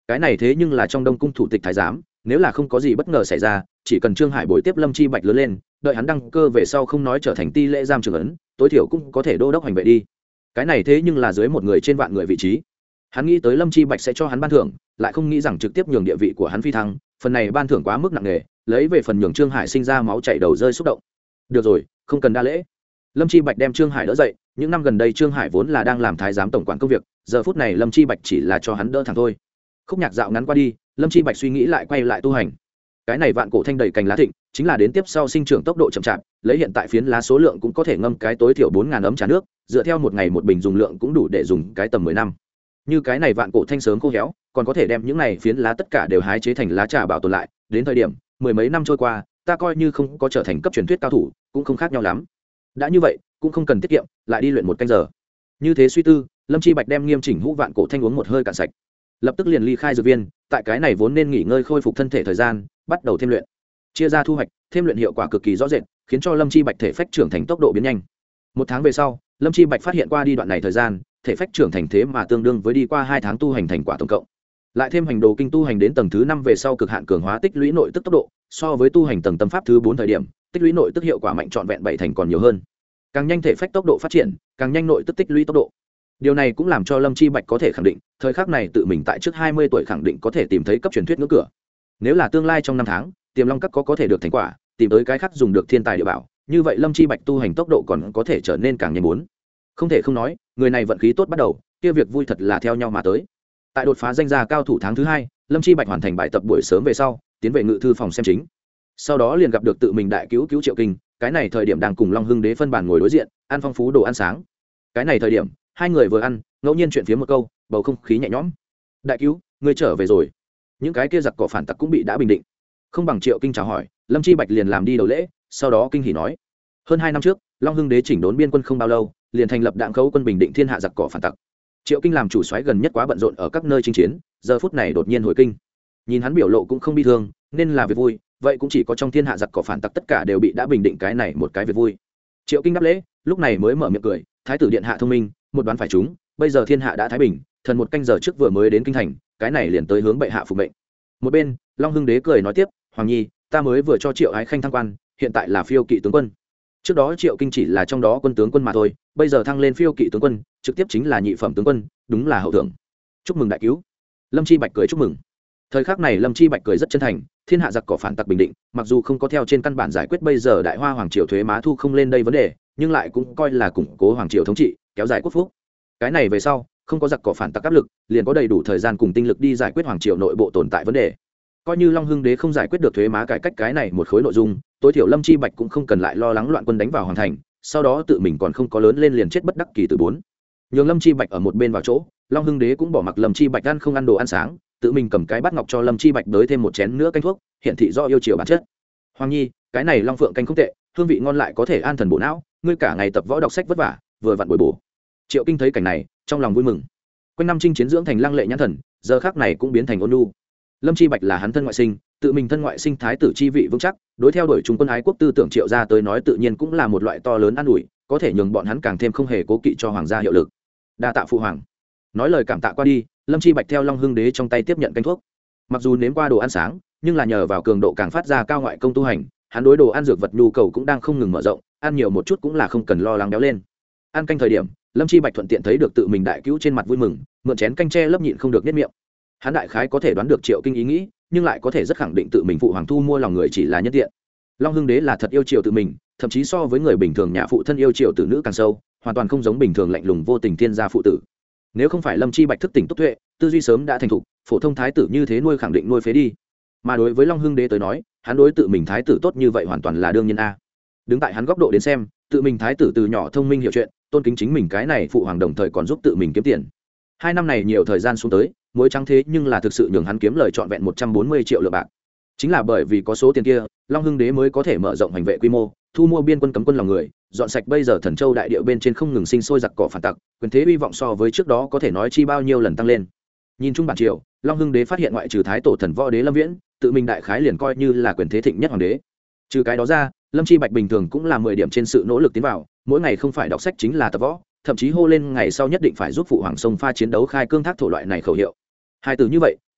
cái này thế nhưng là trong đông cung thủ tịch thái giám, nếu là không có gì bất ngờ xảy ra, chỉ cần Trương Hải bồi tiếp Lâm Chi Bạch lớn lên, đợi hắn đăng cơ về sau không nói trở thành ti lễ giam trưởng ấn, tối thiểu cũng có thể đô đốc hành vệ đi. Cái này thế nhưng là dưới một người trên vạn người vị trí. Hắn nghĩ tới Lâm Chi Bạch sẽ cho hắn ban thưởng, lại không nghĩ rằng trực tiếp nhường địa vị của hắn phi thăng, phần này ban thưởng quá mức nặng nề, lấy về phần nhường Trương Hải sinh ra máu chảy đầu rơi xúc động. Được rồi, không cần đa lễ. Lâm Chi Bạch đem Trương Hải đỡ dậy, những năm gần đây Trương Hải vốn là đang làm thái giám tổng quản công việc, giờ phút này Lâm Chi Bạch chỉ là cho hắn đỡ thẳng thôi. Khúc nhạc dạo ngắn qua đi, Lâm Chi Bạch suy nghĩ lại quay lại tu hành. Cái này vạn cổ thanh đầy cành lá thịnh, chính là đến tiếp sau sinh trưởng tốc độ chậm chạp, lấy hiện tại phiến lá số lượng cũng có thể ngâm cái tối thiểu bốn ngàn ấm trà nước, dựa theo một ngày một bình dùng lượng cũng đủ để dùng cái tầm mười năm. Như cái này vạn cổ thanh sớm khô héo, còn có thể đem những này phiến lá tất cả đều hái chế thành lá trà bảo tồn lại, đến thời điểm mười mấy năm trôi qua, ta coi như không có trở thành cấp truyền thuyết cao thủ, cũng không khác nhau lắm. Đã như vậy, cũng không cần tiết kiệm, lại đi luyện một canh giờ. Như thế suy tư, Lâm Chi Bạch đem nghiêm chỉnh hũ vạn cổ thanh uống một hơi cạn sạch, lập tức liền ly khai dược viên, tại cái này vốn nên nghỉ ngơi khôi phục thân thể thời gian, bắt đầu thêm luyện. Chia ra thu hoạch, thêm luyện hiệu quả cực kỳ rõ rệt, khiến cho Lâm Chi Bạch thể phách trưởng thành tốc độ biến nhanh. Một tháng về sau, Lâm Chi Bạch phát hiện qua đi đoạn này thời gian, thể phách trưởng thành thế mà tương đương với đi qua hai tháng tu hành thành quả tổng cộng. Lại thêm hành đồ kinh tu hành đến tầng thứ năm về sau cực hạn cường hóa tích lũy nội tức tốc độ, so với tu hành tầng tâm pháp thứ bốn thời điểm, tích lũy nội tức hiệu quả mạnh trọn vẹn bảy thành còn nhiều hơn. Càng nhanh thể phách tốc độ phát triển, càng nhanh nội tức tích lũy tốc độ. Điều này cũng làm cho Lâm Chi Bạch có thể khẳng định, thời khắc này tự mình tại trước hai mươi tuổi khẳng định có thể tìm thấy cấp truyền thuyết ngưỡng cửa. Nếu là tương lai trong năm tháng, Tiềm Long Các có có thể được thành quả, tìm tới cái khác dùng được thiên tài địa bảo, như vậy Lâm Chi Bạch tu hành tốc độ còn có thể trở nên càng nhanh muốn. Không thể không nói, người này vận khí tốt bắt đầu, kia việc vui thật là theo nhau mà tới. Tại đột phá danh gia cao thủ tháng thứ hai, Lâm Chi Bạch hoàn thành bài tập buổi sớm về sau, tiến về ngự thư phòng xem chính. Sau đó liền gặp được tự mình đại cứu cứu Triệu Kinh, cái này thời điểm đang cùng Long Hưng Đế phân bàn ngồi đối diện, ăn phong phú đồ ăn sáng. Cái này thời điểm, hai người vừa ăn, ngẫu nhiên chuyện phía một câu, bầu không khí nhẹ nhõm. Đại cứu, ngươi trở về rồi. Những cái kia giặc cỏ phản tặc cũng bị đã bình định. Không bằng Triệu Kinh chào hỏi, Lâm Chi Bạch liền làm đi đầu lễ, sau đó kinh hỉ nói: hơn hai năm trước, Long Hưng Đế chỉnh đốn biên quân không bao lâu, liền thành lập Đặng Khấu quân bình định thiên hạ giặc cỏ phản tặc. Triệu Kinh làm chủ soái gần nhất quá bận rộn ở các nơi chinh chiến, giờ phút này đột nhiên hồi kinh. Nhìn hắn biểu lộ cũng không bi thương, nên là việc vui, vậy cũng chỉ có trong thiên hạ giặc cỏ phản tặc tất cả đều bị đã bình định, cái này một cái việc vui. Triệu Kinh đáp lễ, lúc này mới mở miệng cười: thái tử điện hạ thông minh, một đoán phải chúng, bây giờ thiên hạ đã thái bình, thần một canh giờ trước vừa mới đến kinh thành, cái này liền tới hướng bệ hạ phục mệnh. Một bên, Long Hưng Đế cười nói tiếp: hoàng nhi, ta mới vừa cho Triệu Ái Khanh thăng quan, hiện tại là phiêu kỵ tướng quân. Trước đó Triệu Kinh chỉ là trong đó quân tướng quân mà thôi, bây giờ thăng lên phiêu kỵ tướng quân, trực tiếp chính là nhị phẩm tướng quân, đúng là hậu thưởng. Chúc mừng đại cứu. Lâm Chi Bạch cười chúc mừng. Thời khắc này Lâm Chi Bạch cười rất chân thành, thiên hạ giặc cỏ phản tặc bình định, mặc dù không có theo trên căn bản giải quyết bây giờ đại hoa hoàng triều thuế má thu không lên đây vấn đề, nhưng lại cũng coi là củng cố hoàng triều thống trị, kéo dài quốc phúc. Cái này về sau, không có giặc cỏ phản tặc áp lực, liền có đầy đủ thời gian cùng tinh lực đi giải quyết hoàng triều nội bộ tồn tại vấn đề. Coi như Long Hưng Đế không giải quyết được thuế má cải cách cái này một khối nội dung, tối thiểu Lâm Chi Bạch cũng không cần lại lo lắng loạn quân đánh vào hoàng thành, sau đó tự mình còn không có lớn lên liền chết bất đắc kỳ từ bốn. Nhường Lâm Chi Bạch ở một bên vào chỗ, Long Hưng Đế cũng bỏ mặc Lâm Chi Bạch ăn không ăn đồ ăn sáng, tự mình cầm cái bát ngọc cho Lâm Chi Bạch đới thêm một chén nữa canh thuốc, hiện thị do yêu chiều bản chất. Hoàng nhi, cái này Long Phượng canh không tệ, hương vị ngon lại có thể an thần bổ não, ngươi cả ngày tập võ đọc sách vất vả, vừa vặn bồi bổ. Triệu Kinh thấy cảnh này, trong lòng vui mừng. Quanh năm chinh chiến dưỡng thành lăng lệ nhãn thần, giờ khắc này cũng biến thành ôn nhu. Lâm Chi Bạch là hắn thân ngoại sinh, tự mình thân ngoại sinh thái tử chi vị vững chắc, đối theo đuổi trung quân ái quốc tư tưởng Triệu gia tới nói tự nhiên cũng là một loại to lớn an ủi, có thể nhường bọn hắn càng thêm không hề cố kỵ cho hoàng gia hiệu lực. Đa tạ phụ hoàng. Nói lời cảm tạ qua đi, Lâm Chi Bạch theo Long Hưng Đế trong tay tiếp nhận canh thuốc. Mặc dù nếm qua đồ ăn sáng, nhưng là nhờ vào cường độ càng phát ra cao ngoại công tu hành, hắn đối đồ ăn dược vật nhu cầu cũng đang không ngừng mở rộng, ăn nhiều một chút cũng là không cần lo lắng béo lên. Ăn canh thời điểm, Lâm Chi Bạch thuận tiện thấy được tự mình đại cứu trên mặt vui mừng, mượn chén canh tre lấp nhịn không được niết miệng. Hắn đại khái có thể đoán được Triệu Kinh ý nghĩ, nhưng lại có thể rất khẳng định tự mình phụ hoàng thu mua lòng người chỉ là nhân tiện. Long Hưng Đế là thật yêu chiều tự mình, thậm chí so với người bình thường nhà phụ thân yêu chiều tử nữ càng sâu, hoàn toàn không giống bình thường lạnh lùng vô tình thiên gia phụ tử. Nếu không phải Lâm Chi Bạch thức tỉnh túc tuệ, tư duy sớm đã thành thục, phổ thông thái tử như thế nuôi khẳng định nuôi phế đi. Mà đối với Long Hưng Đế tới nói, hắn đối tự mình thái tử tốt như vậy hoàn toàn là đương nhiên a. Đứng tại hắn góc độ đến xem, tự mình thái tử từ nhỏ thông minh hiểu chuyện, tôn kính chính mình cái này phụ hoàng đồng thời còn giúp tự mình kiếm tiền. Hai năm này nhiều thời gian xuống tới, muối trắng thế nhưng là thực sự nhường hắn kiếm lời trọn vẹn một trăm bốn mươi triệu lượng bạc. Chính là bởi vì có số tiền kia, Long Hưng Đế mới có thể mở rộng hành vệ quy mô, thu mua biên quân cấm quân lòng người, dọn sạch bây giờ Thần Châu đại địa bên trên không ngừng sinh sôi giặc cỏ phản tặc, quyền thế uy vọng so với trước đó có thể nói chi bao nhiêu lần tăng lên. Nhìn chung bản triều, Long Hưng Đế phát hiện ngoại trừ thái tổ thần võ đế Lâm Viễn, tự mình đại khái liền coi như là quyền thế thịnh nhất hoàng đế. Trừ cái đó ra, Lâm Chi Bạch bình thường cũng là mười điểm trên sự nỗ lực tiến vào, mỗi ngày không phải đọc sách chính là tập võ, thậm chí hô lên ngày sau nhất định phải giúp phụ hoàng sông pha chiến đấu khai cương thác thổ loại này khẩu hiệu. Hai từ như vậy,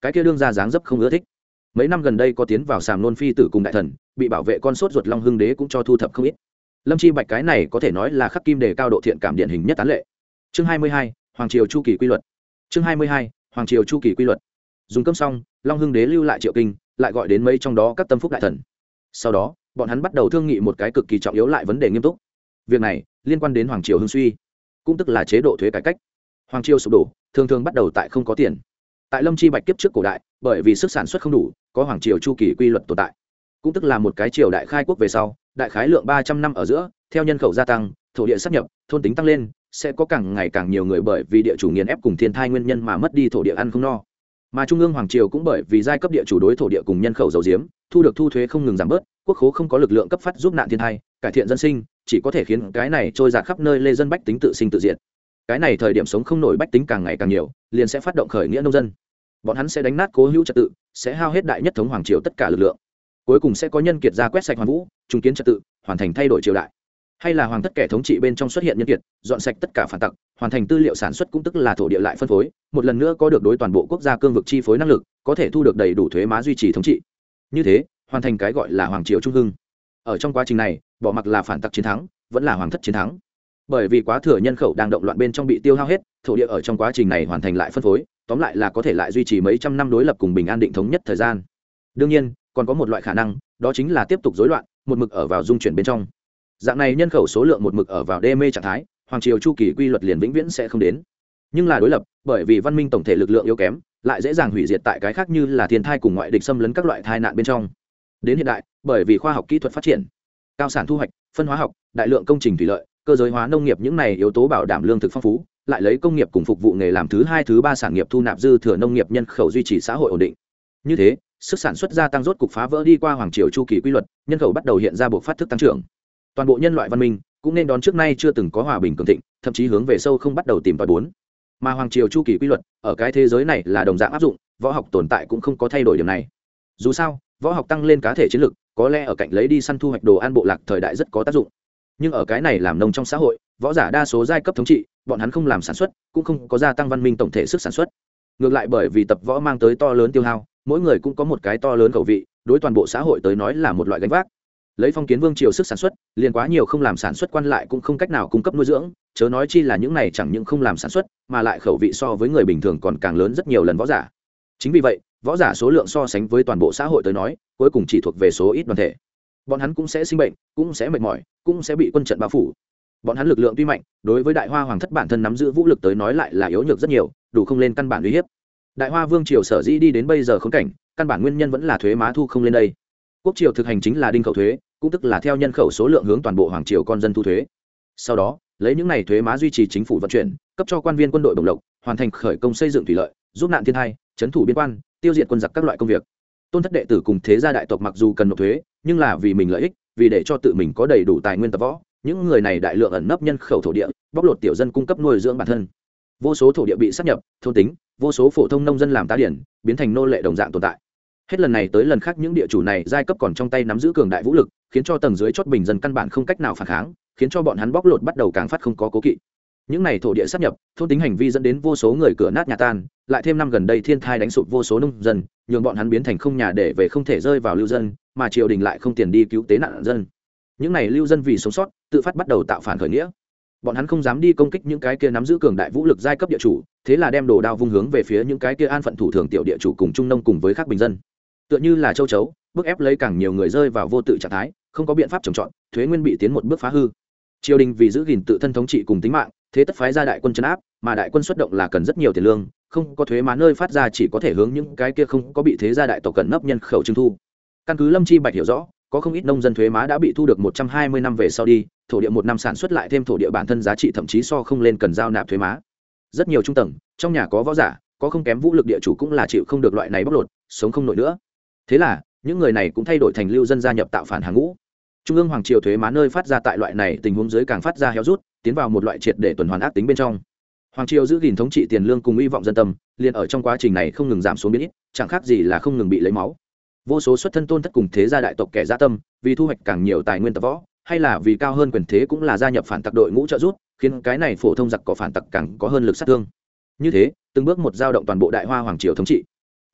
cái kia đương ra dáng dấp không ưa thích. Mấy năm gần đây có tiến vào sàm nôn phi tử cùng đại thần, bị bảo vệ con sốt ruột Long Hưng đế cũng cho thu thập không ít. Lâm Chi Bạch cái này có thể nói là khắc kim đề cao độ thiện cảm điển hình nhất tán lệ. Chương hai mươi hai, Hoàng triều chu kỳ quy luật. Chương hai mươi hai, Hoàng triều chu kỳ quy luật. Dùng cơm xong, Long Hưng đế lưu lại Triệu Kinh, lại gọi đến mấy trong đó các tâm phúc đại thần. Sau đó, bọn hắn bắt đầu thương nghị một cái cực kỳ trọng yếu lại vấn đề nghiêm túc. Việc này liên quan đến hoàng triều hưng suy, cũng tức là chế độ thuế cải cách. Hoàng triều sụp đổ, thường thường bắt đầu tại không có tiền. Tại Lâm Chi Bạch kiếp trước cổ đại, bởi vì sức sản xuất không đủ, có hoàng triều chu kỳ quy luật tồn tại. Cũng tức là một cái triều đại khai quốc về sau, đại khái lượng ba trăm năm ở giữa, theo nhân khẩu gia tăng, thổ địa sáp nhập, thôn tính tăng lên, sẽ có càng ngày càng nhiều người bởi vì địa chủ nghiền ép cùng thiên thai nguyên nhân mà mất đi thổ địa ăn không no. Mà trung ương hoàng triều cũng bởi vì giai cấp địa chủ đối thổ địa cùng nhân khẩu giàu diếm, thu được thu thuế không ngừng giảm bớt, quốc khố không có lực lượng cấp phát giúp nạn thiên thai, cải thiện dân sinh, chỉ có thể khiến cái này trôi dạt khắp nơi lê dân bách tính tự sinh tự diệt. Cái này thời điểm sống không nổi bách tính càng ngày càng nhiều, liền sẽ phát động khởi nghĩa nông dân. Bọn hắn sẽ đánh nát cố hữu trật tự, sẽ hao hết đại nhất thống hoàng triều tất cả lực lượng. Cuối cùng sẽ có nhân kiệt ra quét sạch hoàn vũ, trung kiến trật tự, hoàn thành thay đổi triều đại. Hay là hoàng thất kẻ thống trị bên trong xuất hiện nhân kiệt, dọn sạch tất cả phản tặc, hoàn thành tư liệu sản xuất cũng tức là thổ địa lại phân phối, một lần nữa có được đối toàn bộ quốc gia cương vực chi phối năng lực, có thể thu được đầy đủ thuế má duy trì thống trị. Như thế, hoàn thành cái gọi là hoàng triều trung hưng. Ở trong quá trình này, bỏ mặc là phản tặc chiến thắng, vẫn là hoàng thất chiến thắng. Bởi vì quá thừa nhân khẩu đang động loạn bên trong bị tiêu hao hết, thổ địa ở trong quá trình này hoàn thành lại phân phối, tóm lại là có thể lại duy trì mấy trăm năm đối lập cùng bình an định thống nhất thời gian. Đương nhiên, còn có một loại khả năng, đó chính là tiếp tục rối loạn, một mực ở vào dung chuyển bên trong. Dạng này nhân khẩu số lượng một mực ở vào đê mê trạng thái, hoàng triều chu kỳ quy luật liền vĩnh viễn sẽ không đến. Nhưng là đối lập, bởi vì văn minh tổng thể lực lượng yếu kém, lại dễ dàng hủy diệt tại cái khác như là thiên thai cùng ngoại địch xâm lấn các loại tai nạn bên trong. Đến hiện đại, bởi vì khoa học kỹ thuật phát triển, cao sản thu hoạch, phân hóa học, đại lượng công trình thủy lợi, cơ giới hóa nông nghiệp những này yếu tố bảo đảm lương thực phong phú, lại lấy công nghiệp cùng phục vụ nghề làm thứ hai thứ ba sản nghiệp thu nạp dư thừa nông nghiệp nhân khẩu duy trì xã hội ổn định. Như thế, sức sản xuất gia tăng rốt cục phá vỡ đi qua hoàng triều chu kỳ quy luật, nhân khẩu bắt đầu hiện ra buộc phát thức tăng trưởng. Toàn bộ nhân loại văn minh cũng nên đón trước nay chưa từng có hòa bình cường thịnh, thậm chí hướng về sâu không bắt đầu tìm tòi bốn. Mà hoàng triều chu kỳ quy luật ở cái thế giới này là đồng dạng áp dụng, võ học tồn tại cũng không có thay đổi điểm này. Dù sao, võ học tăng lên cá thể chiến lực, có lẽ ở cạnh lấy đi săn thu hoạch đồ ăn bộ lạc thời đại rất có tác dụng. Nhưng ở cái này làm nông trong xã hội, võ giả đa số giai cấp thống trị, bọn hắn không làm sản xuất, cũng không có gia tăng văn minh tổng thể sức sản xuất. Ngược lại bởi vì tập võ mang tới to lớn tiêu hao, mỗi người cũng có một cái to lớn khẩu vị, đối toàn bộ xã hội tới nói là một loại gánh vác. Lấy phong kiến vương triều sức sản xuất, liền quá nhiều không làm sản xuất quan lại cũng không cách nào cung cấp nuôi dưỡng, chớ nói chi là những này chẳng những không làm sản xuất, mà lại khẩu vị so với người bình thường còn càng lớn rất nhiều lần võ giả. Chính vì vậy, võ giả số lượng so sánh với toàn bộ xã hội tới nói, cuối cùng chỉ thuộc về số ít đoàn thể. Bọn hắn cũng sẽ sinh bệnh, cũng sẽ mệt mỏi, cũng sẽ bị quân trận bao phủ. Bọn hắn lực lượng tuy mạnh, đối với Đại Hoa hoàng thất bản thân nắm giữ vũ lực tới nói lại là yếu nhược rất nhiều, đủ không lên căn bản uy hiếp. Đại Hoa vương triều sở dĩ đi đến bây giờ khốn cảnh, căn bản nguyên nhân vẫn là thuế má thu không lên đây. Quốc triều thực hành chính là đinh khẩu thuế, cũng tức là theo nhân khẩu số lượng hướng toàn bộ hoàng triều con dân thu thuế. Sau đó, lấy những này thuế má duy trì chính phủ vận chuyển, cấp cho quan viên quân đội bổng lộc, hoàn thành khởi công xây dựng thủy lợi, giúp nạn thiên tai, trấn thủ biên quan, tiêu diệt quân giặc các loại công việc. Tôn thất đệ tử cùng thế gia đại tộc mặc dù cần nộp thuế, nhưng là vì mình lợi ích, vì để cho tự mình có đầy đủ tài nguyên tập võ, những người này đại lượng ẩn nấp nhân khẩu thổ địa, bóc lột tiểu dân cung cấp nuôi dưỡng bản thân. Vô số thổ địa bị sáp nhập, thôn tính, vô số phổ thông nông dân làm tá điển, biến thành nô lệ đồng dạng tồn tại. Hết lần này tới lần khác những địa chủ này giai cấp còn trong tay nắm giữ cường đại vũ lực, khiến cho tầng dưới chót bình dân căn bản không cách nào phản kháng, khiến cho bọn hắn bóc lột bắt đầu càng phát không có cố kỵ. Những này thổ địa sáp nhập, thôn tính hành vi dẫn đến vô số người cửa nát nhà tan, lại thêm năm gần đây thiên tai đánh sụp vô số nông dân, nhường bọn hắn biến thành không nhà để về không thể rơi vào lưu dân, mà triều đình lại không tiền đi cứu tế nạn dân. Những này lưu dân vì sống sót, tự phát bắt đầu tạo phản khởi nghĩa. Bọn hắn không dám đi công kích những cái kia nắm giữ cường đại vũ lực giai cấp địa chủ, thế là đem đồ đao vung hướng về phía những cái kia an phận thủ thường tiểu địa chủ cùng trung nông cùng với các bình dân. Tựa như là châu chấu, bức ép lấy càng nhiều người rơi vào vô tự trạng thái, không có biện pháp trồng trọt, thuế nguyên bị tiến một bước phá hư. Triều đình vì giữ gìn tự thân thống trị cùng tính mạng, thế tất phái ra đại quân trấn áp, mà đại quân xuất động là cần rất nhiều tiền lương, không có thuế má nơi phát ra chỉ có thể hướng những cái kia không có bị thế gia đại tộc cận nấp nhân khẩu trưng thu. Căn cứ Lâm Chi Bạch hiểu rõ, có không ít nông dân thuế má đã bị thu được một trăm hai mươi năm về sau đi, thổ địa một năm sản xuất lại thêm thổ địa bản thân giá trị thậm chí so không lên cần giao nạp thuế má. Rất nhiều trung tầng, trong nhà có võ giả, có không kém vũ lực địa chủ cũng là chịu không được loại này bóc lột, sống không nổi nữa. Thế là, những người này cũng thay đổi thành lưu dân gia nhập tạo phản hàng ngũ. Trung ương hoàng triều thuế má nơi phát ra tại loại này tình huống dưới càng phát ra héo rút, tiến vào một loại triệt để tuần hoàn ác tính bên trong. Hoàng triều giữ gìn thống trị tiền lương cùng hy vọng dân tâm, liền ở trong quá trình này không ngừng giảm xuống biến ít, chẳng khác gì là không ngừng bị lấy máu. Vô số xuất thân tôn thất cùng thế gia đại tộc kẻ dã tâm, vì thu hoạch càng nhiều tài nguyên tập võ, hay là vì cao hơn quyền thế cũng là gia nhập phản tặc đội ngũ trợ giúp, khiến cái này phổ thông giặc có phản tặc càng có hơn lực sát thương. Như thế, từng bước một dao động toàn bộ Đại Hoa hoàng triều thống trị.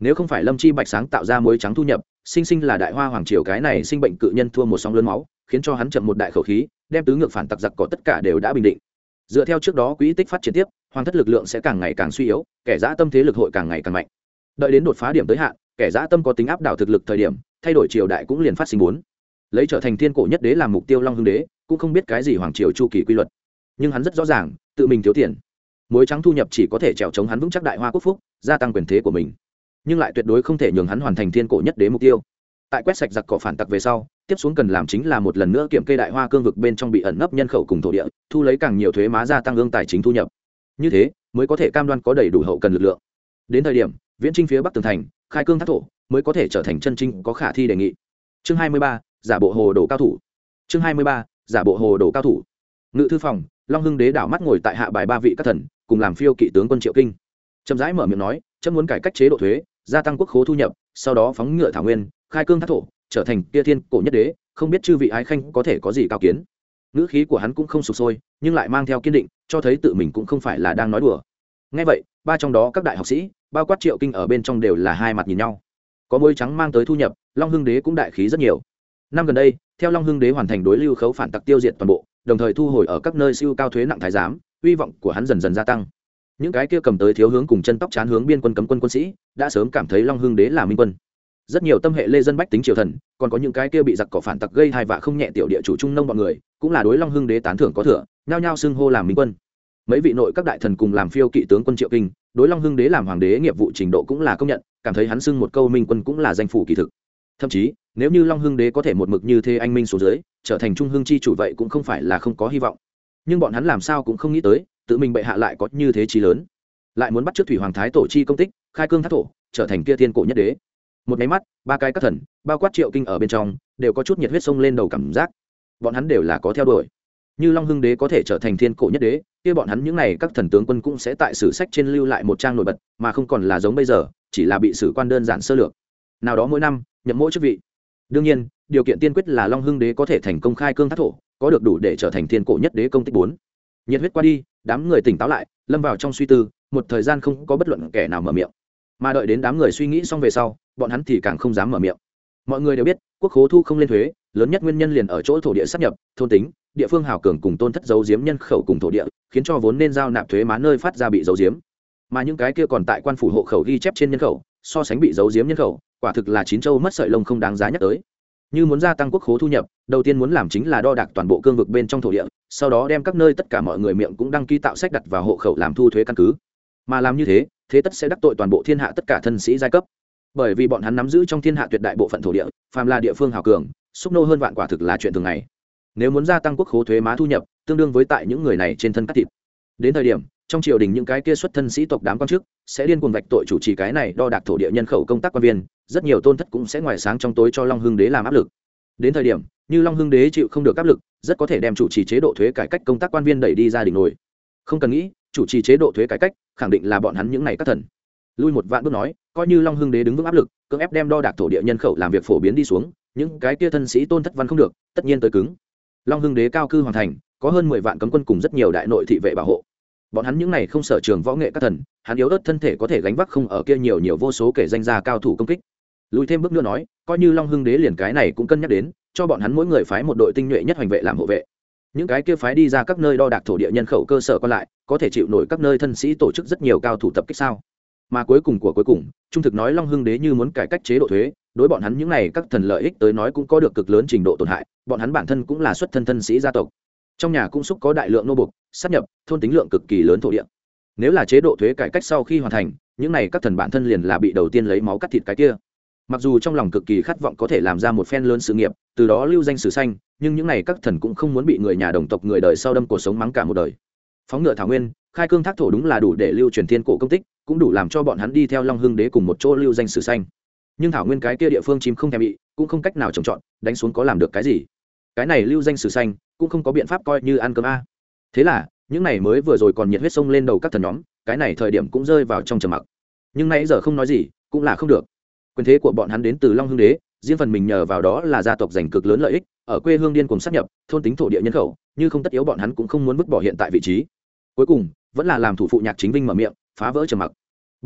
nếu không phải Lâm Chi Bạch sáng tạo ra muối trắng thu nhập, sinh sinh là Đại Hoa hoàng triều cái này sinh bệnh cự nhân thua một sóng lớn máu, khiến cho hắn chậm một đại khẩu khí, đem tứ ngược phản tặc giặc cỏ tất cả đều đã bình định. Dựa theo trước đó quỹ tích phát triển tiếp, hoàng thất lực lượng sẽ càng ngày càng suy yếu, kẻ dã tâm thế lực hội càng ngày càng mạnh. Đợi đến đột phá điểm tới hạn, kẻ dã tâm có tính áp đảo thực lực thời điểm, thay đổi triều đại cũng liền phát sinh bốn. Lấy trở thành thiên cổ nhất đế làm mục tiêu Long Hưng đế, cũng không biết cái gì hoàng triều chu kỳ quy luật, nhưng hắn rất rõ ràng, tự mình thiếu tiền, muối trắng thu nhập chỉ có thể trèo chống hắn vững chắc Đại Hoa quốc phúc, gia tăng quyền thế của mình, nhưng lại tuyệt đối không thể nhường hắn hoàn thành thiên cổ nhất đế mục tiêu. Tại quét sạch giặc cỏ phản tặc về sau, tiếp xuống cần làm chính là một lần nữa kiểm kê Đại Hoa cương vực bên trong bị ẩn nấp nhân khẩu cùng thổ địa, thu lấy càng nhiều thuế má, gia tăng ương tài chính thu nhập. Như thế mới có thể cam đoan có đầy đủ hậu cần lực lượng. Đến thời điểm viễn chinh phía bắc tường thành, khai cương thác thổ, mới có thể trở thành chân chính có khả thi đề nghị. Chương hai mươi ba, giả bộ hồ đồ cao thủ. Chương hai mươi ba, giả bộ hồ đồ cao thủ. Ngự thư phòng, Long Hưng đế đảo mắt ngồi tại hạ bài ba vị các thần, cùng làm phiêu kỵ tướng quân Triệu Kinh. Chậm rãi mở miệng nói, chấm muốn cải cách chế độ thuế, gia tăng quốc khố thu nhập, sau đó phóng ngựa thảo nguyên, khai cương thác thổ, trở thành kia thiên cổ nhất đế, không biết chư vị ái khanh có thể có gì cao kiến. Ngữ khí của hắn cũng không sục sôi, nhưng lại mang theo kiên định, cho thấy tự mình cũng không phải là đang nói đùa. Nghe vậy, ba trong đó các đại học sĩ, bao quát Triệu Kinh ở bên trong đều là hai mặt nhìn nhau. Có muối trắng mang tới thu nhập, Long Hưng đế cũng đại khí rất nhiều. Năm gần đây, theo Long Hưng đế hoàn thành đối lưu khấu phản tặc tiêu diệt toàn bộ, đồng thời thu hồi ở các nơi siêu cao thuế nặng thái giám, uy vọng của hắn dần dần gia tăng. Những cái kia cầm tới thiếu hướng cùng chân tóc chán hướng biên quân cấm quân quân sĩ, đã sớm cảm thấy Long Hưng đế là minh quân. Rất nhiều tâm hệ lê dân bách tính triều thần, còn có những cái kia bị giặc cỏ phản tặc gây hai vạ không nhẹ tiểu địa chủ trung nông bọn người, cũng là đối Long Hưng đế tán thưởng có thừa, nhao nhao xưng hô làm minh quân. Mấy vị nội các đại thần cùng làm phiêu kỵ tướng quân Triệu Kinh, đối Long Hưng đế làm hoàng đế nghiệp vụ trình độ cũng là công nhận, cảm thấy hắn xưng một câu minh quân cũng là danh phủ kỳ thực. Thậm chí, nếu như Long Hưng đế có thể một mực như thế anh minh xuống dưới, trở thành trung hưng chi chủ vậy cũng không phải là không có hy vọng. Nhưng bọn hắn làm sao cũng không nghĩ tới, tự mình bệ hạ lại có như thế chí lớn, lại muốn bắt chước thủy hoàng thái tổ chi công tích, khai cương thác thổ, trở thành kia thiên cổ nhất đế. Một máy mắt, ba cái các thần, bao quát Triệu Kinh ở bên trong, đều có chút nhiệt huyết sông lên đầu cảm giác. Bọn hắn đều là có theo đuổi. Như Long Hưng đế có thể trở thành thiên cổ nhất đế, kia bọn hắn những này các thần tướng quân cũng sẽ tại sử sách trên lưu lại một trang nổi bật, mà không còn là giống bây giờ, chỉ là bị sử quan đơn giản sơ lược. Nào đó mỗi năm, nhậm mỗi chức vị. Đương nhiên, điều kiện tiên quyết là Long Hưng đế có thể thành công khai cương thác thổ, có được đủ để trở thành thiên cổ nhất đế công tích bốn. Nhiệt huyết qua đi, đám người tỉnh táo lại, lâm vào trong suy tư, một thời gian không có bất luận kẻ nào mở miệng. Mà đợi đến đám người suy nghĩ xong về sau, bọn hắn thì càng không dám mở miệng. Mọi người đều biết, quốc khố thu không lên thuế, lớn nhất nguyên nhân liền ở chỗ thổ địa sáp nhập, thôn tính, địa phương hào cường cùng tôn thất giấu giếm nhân khẩu cùng thổ địa, khiến cho vốn nên giao nạp thuế má nơi phát ra bị giấu giếm. Mà những cái kia còn tại quan phủ hộ khẩu ghi chép trên nhân khẩu, so sánh bị giấu giếm nhân khẩu, quả thực là chín châu mất sợi lông không đáng giá nhắc tới. Như muốn gia tăng quốc khố thu nhập, đầu tiên muốn làm chính là đo đạc toàn bộ cương vực bên trong thổ địa, sau đó đem các nơi tất cả mọi người miệng cũng đăng ký tạo sách đặt vào hộ khẩu làm thu thuế căn cứ. Mà làm như thế, thế tất sẽ đắc tội toàn bộ thiên hạ tất cả thân sĩ giai cấp, bởi vì bọn hắn nắm giữ trong thiên hạ tuyệt đại bộ phận thổ địa, phàm là địa phương hào cường, xúc nô hơn vạn quả thực là chuyện thường ngày. Nếu muốn gia tăng quốc khố thuế má thu nhập, tương đương với tại những người này trên thân cắt thịt. Đến thời điểm, trong triều đình những cái kia xuất thân sĩ tộc đám quan chức sẽ điên cuồng vạch tội chủ trì cái này đo đạc thổ địa nhân khẩu công tác quan viên, rất nhiều tôn thất cũng sẽ ngoài sáng trong tối cho Long Hưng đế làm áp lực. Đến thời điểm, như Long Hưng đế chịu không được áp lực, rất có thể đem chủ trì chế độ thuế cải cách công tác quan viên đẩy đi ra đỉnh nổi. Không cần nghĩ, chủ trì chế độ thuế cải cách, khẳng định là bọn hắn những này các thần. Lui một vạn bước nói, coi như Long Hưng đế đứng vững áp lực, cưỡng ép đem đo đạc thổ địa nhân khẩu làm việc phổ biến đi xuống, những cái kia thân sĩ tôn thất văn không được, tất nhiên tới cứng. Long Hưng đế cao cư hoàn thành, có hơn mười vạn cấm quân cùng rất nhiều đại nội thị vệ bảo hộ. Bọn hắn những này không sở trường võ nghệ các thần, hắn yếu ớt thân thể có thể gánh vác không ở kia nhiều nhiều vô số kể danh gia cao thủ công kích. Lùi thêm bước nữa nói, coi như Long Hưng đế liền cái này cũng cân nhắc đến, cho bọn hắn mỗi người phái một đội tinh nhuệ nhất hoành vệ làm hộ vệ. Những cái kia phái đi ra các nơi đo đạc thổ địa nhân khẩu cơ sở còn lại, có thể chịu nổi các nơi thân sĩ tổ chức rất nhiều cao thủ tập kích sao? Mà cuối cùng của cuối cùng, trung thực nói Long Hưng đế như muốn cải cách chế độ thuế, đối bọn hắn những này các thần lợi ích tới nói cũng có được cực lớn trình độ tổn hại, bọn hắn bản thân cũng là xuất thân thân sĩ gia tộc. Trong nhà cũng xúc có đại lượng nô buộc, sát nhập, thôn tính lượng cực kỳ lớn thổ địa. Nếu là chế độ thuế cải cách sau khi hoàn thành, những này các thần bản thân liền là bị đầu tiên lấy máu cắt thịt cái kia. Mặc dù trong lòng cực kỳ khát vọng có thể làm ra một phen lớn sự nghiệp, từ đó lưu danh sử xanh, nhưng những này các thần cũng không muốn bị người nhà đồng tộc người đời sau đâm cuộc sống mắng cả một đời. Phóng ngựa thảo nguyên, khai cương thác thổ đúng là đủ để lưu truyền thiên cổ công tích, cũng đủ làm cho bọn hắn đi theo Long Hưng đế cùng một chỗ lưu danh sử xanh. Nhưng thảo nguyên cái kia địa phương chim không thèm bị, cũng không cách nào trồng trọt, đánh xuống có làm được cái gì? Cái này lưu danh sử xanh, cũng không có biện pháp coi như ăn cơm a. Thế là, những này mới vừa rồi còn nhiệt huyết sông lên đầu các thần nhóm, cái này thời điểm cũng rơi vào trong trầm mặc. Nhưng nãy giờ không nói gì, cũng là không được. Quyền thế của bọn hắn đến từ Long Hưng đế, riêng phần mình nhờ vào đó là gia tộc giành cực lớn lợi ích, ở quê hương điên cuồng sát nhập, thôn tính thổ địa nhân khẩu, như không tất yếu bọn hắn cũng không muốn vứt bỏ hiện tại vị trí. Cuối cùng, vẫn là làm thủ phụ Nhạc Chính Vinh mở miệng, phá vỡ trầm mặc. Bệ hạ,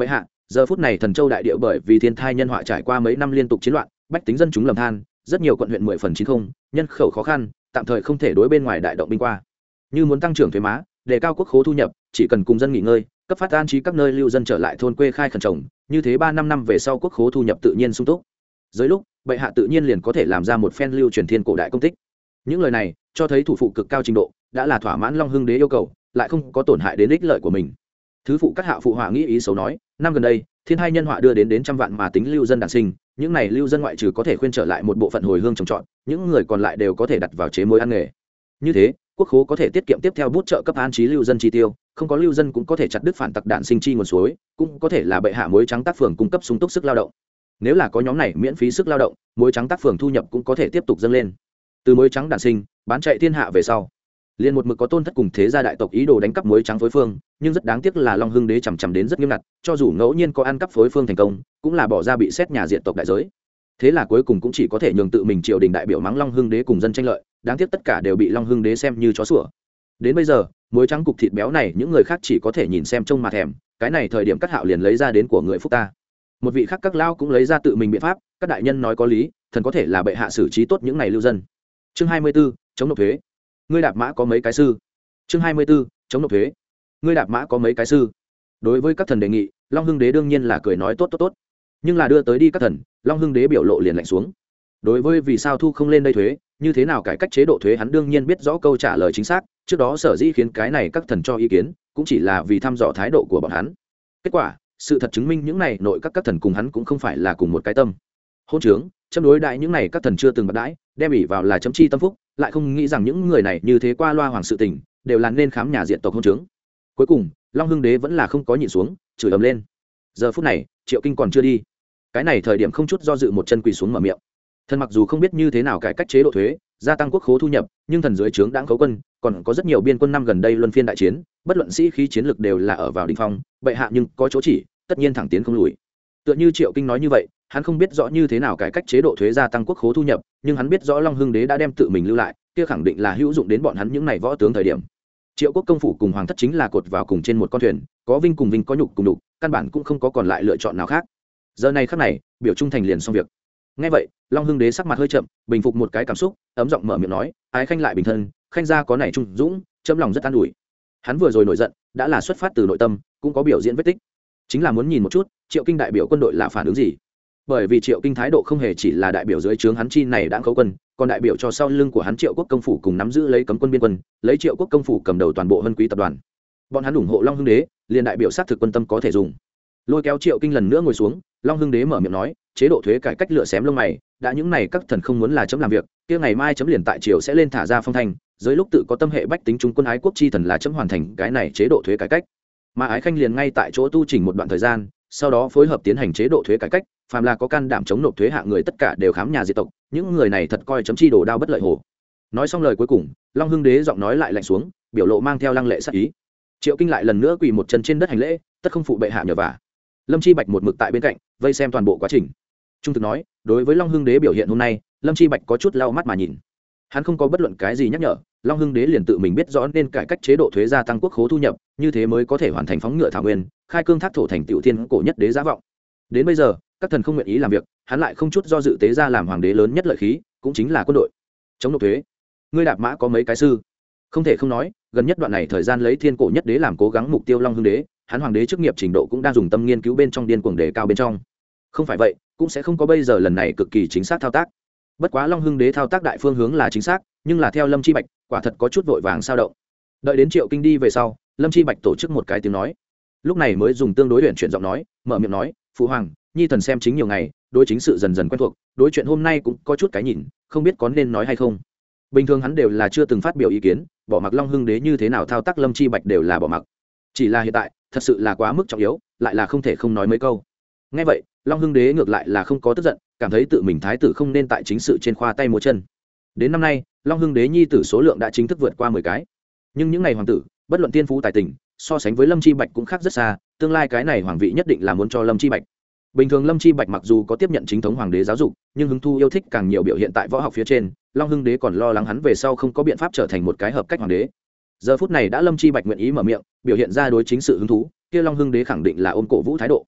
giờ phút này Thần Châu đại địa bởi vì thiên thai nhân họa trải qua mấy năm liên tục chiến loạn, bách tính dân chúng lầm than, rất nhiều quận huyện mười phần chín không, nhân khẩu khó khăn, tạm thời không thể đối bên ngoài đại động binh qua. Như muốn tăng trưởng thuế má, đề cao quốc khố thu nhập, chỉ cần cùng dân nghỉ ngơi, cấp phát an trí các nơi lưu dân trở lại thôn quê khai khẩn trồng, như thế ba năm năm về sau quốc khố thu nhập tự nhiên sung túc. Dưới lúc, bệ hạ tự nhiên liền có thể làm ra một phen lưu truyền thiên cổ đại công tích. Những lời này cho thấy thủ phụ cực cao trình độ, đã là thỏa mãn Long Hưng đế yêu cầu, lại không có tổn hại đến ích lợi của mình. Thứ phụ các hạ phụ họa nghĩ ý xấu nói, năm gần đây, thiên hai nhân họa đưa đến đến trăm vạn mà tính lưu dân đản sinh, những này lưu dân ngoại trừ có thể khuyên trở lại một bộ phận hồi hương trồng trọt, những người còn lại đều có thể đặt vào chế mối ăn nghề. Như thế, quốc khố có thể tiết kiệm tiếp theo bút trợ cấp an trí lưu dân chi tiêu, không có lưu dân cũng có thể chặt đứt phản tặc đạn sinh chi nguồn suối, cũng có thể là bệ hạ muối trắng tác phường cung cấp sung túc sức lao động. Nếu là có nhóm này miễn phí sức lao động, muối trắng tác phường thu nhập cũng có thể tiếp tục dâng lên. Từ muối trắng đạn sinh, bán chạy thiên hạ về sau, liền một mực có tôn thất cùng thế gia đại tộc ý đồ đánh cắp muối trắng phối phương, nhưng rất đáng tiếc là Long Hưng đế chằm chằm đến rất nghiêm ngặt, cho dù ngẫu nhiên có ăn cắp phối phương thành công, cũng là bỏ ra bị xét nhà diện tộc đại giới. Thế là cuối cùng cũng chỉ có thể nhường tự mình triều đình đại biểu mắng Long Hưng đế cùng dân tranh lợi, đáng tiếc tất cả đều bị Long Hưng đế xem như chó sủa. Đến bây giờ, muối trắng cục thịt béo này những người khác chỉ có thể nhìn xem trông mà thèm, cái này thời điểm Cát Hạo liền lấy ra đến của người phúc ta. Một vị khác các lao cũng lấy ra tự mình biện pháp, các đại nhân nói có lý, thần có thể là bệ hạ xử trí tốt những này lưu dân. Chương hai mươi b ố, chống nộp thuế. Ngươi đạp mã có mấy cái sư? Chương hai mươi b ố, chống nộp thuế. Ngươi đạp mã có mấy cái sư? Đối với các thần đề nghị, Long Hưng đế đương nhiên là cười nói tốt tốt tốt. Nhưng là đưa tới đi các thần, Long Hưng đế biểu lộ liền lạnh xuống. Đối với vì sao thu không lên đây thuế, như thế nào cải cách chế độ thuế hắn đương nhiên biết rõ câu trả lời chính xác, trước đó sở dĩ khiến cái này các thần cho ý kiến, cũng chỉ là vì thăm dò thái độ của bọn hắn. Kết quả, sự thật chứng minh những này nội các các thần cùng hắn cũng không phải là cùng một cái tâm. Hôn trướng, chấm đối đại những này các thần chưa từng bạc đãi, đem ỷ vào là chấm chi tâm phúc, lại không nghĩ rằng những người này như thế qua loa hoàng sự tình, đều là nên khám nhà diện tộc hôn trướng. Cuối cùng, Long Hưng đế vẫn là không có nhịn xuống, chửi ầm lên. Giờ phút này, Triệu Kinh còn chưa đi, cái này thời điểm không chút do dự một chân quỳ xuống mở miệng. Thần mặc dù không biết như thế nào cải cách chế độ thuế, gia tăng quốc khố thu nhập, nhưng thần dưới trướng đảng khấu quân, còn có rất nhiều biên quân năm gần đây luân phiên đại chiến, bất luận sĩ khí chiến lược đều là ở vào đỉnh phong, bệ hạ nhưng có chỗ chỉ, tất nhiên thẳng tiến không lùi. Tựa như Triệu Kinh nói như vậy, hắn không biết rõ như thế nào cải cách chế độ thuế gia tăng quốc khố thu nhập, nhưng hắn biết rõ Long Hưng đế đã đem tự mình lưu lại, kia khẳng định là hữu dụng đến bọn hắn những này võ tướng thời điểm. Triệu quốc công phủ cùng hoàng thất chính là cột vào cùng trên một con thuyền, có vinh cùng vinh, có nhục cùng nhục, căn bản cũng không có còn lại lựa chọn nào khác. Giờ này khắc này, biểu trung thành liền xong việc. Nghe vậy, Long Hưng đế sắc mặt hơi chậm, bình phục một cái cảm xúc, ấm giọng mở miệng nói, ái khanh lại bình thân, khanh gia có nảy trung dũng, chấm lòng rất an ủi. Hắn vừa rồi nổi giận, đã là xuất phát từ nội tâm, cũng có biểu diễn vết tích, chính là muốn nhìn một chút Triệu Kinh đại biểu quân đội là phản ứng gì. Bởi vì Triệu Kinh thái độ không hề chỉ là đại biểu dưới trướng hắn chi này đã khấu quân, còn đại biểu cho sau lưng của hắn Triệu quốc công phủ cùng nắm giữ lấy cấm quân biên quân, lấy Triệu quốc công phủ cầm đầu toàn bộ Hân Quý tập đoàn. Bọn hắn ủng hộ Long Hưng đế, liền đại biểu sát thực quân tâm có thể dùng. Lôi kéo Triệu Kinh lần nữa ngồi xuống, Long Hưng đế mở miệng nói, chế độ thuế cải cách lựa xém lông mày, đã những này các thần không muốn là chấm làm việc, kia ngày mai chấm liền tại triều sẽ lên thả ra phong thanh, dưới lúc tự có tâm hệ bách tính trung quân ái quốc chi thần là chấm hoàn thành cái này chế độ thuế cải cách. Mà ái khanh liền ngay tại chỗ tu chỉnh một đoạn thời gian, sau đó phối hợp tiến hành chế độ thuế cải cách, phàm là có can đảm chống nộp thuế hạ người tất cả đều khám nhà diệt tộc, những người này thật coi chấm chi đồ đao bất lợi hồ. Nói xong lời cuối cùng, Long Hưng đế giọng nói lại lạnh xuống, biểu lộ mang theo lăng lệ sát ý. Triệu Kinh lại lần nữa quỳ một chân trên đất hành lễ, tất không phụ bệ hạ nhờ vả. Lâm Chi Bạch một mực tại bên cạnh, vây xem toàn bộ quá trình. Trung thực nói, đối với Long Hưng đế biểu hiện hôm nay, Lâm Chi Bạch có chút lau mắt mà nhìn. Hắn không có bất luận cái gì nhắc nhở, Long Hưng đế liền tự mình biết rõ nên cải cách chế độ thuế gia tăng quốc khố thu nhập, như thế mới có thể hoàn thành phóng ngựa thảo nguyên, khai cương thác thổ thành tiểu thiên cổ nhất đế giá vọng. Đến bây giờ, các thần không nguyện ý làm việc, hắn lại không chút do dự tế ra làm hoàng đế lớn nhất lợi khí, cũng chính là quân đội. Chống nộp thuế. Ngươi đạp mã có mấy cái sư? Không thể không nói, gần nhất đoạn này thời gian lấy thiên cổ nhất đế làm cố gắng mục tiêu Long Hưng đế, hắn hoàng đế chức nghiệp trình độ cũng đang dùng tâm nghiên cứu bên trong điên cuồng đề cao bên trong. Không phải vậy, cũng sẽ không có bây giờ lần này cực kỳ chính xác thao tác. Bất quá Long Hưng đế thao tác đại phương hướng là chính xác, nhưng là theo Lâm Chi Bạch, quả thật có chút vội vàng sao động. Đợi đến Triệu Kinh đi về sau, Lâm Chi Bạch tổ chức một cái tiếng nói, lúc này mới dùng tương đối luyện chuyển giọng nói, mở miệng nói, phụ hoàng, nhi thần xem chính nhiều ngày, đối chính sự dần dần quen thuộc, đối chuyện hôm nay cũng có chút cái nhìn, không biết có nên nói hay không. Bình thường hắn đều là chưa từng phát biểu ý kiến, bỏ mặc Long Hưng đế như thế nào thao tác Lâm Chi Bạch đều là bỏ mặc. Chỉ là hiện tại, thật sự là quá mức trọng yếu, lại là không thể không nói mấy câu. Nghe vậy, Long Hưng đế ngược lại là không có tức giận, cảm thấy tự mình thái tử không nên tại chính sự trên khoa tay múa chân. Đến năm nay, Long Hưng đế nhi tử số lượng đã chính thức vượt qua mười cái. Nhưng những ngày hoàng tử, bất luận tiên phú tài tình, so sánh với Lâm Chi Bạch cũng khác rất xa, tương lai cái này hoàng vị nhất định là muốn cho Lâm Chi Bạch. Bình thường Lâm Chi Bạch mặc dù có tiếp nhận chính thống hoàng đế giáo dục, nhưng hứng thu yêu thích càng nhiều biểu hiện tại võ học phía trên, Long Hưng đế còn lo lắng hắn về sau không có biện pháp trở thành một cái hợp cách hoàng đế. Giờ phút này đã Lâm Chi Bạch nguyện ý mở miệng, biểu hiện ra đối chính sự hứng thú, kia Long Hưng đế khẳng định là ôm cổ vũ thái độ.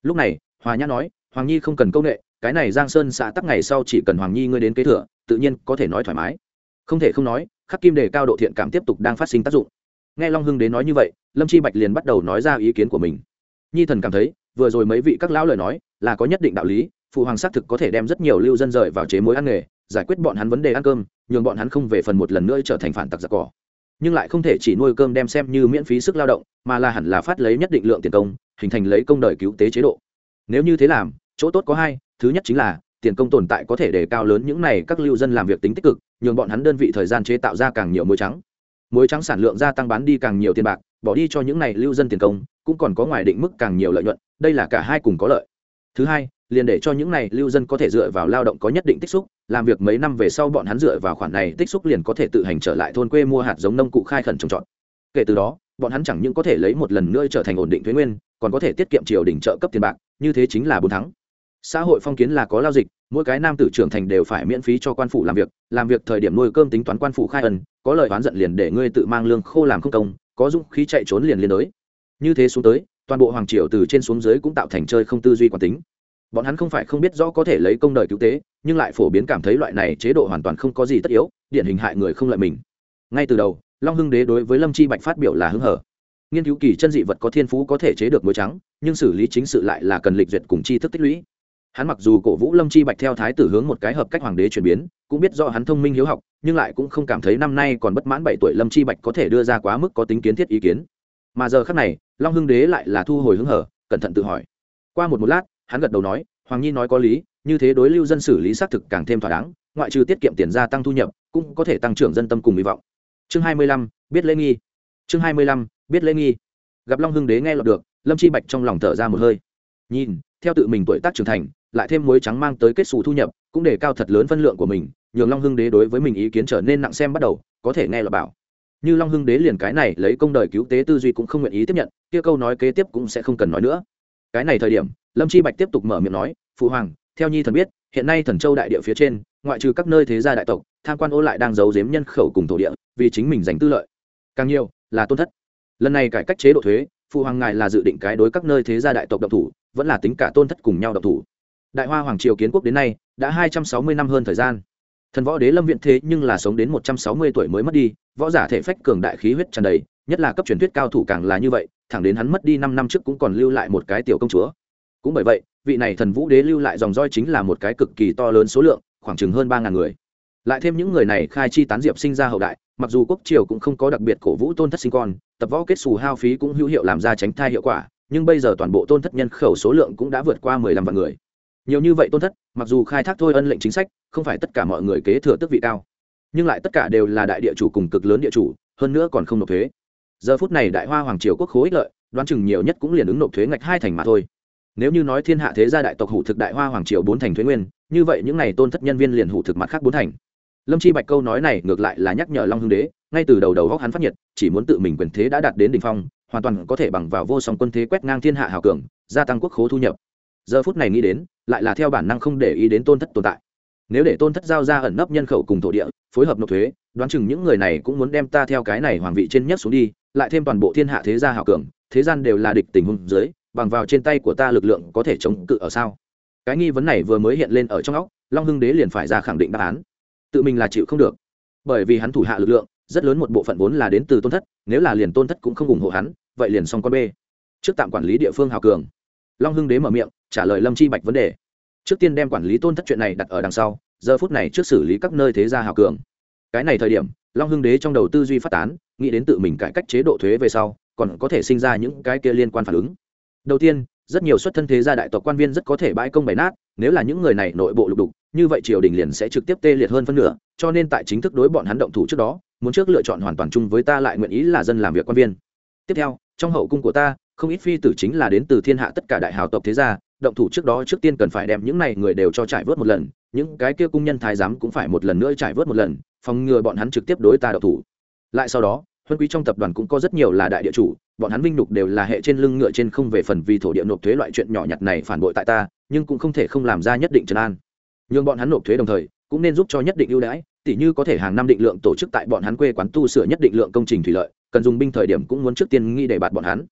Lúc này Hòa Nhã nói, Hoàng Nhi không cần công nghệ, cái này Giang Sơn xã tắc ngày sau chỉ cần Hoàng Nhi ngươi đến kế thừa, tự nhiên có thể nói thoải mái. Không thể không nói, khắc kim đề cao độ thiện cảm tiếp tục đang phát sinh tác dụng. Nghe Long Hưng đến nói như vậy, Lâm Chi Bạch liền bắt đầu nói ra ý kiến của mình. Nhi thần cảm thấy, vừa rồi mấy vị các lão lời nói là có nhất định đạo lý, phụ hoàng xác thực có thể đem rất nhiều lưu dân rời vào chế mối ăn nghề, giải quyết bọn hắn vấn đề ăn cơm, nhường bọn hắn không về phần một lần nữa trở thành phản tặc giặc cỏ. Nhưng lại không thể chỉ nuôi cơm đem xem như miễn phí sức lao động, mà là hẳn là phát lấy nhất định lượng tiền công, hình thành lấy công đời cứu tế chế độ. Nếu như thế làm, chỗ tốt có hai, thứ nhất chính là tiền công tồn tại có thể đề cao lớn những này các lưu dân làm việc tính tích cực, nhường bọn hắn đơn vị thời gian chế tạo ra càng nhiều muối trắng. Muối trắng sản lượng gia tăng bán đi càng nhiều tiền bạc, bỏ đi cho những này lưu dân tiền công, cũng còn có ngoài định mức càng nhiều lợi nhuận, đây là cả hai cùng có lợi. Thứ hai, liền để cho những này lưu dân có thể dựa vào lao động có nhất định tích xúc, làm việc mấy năm về sau bọn hắn dựa vào khoản này tích xúc liền có thể tự hành trở lại thôn quê mua hạt giống nông cụ khai khẩn trồng trọt. Kể từ đó, bọn hắn chẳng những có thể lấy một lần nữa trở thành ổn định thuế nguyên, còn có thể tiết kiệm triều đình trợ cấp tiền bạc, như thế chính là bốn thắng. Xã hội phong kiến là có lao dịch, mỗi cái nam tử trưởng thành đều phải miễn phí cho quan phủ làm việc, làm việc thời điểm nuôi cơm tính toán quan phủ khai ân, có lời oán giận liền để ngươi tự mang lương khô làm không công, có dũng khí chạy trốn liền liên đối. Như thế xuống tới, toàn bộ hoàng triều từ trên xuống dưới cũng tạo thành chơi không tư duy quản tính. Bọn hắn không phải không biết rõ có thể lấy công đời cứu tế, nhưng lại phổ biến cảm thấy loại này chế độ hoàn toàn không có gì tất yếu, điển hình hại người không lợi mình. Ngay từ đầu, Long Hưng Đế đối với Lâm Chi Bạch phát biểu là hứng hở. Nghiên cứu kỳ chân dị vật có thiên phú có thể chế được muối trắng, nhưng xử lý chính sự lại là cần lịch duyệt cùng tri thức tích lũy. Hắn mặc dù cổ vũ Lâm Chi Bạch theo thái tử hướng một cái hợp cách hoàng đế chuyển biến, cũng biết rõ hắn thông minh hiếu học, nhưng lại cũng không cảm thấy năm nay còn bất mãn bảy tuổi Lâm Chi Bạch có thể đưa ra quá mức có tính kiến thiết ý kiến. Mà giờ khắc này, Long Hưng Đế lại là thu hồi hứng hở, cẩn thận tự hỏi. Qua một một lát, hắn gật đầu nói, Hoàng Nhi nói có lý, như thế đối lưu dân xử lý xác thực càng thêm thỏa đáng, ngoại trừ tiết kiệm tiền gia tăng thu nhập, cũng có thể tăng trưởng dân tâm cùng hy vọng. Chương hai mươi lăm, biết lễ nghi. Chương hai mươi lăm, biết lễ nghi. Gặp Long Hưng Đế nghe lọt được, Lâm Chi Bạch trong lòng thở ra một hơi. Nhìn, theo tự mình tuổi tác trưởng thành, lại thêm muối trắng mang tới kết xù thu nhập, cũng để cao thật lớn phân lượng của mình, nhường Long Hưng Đế đối với mình ý kiến trở nên nặng xem bắt đầu, có thể nghe là bảo. Như Long Hưng Đế liền cái này lấy công đời cứu tế tư duy cũng không nguyện ý tiếp nhận, kia câu nói kế tiếp cũng sẽ không cần nói nữa. Cái này thời điểm, Lâm Chi Bạch tiếp tục mở miệng nói, phụ hoàng, theo nhi thần biết, hiện nay Thần Châu đại địa phía trên, ngoại trừ các nơi thế gia đại tộc, tham quan ô lại đang giấu giếm nhân khẩu cùng thổ địa, vì chính mình giành tư lợi. Càng nhiều là tôn thất. Lần này cải cách chế độ thuế, phụ hoàng ngài là dự định cái đối các nơi thế gia đại tộc động thủ, vẫn là tính cả tôn thất cùng nhau động thủ. Đại Hoa hoàng triều kiến quốc đến nay đã hai trăm sáu mươi năm hơn thời gian. Thần võ đế Lâm Viễn thế nhưng là sống đến một trăm sáu mươi tuổi mới mất đi, võ giả thể phách cường đại khí huyết tràn đầy, nhất là cấp truyền thuyết cao thủ càng là như vậy, thẳng đến hắn mất đi năm năm trước cũng còn lưu lại một cái tiểu công chúa. Cũng bởi vậy, vị này Thần Vũ đế lưu lại dòng roi chính là một cái cực kỳ to lớn số lượng, khoảng chừng hơn ba ngàn người. Lại thêm những người này khai chi tán diệp sinh ra hậu đại, mặc dù quốc triều cũng không có đặc biệt cổ vũ tôn thất sinh con, tập võ kết xù hao phí cũng hữu hiệu làm ra tránh thai hiệu quả, nhưng bây giờ toàn bộ tôn thất nhân khẩu số lượng cũng đã vượt qua mười lăm vạn người. Nhiều như vậy tôn thất, mặc dù khai thác thôi ân lệnh chính sách, không phải tất cả mọi người kế thừa tước vị cao, nhưng lại tất cả đều là đại địa chủ cùng cực lớn địa chủ, hơn nữa còn không nộp thuế. Giờ phút này Đại Hoa hoàng triều quốc khố ích lợi, đoán chừng nhiều nhất cũng liền ứng nộp thuế ngạch hai thành mà thôi. Nếu như nói thiên hạ thế gia đại tộc hủ thực Đại Hoa hoàng triều bốn thành thuế nguyên, như vậy những này tôn thất nhân viên liền hủ thực mặt khác bốn thành. Lâm Chi Bạch câu nói này ngược lại là nhắc nhở Long Hưng Đế, ngay từ đầu đầu góc hắn phát nhiệt, chỉ muốn tự mình quyền thế đã đạt đến đỉnh phong, hoàn toàn có thể bằng vào vô song quân thế quét ngang thiên hạ hào cường, gia tăng quốc khố thu nhập. Giờ phút này nghĩ đến, lại là theo bản năng không để ý đến tôn thất tồn tại. Nếu để tôn thất giao ra ẩn nấp nhân khẩu cùng thổ địa, phối hợp nộp thuế, đoán chừng những người này cũng muốn đem ta theo cái này hoàng vị trên nhất xuống đi, lại thêm toàn bộ thiên hạ thế gia hào cường, thế gian đều là địch tình huống dưới, bằng vào trên tay của ta lực lượng có thể chống cự ở sao? Cái nghi vấn này vừa mới hiện lên ở trong óc, Long Hưng Đế liền phải ra khẳng định đáp án. Tự mình là chịu không được, bởi vì hắn thủ hạ lực lượng rất lớn một bộ phận vốn là đến từ tôn thất, nếu là liền tôn thất cũng không ủng hộ hắn, vậy liền xong con bê. Trước tạm quản lý địa phương hào cường. Long Hưng Đế mở miệng trả lời Lâm Chi Bạch vấn đề. Trước tiên đem quản lý tôn thất chuyện này đặt ở đằng sau, giờ phút này trước xử lý các nơi thế gia hào cường. Cái này thời điểm, Long Hưng Đế trong đầu tư duy phát tán, nghĩ đến tự mình cải cách chế độ thuế về sau, còn có thể sinh ra những cái kia liên quan phản ứng. Đầu tiên, rất nhiều xuất thân thế gia đại tộc quan viên rất có thể bãi công bày nát, nếu là những người này nội bộ lục đục, như vậy triều đình liền sẽ trực tiếp tê liệt hơn phân nửa, cho nên tại chính thức đối bọn hắn động thủ trước đó, muốn trước lựa chọn hoàn toàn chung với ta lại nguyện ý là dân làm việc quan viên. Tiếp theo, trong hậu cung của ta, không ít phi tử chính là đến từ thiên hạ tất cả đại hào tộc thế gia, động thủ trước đó trước tiên cần phải đem những này người đều cho trải vớt một lần, những cái kia cung nhân thái giám cũng phải một lần nữa trải vớt một lần, phòng ngừa bọn hắn trực tiếp đối ta động thủ. Lại sau đó, huân quý trong tập đoàn cũng có rất nhiều là đại địa chủ, bọn hắn vinh nhục đều là hệ trên lưng ngựa trên không về phần vì thổ địa nộp thuế loại chuyện nhỏ nhặt này phản bội tại ta, nhưng cũng không thể không làm ra nhất định trấn an. Nhưng bọn hắn nộp thuế đồng thời, cũng nên giúp cho nhất định ưu đãi, tỉ như có thể hàng năm định lượng tổ chức tại bọn hắn quê quán tu sửa nhất định lượng công trình thủy lợi, cần dùng binh thời điểm cũng muốn trước tiên nghi để bạt bọn hắn.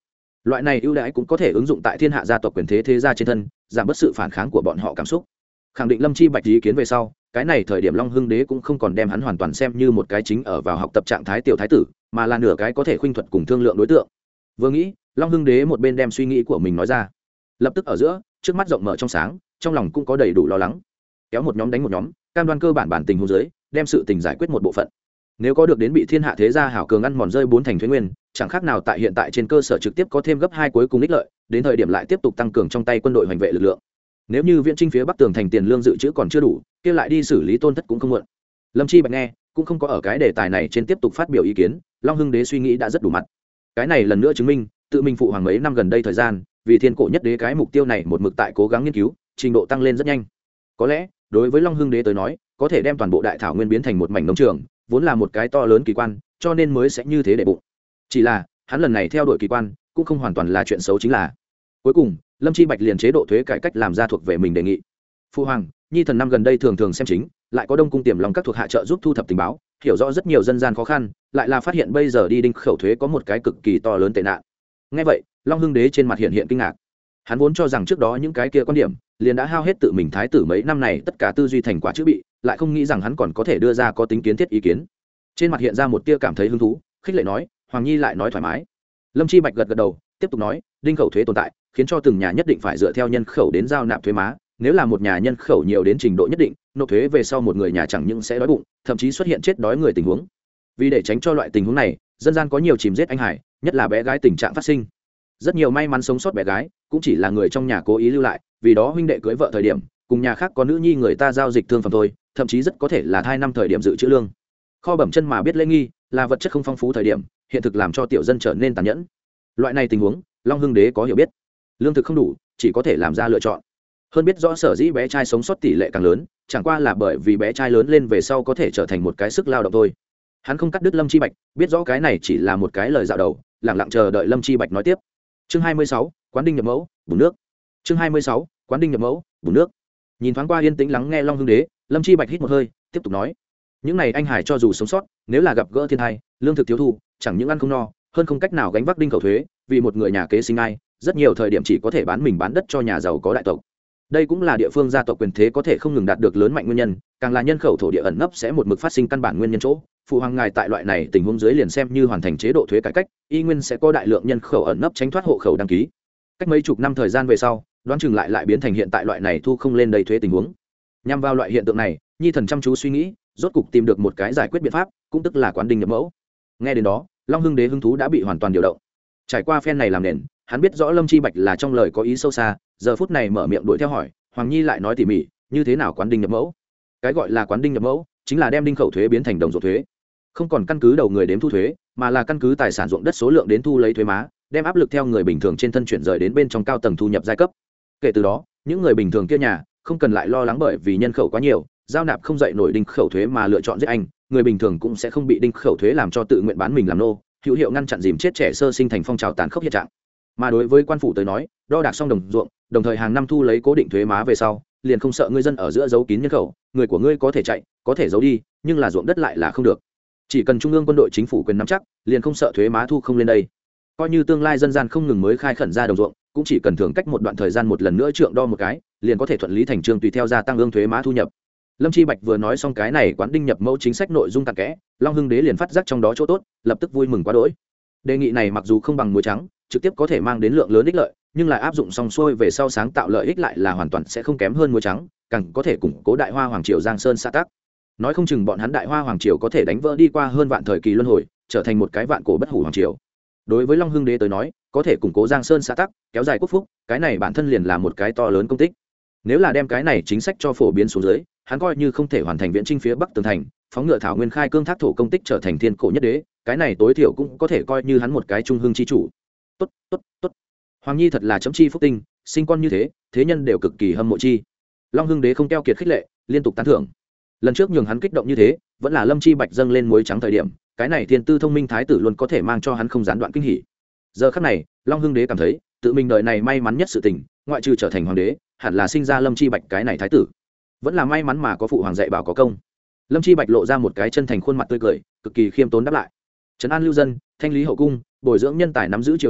Loại này ưu đãi cũng có thể ứng dụng tại thiên hạ gia tộc quyền thế thế gia trên thân, giảm bớt sự phản kháng của bọn họ cảm xúc. Khẳng định Lâm Chi Bạch ý kiến về sau, cái này thời điểm Long Hưng Đế cũng không còn đem hắn hoàn toàn xem như một cái chính ở vào học tập trạng thái tiểu thái tử, mà là nửa cái có thể khuynh thuật cùng thương lượng đối tượng. Vừa nghĩ, Long Hưng Đế một bên đem suy nghĩ của mình nói ra, lập tức ở giữa, trước mắt rộng mở trong sáng, trong lòng cũng có đầy đủ lo lắng. Kéo một nhóm đánh một nhóm, cam đoan cơ bản bản tình huống dưới, đem sự tình giải quyết một bộ phận. Nếu có được đến bị thiên hạ thế gia hảo cường ăn mòn rơi bốn thành thuế nguyên, chẳng khác nào tại hiện tại trên cơ sở trực tiếp có thêm gấp hai cuối cùng ích lợi, đến thời điểm lại tiếp tục tăng cường trong tay quân đội hoành vệ lực lượng. Nếu như viện chinh phía bắc tường thành tiền lương dự trữ còn chưa đủ, kia lại đi xử lý Tôn Thất cũng không muộn. Lâm Chi Bạch nghe, cũng không có ở cái đề tài này trên tiếp tục phát biểu ý kiến, Long Hưng Đế suy nghĩ đã rất đủ mặt. Cái này lần nữa chứng minh, tự mình phụ hoàng mấy năm gần đây thời gian, vì thiên cổ nhất đế cái mục tiêu này một mực tại cố gắng nghiên cứu, trình độ tăng lên rất nhanh. Có lẽ, đối với Long Hưng Đế tới nói, có thể đem toàn bộ đại thảo nguyên biến thành một mảnh nông trường, vốn là một cái to lớn kỳ quan, cho nên mới sẽ như thế để bụng. Chỉ là, hắn lần này theo đuổi kỳ quan, cũng không hoàn toàn là chuyện xấu chính là. Cuối cùng, Lâm Chi Bạch liền chế độ thuế cải cách làm ra thuộc về mình đề nghị. Phu hoàng, nhi thần năm gần đây thường thường xem chính, lại có đông cung tiềm lòng các thuộc hạ trợ giúp thu thập tình báo, hiểu rõ rất nhiều dân gian khó khăn, lại là phát hiện bây giờ đi đinh khẩu thuế có một cái cực kỳ to lớn tệ nạn. Nghe vậy, Long Hưng Đế trên mặt hiện hiện kinh ngạc. Hắn vốn cho rằng trước đó những cái kia quan điểm liền đã hao hết tự mình thái tử mấy năm này tất cả tư duy thành quả chữ bị, lại không nghĩ rằng hắn còn có thể đưa ra có tính kiến thiết ý kiến. Trên mặt hiện ra một tia cảm thấy hứng thú, khích lệ nói, hoàng nhi lại nói thoải mái. Lâm Chi Bạch gật gật đầu, tiếp tục nói, đinh khẩu thuế tồn tại, khiến cho từng nhà nhất định phải dựa theo nhân khẩu đến giao nạp thuế má. Nếu là một nhà nhân khẩu nhiều đến trình độ nhất định, nộp thuế về sau một người nhà chẳng những sẽ đói bụng, thậm chí xuất hiện chết đói người tình huống. Vì để tránh cho loại tình huống này, dân gian có nhiều chìm giết anh hải, nhất là bé gái tình trạng phát sinh. Rất nhiều may mắn sống sót bé gái, cũng chỉ là người trong nhà cố ý lưu lại, vì đó huynh đệ cưới vợ thời điểm, cùng nhà khác có nữ nhi người ta giao dịch thương phẩm thôi, thậm chí rất có thể là hai năm thời điểm dự trữ lương. Kho bẩm chân mà biết lễ nghi, là vật chất không phong phú thời điểm, hiện thực làm cho tiểu dân trở nên tàn nhẫn. Loại này tình huống, Long Hưng Đế có hiểu biết. Lương thực không đủ, chỉ có thể làm ra lựa chọn. Hơn biết rõ sở dĩ bé trai sống sót tỷ lệ càng lớn, chẳng qua là bởi vì bé trai lớn lên về sau có thể trở thành một cái sức lao động thôi. Hắn không cắt đứt Lâm Chi Bạch, biết rõ cái này chỉ là một cái lời dạo đầu, lặng lặng chờ đợi Lâm Chi Bạch nói tiếp. Chương hai mươi sáu, quán đinh nhập mẫu, bùn nước. Chương hai mươi sáu, quán đinh nhập mẫu, bùn nước. Nhìn thoáng qua yên tĩnh lắng nghe Long Hưng Đế, Lâm Chi Bạch hít một hơi, tiếp tục nói: những này anh hải cho dù sống sót, nếu là gặp gỡ thiên tai, lương thực thiếu thù, chẳng những ăn không no, hơn không cách nào gánh vác đinh khẩu thuế, vì một người nhà kế sinh ai, rất nhiều thời điểm chỉ có thể bán mình bán đất cho nhà giàu có đại tộc. Đây cũng là địa phương gia tộc quyền thế có thể không ngừng đạt được lớn mạnh nguyên nhân, càng là nhân khẩu thổ địa ẩn nấp sẽ một mực phát sinh căn bản nguyên nhân chỗ. Phụ hoàng ngài tại loại này tình huống dưới liền xem như hoàn thành chế độ thuế cải cách, y nguyên sẽ có đại lượng nhân khẩu ẩn nấp tránh thoát hộ khẩu đăng ký. Cách mấy chục năm thời gian về sau, đoán chừng lại lại biến thành hiện tại loại này thu không lên đầy thuế tình huống. Nhằm vào loại hiện tượng này, nhi thần chăm chú suy nghĩ, rốt cục tìm được một cái giải quyết biện pháp, cũng tức là quán đinh nhập mẫu. Nghe đến đó, Long Hưng Đế hứng thú đã bị hoàn toàn điều động. Trải qua phen này làm nền, hắn biết rõ Lâm Chi Bạch là trong lời có ý sâu xa, giờ phút này mở miệng đuổi theo hỏi, hoàng nhi lại nói tỉ mỉ, như thế nào quán đinh nhập mẫu? Cái gọi là quán đinh nhập mẫu, chính là đem đinh khẩu thuế biến thành đồng ruộng thuế, không còn căn cứ đầu người đếm thu thuế, mà là căn cứ tài sản ruộng đất số lượng đến thu lấy thuế má, đem áp lực theo người bình thường trên thân chuyển rời đến bên trong cao tầng thu nhập giai cấp. Kể từ đó, những người bình thường kia nhà không cần lại lo lắng bởi vì nhân khẩu quá nhiều, giao nạp không dậy nổi đinh khẩu thuế mà lựa chọn giết anh, người bình thường cũng sẽ không bị đinh khẩu thuế làm cho tự nguyện bán mình làm nô, hữu hiệu ngăn chặn dìm chết trẻ sơ sinh thành phong trào tàn khốc hiện trạng. Mà đối với quan phủ tới nói, đo đạc xong đồng ruộng, đồng thời hàng năm thu lấy cố định thuế má về sau, liền không sợ người dân ở giữa giấu kín nhân khẩu, người của ngươi có thể chạy, có thể giấu đi, nhưng là ruộng đất lại là không được. Chỉ cần trung ương quân đội chính phủ quyền nắm chắc, liền không sợ thuế má thu không lên đây. Coi như tương lai dân gian không ngừng mới khai khẩn ra đồng ruộng, cũng chỉ cần thường cách một đoạn thời gian một lần nữa trượng đo một cái, liền có thể thuận lý thành chương tùy theo gia tăng ương thuế má thu nhập. Lâm Chi Bạch vừa nói xong cái này quán đinh nhập mẫu chính sách nội dung cặn kẽ, Long Hưng Đế liền phát giác trong đó chỗ tốt, lập tức vui mừng quá đỗi. Đề nghị này mặc dù không bằng muối trắng, trực tiếp có thể mang đến lượng lớn ích lợi, nhưng lại áp dụng xong xuôi về sau sáng tạo lợi ích lại là hoàn toàn sẽ không kém hơn muối trắng, càng có thể củng cố Đại Hoa Hoàng triều Giang Sơn xã tắc. Nói không chừng bọn hắn Đại Hoa Hoàng triều có thể đánh vỡ đi qua hơn vạn thời kỳ luân hồi, trở thành một cái vạn cổ bất hủ hoàng triều. Đối với Long Hưng Đế tới nói, có thể củng cố Giang Sơn xã tắc, kéo dài quốc phúc, cái này bản thân liền là một cái to lớn công tích. Nếu là đem cái này chính sách cho phổ biến xuống dưới, hắn coi như không thể hoàn thành viễn chinh phía bắc tường thành, phóng ngựa thảo nguyên khai cương thác thổ công tích trở thành thiên cổ nhất đế, cái này tối thiểu cũng có thể coi như hắn một cái trung hưng chi chủ. Tốt, tốt, tốt. Hoàng nhi thật là chấm chi phúc tinh, sinh con như thế, thế nhân đều cực kỳ hâm mộ chi. Long Hưng Đế không keo kiệt khích lệ, liên tục tán thưởng. Lần trước nhường hắn kích động như thế, vẫn là Lâm Chi Bạch dâng lên muối trắng thời điểm, cái này thiên tư thông minh thái tử luôn có thể mang cho hắn không gián đoạn kinh hỉ. Giờ khắc này, Long Hưng Đế cảm thấy, tự mình đời này may mắn nhất sự tình, ngoại trừ trở thành hoàng đế, hẳn là sinh ra Lâm Chi Bạch cái này thái tử. Vẫn là may mắn mà có phụ hoàng dạy bảo có công. Lâm Chi Bạch lộ ra một cái chân thành khuôn mặt tươi cười, cực kỳ khiêm tốn đáp lại. Trấn an lưu dân, thanh lý hậu cung, bồi dưỡng nhân tài nắm giữ triều đình,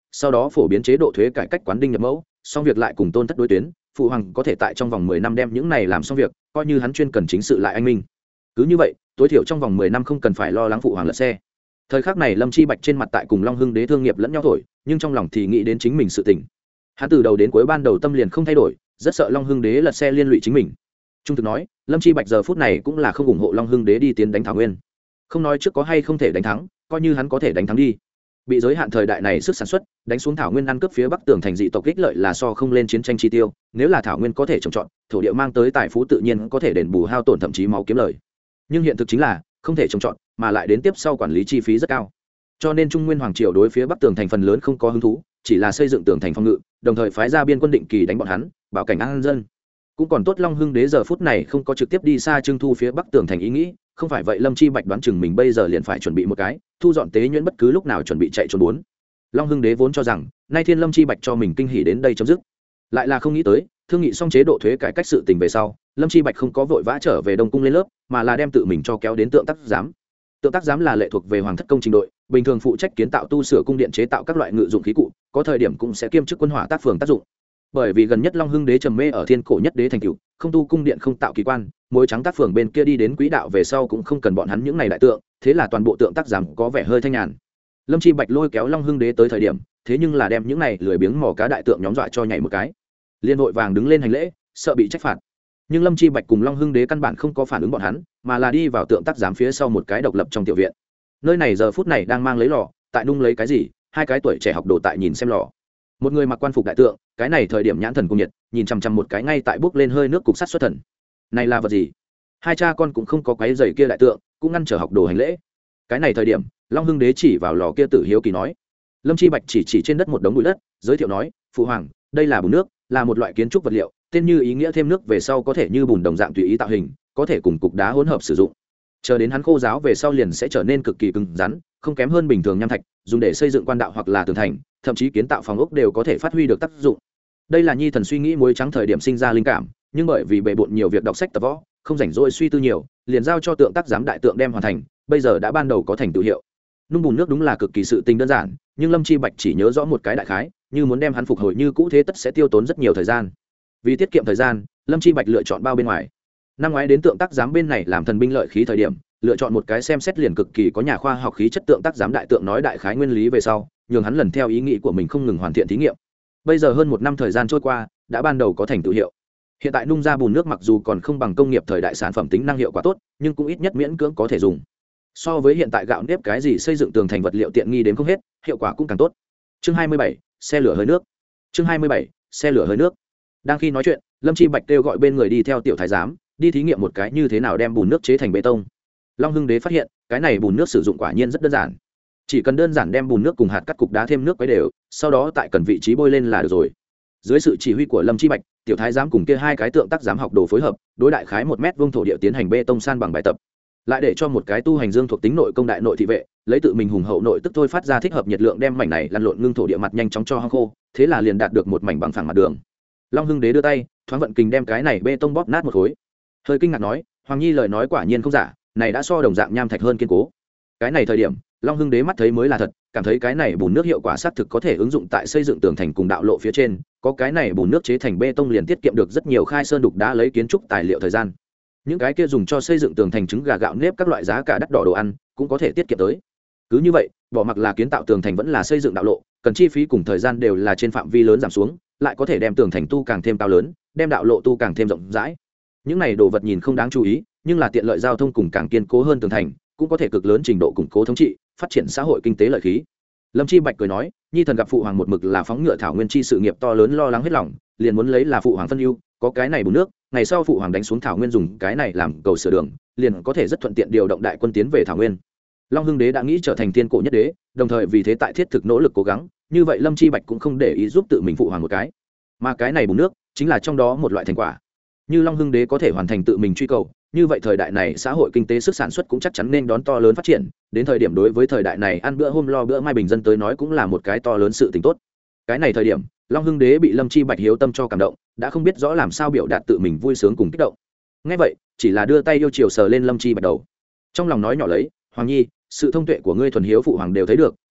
sau đó phổ biến chế độ thuế cải cách quán đinh nhập mẫu, xong việc lại cùng tôn thất đối tuyến, phụ hoàng có thể tại trong vòng mười năm đem những này làm xong việc, coi như hắn chuyên cần chính sự lại anh minh. Cứ như vậy, tối thiểu trong vòng mười năm không cần phải lo lắng phụ hoàng lật xe. Thời khắc này Lâm Chi Bạch trên mặt tại cùng Long Hưng Đế thương nghiệp lẫn nhau thổi, nhưng trong lòng thì nghĩ đến chính mình sự tình. Hắn từ đầu đến cuối ban đầu tâm liền không thay đổi, rất sợ Long Hưng Đế lật xe liên lụy chính mình. Trung thực nói, Lâm Chi Bạch giờ phút này cũng là không ủng hộ Long Hưng Đế đi tiến đánh Thảo Nguyên. Không nói trước có hay không thể đánh thắng, coi như hắn có thể đánh thắng đi. Bị giới hạn thời đại này sức sản xuất, đánh xuống Thảo Nguyên ăn cướp phía Bắc tường thành dị tộc ích lợi là so không lên chiến tranh chi tiêu, nếu là Thảo Nguyên có thể trồng trọt, thổ địa mang tới tài phú tự nhiên có thể đền bù hao tổn thậm chí máu kiếm lời. Nhưng hiện thực chính là không thể trồng trọt, mà lại đến tiếp sau quản lý chi phí rất cao. Cho nên Trung Nguyên hoàng triều đối phía Bắc tường thành phần lớn không có hứng thú, chỉ là xây dựng tường thành phòng ngự, đồng thời phái ra biên quân định kỳ đánh bọn hắn, bảo cảnh an dân. Cũng còn tốt Long Hưng Đế giờ phút này không có trực tiếp đi xa trưng thu phía Bắc tường thành ý nghĩ, không phải vậy Lâm Chi Bạch đoán chừng mình bây giờ liền phải chuẩn bị một cái thu dọn tế nhuyễn, bất cứ lúc nào chuẩn bị chạy trốn bốn. Long Hưng Đế vốn cho rằng nay thiên Lâm Chi Bạch cho mình kinh hỉ đến đây chấm dứt, lại là không nghĩ tới thương nghị xong chế độ thuế cải cách sự tình về sau, Lâm Chi Bạch không có vội vã trở về Đông cung lên lớp, mà là đem tự mình cho kéo đến tượng tác giám. Tượng tác giám là lệ thuộc về hoàng thất công trình đội, bình thường phụ trách kiến tạo tu sửa cung điện, chế tạo các loại ngự dụng khí cụ, có thời điểm cũng sẽ kiêm chức quân hỏa tác phường tác dụng. Bởi vì gần nhất Long Hưng Đế trầm mê ở thiên cổ nhất đế thành cựu, không tu cung điện không tạo kỳ quan, mối trắng tác phường bên kia đi đến quỹ đạo về sau cũng không cần bọn hắn những này đại tượng, thế là toàn bộ tượng tác giám có vẻ hơi thanh nhàn. Lâm Chi Bạch lôi kéo Long Hưng Đế tới thời điểm, thế nhưng là đem những này lười biếng mò cá đại tượng nhóm dọa cho nhảy một cái, liên hội vàng đứng lên hành lễ, sợ bị trách phạt. Nhưng Lâm Chi Bạch cùng Long Hưng Đế căn bản không có phản ứng bọn hắn, mà là đi vào tượng tác giám phía sau một cái độc lập trong tiểu viện. Nơi này giờ phút này đang mang lấy lò, tại nung lấy cái gì, hai cái tuổi trẻ học đồ tại nhìn xem lò. Một người mặc quan phục đại tượng, cái này thời điểm nhãn thần cung nhiệt, nhìn chằm chằm một cái ngay tại bước lên hơi nước cục sắt xuất thần. Này là vật gì? Hai cha con cũng không có quấy giày kia đại tượng, cũng ngăn trở học đồ hành lễ. Cái này thời điểm, Long Hưng Đế chỉ vào lò kia tử hiếu kỳ nói. Lâm Chi Bạch chỉ chỉ trên đất một đống bụi đất, giới thiệu nói, phụ hoàng, đây là bùn nước, là một loại kiến trúc vật liệu, tên như ý nghĩa thêm nước về sau có thể như bùn đồng dạng tùy ý tạo hình, có thể cùng cục đá hỗn hợp sử dụng. Chờ đến hắn khô ráo về sau liền sẽ trở nên cực kỳ cứng rắn, không kém hơn bình thường nham thạch, dùng để xây dựng quan đạo hoặc là tường thành, thậm chí kiến tạo phòng ốc đều có thể phát huy được tác dụng. Đây là Nhi thần suy nghĩ muối trắng thời điểm sinh ra linh cảm, nhưng bởi vì bề bộn nhiều việc đọc sách tập võ, không rảnh rỗi suy tư nhiều, liền giao cho tượng tác giám đại tượng đem hoàn thành, bây giờ đã ban đầu có thành tựu hiệu. Nung bùn nước đúng là cực kỳ sự tình đơn giản, nhưng Lâm Chi Bạch chỉ nhớ rõ một cái đại khái, như muốn đem hắn phục hồi như cũ thế tất sẽ tiêu tốn rất nhiều thời gian. Vì tiết kiệm thời gian, Lâm Chi Bạch lựa chọn bao bên ngoài. Năm ngoái đến tượng tác giám bên này làm thần binh lợi khí thời điểm, lựa chọn một cái xem xét liền cực kỳ có nhà khoa học khí chất tượng tác giám đại tượng nói đại khái nguyên lý về sau, nhường hắn lần theo ý nghĩ của mình không ngừng hoàn thiện thí nghiệm. Bây giờ hơn một năm thời gian trôi qua, đã ban đầu có thành tựu hiệu. Hiện tại nung ra bùn nước mặc dù còn không bằng công nghiệp thời đại sản phẩm tính năng hiệu quả tốt, nhưng cũng ít nhất miễn cưỡng có thể dùng. So với hiện tại gạo nếp cái gì xây dựng tường thành vật liệu tiện nghi đến không hết, hiệu quả cũng càng tốt. Chương hai mươi bảy, xe lửa hơi nước. Chương hai mươi bảy, xe lửa hơi nước. Đang khi nói chuyện, Lâm Chi Bạch kêu gọi bên người đi theo tiểu thái giám, đi thí nghiệm một cái như thế nào đem bùn nước chế thành bê tông. Long Hưng Đế phát hiện, cái này bùn nước sử dụng quả nhiên rất đơn giản. Chỉ cần đơn giản đem bùn nước cùng hạt cắt cục đá thêm nước quấy đều, sau đó tại cần vị trí bôi lên là được rồi. Dưới sự chỉ huy của Lâm Chi Bạch, tiểu thái giám cùng kia hai cái tượng tác giám học đồ phối hợp, đối đại khái một mét vuông thổ địa tiến hành bê tông san bằng bài tập. Lại để cho một cái tu hành dương thuộc tính nội công đại nội thị vệ, lấy tự mình hùng hậu nội tức thôi phát ra thích hợp nhiệt lượng đem mảnh này lăn lộn ngưng thổ địa mặt nhanh chóng cho hong khô, thế là liền đạt được một mảnh bằng phẳng mặt đường. Long Hưng Đế đưa tay, thoáng vận kình đem cái này bê tông bóp nát một khối. Hơi kinh ngạc nói, Hoàng Nhi lời nói quả nhiên không giả, này đã so đồng dạng nham thạch hơn kiên cố. Cái này thời điểm, Long Hưng Đế mắt thấy mới là thật, cảm thấy cái này bùn nước hiệu quả xác thực có thể ứng dụng tại xây dựng tường thành cùng đạo lộ phía trên, có cái này bùn nước chế thành bê tông liền tiết kiệm được rất nhiều khai sơn đục đá lấy kiến trúc tài liệu thời gian. Những cái kia dùng cho xây dựng tường thành trứng gà gạo nếp các loại giá cả đắt đỏ đồ ăn cũng có thể tiết kiệm tới. Cứ như vậy, bỏ mặc là kiến tạo tường thành vẫn là xây dựng đạo lộ, cần chi phí cùng thời gian đều là trên phạm vi lớn giảm xuống, lại có thể đem tường thành tu càng thêm cao lớn, đem đạo lộ tu càng thêm rộng rãi. Những này đồ vật nhìn không đáng chú ý, nhưng là tiện lợi giao thông cùng càng kiên cố hơn tường thành, cũng có thể cực lớn trình độ củng cố thống trị, phát triển xã hội kinh tế lợi khí. Lâm Chi Bạch cười nói, Nhi thần gặp phụ hoàng một mực là phóng ngựa thảo nguyên chi sự nghiệp to lớn lo lắng hết lòng, liền muốn lấy là phụ hoàng phân ưu, có cái này bùn nước, ngày sau phụ hoàng đánh xuống thảo nguyên dùng cái này làm cầu sửa đường, liền có thể rất thuận tiện điều động đại quân tiến về thảo nguyên. Long Hưng Đế đã nghĩ trở thành thiên cổ nhất đế, đồng thời vì thế tại thiết thực nỗ lực cố gắng, như vậy Lâm Chi Bạch cũng không để ý giúp tự mình phụ hoàng một cái, mà cái này bùn nước chính là trong đó một loại thành quả. Như Long Hưng Đế có thể hoàn thành tự mình truy cầu, như vậy thời đại này xã hội kinh tế sức sản xuất cũng chắc chắn nên đón to lớn phát triển, đến thời điểm đối với thời đại này ăn bữa hôm lo bữa mai bình dân tới nói cũng là một cái to lớn sự tình tốt. Cái này thời điểm, Long Hưng Đế bị Lâm Chi Bạch hiếu tâm cho cảm động, đã không biết rõ làm sao biểu đạt tự mình vui sướng cùng kích động. Nghe vậy, chỉ là đưa tay yêu chiều sờ lên Lâm Chi Bạch đầu. Trong lòng nói nhỏ lấy, Hoàng Nhi, sự thông tuệ của ngươi thuần hiếu phụ hoàng đều thấy được,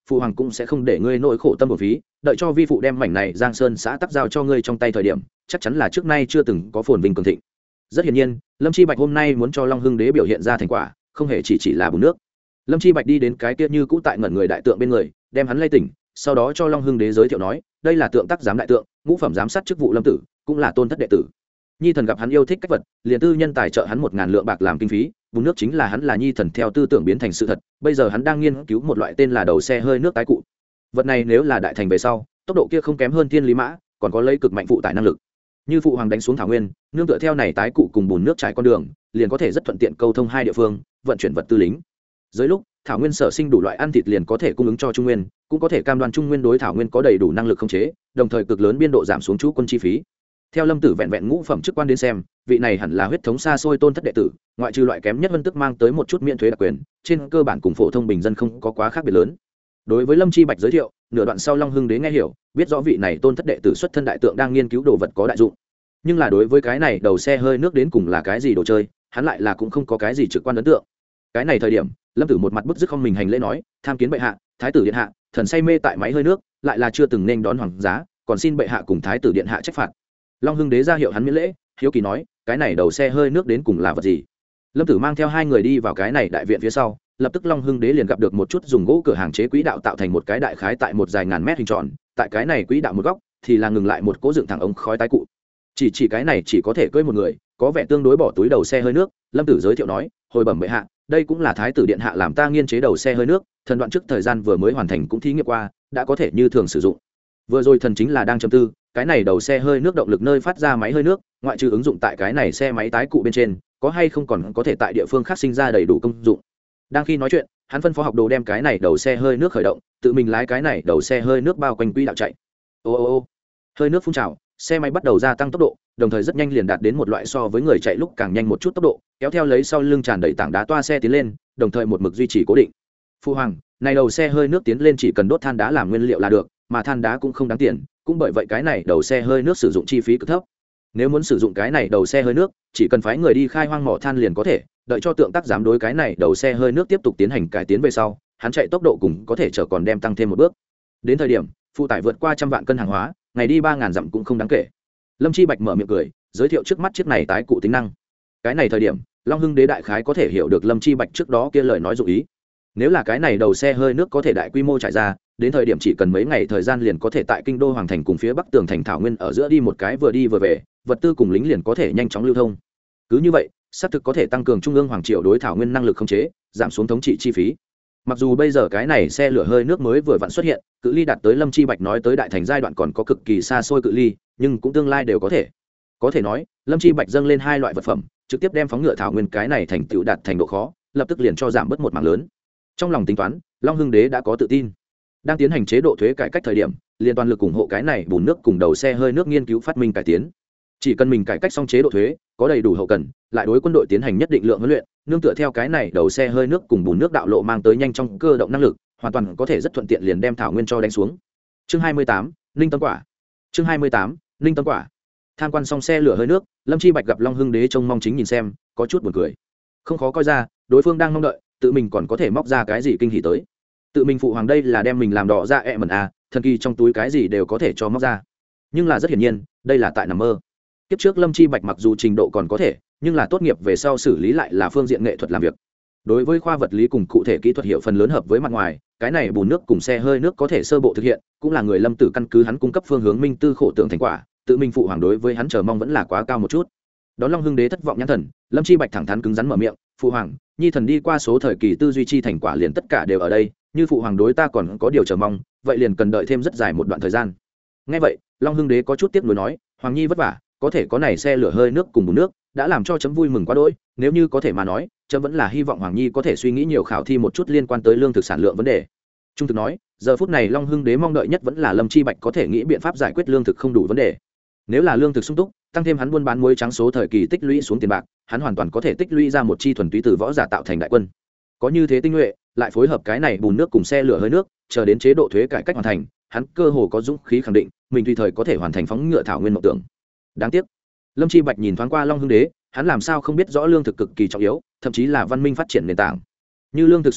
phụ hoàng cũng sẽ không để ngươi nỗi khổ tâm bổ phí, đợi cho vi phụ đem mảnh này Giang Sơn xã tắc giao cho ngươi trong tay thời điểm, chắc chắn là trước nay chưa từng có phồn vinh cường thịnh. Rất hiển nhiên, Lâm Chi Bạch hôm nay muốn cho Long Hưng Đế biểu hiện ra thành quả, không hề chỉ chỉ là bùn nước. Lâm Chi Bạch đi đến cái kia như cũ tại ngẩn người đại tượng bên người, đem hắn lay tỉnh, sau đó cho Long Hưng Đế giới thiệu nói, đây là tượng tác giám đại tượng, ngũ phẩm giám sát chức vụ Lâm tử, cũng là tôn thất đệ tử. Nhi thần gặp hắn yêu thích cách vật, liền tư nhân tài trợ hắn một ngàn lượng bạc làm kinh phí, bùn nước chính là hắn là nhi thần theo tư tưởng biến thành sự thật, bây giờ hắn đang nghiên cứu một loại tên là đầu xe hơi nước tái cụ. Vật này nếu là đại thành về sau, tốc độ kia không kém hơn thiên lý mã, còn có lấy cực mạnh phụ tải năng lực. Như phụ hoàng đánh xuống thảo nguyên, nương tựa theo này tái cụ cùng bùn nước trải con đường, liền có thể rất thuận tiện câu thông hai địa phương, vận chuyển vật tư lính. Dưới lúc thảo nguyên sở sinh đủ loại ăn thịt liền có thể cung ứng cho Trung Nguyên, cũng có thể cam đoan Trung Nguyên đối thảo nguyên có đầy đủ năng lực khống chế, đồng thời cực lớn biên độ giảm xuống chú quân chi phí. Theo Lâm tử vẹn vẹn ngũ phẩm chức quan đến xem, vị này hẳn là huyết thống xa xôi tôn thất đệ tử, ngoại trừ loại kém nhất vân tức mang tới một chút miễn thuế đặc quyền, trên cơ bản cùng phổ thông bình dân không có quá khác biệt lớn. Đối với Lâm Chi Bạch giới thiệu, nửa đoạn sau Long Hưng Đế nghe hiểu, biết rõ vị này tôn thất đệ tử xuất thân đại tượng đang nghiên cứu đồ vật có đại dụng. Nhưng là đối với cái này đầu xe hơi nước đến cùng là cái gì đồ chơi, hắn lại là cũng không có cái gì trực quan ấn tượng. Cái này thời điểm, Lâm tử một mặt bức dứt không mình hành lễ nói, tham kiến bệ hạ, thái tử điện hạ, thần say mê tại máy hơi nước, lại là chưa từng nên đón hoàng giá, còn xin bệ hạ cùng thái tử điện hạ trách phạt. Long Hưng Đế ra hiệu hắn miễn lễ, hiếu kỳ nói, cái này đầu xe hơi nước đến cùng là vật gì? Lâm tử mang theo hai người đi vào cái này đại viện phía sau, lập tức Long Hưng Đế liền gặp được một chút dùng gỗ cửa hàng chế quỹ đạo tạo thành một cái đại khái tại một dài ngàn mét hình tròn, tại cái này quỹ đạo một góc thì là ngừng lại một cỗ dựng thẳng ống khói tái cụ. Chỉ chỉ cái này chỉ có thể cưỡi một người, có vẻ tương đối bỏ túi đầu xe hơi nước. Lâm tử giới thiệu nói, hồi bẩm bệ hạ, đây cũng là thái tử điện hạ làm ta nghiên chế đầu xe hơi nước, thần đoạn trước thời gian vừa mới hoàn thành cũng thí nghiệm qua, đã có thể như thường sử dụng. Vừa rồi thần chính là đang châm tư, cái này đầu xe hơi nước động lực nơi phát ra máy hơi nước, ngoại trừ ứng dụng tại cái này xe máy tái cụ bên trên, có hay không còn có thể tại địa phương khác sinh ra đầy đủ công dụng. Đang khi nói chuyện, hắn phân phó học đồ đem cái này đầu xe hơi nước khởi động, tự mình lái cái này đầu xe hơi nước bao quanh quỹ đạo chạy. Ô ô ô, hơi nước phun trào, xe máy bắt đầu gia tăng tốc độ, đồng thời rất nhanh liền đạt đến một loại so với người chạy lúc càng nhanh một chút tốc độ, kéo theo lấy sau lưng tràn đầy tảng đá toa xe tiến lên, đồng thời một mực duy trì cố định. Phu hoàng, này đầu xe hơi nước tiến lên chỉ cần đốt than đá làm nguyên liệu là được, mà than đá cũng không đáng tiền, cũng bởi vậy cái này đầu xe hơi nước sử dụng chi phí cực thấp. Nếu muốn sử dụng cái này đầu xe hơi nước, chỉ cần phái người đi khai hoang mỏ than liền có thể, đợi cho tượng tác giám đối cái này đầu xe hơi nước tiếp tục tiến hành cải tiến về sau, hắn chạy tốc độ cùng có thể chở còn đem tăng thêm một bước. Đến thời điểm phụ tải vượt qua trăm vạn cân hàng hóa, ngày đi ba ngàn dặm cũng không đáng kể. Lâm Chi Bạch mở miệng cười, giới thiệu trước mắt chiếc này tái cụ tính năng. Cái này thời điểm, Long Hưng Đế đại khái có thể hiểu được Lâm Chi Bạch trước đó kia lời nói dụ ý. Nếu là cái này đầu xe hơi nước có thể đại quy mô trải ra, đến thời điểm chỉ cần mấy ngày thời gian liền có thể tại kinh đô hoàng thành cùng phía bắc tường thành thảo nguyên ở giữa đi một cái vừa đi vừa về, vật tư cùng lính liền có thể nhanh chóng lưu thông. Cứ như vậy, xác thực có thể tăng cường trung ương hoàng triều đối thảo nguyên năng lực khống chế, giảm xuống thống trị chi phí. Mặc dù bây giờ cái này xe lửa hơi nước mới vừa vặn xuất hiện, cự ly đạt tới Lâm Chi Bạch nói tới đại thành giai đoạn còn có cực kỳ xa xôi cự ly, nhưng cũng tương lai đều có thể. Có thể nói, Lâm Chi Bạch dâng lên hai loại vật phẩm, trực tiếp đem phóng ngựa thảo nguyên cái này thành tựu đạt thành độ khó, lập tức liền cho giảm bớt một mảng lớn. Trong lòng tính toán, Long Hưng Đế đã có tự tin. Đang tiến hành chế độ thuế cải cách thời điểm, liền toàn lực ủng hộ cái này bùn nước cùng đầu xe hơi nước nghiên cứu phát minh cải tiến. Chỉ cần mình cải cách xong chế độ thuế, có đầy đủ hậu cần, lại đối quân đội tiến hành nhất định lượng huấn luyện, nương tựa theo cái này đầu xe hơi nước cùng bùn nước đạo lộ mang tới nhanh trong cơ động năng lực, hoàn toàn có thể rất thuận tiện liền đem thảo nguyên cho đánh xuống. Chương hai mươi tám, Ninh Tâm Quả. Chương hai mươi tám, Ninh Tâm Quả. Tham quan xong xe lửa hơi nước, Lâm Chi Bạch gặp Long Hưng Đế trông mong chính nhìn xem, có chút buồn cười. Không khó coi ra, đối phương đang mong đợi, tự mình còn có thể móc ra cái gì kinh hỉ tới. Tự mình phụ hoàng đây là đem mình làm đỏ ra ẹ mẩn à, thần kỳ trong túi cái gì đều có thể cho móc ra. Nhưng là rất hiển nhiên, đây là tại nằm mơ. Kiếp trước Lâm Chi Bạch mặc dù trình độ còn có thể, nhưng là tốt nghiệp về sau xử lý lại là phương diện nghệ thuật làm việc. Đối với khoa vật lý cùng cụ thể kỹ thuật hiệu phần lớn hợp với mặt ngoài, cái này bùn nước cùng xe hơi nước có thể sơ bộ thực hiện, cũng là người Lâm Tử căn cứ hắn cung cấp phương hướng minh tư khổ tưởng thành quả, tự mình phụ hoàng đối với hắn chờ mong vẫn là quá cao một chút. Đón Long Hưng Đế thất vọng nhãn thần, Lâm Chi Bạch thẳng thắn cứng rắn mở miệng, phụ hoàng, nhi thần đi qua số thời kỳ tư duy chi thành quả liền tất cả đều ở đây, như phụ hoàng đối ta còn có điều chờ mong, vậy liền cần đợi thêm rất dài một đoạn thời gian. Nghe vậy, Long Hưng Đế có chút tiếc nuối nói, hoàng nhi vất vả, có thể có này xe lửa hơi nước cùng bùn nước, đã làm cho chấm vui mừng quá đỗi, nếu như có thể mà nói, chấm vẫn là hy vọng hoàng nhi có thể suy nghĩ nhiều khảo thi một chút liên quan tới lương thực sản lượng vấn đề. Trung thực nói, giờ phút này Long Hưng Đế mong đợi nhất vẫn là Lâm Chi Bạch có thể nghĩ biện pháp giải quyết lương thực không đủ vấn đề. Nếu là lương thực sung túc, tăng thêm hắn buôn bán muối trắng số thời kỳ tích lũy xuống tiền bạc, hắn hoàn toàn có thể tích lũy ra một chi thuần túy từ võ giả tạo thành đại quân. Có như thế tinh nhuệ, lại phối hợp cái này bùn nước cùng xe lửa hơi nước, chờ đến chế độ thuế cải cách hoàn thành, hắn cơ hồ có dũng khí khẳng định, mình tùy thời có thể hoàn thành phóng ngựa thảo nguyên mộng tưởng. Đáng tiếc, Lâm Chi Bạch nhìn thoáng qua Long Hưng Đế, hắn làm sao không biết rõ lương thực cực kỳ trọng yếu, thậm chí là văn minh phát triển nền tảng. Như lương thực sung túc,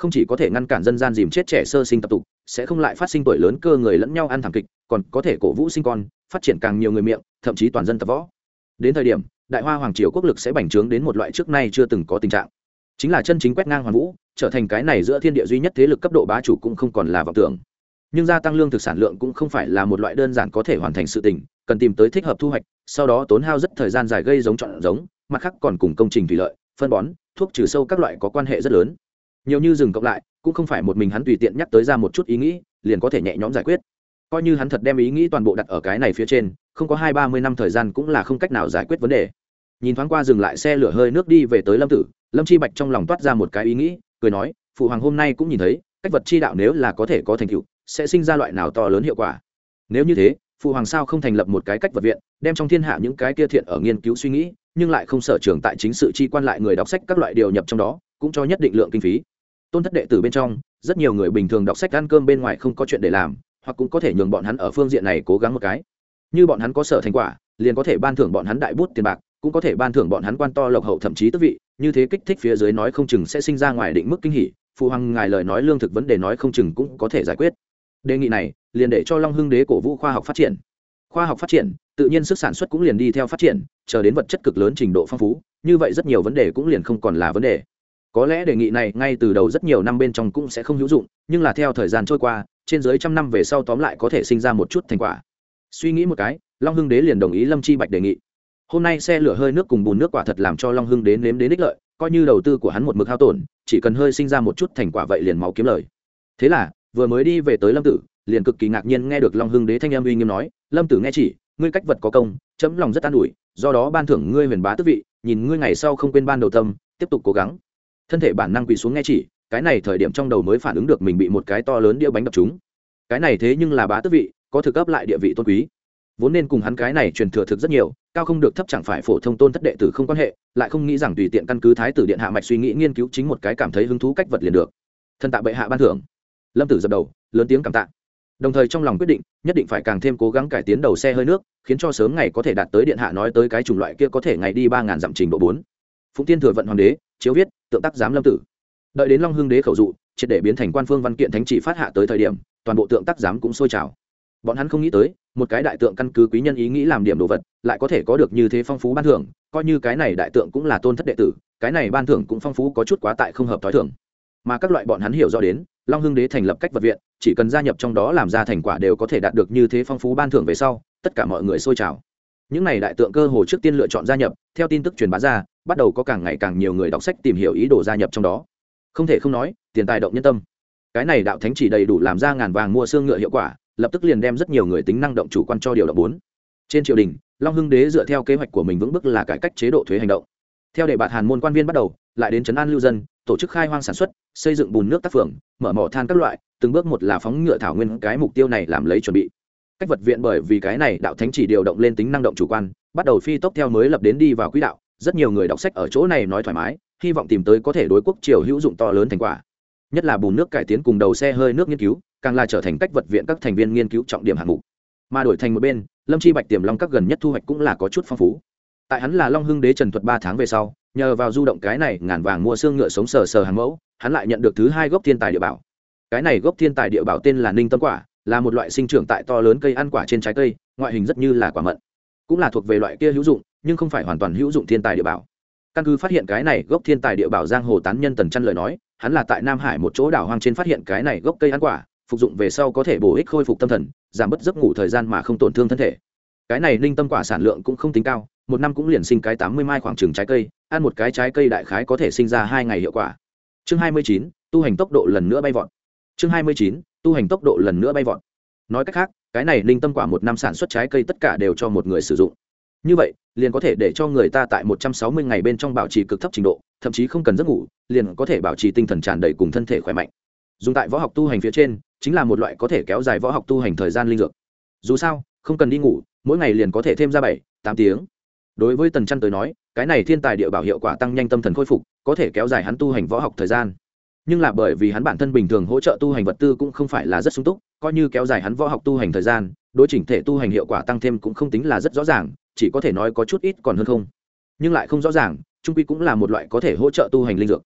không chỉ có thể ngăn cản dân gian dìm chết trẻ sơ sinh tập tục, sẽ không lại phát sinh tuổi lớn cơ người lẫn nhau ăn thảm kịch, còn có thể cổ vũ sinh con, phát triển càng nhiều người miệng, thậm chí toàn dân tập võ. Đến thời điểm đại hoa hoàng triều quốc lực sẽ bành trướng đến một loại trước nay chưa từng có tình trạng, chính là chân chính quét ngang hoàn vũ, trở thành cái này giữa thiên địa duy nhất thế lực cấp độ bá chủ cũng không còn là vọng tưởng. Nhưng gia tăng lương thực sản lượng cũng không phải là một loại đơn giản có thể hoàn thành sự tình, cần tìm tới thích hợp thu hoạch, sau đó tốn hao rất thời gian dài gây giống chọn giống, mặt khác còn cùng công trình thủy lợi, phân bón, thuốc trừ sâu các loại có quan hệ rất lớn. Nhiều như rừng cộng lại, cũng không phải một mình hắn tùy tiện nhắc tới ra một chút ý nghĩ liền có thể nhẹ nhõm giải quyết. Coi như hắn thật đem ý nghĩ toàn bộ đặt ở cái này phía trên, không có hai ba mươi năm thời gian cũng là không cách nào giải quyết vấn đề. Nhìn thoáng qua dừng lại xe lửa hơi nước đi về tới Lâm Tử, Lâm Chi Bạch trong lòng toát ra một cái ý nghĩ, cười nói, phụ hoàng hôm nay cũng nhìn thấy, cách vật chi đạo nếu là có thể có thành tựu, sẽ sinh ra loại nào to lớn hiệu quả. Nếu như thế, phụ hoàng sao không thành lập một cái cách vật viện, đem trong thiên hạ những cái kia thiện ở nghiên cứu suy nghĩ, nhưng lại không sở trường tại chính sự chi quan lại người đọc sách các loại điều nhập trong đó, cũng cho nhất định lượng kinh phí. Tôn thất đệ tử bên trong, rất nhiều người bình thường đọc sách ăn cơm bên ngoài không có chuyện để làm, hoặc cũng có thể nhường bọn hắn ở phương diện này cố gắng một cái. Như bọn hắn có sở thành quả, liền có thể ban thưởng bọn hắn đại bút tiền bạc, cũng có thể ban thưởng bọn hắn quan to lộc hậu thậm chí tước vị, như thế kích thích phía dưới nói không chừng sẽ sinh ra ngoài định mức kinh hỉ. Phụ hoàng ngài lời nói lương thực vấn đề nói không chừng cũng có thể giải quyết. Đề nghị này liền để cho Long Hưng Đế cổ vũ khoa học phát triển. Khoa học phát triển, tự nhiên sức sản xuất cũng liền đi theo phát triển, chờ đến vật chất cực lớn trình độ phong phú, như vậy rất nhiều vấn đề cũng liền không còn là vấn đề. Có lẽ đề nghị này ngay từ đầu rất nhiều năm bên trong cũng sẽ không hữu dụng, nhưng là theo thời gian trôi qua, trên dưới trăm năm về sau tóm lại có thể sinh ra một chút thành quả. Suy nghĩ một cái, Long Hưng Đế liền đồng ý Lâm Chi Bạch đề nghị. Hôm nay xe lửa hơi nước cùng bùn nước quả thật làm cho Long Hưng Đế nếm đến ích lợi, coi như đầu tư của hắn một mực hao tổn, chỉ cần hơi sinh ra một chút thành quả vậy liền máu kiếm lời. Thế là, vừa mới đi về tới Lâm Tử, liền cực kỳ ngạc nhiên nghe được Long Hưng Đế thanh âm uy nghiêm nói, Lâm Tử nghe chỉ, ngươi cách vật có công, chấm lòng rất an ủi, do đó ban thưởng ngươi huyền bá tước vị, nhìn ngươi ngày sau không quên ban đầu tâm, tiếp tục cố gắng. Thân thể bản năng quỳ xuống nghe chỉ, cái này thời điểm trong đầu mới phản ứng được mình bị một cái to lớn đĩa bánh đập trúng. Cái này thế nhưng là bá tước vị, có thực cấp lại địa vị tôn quý, vốn nên cùng hắn cái này truyền thừa thực rất nhiều, cao không được thấp chẳng phải phổ thông tôn thất đệ tử không quan hệ, lại không nghĩ rằng tùy tiện căn cứ thái tử điện hạ mạch suy nghĩ nghiên cứu chính một cái cảm thấy hứng thú cách vật liền được. Thân tạ bệ hạ ban thưởng. Lâm Tử dập đầu, lớn tiếng cảm tạ, đồng thời trong lòng quyết định nhất định phải càng thêm cố gắng cải tiến đầu xe hơi nước, khiến cho sớm ngày có thể đạt tới điện hạ nói tới cái chủng loại kia có thể ngày đi ba ngàn dặm trình độ bốn. Phụng Tiên thừa vận hoàng đế, chiếu viết, tượng tác giám Lâm Tử. Đợi đến Long Hưng Đế khẩu dụ, triệt để biến thành quan phương văn kiện thánh chỉ phát hạ tới thời điểm, toàn bộ tượng tác giám cũng sôi trào. Bọn hắn không nghĩ tới, một cái đại tượng căn cứ quý nhân ý nghĩ làm điểm đồ vật, lại có thể có được như thế phong phú ban thưởng, coi như cái này đại tượng cũng là tôn thất đệ tử, cái này ban thưởng cũng phong phú có chút quá tại không hợp tối thường. Mà các loại bọn hắn hiểu rõ đến, Long Hưng Đế thành lập cách vật viện, chỉ cần gia nhập trong đó làm ra thành quả đều có thể đạt được như thế phong phú ban thưởng về sau, tất cả mọi người sôi trào. Những này đại tượng cơ hồ trước tiên lựa chọn gia nhập, theo tin tức truyền bá ra, bắt đầu có càng ngày càng nhiều người đọc sách tìm hiểu ý đồ gia nhập trong đó. Không thể không nói, tiền tài động nhân tâm. Cái này đạo thánh chỉ đầy đủ làm ra ngàn vàng mua xương ngựa hiệu quả, lập tức liền đem rất nhiều người tính năng động chủ quan cho điều động bốn. Trên triều đình, Long Hưng Đế dựa theo kế hoạch của mình vững bước là cải cách chế độ thuế hành động. Theo đề bạt Hàn môn quan viên bắt đầu, lại đến trấn an lưu dân, tổ chức khai hoang sản xuất, xây dựng bùn nước tác phường, mở mỏ than các loại, từng bước một là phóng ngựa thảo nguyên, cái mục tiêu này làm lấy chuẩn bị. Cách vật viện bởi vì cái này đạo thánh chỉ điều động lên tính năng động chủ quan, bắt đầu phi tốc theo mới lập đến đi vào quỹ đạo, rất nhiều người đọc sách ở chỗ này nói thoải mái, hy vọng tìm tới có thể đối quốc triều hữu dụng to lớn thành quả. Nhất là bùn nước cải tiến cùng đầu xe hơi nước nghiên cứu, càng là trở thành cách vật viện các thành viên nghiên cứu trọng điểm hạng mục. Mà đổi thành một bên, Lâm Chi Bạch tiềm long các gần nhất thu hoạch cũng là có chút phong phú. Tại hắn là Long Hưng Đế trần thuật ba tháng về sau, nhờ vào du động cái này ngàn vàng mua xương ngựa sống sờ sờ hàng mẫu, hắn lại nhận được thứ hai gốc thiên tài địa bảo. Cái này gốc thiên tài địa bảo tên là Ninh Tâm quả, là một loại sinh trưởng tại to lớn cây ăn quả trên trái cây, ngoại hình rất như là quả mận, cũng là thuộc về loại kia hữu dụng, nhưng không phải hoàn toàn hữu dụng thiên tài địa bảo. Căn cứ phát hiện cái này gốc thiên tài địa bảo giang hồ tán nhân Tần Chân lời nói, hắn là tại Nam Hải một chỗ đảo hoang trên phát hiện cái này gốc cây ăn quả, phục dụng về sau có thể bổ ích khôi phục tâm thần, giảm bớt giấc ngủ thời gian mà không tổn thương thân thể. Cái này Ninh Tâm quả sản lượng cũng không tính cao, một năm cũng liền sinh cái tám mươi mai khoảng chừng trái cây, ăn một cái trái cây đại khái có thể sinh ra hai ngày hiệu quả. Chương hai mươi chín, tu hành tốc độ lần nữa bay vọt. Chương hai mươi chín, tu hành tốc độ lần nữa bay vọt. Nói cách khác, cái này Ninh Tâm quả một năm sản xuất trái cây tất cả đều cho một người sử dụng. Như vậy, liền có thể để cho người ta tại một trăm sáu mươi ngày bên trong bảo trì cực thấp trình độ, thậm chí không cần giấc ngủ, liền có thể bảo trì tinh thần tràn đầy cùng thân thể khỏe mạnh. Dùng tại võ học tu hành phía trên, chính là một loại có thể kéo dài võ học tu hành thời gian linh dược. Dù sao, không cần đi ngủ, mỗi ngày liền có thể thêm ra bảy, tám tiếng. Đối với Tần Chân tới nói, cái này thiên tài địa bảo hiệu quả tăng nhanh tâm thần khôi phục, có thể kéo dài hắn tu hành võ học thời gian. Nhưng là bởi vì hắn bản thân bình thường hỗ trợ tu hành vật tư cũng không phải là rất sung túc, coi như kéo dài hắn võ học tu hành thời gian, đối chỉnh thể tu hành hiệu quả tăng thêm cũng không tính là rất rõ ràng, chỉ có thể nói có chút ít còn hơn không. Nhưng lại không rõ ràng, trung quy cũng là một loại có thể hỗ trợ tu hành linh dược.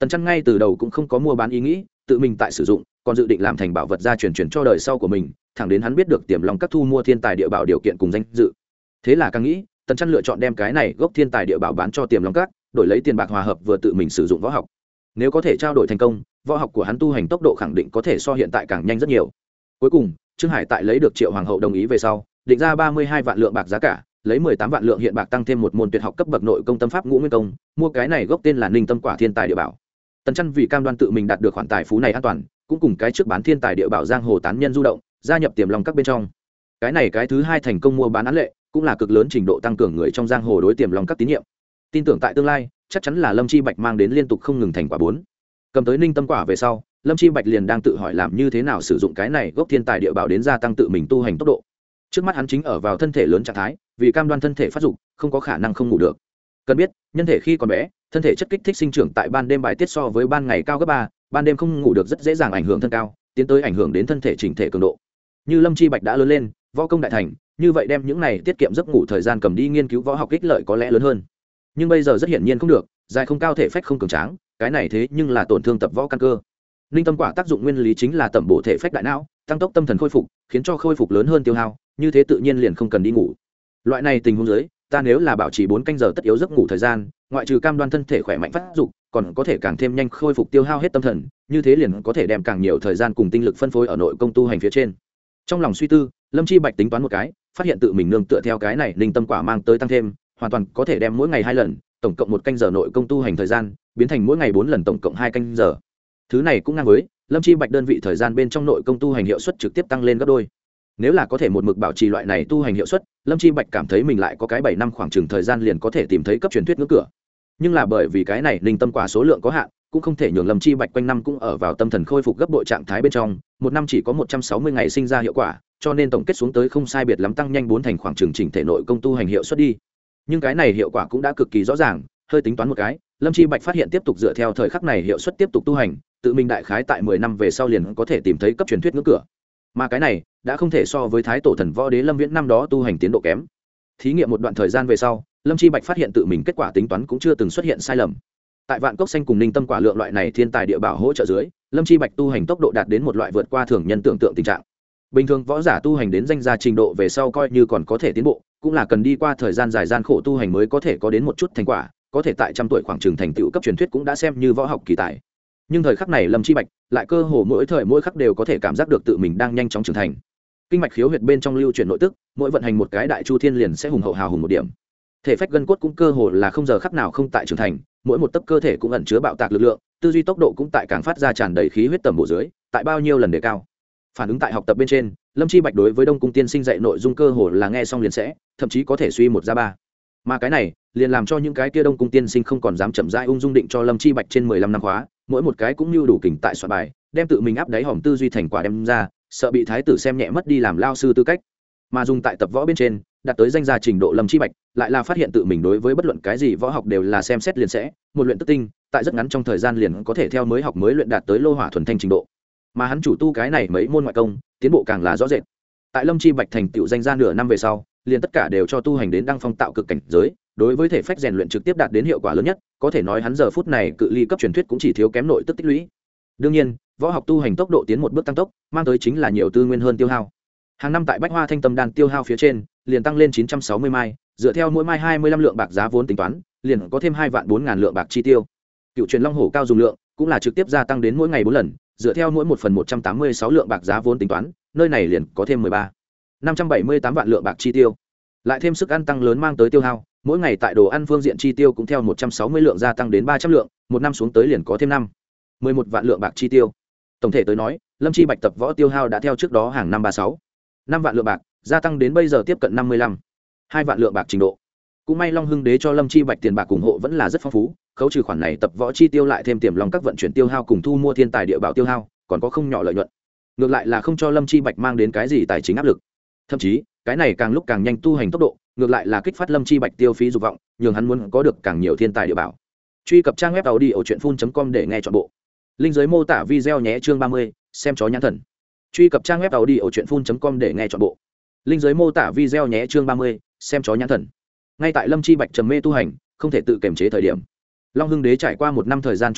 Tần Chân ngay từ đầu cũng không có mua bán ý nghĩ, tự mình tại sử dụng, còn dự định làm thành bảo vật gia truyền truyền cho đời sau của mình, thẳng đến hắn biết được Tiềm Long Các thu mua thiên tài địa bảo điều kiện cùng danh dự. Thế là càng nghĩ, Tần Chân lựa chọn đem cái này gốc thiên tài địa bảo bán cho Tiềm Long Các, đổi lấy tiền bạc hòa hợp vừa tự mình sử dụng võ học. Nếu có thể trao đổi thành công, võ học của hắn tu hành tốc độ khẳng định có thể so hiện tại càng nhanh rất nhiều. Cuối cùng, Trương Hải tại lấy được Triệu Hoàng hậu đồng ý về sau, định ra ba mươi hai vạn lượng bạc giá cả, lấy mười tám vạn lượng hiện bạc tăng thêm một môn tuyệt học cấp bậc nội công tâm pháp ngũ nguyên công, mua cái này gốc tên là Ninh Tâm Quả thiên tài địa bảo. Tần Chân vì cam đoan tự mình đạt được khoản tài phú này an toàn, cũng cùng cái trước bán thiên tài địa bảo giang hồ tán nhân du động, gia nhập Tiềm Long Các bên trong. Cái này cái thứ hai thành công mua bán án lệ, cũng là cực lớn trình độ tăng cường người trong giang hồ đối Tiềm Long Các tín nhiệm. Tin tưởng tại tương lai, chắc chắn là Lâm Chi Bạch mang đến liên tục không ngừng thành quả bốn. Cầm tới Ninh Tâm Quả về sau, Lâm Chi Bạch liền đang tự hỏi làm như thế nào sử dụng cái này gốc thiên tài địa bảo đến gia tăng tự mình tu hành tốc độ. Trước mắt hắn chính ở vào thân thể lớn trạng thái, vì cam đoan thân thể phát dục, không có khả năng không ngủ được. Cần biết, nhân thể khi còn bé, thân thể chất kích thích sinh trưởng tại ban đêm bài tiết so với ban ngày cao gấp ba, ban đêm không ngủ được rất dễ dàng ảnh hưởng thân cao, tiến tới ảnh hưởng đến thân thể chỉnh thể cường độ. Như Lâm Chi Bạch đã lớn lên, võ công đại thành, như vậy đem những này tiết kiệm giấc ngủ thời gian cầm đi nghiên cứu võ học ích lợi có lẽ lớn hơn. Nhưng bây giờ rất hiển nhiên không được, dài không cao thể phách không cường tráng, cái này thế nhưng là tổn thương tập võ căn cơ. Ninh Tâm Quả tác dụng nguyên lý chính là tẩm bổ thể phách đại não, tăng tốc tâm thần khôi phục, khiến cho khôi phục lớn hơn tiêu hao, như thế tự nhiên liền không cần đi ngủ. Loại này tình huống dưới, ta nếu là bảo trì bốn canh giờ tất yếu giấc ngủ thời gian, ngoại trừ cam đoan thân thể khỏe mạnh phát dục, còn có thể càng thêm nhanh khôi phục tiêu hao hết tâm thần, như thế liền có thể đem càng nhiều thời gian cùng tinh lực phân phối ở nội công tu hành phía trên. Trong lòng suy tư, Lâm Chi Bạch tính toán một cái, phát hiện tự mình nương tựa theo cái này Ninh Tâm Quả mang tới tăng thêm, hoàn toàn có thể đem mỗi ngày hai lần, tổng cộng một canh giờ nội công tu hành thời gian, biến thành mỗi ngày bốn lần tổng cộng hai canh giờ. Thứ này cũng ngang với Lâm Chi Bạch đơn vị thời gian bên trong nội công tu hành hiệu suất trực tiếp tăng lên gấp đôi. Nếu là có thể một mực bảo trì loại này tu hành hiệu suất, Lâm Chi Bạch cảm thấy mình lại có cái bảy năm khoảng chừng thời gian liền có thể tìm thấy cấp truyền thuyết ngưỡng cửa. Nhưng là bởi vì cái này Ninh Tâm Quả số lượng có hạn, cũng không thể nhường Lâm Chi Bạch quanh năm cũng ở vào tâm thần khôi phục gấp bội trạng thái bên trong, một năm chỉ có một trăm sáu mươi ngày sinh ra hiệu quả, cho nên tổng kết xuống tới không sai biệt lắm tăng nhanh bốn thành khoảng chừng chỉnh thể nội công tu hành hiệu suất đi. Nhưng cái này hiệu quả cũng đã cực kỳ rõ ràng, hơi tính toán một cái, Lâm Chi Bạch phát hiện tiếp tục dựa theo thời khắc này hiệu suất tiếp tục tu hành, tự mình đại khái tại mười năm về sau liền có thể tìm thấy cấp truyền thuyết ngưỡng cửa. Mà cái này đã không thể so với thái tổ thần võ đế Lâm Viễn năm đó tu hành tiến độ kém. Thí nghiệm một đoạn thời gian về sau, Lâm Chi Bạch phát hiện tự mình kết quả tính toán cũng chưa từng xuất hiện sai lầm. Tại Vạn Cốc Xanh cùng Ninh Tâm Quả lượng loại này thiên tài địa bảo hỗ trợ dưới, Lâm Chi Bạch tu hành tốc độ đạt đến một loại vượt qua thường nhân tưởng tượng tình trạng. Bình thường võ giả tu hành đến danh gia trình độ về sau coi như còn có thể tiến bộ, cũng là cần đi qua thời gian dài gian khổ tu hành mới có thể có đến một chút thành quả, có thể tại trăm tuổi khoảng trường thành tựu cấp truyền thuyết cũng đã xem như võ học kỳ tài. Nhưng thời khắc này Lâm Chi Bạch lại cơ hồ mỗi thời mỗi khắc đều có thể cảm giác được tự mình đang nhanh chóng trưởng thành. Kinh mạch khiếu huyệt bên trong lưu chuyển nội tức, mỗi vận hành một cái đại chu thiên liền sẽ hùng hậu hào hùng một điểm. Thể phách gân cốt cũng cơ hồ là không giờ khắc nào không tại trưởng thành, mỗi một tấc cơ thể cũng ẩn chứa bạo tạc lực lượng, tư duy tốc độ cũng tại càng phát ra tràn đầy khí huyết tầm bổ dưới, tại bao nhiêu lần đề cao. Phản ứng tại học tập bên trên, Lâm Chi Bạch đối với Đông Cung tiên sinh dạy nội dung cơ hồ là nghe xong liền sẽ, thậm chí có thể suy một ra ba. Mà cái này, liền làm cho những cái kia Đông Cung tiên sinh không còn dám chậm rãi ung dung định cho Lâm Chi Bạch trên mười lăm năm khóa, mỗi một cái cũng như đủ kình tại soạn bài, đem tự mình áp đáy hòm tư duy thành quả đem ra, sợ bị thái tử xem nhẹ mất đi làm lao sư tư cách. Mà dùng tại tập võ bên trên, đạt tới danh gia trình độ Lâm Chi Bạch, lại là phát hiện tự mình đối với bất luận cái gì võ học đều là xem xét liền sẽ, một luyện tức tinh, tại rất ngắn trong thời gian liền có thể theo mới học mới luyện đạt tới lô hỏa thuần thanh trình độ. Mà hắn chủ tu cái này mấy môn ngoại công, tiến bộ càng là rõ rệt. Tại Lâm Chi Bạch thành tựu danh gia nửa năm về sau, liền tất cả đều cho tu hành đến đăng phong tạo cực cảnh giới, đối với thể phách rèn luyện trực tiếp đạt đến hiệu quả lớn nhất, có thể nói hắn giờ phút này cự ly cấp truyền thuyết cũng chỉ thiếu kém nội tức tích lũy. Đương nhiên, võ học tu hành tốc độ tiến một bước tăng tốc, mang tới chính là nhiều tư nguyên hơn tiêu hao. Hàng năm tại Bách Hoa Thanh Tâm Đan tiêu hao phía trên, liền tăng lên chín trăm sáu mươi mai, dựa theo mỗi mai hai mươi lăm lượng bạc giá vốn tính toán, liền có thêm hai vạn bốn ngàn lượng bạc chi tiêu. Cựu truyền Long Hổ cao dùng lượng, cũng là trực tiếp gia tăng đến mỗi ngày bốn lần, dựa theo mỗi một phần một trăm tám mươi sáu lượng bạc giá vốn tính toán, nơi này liền có thêm mười ba năm trăm bảy mươi tám vạn lượng bạc chi tiêu. Lại thêm sức ăn tăng lớn mang tới tiêu hao, mỗi ngày tại đồ ăn phương diện chi tiêu cũng theo một trăm sáu mươi lượng gia tăng đến ba trăm lượng, một năm xuống tới liền có thêm năm mười một vạn lượng bạc chi tiêu. Tổng thể tới nói, Lâm Chi Bạch tập võ tiêu hao đã theo trước đó hàng năm ba sáu năm vạn lượng bạc, gia tăng đến bây giờ tiếp cận năm mươi lăm hai vạn lượng bạc trình độ. Cũng may Long Hưng Đế cho Lâm Chi Bạch tiền bạc ủng hộ vẫn là rất phong phú, khấu trừ khoản này tập võ chi tiêu lại thêm Tiềm Long các vận chuyển tiêu hao cùng thu mua thiên tài địa bảo tiêu hao, còn có không nhỏ lợi nhuận. Ngược lại là không cho Lâm Chi Bạch mang đến cái gì tài chính áp lực. Thậm chí, cái này càng lúc càng nhanh tu hành tốc độ, ngược lại là kích phát Lâm Chi Bạch tiêu phí dục vọng, nhường hắn muốn có được càng nhiều thiên tài địa bảo. Truy cập trang web audiochuyenphun chấm com để nghe trọn bộ. Linh dưới mô tả video nhé, chương ba mươi, xem chó nhãn thần. Truy cập trang web audiochuyenphun chấm com để nghe trọn bộ. Linh dưới mô tả video nhé, chương ba mươi, xem chó nhãn thần. Ngay tại Lâm Chi Bạch trầm mê tu hành, không thể tự kiềm chế thời điểm, Long Hưng Đế trải qua một năm thời gian chuẩn bị,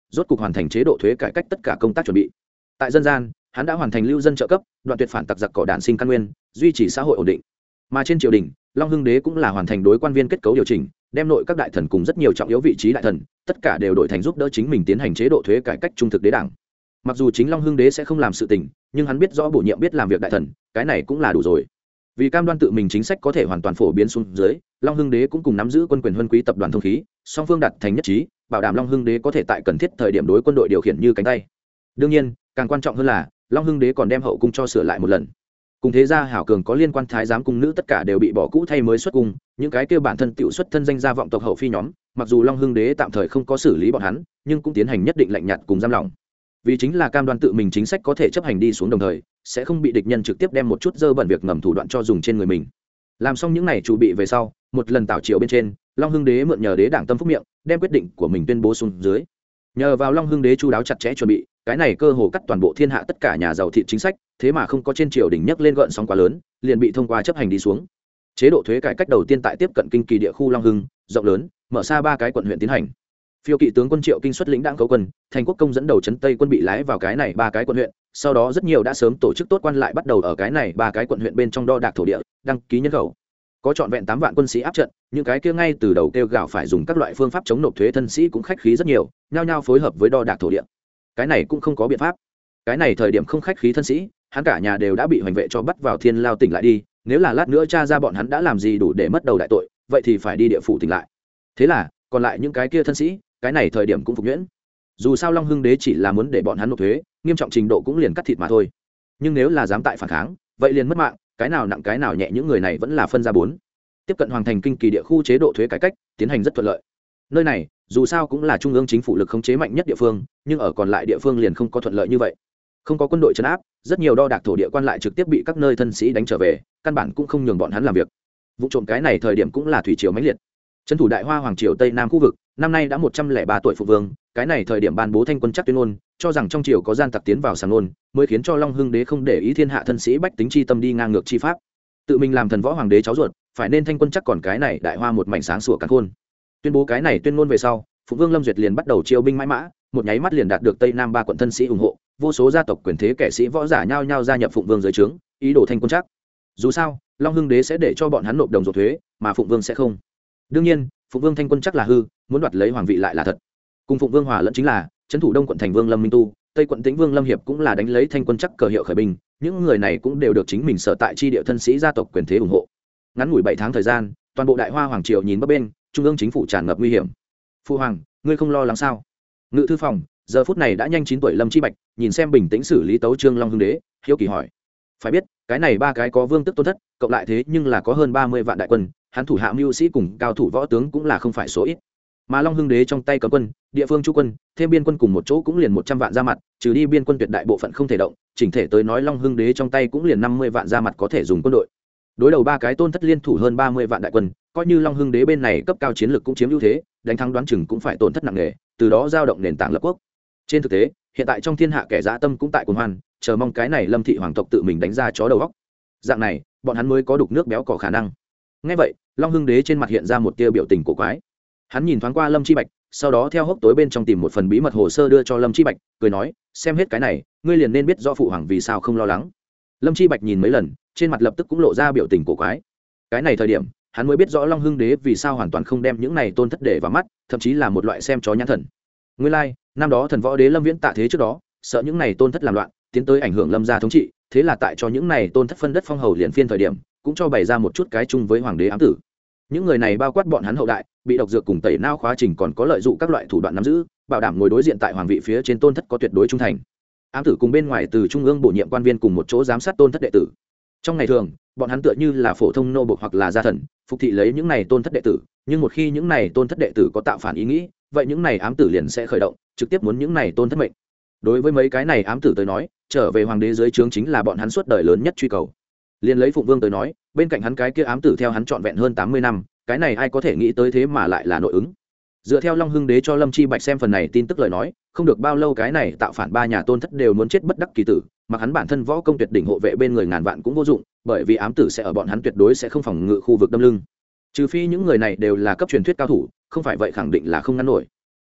rốt cục hoàn thành chế độ thuế cải cách tất cả công tác chuẩn bị. Tại dân gian, hắn đã hoàn thành lưu dân trợ cấp, đoạn tuyệt phản tặc giặc cỏ đản sinh căn nguyên, duy trì xã hội ổn định. Mà trên triều đình, Long Hưng Đế cũng là hoàn thành đối quan viên kết cấu điều chỉnh, đem nội các đại thần cùng rất nhiều trọng yếu vị trí đại thần, tất cả đều đổi thành giúp đỡ chính mình tiến hành chế độ thuế cải cách trung thực đế đảng. Mặc dù chính Long Hưng Đế sẽ không làm sự tình, nhưng hắn biết rõ bổ nhiệm biết làm việc đại thần, cái này cũng là đủ rồi. Vì cam đoan tự mình chính sách có thể hoàn toàn phổ biến xuống dưới, Long Hưng Đế cũng cùng nắm giữ quân quyền huân quý tập đoàn thông khí, song phương đặt thành nhất trí, bảo đảm Long Hưng Đế có thể tại cần thiết thời điểm đối quân đội điều khiển như cánh tay. Đương nhiên, càng quan trọng hơn là Long Hưng Đế còn đem hậu cung cho sửa lại một lần. Cùng thế gia hảo cường có liên quan thái giám cung nữ tất cả đều bị bỏ cũ thay mới xuất cung, những cái kia bản thân tiểu xuất thân danh gia vọng tộc hậu phi nhóm, mặc dù Long Hưng Đế tạm thời không có xử lý bọn hắn, nhưng cũng tiến hành nhất định lạnh nhạt cùng giam lỏng. Vì chính là cam đoan tự mình chính sách có thể chấp hành đi xuống, đồng thời sẽ không bị địch nhân trực tiếp đem một chút dơ bẩn việc ngầm thủ đoạn cho dùng trên người mình. Làm xong những này chuẩn bị về sau, một lần tảo triều bên trên, Long Hưng Đế mượn nhờ đế đảng tâm phúc miệng, đem quyết định của mình tuyên bố xuống dưới. Nhờ vào Long Hưng Đế chu đáo chặt chẽ chuẩn bị, cái này cơ hồ cắt toàn bộ thiên hạ tất cả nhà giàu thị chính sách, thế mà không có trên triều đình nhấc lên gợn sóng quá lớn, liền bị thông qua chấp hành đi xuống. Chế độ thuế cải cách đầu tiên tại tiếp cận kinh kỳ địa khu Long Hưng, rộng lớn, mở xa ba cái quận huyện tiến hành. Phiêu kỵ tướng quân Triệu Kinh xuất lĩnh đảng cấu quân, thành quốc công dẫn đầu trấn Tây quân bị lái vào cái này ba cái quận huyện, sau đó rất nhiều đã sớm tổ chức tốt quan lại bắt đầu ở cái này ba cái quận huyện bên trong đo đạc thổ địa, đăng ký nhân khẩu. Có trọn vẹn tám vạn quân sĩ áp trận, những cái kia ngay từ đầu kêu gào phải dùng các loại phương pháp chống nộp thuế thân sĩ cũng khách khí rất nhiều, nhao nhao phối hợp với đo đạc thổ địa. Cái này cũng không có biện pháp. Cái này thời điểm không khách khí thân sĩ, hắn cả nhà đều đã bị hoành vệ cho bắt vào thiên lao tỉnh lại đi, nếu là lát nữa tra ra bọn hắn đã làm gì đủ để mất đầu đại tội, vậy thì phải đi địa phủ tỉnh lại. Thế là, còn lại những cái kia thân sĩ, cái này thời điểm cũng phục nhuyễn. Dù sao Long Hưng Đế chỉ là muốn để bọn hắn nộp thuế, nghiêm trọng trình độ cũng liền cắt thịt mà thôi. Nhưng nếu là dám tại phản kháng, vậy liền mất mạng, cái nào nặng cái nào nhẹ, những người này vẫn là phân ra bốn. Tiếp cận hoàn thành kinh kỳ địa khu chế độ thuế cải cách, tiến hành rất thuận lợi. Nơi này, dù sao cũng là trung ương chính phủ lực khống chế mạnh nhất địa phương, nhưng ở còn lại địa phương liền không có thuận lợi như vậy. Không có quân đội trấn áp, rất nhiều đo đạc thổ địa quan lại trực tiếp bị các nơi thân sĩ đánh trở về, căn bản cũng không nhường bọn hắn làm việc. Vụ trộm cái này thời điểm cũng là thủy triều mãnh liệt. Trấn thủ Đại Hoa hoàng triều Tây Nam khu vực, năm nay đã một trăm lẻ ba tuổi phụ vương, cái này thời điểm ban bố thanh quân chắc tuyên ngôn, cho rằng trong triều có gian tặc tiến vào sàng ngôn, mới khiến cho Long Hưng Đế không để ý thiên hạ thân sĩ bách tính chi tâm đi ngang ngược chi pháp. Tự mình làm thần võ hoàng đế cháu ruột, phải nên thanh quân chắc còn cái này Đại Hoa một mảnh sáng sủa càn khôn. Tuyên bố cái này tuyên ngôn về sau, phụ vương Lâm Duyệt liền bắt đầu chiêu binh mãi mã, một nháy mắt liền đạt được Tây Nam ba quận thân sĩ ủng hộ, vô số gia tộc quyền thế kẻ sĩ võ giả nhao nhao gia nhập phụng vương dưới trướng, ý đồ thanh quân chắc. Dù sao, Long Hưng Đế sẽ để cho bọn hắn nộp đồng ruột thuế, mà phụng vương sẽ không. Đương nhiên, phụng vương thanh quân chắc là hư, muốn đoạt lấy hoàng vị lại là thật. Cùng phụng vương hòa lẫn chính là trấn thủ Đông quận thành vương Lâm Minh Tu, Tây quận Tĩnh vương Lâm Hiệp cũng là đánh lấy thanh quân chắc cờ hiệu khởi binh, những người này cũng đều được chính mình sở tại chi địa thân sĩ gia tộc quyền thế ủng hộ. Ngắn ngủi bảy tháng thời gian, toàn bộ Đại Hoa hoàng triều nhìn bấp bên, trung ương chính phủ tràn ngập nguy hiểm. Phu hoàng, ngươi không lo lắng sao? Ngự thư phòng, giờ phút này đã nhanh chín tuổi Lâm Chi Bạch, nhìn xem bình tĩnh xử lý tấu trương Long Hưng Đế, hiếu kỳ hỏi. Phải biết, cái này ba cái có vương tức tôn thất, cộng lại thế nhưng là có hơn ba mươi vạn đại quân, hắn thủ hạ mưu sĩ cùng cao thủ võ tướng cũng là không phải số ít. Mà Long Hưng Đế trong tay cấm quân, địa phương chú quân, thêm biên quân cùng một chỗ cũng liền một trăm vạn ra mặt, trừ đi biên quân tuyệt đại bộ phận không thể động, chỉnh thể tới nói Long Hưng Đế trong tay cũng liền năm mươi vạn ra mặt có thể dùng quân đội. Đối đầu ba cái tôn thất liên thủ hơn ba mươi vạn đại quân, coi như Long Hưng Đế bên này cấp cao chiến lược cũng chiếm ưu thế, đánh thắng đoán chừng cũng phải tổn thất nặng nề, từ đó giao động nền tảng lập quốc. Trên thực tế, hiện tại trong thiên hạ kẻ dã tâm cũng tại cuồng hoan, chờ mong cái này Lâm thị hoàng tộc tự mình đánh ra chó đầu góc. Dạng này, bọn hắn mới có đục nước béo cỏ khả năng. Nghe vậy, Long Hưng Đế trên mặt hiện ra một tia biểu tình cổ quái. Hắn nhìn thoáng qua Lâm Chi Bạch, sau đó theo hốc tối bên trong tìm một phần bí mật hồ sơ đưa cho Lâm Chi Bạch, cười nói, xem hết cái này, ngươi liền nên biết do phụ hoàng vì sao không lo lắng. Lâm Chi Bạch nhìn mấy lần, trên mặt lập tức cũng lộ ra biểu tình cổ quái. Cái này thời điểm, hắn mới biết rõ Long Hưng Đế vì sao hoàn toàn không đem những này tôn thất để vào mắt, thậm chí là một loại xem chó nhãn thần. Nguyên lai, like, năm đó thần võ đế Lâm Viễn tạ thế trước đó, sợ những này tôn thất làm loạn, tiến tới ảnh hưởng Lâm gia thống trị, thế là tại cho những này tôn thất phân đất phong hầu liền phiên thời điểm, cũng cho bày ra một chút cái chung với hoàng đế ám tử. Những người này bao quát bọn hắn hậu đại, bị độc dược cùng tẩy não khóa trình còn có lợi dụng các loại thủ đoạn nắm giữ, bảo đảm ngồi đối diện tại hoàng vị phía trên tôn thất có tuyệt đối trung thành. Ám tử cùng bên ngoài từ trung ương bổ nhiệm quan viên cùng một chỗ giám sát tôn thất đệ tử. Trong ngày thường, bọn hắn tựa như là phổ thông nô bộc hoặc là gia thần, phục thị lấy những này tôn thất đệ tử, nhưng một khi những này tôn thất đệ tử có tạo phản ý nghĩ, vậy những này ám tử liền sẽ khởi động, trực tiếp muốn những này tôn thất mệnh. Đối với mấy cái này ám tử tới nói, trở về hoàng đế dưới trướng chính là bọn hắn suốt đời lớn nhất truy cầu. Liên lấy Phụng Vương tới nói, bên cạnh hắn cái kia ám tử theo hắn trọn vẹn hơn tám mươi năm, cái này ai có thể nghĩ tới thế mà lại là nội ứng. Dựa theo Long Hưng Đế cho Lâm Chi Bạch xem phần này tin tức lời nói, không được bao lâu cái này tạo phản ba nhà tôn thất đều muốn chết bất đắc kỳ tử, mà hắn bản thân võ công tuyệt đỉnh hộ vệ bên người ngàn vạn cũng vô dụng, bởi vì ám tử sẽ ở bọn hắn tuyệt đối sẽ không phòng ngự khu vực đâm lưng. Trừ phi những người này đều là cấp truyền thuyết cao thủ, không phải vậy khẳng định là không ngăn nổi.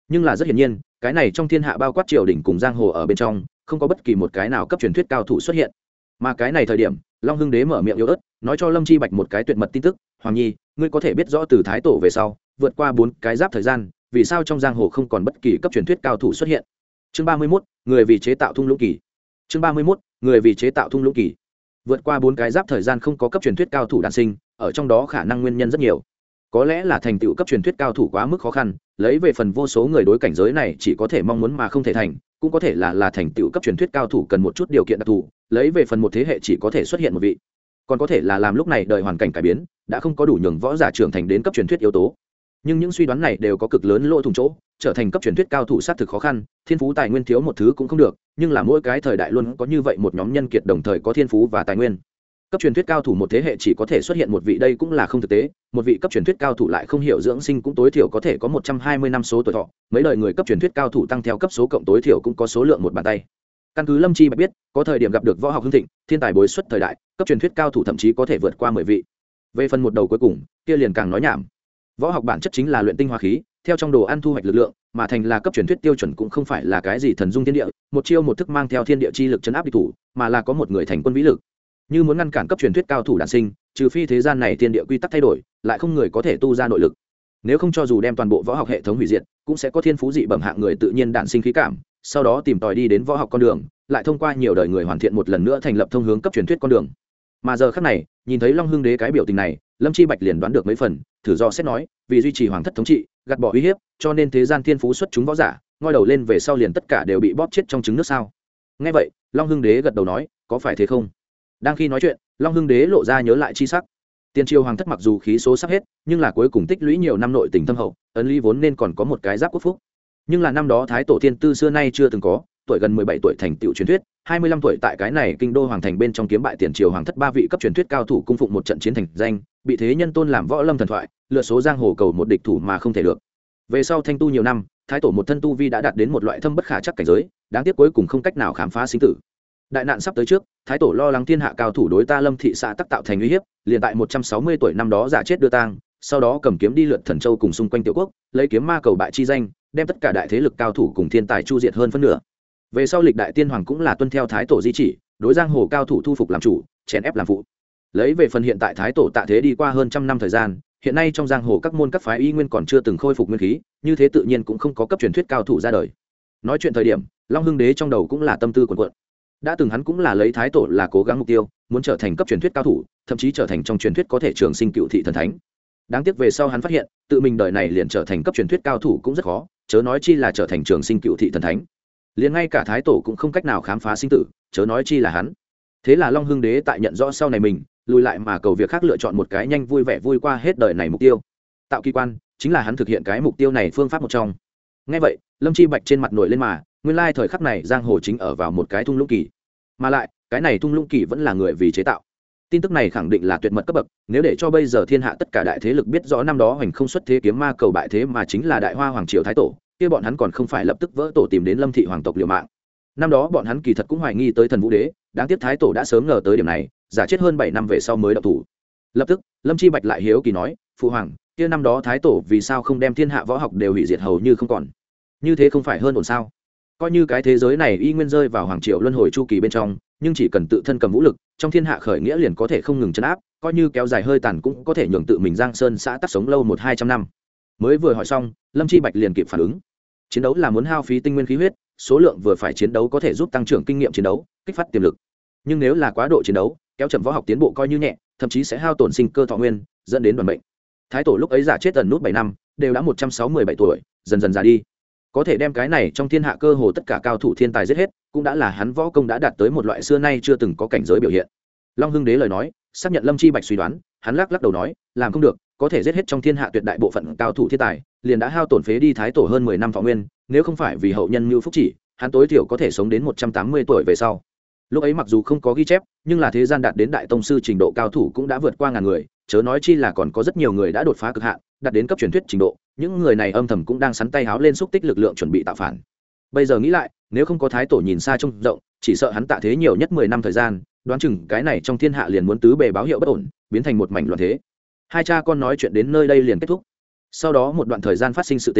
nhưng là rất hiển nhiên cái này trong thiên hạ bao quát triều đình cùng giang hồ ở bên trong không có bất kỳ một cái nào cấp truyền thuyết cao thủ xuất hiện. Mà cái này thời điểm Long Hưng Đế mở miệng yếu ớt nói cho Lâm Chi Bạch một cái tuyệt mật tin tức: Hoàng Nhi, ngươi có thể biết rõ từ thái tổ về sau vượt qua bốn cái giáp thời gian, vì sao trong giang hồ không còn bất kỳ cấp truyền thuyết cao thủ xuất hiện. Chương ba mươi mốt, người vì chế tạo thung lũng kỳ. Chương ba mươi mốt, người vì chế tạo thung lũng kỳ. Vượt qua bốn cái giáp thời gian không có cấp truyền thuyết cao thủ đản sinh, ở trong đó khả năng nguyên nhân rất nhiều. Có lẽ là thành tựu cấp truyền thuyết cao thủ quá mức khó khăn, lấy về phần vô số người đối cảnh giới này chỉ có thể mong muốn mà không thể thành, cũng có thể là là thành tựu cấp truyền thuyết cao thủ cần một chút điều kiện đặc thù, lấy về phần một thế hệ chỉ có thể xuất hiện một vị. Còn có thể là làm lúc này đời hoàn cảnh cải biến, đã không có đủ nhường võ giả trưởng thành đến cấp truyền thuyết yếu tố. Nhưng những suy đoán này đều có cực lớn lỗ thủng chỗ, trở thành cấp truyền thuyết cao thủ sát thực khó khăn, thiên phú tài nguyên thiếu một thứ cũng không được, nhưng là mỗi cái thời đại luôn có như vậy một nhóm nhân kiệt đồng thời có thiên phú và tài nguyên. Cấp truyền thuyết cao thủ một thế hệ chỉ có thể xuất hiện một vị, đây cũng là không thực tế, một vị cấp truyền thuyết cao thủ lại không hiểu dưỡng sinh cũng tối thiểu có thể có một trăm hai mươi năm số tuổi thọ, mấy đời người cấp truyền thuyết cao thủ tăng theo cấp số cộng tối thiểu cũng có số lượng một bàn tay. Căn cứ Lâm Chi Bạch biết, có thời điểm gặp được võ học hưng thịnh, thiên tài bối xuất thời đại, cấp truyền thuyết cao thủ thậm chí có thể vượt qua mười vị. Về phần một đầu cuối cùng, kia liền càng nói nhảm. Võ học bản chất chính là luyện tinh hoa khí, theo trong đồ ăn thu hoạch lực lượng, mà thành là cấp truyền thuyết tiêu chuẩn cũng không phải là cái gì thần dung thiên địa, một chiêu một thức mang theo thiên địa chi lực chấn áp địch thủ, mà là có một người thành quân vĩ lực. Như muốn ngăn cản cấp truyền thuyết cao thủ đản sinh, trừ phi thế gian này thiên địa quy tắc thay đổi, lại không người có thể tu ra nội lực. Nếu không cho dù đem toàn bộ võ học hệ thống hủy diệt, cũng sẽ có thiên phú dị bẩm hạng người tự nhiên đản sinh khí cảm, sau đó tìm tòi đi đến võ học con đường, lại thông qua nhiều đời người hoàn thiện một lần nữa thành lập thông hướng cấp truyền thuyết con đường. Mà giờ khắc này, nhìn thấy Long Hưng Đế cái biểu tình này, Lâm Chi Bạch liền đoán được mấy phần, thử do xét nói, vì duy trì hoàng thất thống trị, gạt bỏ uy hiếp, cho nên thế gian thiên phú xuất chúng võ giả, ngoi đầu lên về sau liền tất cả đều bị bóp chết trong trứng nước sao? Nghe vậy, Long Hưng Đế gật đầu nói, có phải thế không? Đang khi nói chuyện, Long Hưng Đế lộ ra nhớ lại chi sắc. Tiên triều hoàng thất mặc dù khí số sắp hết, nhưng là cuối cùng tích lũy nhiều năm nội tình thâm hậu, ấn lý vốn nên còn có một cái giáp quốc phúc. Nhưng là năm đó thái tổ thiên tư xưa nay chưa từng có, tuổi gần mười bảy tuổi thành tựu truyền thuyết, hai mươi lăm tuổi tại cái này kinh đô hoàng thành bên trong kiếm bại tiền triều hoàng thất ba vị cấp truyền thuyết cao thủ cung phụng một trận chiến thành danh, bị thế nhân tôn làm võ lâm thần thoại, lựa số giang hồ cầu một địch thủ mà không thể được. Về sau thanh tu nhiều năm, thái tổ một thân tu vi đã đạt đến một loại thâm bất khả chắc cảnh giới, đáng tiếc cuối cùng không cách nào khám phá sinh tử. Đại nạn sắp tới trước, thái tổ lo lắng thiên hạ cao thủ đối ta Lâm thị xã tác tạo thành uy hiếp, liền tại một trăm sáu mươi tuổi năm đó giả chết đưa tang, sau đó cầm kiếm đi lượt Thần Châu cùng xung quanh tiểu quốc, lấy kiếm ma cầu bại chi danh, đem tất cả đại thế lực cao thủ cùng thiên tài chu diệt hơn phân nửa. Về sau lịch đại tiên hoàng cũng là tuân theo thái tổ di chỉ, đối giang hồ cao thủ thu phục làm chủ, chèn ép làm phụ. Lấy về phần hiện tại thái tổ tạ thế đi qua hơn trăm năm thời gian, hiện nay trong giang hồ các môn các phái y nguyên còn chưa từng khôi phục nguyên khí, như thế tự nhiên cũng không có cấp truyền thuyết cao thủ ra đời. Nói chuyện thời điểm, Long Hưng Đế trong đầu cũng là tâm tư cuồn cuộn. Đã từng hắn cũng là lấy thái tổ là cố gắng mục tiêu, muốn trở thành cấp truyền thuyết cao thủ, thậm chí trở thành trong truyền thuyết có thể trường sinh cựu thị thần thánh. Đáng tiếc về sau hắn phát hiện, tự mình đời này liền trở thành cấp truyền thuyết cao thủ cũng rất khó, chớ nói chi là trở thành trường sinh cựu thị thần thánh. Liền ngay cả thái tổ cũng không cách nào khám phá sinh tử, chớ nói chi là hắn. Thế là Long Hưng Đế tại nhận rõ sau này mình, lùi lại mà cầu việc khác, lựa chọn một cái nhanh vui vẻ vui qua hết đời này mục tiêu. Tạo kỳ quan chính là hắn thực hiện cái mục tiêu này phương pháp một trong. Nghe vậy, Lâm Chi Bạch trên mặt nổi lên mà, nguyên lai thời khắc này giang hồ chính ở vào một cái thung lũng kỳ, mà lại cái này thung lũng kỳ vẫn là người vì chế tạo. Tin tức này khẳng định là tuyệt mật cấp bậc, nếu để cho bây giờ thiên hạ tất cả đại thế lực biết rõ năm đó hoành không xuất thế kiếm ma cầu bại thế mà chính là đại hoa hoàng triều thái tổ, kia bọn hắn còn không phải lập tức vỡ tổ tìm đến Lâm thị hoàng tộc liều mạng. Năm đó bọn hắn kỳ thật cũng hoài nghi tới thần vũ đế, đáng tiếc thái tổ đã sớm ngờ tới điểm này, giả chết hơn bảy năm về sau mới động thủ. Lập tức Lâm Chi Bạch lại hiếu kỳ nói, phụ hoàng, kia năm đó thái tổ vì sao không đem thiên hạ võ học đều hủy diệt hầu như không còn, như thế không phải hơn ổn sao? Coi như cái thế giới này y nguyên rơi vào hoàng triều luân hồi chu kỳ bên trong, nhưng chỉ cần tự thân cầm vũ lực, trong thiên hạ khởi nghĩa liền có thể không ngừng chấn áp, coi như kéo dài hơi tàn cũng có thể nhường tự mình giang sơn xã tắc sống lâu một hai trăm năm. Mới vừa hỏi xong, Lâm Chi Bạch liền kịp phản ứng. Chiến đấu là muốn hao phí tinh nguyên khí huyết, số lượng vừa phải chiến đấu có thể giúp tăng trưởng kinh nghiệm chiến đấu, kích phát tiềm lực. Nhưng nếu là quá độ chiến đấu, kéo chậm võ học tiến bộ coi như nhẹ, thậm chí sẽ hao tổn sinh cơ thọ nguyên, dẫn đến đoàn bệnh. Thái tổ lúc ấy giả chết ẩn nút bảy năm, đều đã một trăm sáu mươi bảy tuổi, dần dần già đi. Có thể đem cái này trong thiên hạ cơ hồ tất cả cao thủ thiên tài giết hết, cũng đã là hắn võ công đã đạt tới một loại xưa nay chưa từng có cảnh giới biểu hiện. Long Hưng Đế lời nói xác nhận Lâm Chi Bạch suy đoán, hắn lắc lắc đầu nói, làm không được, có thể giết hết trong thiên hạ tuyệt đại bộ phận cao thủ thiên tài, liền đã hao tổn phế đi thái tổ hơn mười năm thọ nguyên, nếu không phải vì hậu nhân như phúc chỉ, hắn tối thiểu có thể sống đến một trăm tám mươi tuổi về sau. Lúc ấy mặc dù không có ghi chép, nhưng là thế gian đạt đến đại tông sư trình độ cao thủ cũng đã vượt qua ngàn người, chớ nói chi là còn có rất nhiều người đã đột phá cực hạn, đạt đến cấp truyền thuyết trình độ, những người này âm thầm cũng đang sắn tay háo lên xúc tích lực lượng chuẩn bị tạo phản. Bây giờ nghĩ lại, nếu không có thái tổ nhìn xa trông rộng, chỉ sợ hắn tạ thế nhiều nhất mười năm thời gian, đoán chừng cái này trong thiên hạ liền muốn tứ bề báo hiệu bất ổn, biến thành một mảnh loạn thế. Hai cha con nói chuyện đến nơi đây liền kết thúc. Sau đó một đoạn thời gian phát sinh sự tình,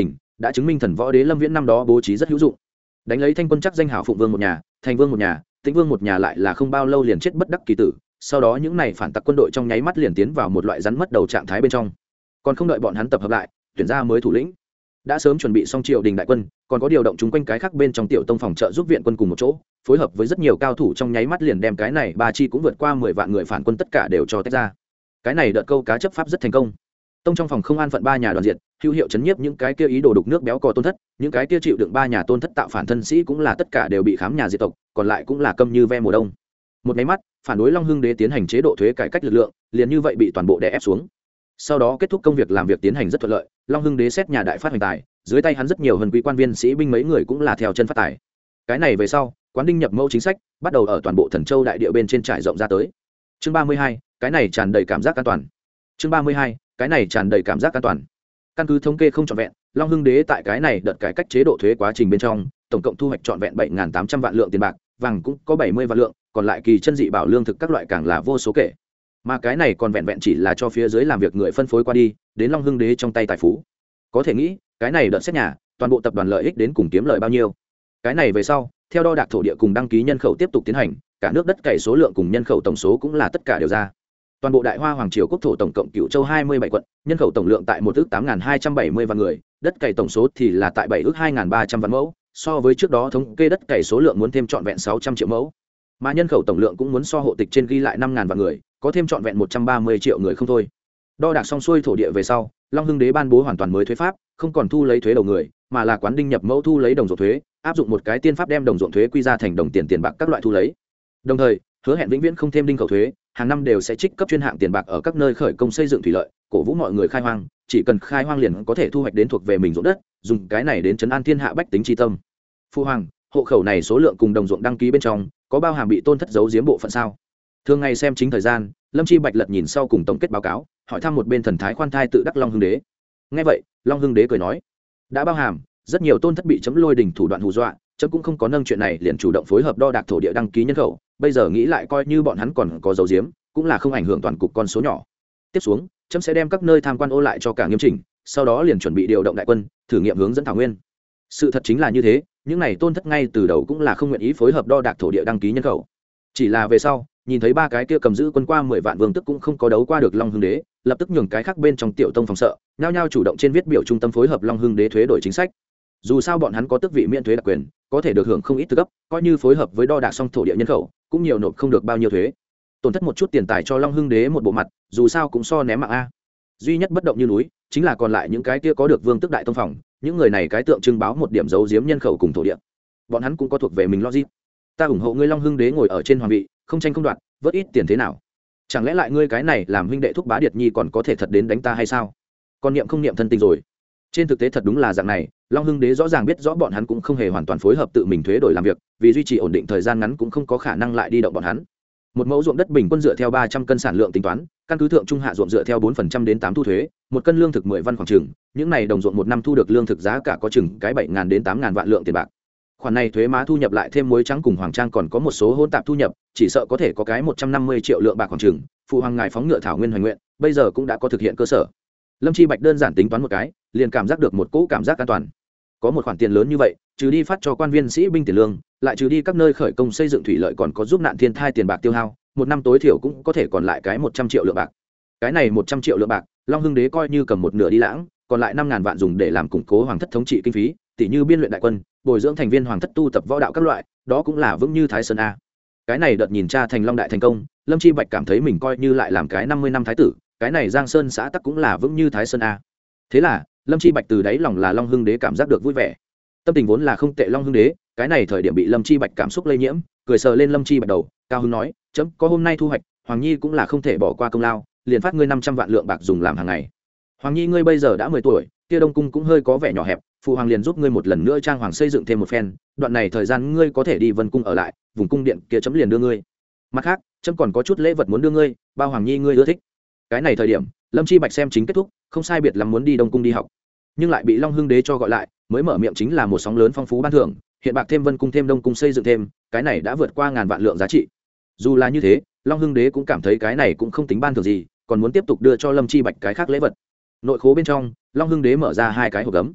đã chứng minh thần võ đế lâm viễn năm đó bố trí rất hữu dụng. Đánh lấy thanh quân chắc danh hảo phụng vương một nhà, thành vương một nhà, tĩnh vương một nhà lại là không bao lâu liền chết bất đắc kỳ tử. Sau đó những này phản tặc quân đội trong nháy mắt liền tiến vào một loại rắn mất đầu trạng thái bên trong, còn không đợi bọn hắn tập hợp lại tuyển ra mới thủ lĩnh, đã sớm chuẩn bị xong triều đình đại quân, còn có điều động chúng quanh cái khác bên trong tiểu tông phòng trợ giúp viện quân cùng một chỗ, phối hợp với rất nhiều cao thủ trong nháy mắt liền đem cái này ba chi cũng vượt qua mười vạn người phản quân tất cả đều cho tách ra. Cái này đợt câu cá chấp pháp rất thành công. Tông trong phòng không an phận ba nhà đoàn diệt, hữu hiệu chấn nhiếp những cái kia ý đồ đục nước béo cò tôn thất, những cái kia chịu đựng ba nhà tôn thất tạo phản thân sĩ cũng là tất cả đều bị khám nhà diệt tộc, còn lại cũng là câm như ve mùa đông. Một cái mắt, phản đối Long Hưng Đế tiến hành chế độ thuế cải cách lực lượng, liền như vậy bị toàn bộ đè ép xuống. Sau đó kết thúc công việc làm việc tiến hành rất thuận lợi, Long Hưng Đế xét nhà đại phát hoành tài, dưới tay hắn rất nhiều hân quý quan viên sĩ binh mấy người cũng là theo chân phát tài. Cái này về sau, quán đinh nhập mẫu chính sách bắt đầu ở toàn bộ Thần Châu đại địa bên trên trải rộng ra tới. Chương ba mươi hai, cái này tràn đầy cảm giác an toàn. Chương ba mươi hai, cái này tràn đầy cảm giác an toàn. Căn cứ thống kê không trọn vẹn, Long Hưng Đế tại cái này đợt cải cách chế độ thuế quá trình bên trong, tổng cộng thu hoạch trọn vẹn bảy nghìn tám trăm vạn lượng tiền bạc, vàng cũng có bảy mươi vạn lượng, còn lại kỳ chân dị bảo lương thực các loại càng là vô số kể. Mà cái này còn vẹn vẹn chỉ là cho phía dưới làm việc người phân phối qua đi, đến Long Hưng Đế trong tay tài phú. Có thể nghĩ, cái này đợt xét nhà, toàn bộ tập đoàn lợi ích đến cùng kiếm lợi bao nhiêu. Cái này về sau, theo đo đạc thổ địa cùng đăng ký nhân khẩu tiếp tục tiến hành, cả nước đất cày số lượng cùng nhân khẩu tổng số cũng là tất cả đều ra. Toàn bộ Đại Hoa Hoàng triều quốc thổ tổng cộng Cửu Châu hai mươi bảy quận, nhân khẩu tổng lượng tại một ước tám nghìn hai trăm bảy mươi vạn người, đất cày tổng số thì là tại bảy ước hai nghìn ba trăm vạn mẫu, so với trước đó thống kê đất cày số lượng muốn thêm trọn vẹn sáu trăm triệu mẫu. Mà nhân khẩu tổng lượng cũng muốn so hộ tịch trên ghi lại năm nghìn vạn người, có thêm trọn vẹn một trăm ba mươi triệu người không thôi. Đo đạc xong xuôi thổ địa về sau, Long Hưng Đế ban bố hoàn toàn mới thuế pháp, không còn thu lấy thuế đầu người, mà là quán đinh nhập mẫu thu lấy đồng ruộng thuế, áp dụng một cái tiên pháp đem đồng ruộng thuế quy ra thành đồng tiền tiền bạc các loại thu lấy. Đồng thời, hứa hẹn vĩnh viễn không thêm đinh khẩu thuế, hàng năm đều sẽ trích cấp chuyên hạng tiền bạc ở các nơi khởi công xây dựng thủy lợi, cổ vũ mọi người khai hoang, chỉ cần khai hoang liền có thể thu hoạch đến thuộc về mình ruộng đất, dùng cái này đến trấn an thiên hạ bách tính chi tâm. Phu hoàng, hộ khẩu này số lượng cùng đồng ruộng đăng ký bên trong, có bao hàm bị tôn thất giấu giếm bộ phận sao? Thường ngày xem chính thời gian, Lâm Chi Bạch lật nhìn sau cùng tổng kết báo cáo, hỏi thăm một bên thần thái khoan thai tự đắc Long Hưng Đế. Nghe vậy, Long Hưng Đế cười nói, đã bao hàm, rất nhiều tôn thất bị chấm lôi đình thủ đoạn hù dọa, chấm cũng không có nâng chuyện này liền chủ động phối hợp đo đạc thổ địa đăng ký nhân khẩu, bây giờ nghĩ lại coi như bọn hắn còn có dấu giếm, cũng là không ảnh hưởng toàn cục con số nhỏ. Tiếp xuống, chấm sẽ đem các nơi tham quan ô lại cho cả nghiêm chỉnh, sau đó liền chuẩn bị điều động đại quân, thử nghiệm hướng dẫn Thảo Nguyên. Sự thật chính là như thế, những này tôn thất ngay từ đầu cũng là không nguyện ý phối hợp đo đạc thổ địa đăng ký nhân khẩu. Chỉ là về sau, nhìn thấy ba cái kia cầm giữ quân qua mười vạn vương tức cũng không có đấu qua được Long Hưng Đế, lập tức nhường cái khác bên trong tiểu tông phòng sợ, nhao nhao chủ động trên viết biểu trung tâm phối hợp Long Hưng Đế thuế đổi chính sách. Dù sao bọn hắn có tước vị miễn thuế đặc quyền, có thể được hưởng không ít tư cấp, coi như phối hợp với đo đạc xong thổ địa nhân khẩu, cũng nhiều nộp không được bao nhiêu thuế. Tổn thất một chút tiền tài cho Long Hưng Đế một bộ mặt, dù sao cũng so ném mạng a. Duy nhất bất động như núi, chính là còn lại những cái kia có được vương tức đại tông phòng, những người này cái tượng trưng báo một điểm giấu giếm nhân khẩu cùng thổ địa. Bọn hắn cũng có thuộc về mình logic. Ta ủng hộ ngươi Long Hưng Đế ngồi ở trên hoàng vị, không tranh không đoạt, vớt ít tiền thế nào? Chẳng lẽ lại ngươi cái này làm huynh đệ thúc bá điệt nhi còn có thể thật đến đánh ta hay sao? Còn niệm không niệm thân tình rồi. Trên thực tế thật đúng là dạng này, Long Hưng Đế rõ ràng biết rõ bọn hắn cũng không hề hoàn toàn phối hợp tự mình thuế đổi làm việc, vì duy trì ổn định thời gian ngắn cũng không có khả năng lại đi động bọn hắn. Một mẫu ruộng đất bình quân dựa theo ba trăm cân sản lượng tính toán, căn cứ thượng trung hạ ruộng dựa theo bốn phần trăm đến tám thu thuế, một cân lương thực mười văn khoảng chừng, những này đồng ruộng một năm thu được lương thực giá cả có chừng cái bảy nghìn đến tám nghìn vạn lượng tiền bạc. Khoản này thuế má thu nhập lại thêm muối trắng cùng hoàng trang còn có một số hỗn tạp thu nhập, chỉ sợ có thể có cái một trăm năm mươi triệu lượng bạc khoảng chừng, phụ hoàng ngài phóng ngựa thảo nguyên hoành nguyện, bây giờ cũng đã có thực hiện cơ sở. Lâm Chi Bạch đơn giản tính toán một cái, liền cảm giác được một cỗ cảm giác an toàn. Có một khoản tiền lớn như vậy, trừ đi phát cho quan viên sĩ binh tiền lương, lại trừ đi các nơi khởi công xây dựng thủy lợi còn có giúp nạn thiên thai tiền bạc tiêu hao, một năm tối thiểu cũng có thể còn lại cái một trăm triệu lượng bạc. Cái này một trăm triệu lượng bạc, Long Hưng Đế coi như cầm một nửa đi lãng, còn lại năm ngàn vạn dùng để làm củng cố hoàng thất thống trị kinh phí, tỷ như biên luyện đại quân, bồi dưỡng thành viên hoàng thất tu tập võ đạo các loại, đó cũng là vững như Thái Sơn a. Cái này đợt nhìn cha thành Long đại thành công, Lâm Chi Bạch cảm thấy mình coi như lại làm cái năm mươi năm thái tử, cái này Giang Sơn xã tắc cũng là vững như Thái Sơn a. Thế là, Lâm Chi Bạch từ đáy lòng là Long Hưng Đế cảm giác được vui vẻ. Tâm tình vốn là không tệ Long Hưng Đế, cái này thời điểm bị Lâm Chi Bạch cảm xúc lây nhiễm, cười sờ lên Lâm Chi Bạch đầu, cao hứng nói, "Chấm có hôm nay thu hoạch, Hoàng Nhi cũng là không thể bỏ qua công lao, liền phát ngươi năm trăm vạn lượng bạc dùng làm hàng ngày. Hoàng Nhi ngươi bây giờ đã mười tuổi, kia Đông cung cũng hơi có vẻ nhỏ hẹp, phụ hoàng liền giúp ngươi một lần nữa trang hoàng xây dựng thêm một phen, đoạn này thời gian ngươi có thể đi Vân cung ở lại, vùng cung điện kia chấm liền đưa ngươi. Mặt khác, chấm còn có chút lễ vật muốn đưa ngươi, bao Hoàng Nhi ngươi ưa thích." Cái này thời điểm, Lâm Chi Bạch xem chính kết thúc, không sai biệt lắm muốn đi Đông cung đi học, nhưng lại bị Long Hưng Đế cho gọi lại, mới mở miệng chính là một sóng lớn phong phú ban thưởng, hiện bạc thêm Vân cung thêm Đông cung xây dựng thêm, cái này đã vượt qua ngàn vạn lượng giá trị. Dù là như thế, Long Hưng Đế cũng cảm thấy cái này cũng không tính ban thưởng gì, còn muốn tiếp tục đưa cho Lâm Chi Bạch cái khác lễ vật. Nội khố bên trong, Long Hưng Đế mở ra hai cái hộp gấm.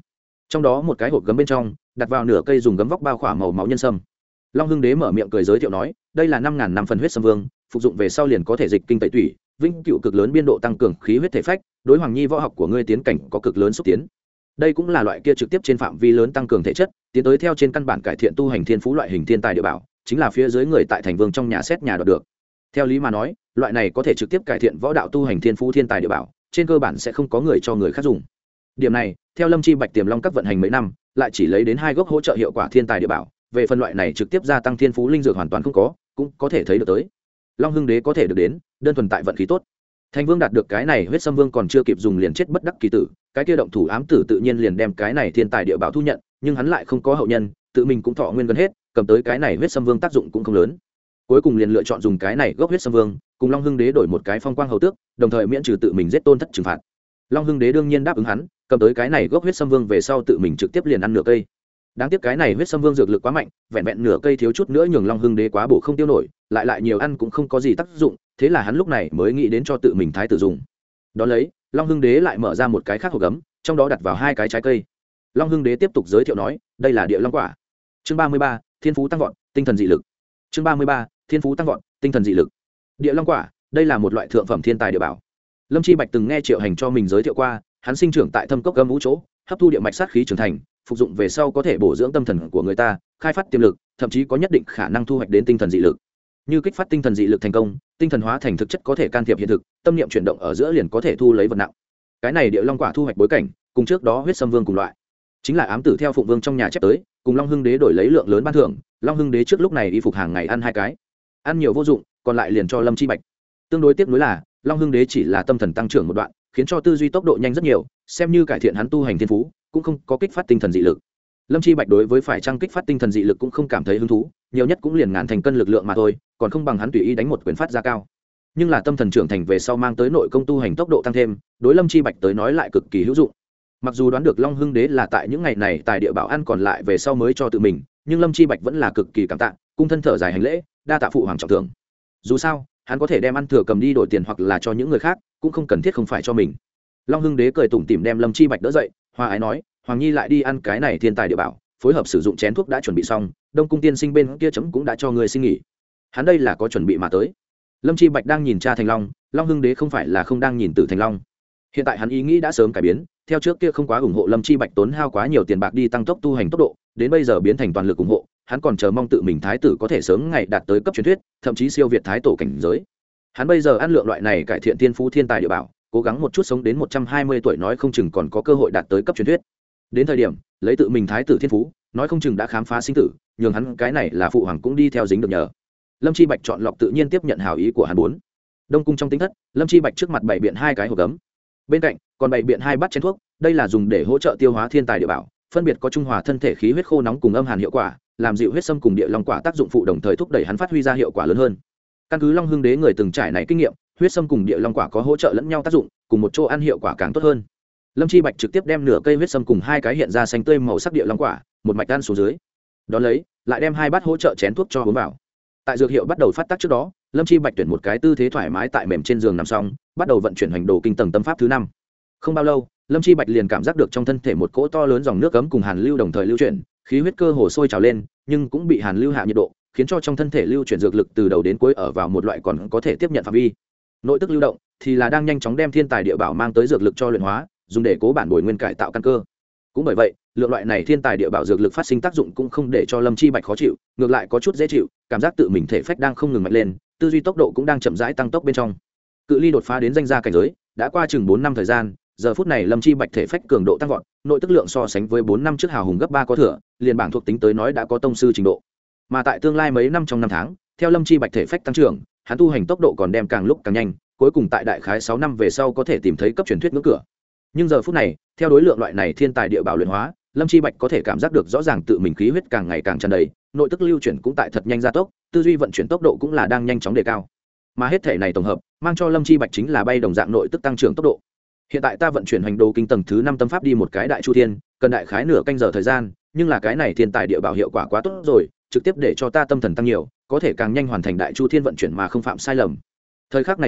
trong đó một cái hộp gấm bên trong đặt vào nửa cây dùng gấm vóc bao khỏa màu máu nhân sâm. Long Hưng Đế mở miệng cười giới thiệu nói, đây là năm ngàn năm phần huyết sâm vương, phục dụng về sau liền có thể dịch kinh tẩy tủy, vĩnh cựu cực lớn biên độ tăng cường khí huyết thể phách, đối Hoàng Nhi võ học của ngươi tiến cảnh có cực lớn xúc tiến. Đây cũng là loại kia trực tiếp trên phạm vi lớn tăng cường thể chất, tiến tới theo trên căn bản cải thiện tu hành thiên phú loại hình thiên tài địa bảo, chính là phía dưới người tại thành vương trong nhà xét nhà đoạt được. Theo lý mà nói, loại này có thể trực tiếp cải thiện võ đạo tu hành thiên phú thiên tài địa bảo, trên cơ bản sẽ không có người cho người khác dùng. Điểm này, theo Lâm Chi Bạch Tiềm Long các vận hành mấy năm, lại chỉ lấy đến hai gốc hỗ trợ hiệu quả thiên tài địa bảo, về phần loại này trực tiếp gia tăng thiên phú linh dược hoàn toàn không có, cũng có thể thấy được tới. Long Hưng Đế có thể được đến, đơn thuần tại vận khí tốt. Thành Vương đạt được cái này huyết sâm vương còn chưa kịp dùng liền chết bất đắc kỳ tử, cái kia động thủ ám tử tự nhiên liền đem cái này thiên tài địa bảo thu nhận, nhưng hắn lại không có hậu nhân, tự mình cũng thọ nguyên gần hết, cầm tới cái này huyết sâm vương tác dụng cũng không lớn. Cuối cùng liền lựa chọn dùng cái này gốc huyết sâm vương, cùng Long Hưng Đế đổi một cái phong quang hầu tước, đồng thời miễn trừ tự mình giết tôn thất trừng phạt. Long Hưng Đế đương nhiên đáp ứng hắn, cầm tới cái này gốc huyết sâm vương về sau tự mình trực tiếp liền ăn nửa cây. Đáng tiếc cái này huyết sâm vương dược lực quá mạnh, vẹn vẹn nửa cây thiếu chút nữa nhường Long Hưng Đế quá bổ không tiêu nổi, lại lại nhiều ăn cũng không có gì tác dụng, thế là hắn lúc này mới nghĩ đến cho tự mình thái tử dùng. Đó lấy, Long Hưng Đế lại mở ra một cái khác hộp gấm, trong đó đặt vào hai cái trái cây. Long Hưng Đế tiếp tục giới thiệu nói, đây là địa long quả. Chương ba mươi ba, thiên phú tăng vọt, tinh thần dị lực. Chương ba mươi ba, thiên phú tăng vọt, tinh thần dị lực. Địa long quả, đây là một loại thượng phẩm thiên tài địa bảo. Lâm Chi Bạch từng nghe Triệu Hành cho mình giới thiệu qua, hắn sinh trưởng tại thâm cốc gâm vũ chỗ, hấp thu địa mạch sát khí trưởng thành, phục dụng về sau có thể bổ dưỡng tâm thần của người ta, khai phát tiềm lực, thậm chí có nhất định khả năng thu hoạch đến tinh thần dị lực. Như kích phát tinh thần dị lực thành công, tinh thần hóa thành thực chất có thể can thiệp hiện thực, tâm niệm chuyển động ở giữa liền có thể thu lấy vật nặng. Cái này địa long quả thu hoạch bối cảnh, cùng trước đó huyết sâm vương cùng loại, chính là ám tử theo phụng vương trong nhà chép tới, cùng Long Hưng Đế đổi lấy lượng lớn ban thưởng. Long Hưng Đế trước lúc này y phục hàng ngày ăn hai cái, ăn nhiều vô dụng, còn lại liền cho Lâm Chi Bạch. Tương đối tiếc nuối là Long Hưng Đế chỉ là tâm thần tăng trưởng một đoạn, khiến cho tư duy tốc độ nhanh rất nhiều, xem như cải thiện hắn tu hành thiên phú, cũng không có kích phát tinh thần dị lực. Lâm Chi Bạch đối với phải trang kích phát tinh thần dị lực cũng không cảm thấy hứng thú, nhiều nhất cũng liền ngàn thành cân lực lượng mà thôi, còn không bằng hắn tùy ý đánh một quyền phát ra cao. Nhưng là tâm thần trưởng thành về sau mang tới nội công tu hành tốc độ tăng thêm, đối Lâm Chi Bạch tới nói lại cực kỳ hữu dụng. Mặc dù đoán được Long Hưng Đế là tại những ngày này tài địa bảo ăn còn lại về sau mới cho tự mình, nhưng Lâm Chi Bạch vẫn là cực kỳ cảm tạ, cung thân thở dài hành lễ, đa tạ phụ hoàng trọng thưởng. Dù sao, hắn có thể đem ăn thừa cầm đi đổi tiền hoặc là cho những người khác, cũng không cần thiết không phải cho mình. Long Hưng Đế cười tủm tỉm đem Lâm Chi Bạch đỡ dậy, hòa ái nói, hoàng nhi lại đi ăn cái này thiên tài địa bảo, phối hợp sử dụng chén thuốc đã chuẩn bị xong, Đông cung tiên sinh bên kia chấm cũng đã cho người xin nghỉ. Hắn đây là có chuẩn bị mà tới. Lâm Chi Bạch đang nhìn cha Thành Long, Long Hưng Đế không phải là không đang nhìn Tử Thành Long. Hiện tại hắn ý nghĩ đã sớm cải biến, theo trước kia không quá ủng hộ Lâm Chi Bạch tốn hao quá nhiều tiền bạc đi tăng tốc tu hành tốc độ, đến bây giờ biến thành toàn lực ủng hộ, hắn còn chờ mong tự mình thái tử có thể sớm ngày đạt tới cấp truyền thuyết, thậm chí siêu việt thái tổ cảnh giới. Hắn bây giờ ăn lượng loại này cải thiện tiên phú thiên tài địa bảo, cố gắng một chút sống đến một trăm hai mươi tuổi nói không chừng còn có cơ hội đạt tới cấp truyền thuyết. Đến thời điểm, lấy tự mình thái tử thiên phú, nói không chừng đã khám phá sinh tử, nhường hắn cái này là phụ hoàng cũng đi theo dính được nhờ. Lâm Chi Bạch chọn lọc tự nhiên tiếp nhận hảo ý của hắn bốn. Đông cung trong tính thất, Lâm Chi Bạch trước mặt bày biện hai cái hộp gấm. Bên cạnh còn bày biện hai bát chén thuốc, đây là dùng để hỗ trợ tiêu hóa thiên tài địa bảo, phân biệt có trung hòa thân thể khí huyết khô nóng cùng âm hàn hiệu quả, làm dịu huyết sâm cùng địa long quả tác dụng phụ, đồng thời thúc đẩy hắn phát huy ra hiệu quả lớn hơn. Căn cứ Long Hưng Đế người từng trải này kinh nghiệm, huyết sâm cùng địa long quả có hỗ trợ lẫn nhau tác dụng, cùng một chỗ ăn hiệu quả càng tốt hơn. Lâm Chi Bạch trực tiếp đem nửa cây huyết sâm cùng hai cái hiện ra xanh tươi màu sắc địa long quả, một mạch ăn xuống dưới. Đón lấy, lại đem hai bát hỗ trợ chén thuốc cho uống vào. Tại dược hiệu bắt đầu phát tác trước đó, Lâm Chi Bạch tuyển một cái tư thế thoải mái tại mềm trên giường nằm xong, bắt đầu vận chuyển hành đồ kinh tầng tâm pháp thứ năm. Không bao lâu, Lâm Chi Bạch liền cảm giác được trong thân thể một cỗ to lớn dòng nước cấm cùng hàn lưu đồng thời lưu chuyển, khí huyết cơ hồ sôi trào lên, nhưng cũng bị hàn lưu hạ nhiệt độ, khiến cho trong thân thể lưu chuyển dược lực từ đầu đến cuối ở vào một loại còn có thể tiếp nhận phạm vi. Nội tức lưu động thì là đang nhanh chóng đem thiên tài địa bảo mang tới dược lực cho luyện hóa, dùng để cố bản bồi nguyên cải tạo căn cơ. Cũng bởi vậy, lượng loại này thiên tài địa bảo dược lực phát sinh tác dụng cũng không để cho Lâm Chi Bạch khó chịu, ngược lại có chút dễ chịu, cảm giác tự mình thể phách đang không ngừng mạnh lên, tư duy tốc độ cũng đang chậm rãi tăng tốc bên trong. Cự ly đột phá đến danh gia cảnh giới, đã qua chừng bốn năm thời gian, giờ phút này Lâm Chi Bạch thể phách cường độ tăng vọt, nội tức lượng so sánh với bốn năm trước hào hùng gấp ba có thừa, liền bảng thuộc tính tới nói đã có tông sư trình độ. Mà tại tương lai mấy năm trong năm tháng, theo Lâm Chi Bạch thể phách tăng trưởng, hắn tu hành tốc độ còn đem càng lúc càng nhanh, cuối cùng tại đại khái sáu năm về sau có thể tìm thấy cấp truyền thuyết ngưỡng cửa. Nhưng giờ phút này, theo đối lượng loại này thiên tài địa bảo luyện hóa, Lâm Chi Bạch có thể cảm giác được rõ ràng tự mình khí huyết càng ngày càng tràn đầy, nội tức lưu chuyển cũng tại thật nhanh gia tốc, tư duy vận chuyển tốc độ cũng là đang nhanh chóng đề cao. Mà hết thể này tổng hợp, mang cho Lâm Chi Bạch chính là bay đồng dạng nội tức tăng trưởng tốc độ. Hiện tại ta vận chuyển hành đồ kinh tầng thứ năm tâm pháp đi một cái đại chu thiên, cần đại khái nửa canh giờ thời gian, nhưng là cái này thiên tài địa bảo hiệu quả quá tốt rồi, trực tiếp để cho ta tâm thần tăng nhiều, có thể càng nhanh hoàn thành đại chu thiên vận chuyển mà không phạm sai lầm. Thời khắc này ta,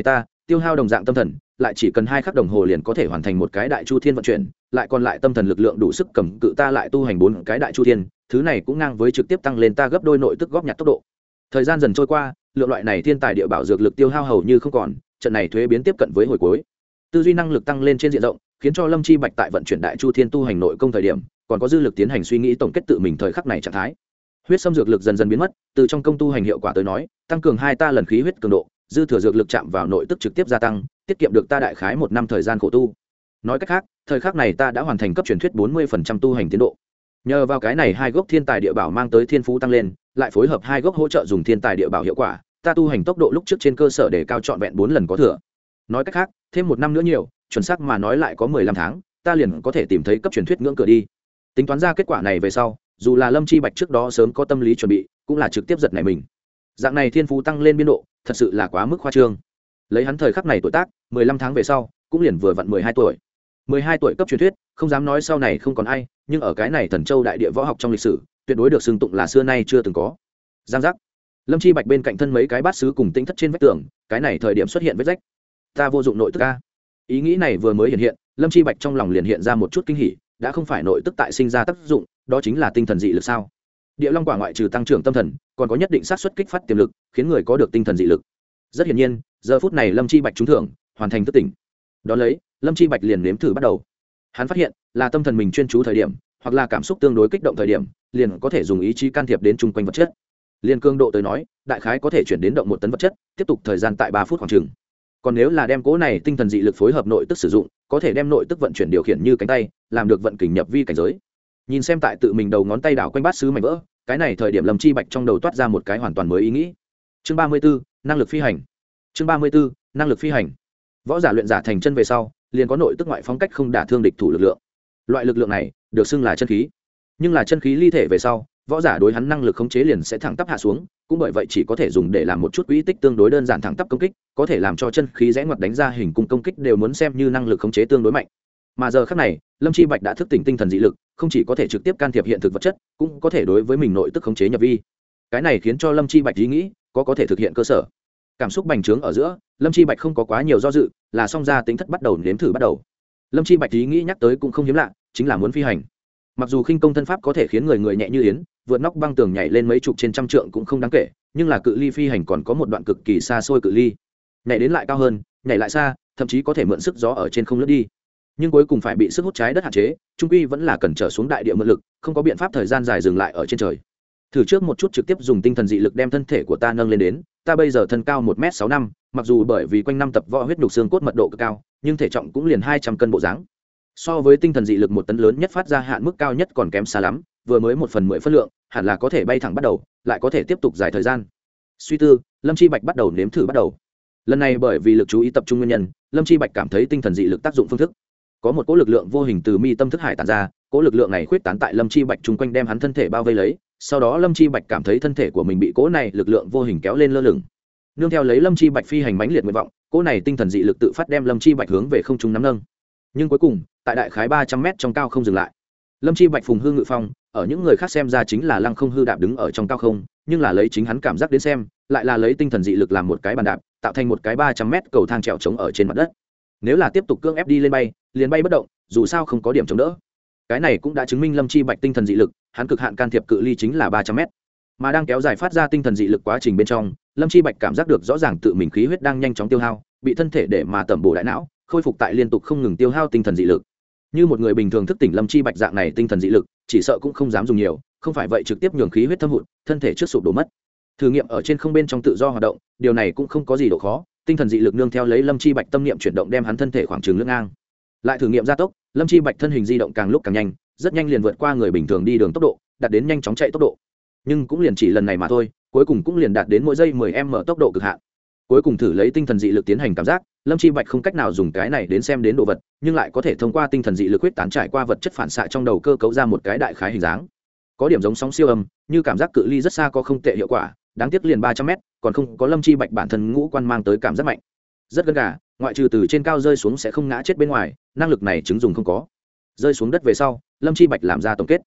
tiêu hao đồng dạng tâm thần lại chỉ cần hai khắc đồng hồ liền có thể hoàn thành một cái đại chu thiên vận chuyển, lại còn lại tâm thần lực lượng đủ sức cầm cự ta lại tu hành bốn cái đại chu thiên, thứ này cũng ngang với trực tiếp tăng lên ta gấp đôi nội tức góp nhặt tốc độ. Thời gian dần trôi qua, lượng loại này thiên tài địa bảo dược lực tiêu hao hầu như không còn, trận này thuế biến tiếp cận với hồi cuối. Tư duy năng lực tăng lên trên diện rộng, khiến cho Lâm Chi Bạch tại vận chuyển đại chu thiên tu hành nội công thời điểm, còn có dư lực tiến hành suy nghĩ tổng kết tự mình thời khắc này trạng thái. Huyết xâm dược lực dần dần biến mất, từ trong công tu hành hiệu quả tới nói, tăng cường hai ta lần khí huyết cường độ, dư thừa dược lực chạm vào nội tức trực tiếp gia tăng, tiết kiệm được ta đại khái một năm thời gian khổ tu. Nói cách khác, thời khắc này ta đã hoàn thành cấp truyền thuyết bốn mươi phần trăm tu hành tiến độ. Nhờ vào cái này hai gốc thiên tài địa bảo mang tới thiên phú tăng lên, lại phối hợp hai gốc hỗ trợ dùng thiên tài địa bảo hiệu quả, ta tu hành tốc độ lúc trước trên cơ sở để cao trọn vẹn bốn lần có thừa. Nói cách khác, thêm một năm nữa nhiều, chuẩn xác mà nói lại có mười lăm tháng, ta liền có thể tìm thấy cấp truyền thuyết ngưỡng cửa đi. Tính toán ra kết quả này về sau, dù là Lâm Chi Bạch trước đó sớm có tâm lý chuẩn bị, cũng là trực tiếp giật nảy mình. Dạng này thiên phú tăng lên biên độ, thật sự là quá mức khoa trương. Lấy hắn thời khắc này tuổi tác, mười lăm tháng về sau, cũng liền vừa vặn mười hai tuổi. mười hai tuổi cấp truyền thuyết, không dám nói sau này không còn ai, nhưng ở cái này Thần Châu đại địa võ học trong lịch sử, tuyệt đối được xưng tụng là xưa nay chưa từng có. Giang giác. Lâm Chi Bạch bên cạnh thân mấy cái bát sứ cùng tĩnh thất trên vách tường, cái này thời điểm xuất hiện vết rách. Ta vô dụng nội tức a. Ý nghĩ này vừa mới hiện hiện, Lâm Chi Bạch trong lòng liền hiện ra một chút kinh hỉ, đã không phải nội tức tại sinh ra tác dụng, đó chính là tinh thần dị lực sao? Địa Long quả ngoại trừ tăng trưởng tâm thần, còn có nhất định xác suất kích phát tiềm lực, khiến người có được tinh thần dị lực. Rất hiển nhiên, giờ phút này Lâm Chi Bạch trúng thưởng, hoàn thành thức tỉnh. Đó lấy, Lâm Chi Bạch liền nếm thử bắt đầu. Hắn phát hiện, là tâm thần mình chuyên chú thời điểm, hoặc là cảm xúc tương đối kích động thời điểm, liền có thể dùng ý chí can thiệp đến chung quanh vật chất. Liên cương độ tới nói, đại khái có thể chuyển đến động một tấn vật chất, tiếp tục thời gian tại ba phút khoảng chừng. Còn nếu là đem cố này tinh thần dị lực phối hợp nội tức sử dụng, có thể đem nội tức vận chuyển điều khiển như cánh tay, làm được vận kình nhập vi cảnh giới. Nhìn xem tại tự mình đầu ngón tay đảo quanh bát sứ mảnh vỡ, cái này thời điểm Lâm Chi Bạch trong đầu toát ra một cái hoàn toàn mới ý nghĩ. Chương ba mươi 34, năng lực phi hành. Chương ba mươi 34, năng lực phi hành. Võ giả luyện giả thành chân về sau, liền có nội tức ngoại phóng cách không đả thương địch thủ lực lượng. Loại lực lượng này được xưng là chân khí. Nhưng là chân khí ly thể về sau, võ giả đối hắn năng lực khống chế liền sẽ thẳng tắp hạ xuống, cũng bởi vậy chỉ có thể dùng để làm một chút quỹ tích tương đối đơn giản thẳng tắp công kích, có thể làm cho chân khí rẽ ngoặt đánh ra hình cung công kích đều muốn xem như năng lực khống chế tương đối mạnh. Mà giờ khắc này, Lâm Chi Bạch đã thức tỉnh tinh thần dị lực, không chỉ có thể trực tiếp can thiệp hiện thực vật chất, cũng có thể đối với mình nội tức khống chế nhập vi. Cái này khiến cho Lâm Chi Bạch ý nghĩ có có thể thực hiện cơ sở. Cảm xúc bành trướng ở giữa, Lâm Chi Bạch không có quá nhiều do dự, là song ra tính thất bắt đầu nếm thử bắt đầu. Lâm Chi Bạch ý nghĩ nhắc tới cũng không hiếm lạ, chính là muốn phi hành. Mặc dù khinh công thân pháp có thể khiến người người nhẹ như yến, vượt nóc băng tường nhảy lên mấy chục trên trăm trượng cũng không đáng kể, nhưng là cự ly phi hành còn có một đoạn cực kỳ xa xôi cự ly. Nhảy đến lại cao hơn, nhảy lại xa, thậm chí có thể mượn sức gió ở trên không lướt đi. Nhưng cuối cùng phải bị sức hút trái đất hạn chế, trung quy vẫn là cần trở xuống đại địa mượn lực, không có biện pháp thời gian dài dừng lại ở trên trời. Thử trước một chút trực tiếp dùng tinh thần dị lực đem thân thể của ta nâng lên đến, ta bây giờ thân cao một mét sáu năm, mặc dù bởi vì quanh năm tập võ huyết nhục xương cốt mật độ cực cao, nhưng thể trọng cũng liền hai trăm cân bộ dáng. So với tinh thần dị lực một tấn lớn nhất phát ra hạn mức cao nhất còn kém xa lắm, vừa mới một phần mười phân lượng, hẳn là có thể bay thẳng bắt đầu, lại có thể tiếp tục dài thời gian. Suy tư, Lâm Chi Bạch bắt đầu nếm thử bắt đầu. Lần này bởi vì lực chú ý tập trung nguyên nhân, Lâm Chi Bạch cảm thấy tinh thần dị lực tác dụng phương thức. Có một cỗ lực lượng vô hình từ mi tâm thức hải tản ra, cỗ lực lượng này khuyết tán tại Lâm Chi Bạch chung quanh đem hắn thân thể bao vây lấy, sau đó Lâm Chi Bạch cảm thấy thân thể của mình bị cỗ này lực lượng vô hình kéo lên lơ lửng. Nương theo lấy Lâm Chi Bạch phi hành mãnh liệt nguyện vọng, cỗ này tinh thần dị lực tự phát đem Lâm Chi Bạch hướng về không trung nắm nâng. Nhưng cuối cùng, tại đại khái ba trăm mét trong cao không dừng lại. Lâm Chi Bạch phùng hư ngự phong, ở những người khác xem ra chính là lăng không hư đạp đứng ở trong cao không, nhưng là lấy chính hắn cảm giác đến xem, lại là lấy tinh thần dị lực làm một cái bàn đạp, tạo thành một cái ba trăm mét cầu thang trèo trống ở trên mặt đất. Nếu là tiếp tục cưỡng ép đi lên bay, liền bay bất động, dù sao không có điểm chống đỡ. Cái này cũng đã chứng minh Lâm Chi Bạch tinh thần dị lực, hắn cực hạn can thiệp cự ly chính là ba trăm mét. Mà đang kéo dài phát ra tinh thần dị lực quá trình bên trong, Lâm Chi Bạch cảm giác được rõ ràng tự mình khí huyết đang nhanh chóng tiêu hao, bị thân thể để mà tẩm bổ đại não, khôi phục tại liên tục không ngừng tiêu hao tinh thần dị lực. Như một người bình thường thức tỉnh Lâm Chi Bạch dạng này tinh thần dị lực, chỉ sợ cũng không dám dùng nhiều, không phải vậy trực tiếp nhường khí huyết thâm hụt, thân thể trước sụp đổ mất. Thử nghiệm ở trên không bên trong tự do hoạt động, điều này cũng không có gì độ khó, tinh thần dị lực nương theo lấy Lâm Chi Bạch tâm niệm chuyển động đem hắn thân thể khoảng chừng lướt ngang. Lại thử nghiệm gia tốc, Lâm Chi Bạch thân hình di động càng lúc càng nhanh, rất nhanh liền vượt qua người bình thường đi đường tốc độ, đạt đến nhanh chóng chạy tốc độ. Nhưng cũng liền chỉ lần này mà thôi, cuối cùng cũng liền đạt đến mỗi giây mười ki lô mét tốc độ cực hạn. Cuối cùng thử lấy tinh thần dị lực tiến hành cảm giác, Lâm Chi Bạch không cách nào dùng cái này đến xem đến đồ vật, nhưng lại có thể thông qua tinh thần dị lực huyết tán trải qua vật chất phản xạ trong đầu cơ cấu ra một cái đại khái hình dáng. Có điểm giống sóng siêu âm, như cảm giác cự ly rất xa có không tệ hiệu quả, đáng tiếc liền ba trăm mét, còn không có Lâm Chi Bạch bản thân ngũ quan mang tới cảm giác mạnh. Rất gân gà, ngoại trừ từ trên cao rơi xuống sẽ không ngã chết bên ngoài, năng lực này chứng dùng không có. Rơi xuống đất về sau, Lâm Chi Bạch làm ra tổng kết.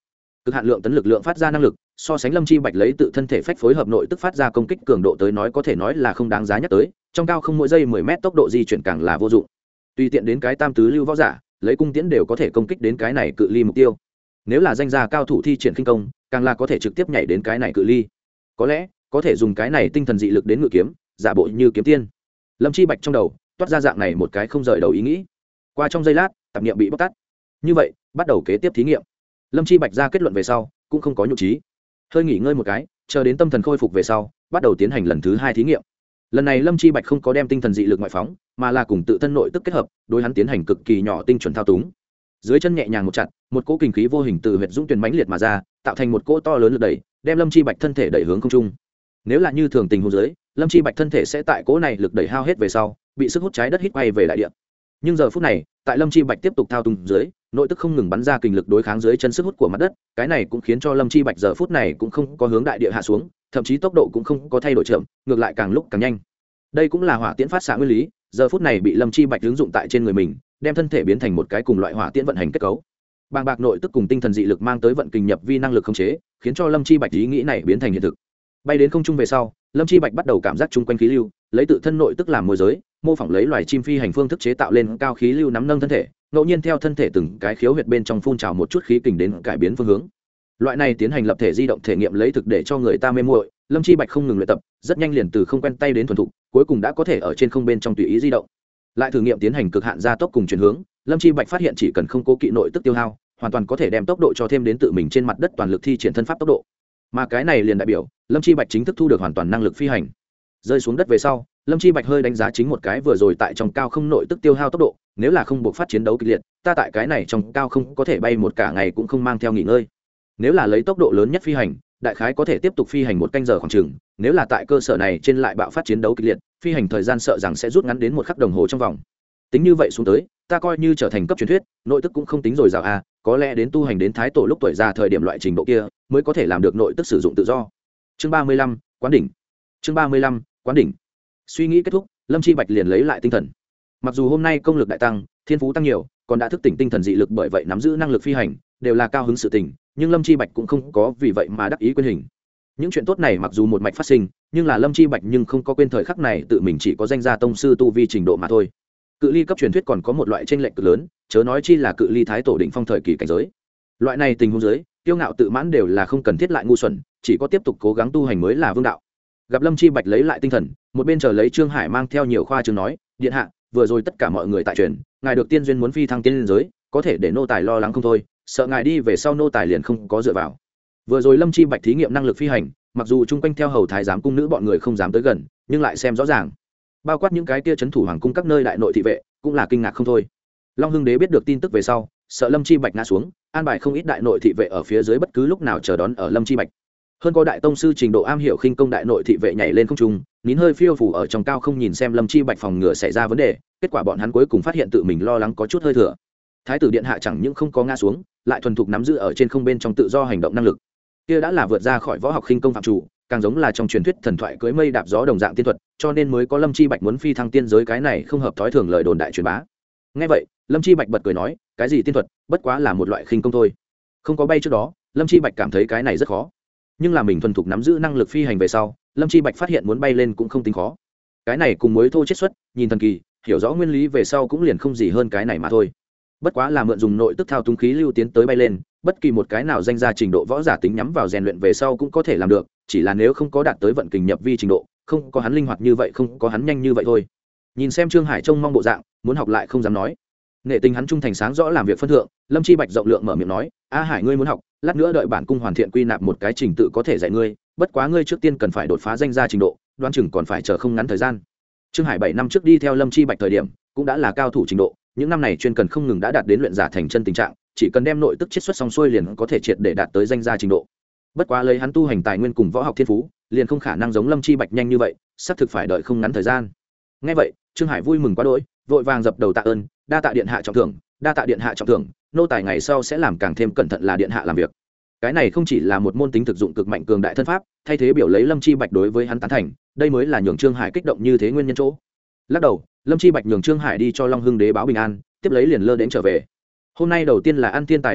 cực hạn lượng tấn lực lượng phát ra năng lực so sánh lâm chi bạch lấy tự thân thể phách phối hợp nội tức phát ra công kích cường độ tới nói có thể nói là không đáng giá nhắc tới, trong cao không mỗi giây mười mét tốc độ di chuyển càng là vô dụng. Tùy tiện đến cái tam tứ lưu võ giả lấy cung tiễn đều có thể công kích đến cái này cự ly mục tiêu, nếu là danh gia cao thủ thi triển khinh công càng là có thể trực tiếp nhảy đến cái này cự ly, có lẽ có thể dùng cái này tinh thần dị lực đến ngự kiếm giả bộ như kiếm tiên. Lâm chi bạch trong đầu toát ra dạng này một cái không rời đầu ý nghĩ. Qua trong giây lát tạp niệm bị bóc tắt, như vậy bắt đầu kế tiếp thí nghiệm. Lâm chi bạch ra kết luận về sau cũng không có nhục trí, hơi nghỉ ngơi một cái, chờ đến tâm thần khôi phục về sau bắt đầu tiến hành lần thứ hai thí nghiệm. Lần này Lâm chi bạch không có đem tinh thần dị lực ngoại phóng, mà là cùng tự thân nội tức kết hợp, đối hắn tiến hành cực kỳ nhỏ tinh chuẩn thao túng. Dưới chân nhẹ nhàng một chặt, một cỗ kinh khí vô hình từ huyệt dũng tuyển mãnh liệt mà ra, tạo thành một cỗ to lớn lực đẩy, đem Lâm chi bạch thân thể đẩy hướng không trung. Nếu là như thường tình huống dưới, Lâm chi bạch thân thể sẽ tại cỗ này lực đẩy hao hết về sau bị sức hút trái đất hít quay về đại địa. Nhưng giờ phút này tại Lâm chi bạch tiếp tục thao túng dưới, nội tức không ngừng bắn ra kình lực đối kháng dưới chân sức hút của mặt đất, cái này cũng khiến cho Lâm chi bạch giờ phút này cũng không có hướng đại địa hạ xuống, thậm chí tốc độ cũng không có thay đổi chậm, ngược lại càng lúc càng nhanh. Đây cũng là hỏa tiễn phát xạ nguyên lý, giờ phút này bị Lâm chi bạch ứng dụng tại trên người mình, đem thân thể biến thành một cái cùng loại hỏa tiễn vận hành kết cấu. Bàng bạc nội tức cùng tinh thần dị lực mang tới vận kình nhập vi năng lực khống chế, khiến cho Lâm chi bạch ý nghĩ này biến thành hiện thực. Bay đến không trung về sau, Lâm chi bạch bắt đầu cảm giác chung quanh khí lưu, lấy tự thân nội tức làm môi giới, mô phỏng lấy loài chim phi hành phương thức chế tạo lên cao khí lưu nắm nâng thân thể, ngẫu nhiên theo thân thể từng cái khiếu huyệt bên trong phun trào một chút khí kình đến cải biến phương hướng. Loại này tiến hành lập thể di động thể nghiệm lấy thực để cho người ta mê muội, Lâm chi bạch không ngừng luyện tập, rất nhanh liền từ không quen tay đến thuần thục, cuối cùng đã có thể ở trên không bên trong tùy ý di động. Lại thử nghiệm tiến hành cực hạn gia tốc cùng chuyển hướng, Lâm chi bạch phát hiện chỉ cần không cố kỵ nội tức tiêu hao, hoàn toàn có thể đem tốc độ cho thêm đến tự mình trên mặt đất toàn lực thi triển thân pháp tốc độ. Mà cái này liền đại biểu Lâm chi bạch chính thức thu được hoàn toàn năng lực phi hành. Rơi xuống đất về sau, Lâm chi bạch hơi đánh giá chính một cái vừa rồi tại trong cao không nội tức tiêu hao tốc độ, nếu là không buộc phát chiến đấu kịch liệt, ta tại cái này trong cao không có thể bay một cả ngày cũng không mang theo nghỉ ngơi. Nếu là lấy tốc độ lớn nhất phi hành, đại khái có thể tiếp tục phi hành một canh giờ khoảng chừng, nếu là tại cơ sở này trên lại bạo phát chiến đấu kịch liệt, phi hành thời gian sợ rằng sẽ rút ngắn đến một khắc đồng hồ trong vòng. Tính như vậy xuống tới, ta coi như trở thành cấp truyền thuyết, nội tức cũng không tính rồi rào a, à, có lẽ đến tu hành đến thái tổ lúc tuổi già thời điểm loại trình độ kia, mới có thể làm được nội tức sử dụng tự do. Chương ba mươi lăm, quán đỉnh. Chương ba mươi lăm, quán đỉnh. Suy nghĩ kết thúc, Lâm chi bạch liền lấy lại tinh thần. Mặc dù hôm nay công lực đại tăng, thiên phú tăng nhiều, còn đã thức tỉnh tinh thần dị lực, bởi vậy nắm giữ năng lực phi hành đều là cao hứng sự tình, nhưng Lâm chi bạch cũng không có vì vậy mà đắc ý quên hình. Những chuyện tốt này mặc dù một mạch phát sinh, nhưng là Lâm chi bạch nhưng không có quên thời khắc này tự mình chỉ có danh gia tông sư tu vi trình độ mà thôi. Cự ly cấp truyền thuyết còn có một loại chênh lệch cực lớn, chớ nói chi là cự ly thái tổ đỉnh phong thời kỳ cảnh giới. Loại này tình huống dưới, kiêu ngạo tự mãn đều là không cần thiết lại ngu xuẩn, chỉ có tiếp tục cố gắng tu hành mới là vương đạo. Gặp Lâm chi bạch lấy lại tinh thần, một bên chờ lấy Trương Hải mang theo nhiều khoa trương nói, điện hạ, vừa rồi tất cả mọi người tại truyền, ngài được tiên duyên muốn phi thăng tiên liên giới, có thể để nô tài lo lắng không thôi, sợ ngài đi về sau nô tài liền không có dựa vào. Vừa rồi Lâm chi bạch thí nghiệm năng lực phi hành, mặc dù chung quanh theo hầu thái giám cung nữ bọn người không dám tới gần, nhưng lại xem rõ ràng, bao quát những cái kia trấn thủ hoàng cung các nơi đại nội thị vệ cũng là kinh ngạc không thôi. Long Hưng Đế biết được tin tức về sau, sợ Lâm chi bạch ngã xuống, an bài không ít đại nội thị vệ ở phía dưới bất cứ lúc nào chờ đón ở Lâm chi bạch. Hơn có đại tông sư trình độ am hiểu khinh công đại nội thị vệ nhảy lên không trung, nín hơi phiêu phù ở trong cao không nhìn xem Lâm chi bạch phòng ngừa xảy ra vấn đề, kết quả bọn hắn cuối cùng phát hiện tự mình lo lắng có chút hơi thừa. Thái tử điện hạ chẳng những không có ngã xuống, lại thuần thục nắm giữ ở trên không bên trong tự do hành động năng lực, kia đã là vượt ra khỏi võ học khinh công phạm chủ, càng giống là trong truyền thuyết thần thoại cưỡi mây đạp gió đồng dạng tiên thuật, cho nên mới có Lâm chi bạch muốn phi thăng tiên giới cái này không hợp thói thường lời đồn đại truyền bá. Nghe vậy, Lâm chi bạch bật cười nói, cái gì tiên thuật, bất quá là một loại khinh công thôi. Không có bay trước đó, Lâm chi bạch cảm thấy cái này rất khó, nhưng là mình thuần thục nắm giữ năng lực phi hành về sau, Lâm chi bạch phát hiện muốn bay lên cũng không tính khó. Cái này cùng muối thô chiết xuất, nhìn thần kỳ, hiểu rõ nguyên lý về sau cũng liền không gì hơn cái này mà thôi. Bất quá là mượn dùng nội tức thao túng khí lưu tiến tới bay lên, bất kỳ một cái nào danh ra trình độ võ giả tính nhắm vào rèn luyện về sau cũng có thể làm được, chỉ là nếu không có đạt tới vận kình nhập vi trình độ, không có hắn linh hoạt như vậy, không có hắn nhanh như vậy thôi. Nhìn xem Trương Hải trông mong bộ dạng, muốn học lại không dám nói. Nghệ tình hắn trung thành sáng rõ làm việc phân thượng, Lâm chi bạch rộng lượng mở miệng nói, a Hải ngươi muốn học, lát nữa đợi bản cung hoàn thiện quy nạp một cái trình tự có thể dạy ngươi, bất quá ngươi trước tiên cần phải đột phá danh gia trình độ, đoán chừng còn phải chờ không ngắn thời gian. Trương Hải bảy năm trước đi theo Lâm chi bạch thời điểm, cũng đã là cao thủ trình độ, những năm này chuyên cần không ngừng đã đạt đến luyện giả thành chân tình trạng, chỉ cần đem nội tức chiết xuất xong xuôi liền có thể triệt để đạt tới danh gia trình độ. Bất quá lấy hắn tu hành tài nguyên cùng võ học thiên phú, liền không khả năng giống Lâm chi bạch nhanh như vậy, sắp thực phải đợi không ngắn thời gian. Nghe vậy, Trương Hải vui mừng quá đỗi, vội vàng dập đầu tạ ơn, đa tạ điện hạ trọng thưởng, đa tạ điện hạ trọng thưởng, nô tài ngày sau sẽ làm càng thêm cẩn thận là điện hạ làm việc. Cái này không chỉ là một môn tính thực dụng cực mạnh cường đại thân pháp, thay thế biểu lấy Lâm chi bạch đối với hắn tán thành, đây mới là nhường Trương Hải kích động như thế nguyên nhân chỗ. Lắc đầu, Lâm chi bạch nhường Trương Hải đi cho Long Hưng Đế báo bình an, tiếp lấy liền lơ đến trở về. Hôm nay đầu tiên là ăn thiên tài địa bảo,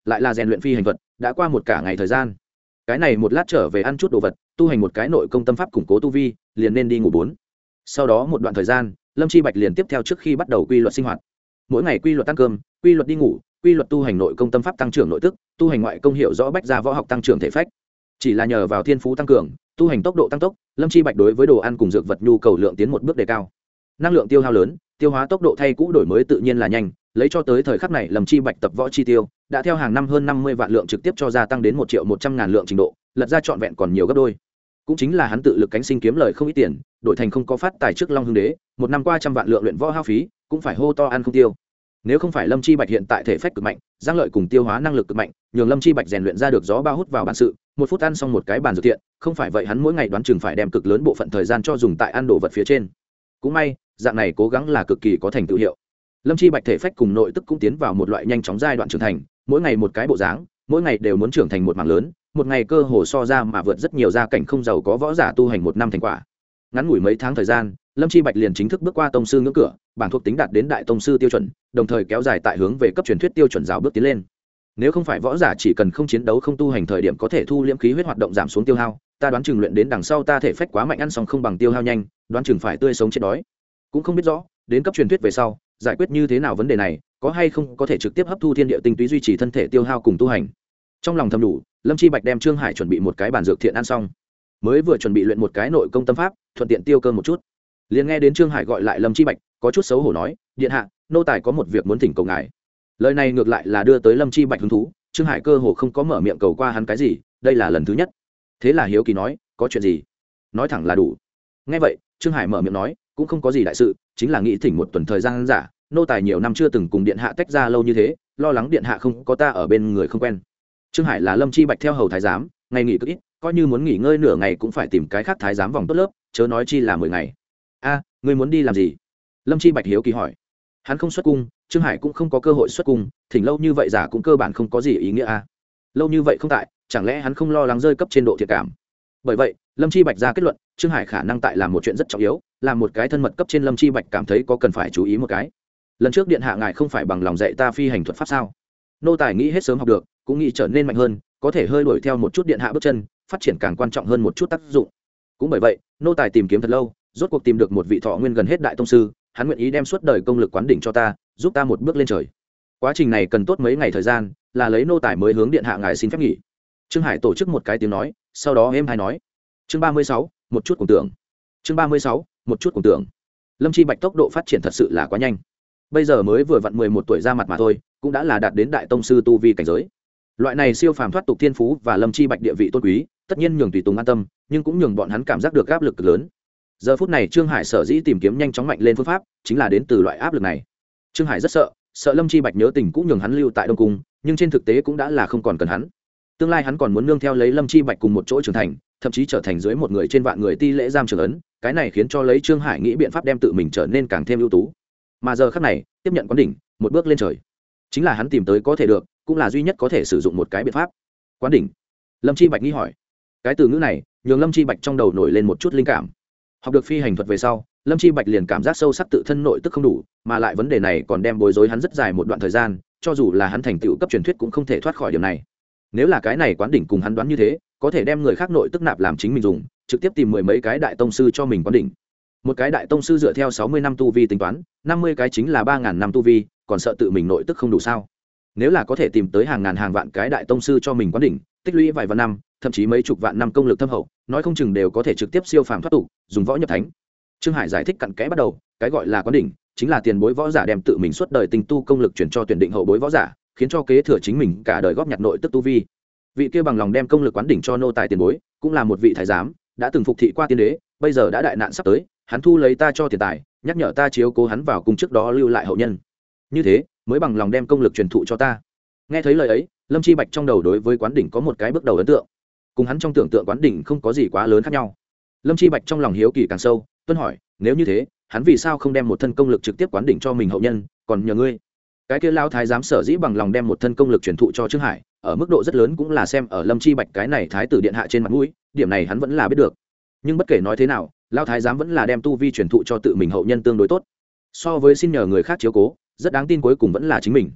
lại là rèn luyện phi hành thuật, đã qua một cả ngày thời gian. Cái này một lát trở về ăn chút đồ vật, tu hành một cái nội công tâm pháp củng cố tu vi, liền nên đi ngủ bốn. Sau đó một đoạn thời gian, Lâm Chi Bạch liền tiếp theo trước khi bắt đầu quy luật sinh hoạt. Mỗi ngày quy luật ăn cơm, quy luật đi ngủ, quy luật tu hành nội công tâm pháp tăng trưởng nội tức, tu hành ngoại công hiểu rõ bách gia võ học tăng trưởng thể phách. Chỉ là nhờ vào thiên phú tăng cường, tu hành tốc độ tăng tốc, Lâm Chi Bạch đối với đồ ăn cùng dược vật nhu cầu lượng tiến một bước đề cao. Năng lượng tiêu hao lớn, tiêu hóa tốc độ thay cũ đổi mới tự nhiên là nhanh, lấy cho tới thời khắc này Lâm Chi Bạch tập võ chi tiêu đã theo hàng năm hơn năm mươi vạn lượng trực tiếp cho gia tăng đến một triệu một trăm ngàn lượng trình độ, lật ra trọn vẹn còn nhiều gấp đôi. Cũng chính là hắn tự lực cánh sinh kiếm lời không ít tiền, đổi thành không có phát tài trước Long Hưng Đế, một năm qua trăm vạn lượng luyện võ hao phí, cũng phải hô to ăn không tiêu. Nếu không phải Lâm Chi Bạch hiện tại thể phách cực mạnh, giang lợi cùng tiêu hóa năng lực cực mạnh, nhường Lâm Chi Bạch rèn luyện ra được gió bao hút vào bản sự, một phút ăn xong một cái bàn dược thiện, không phải vậy hắn mỗi ngày đoán chừng phải đem cực lớn bộ phận thời gian cho dùng tại ăn đồ vật phía trên. Cũng may, dạng này cố gắng là cực kỳ có thành tựu hiệu. Lâm Chi Bạch thể phách cùng nội tức cũng tiến vào một loại nhanh chóng giai đoạn trưởng thành, mỗi ngày một cái bộ dáng, mỗi ngày đều muốn trưởng thành một mảng lớn, một ngày cơ hồ so ra mà vượt rất nhiều gia cảnh không giàu có võ giả tu hành một năm thành quả. Ngắn ngủi mấy tháng thời gian, Lâm Chi Bạch liền chính thức bước qua tông sư ngưỡng cửa, bảng thuộc tính đạt đến đại tông sư tiêu chuẩn, đồng thời kéo dài tại hướng về cấp truyền thuyết tiêu chuẩn rào bước tiến lên. Nếu không phải võ giả chỉ cần không chiến đấu không tu hành thời điểm có thể thu liễm khí huyết hoạt động giảm xuống tiêu hao, ta đoán chừng luyện đến đằng sau ta thể phách quá mạnh ăn xong không bằng tiêu hao nhanh, đoán chừng phải tươi sống chết đói. Cũng không biết rõ, đến cấp truyền thuyết về sau, giải quyết như thế nào vấn đề này, có hay không có thể trực tiếp hấp thu thiên địa tinh túy duy trì thân thể tiêu hao cùng tu hành. Trong lòng thầm đủ, Lâm Chi Bạch đem Trương Hải chuẩn bị một cái bàn dược thiện ăn xong, mới vừa chuẩn bị luyện một cái nội công tâm pháp, thuận tiện tiêu cơm một chút, liền nghe đến Trương Hải gọi lại Lâm Chi Bạch, có chút xấu hổ nói, điện hạ, nô tài có một việc muốn thỉnh cầu ngài. Lời này ngược lại là đưa tới Lâm Chi Bạch hứng thú, Trương Hải cơ hồ không có mở miệng cầu qua hắn cái gì, đây là lần thứ nhất. Thế là hiếu kỳ nói, có chuyện gì? Nói thẳng là đủ. Nghe vậy, Trương Hải mở miệng nói, cũng không có gì đại sự, chính là nghĩ thỉnh một tuần thời gian giả, nô tài nhiều năm chưa từng cùng điện hạ tách ra lâu như thế, lo lắng điện hạ không có ta ở bên người không quen. Trương Hải là Lâm Chi Bạch theo hầu thái giám, ngày nghỉ cực ít, coi như muốn nghỉ ngơi nửa ngày cũng phải tìm cái khác thái giám vòng tốt lớp, chớ nói chi là mười ngày. A, ngươi muốn đi làm gì? Lâm Chi Bạch hiếu kỳ hỏi. Hắn không xuất cung, Trương Hải cũng không có cơ hội xuất cung, thỉnh lâu như vậy giả cũng cơ bản không có gì ý nghĩa a. Lâu như vậy không tại, chẳng lẽ hắn không lo lắng rơi cấp trên độ thiệt cảm? Bởi vậy, Lâm Chi Bạch ra kết luận, Trương Hải khả năng tại làm một chuyện rất trọng yếu, làm một cái thân mật cấp trên. Lâm Chi Bạch cảm thấy có cần phải chú ý một cái. Lần trước điện hạ ngài không phải bằng lòng dạy ta phi hành thuật pháp sao? Nô tài nghĩ hết sớm học được, cũng nghĩ trở nên mạnh hơn, có thể hơi đuổi theo một chút điện hạ bước chân, phát triển càng quan trọng hơn một chút tác dụng. Cũng bởi vậy, nô tài tìm kiếm thật lâu, rốt cuộc tìm được một vị thọ nguyên gần hết đại tông sư, hắn nguyện ý đem suốt đời công lực quán đỉnh cho ta, giúp ta một bước lên trời. Quá trình này cần tốt mấy ngày thời gian, là lấy nô tài mới hướng điện hạ ngài xin phép nghỉ. Trương Hải tổ chức một cái tiếng nói, sau đó em hay nói. Chương ba mươi sáu, một chút cùng tưởng. Chương ba mươi sáu, một chút cùng tưởng. Lâm Chi Bạch tốc độ phát triển thật sự là quá nhanh. Bây giờ mới vừa vặn mười một tuổi ra mặt mà thôi, cũng đã là đạt đến đại tông sư tu vi cảnh giới. Loại này siêu phàm thoát tục thiên phú và Lâm Chi Bạch địa vị tôn quý, tất nhiên nhường tùy tùng an tâm, nhưng cũng nhường bọn hắn cảm giác được áp lực cực lớn. Giờ phút này Trương Hải sở dĩ tìm kiếm nhanh chóng mạnh lên phương pháp, chính là đến từ loại áp lực này. Trương Hải rất sợ, sợ Lâm Chi Bạch nhớ tình cũng nhường hắn lưu tại Đông Cung, nhưng trên thực tế cũng đã là không còn cần hắn. Tương lai hắn còn muốn nương theo lấy Lâm Chi Bạch cùng một chỗ trưởng thành, thậm chí trở thành dưới một người trên vạn người ti lễ giam trưởng ấn, cái này khiến cho lấy Trương Hải nghĩ biện pháp đem tự mình trở nên càng thêm ưu tú. Mà giờ khắc này, tiếp nhận quán đỉnh, một bước lên trời, chính là hắn tìm tới có thể được, cũng là duy nhất có thể sử dụng một cái biện pháp. Quán đỉnh. Lâm Chi Bạch nghĩ hỏi. Cái từ ngữ này, nhường Lâm Chi Bạch trong đầu nổi lên một chút linh cảm. Học được phi hành thuật về sau, Lâm Chi Bạch liền cảm giác sâu sắc tự thân nội tức không đủ, mà lại vấn đề này còn đem bối rối hắn rất dài một đoạn thời gian, cho dù là hắn thành tựu cấp truyền thuyết cũng không thể thoát khỏi điểm này. Nếu là cái này quán đỉnh cùng hắn đoán như thế, có thể đem người khác nội tức nạp làm chính mình dùng, trực tiếp tìm mười mấy cái đại tông sư cho mình quán đỉnh. Một cái đại tông sư dựa theo sáu mươi năm tu vi tính toán, năm mươi cái chính là ba ngàn năm tu vi, còn sợ tự mình nội tức không đủ sao? Nếu là có thể tìm tới hàng ngàn hàng vạn cái đại tông sư cho mình quán đỉnh, tích lũy vài vạn năm, thậm chí mấy chục vạn năm công lực thâm hậu, nói không chừng đều có thể trực tiếp siêu phàm thoát tục, dùng võ nhập thánh. Trương Hải giải thích cặn kẽ bắt đầu, cái gọi là quán đỉnh, chính là tiền bối võ giả đem tự mình suốt đời tinh tu công lực chuyển cho tuyển định hậu bối võ giả, khiến cho kế thừa chính mình cả đời góp nhặt nội tức tu vi. Vị kia bằng lòng đem công lực quán đỉnh cho nô tài tiền bối, cũng là một vị thái giám, đã từng phục thị qua tiên đế, bây giờ đã đại nạn sắp tới, hắn thu lấy ta cho tiền tài, nhắc nhở ta chiếu cố hắn vào cung trước đó lưu lại hậu nhân. Như thế, mới bằng lòng đem công lực truyền thụ cho ta. Nghe thấy lời ấy, Lâm Chi Bạch trong đầu đối với quán đỉnh có một cái bước đầu ấn tượng, cùng hắn trong tưởng tượng quán đỉnh không có gì quá lớn khác nhau. Lâm Chi Bạch trong lòng hiếu kỳ càng sâu, tuân hỏi, nếu như thế, hắn vì sao không đem một thân công lực trực tiếp quán đỉnh cho mình hậu nhân, còn nhờ ngươi? Cái kia lao thái giám sở dĩ bằng lòng đem một thân công lực truyền thụ cho Trương Hải, ở mức độ rất lớn cũng là xem ở Lâm Chi Bạch cái này thái tử điện hạ trên mặt mũi, điểm này hắn vẫn là biết được. Nhưng bất kể nói thế nào, lao thái giám vẫn là đem tu vi truyền thụ cho tự mình hậu nhân tương đối tốt. So với xin nhờ người khác chiếu cố, rất đáng tin cuối cùng vẫn là chính mình.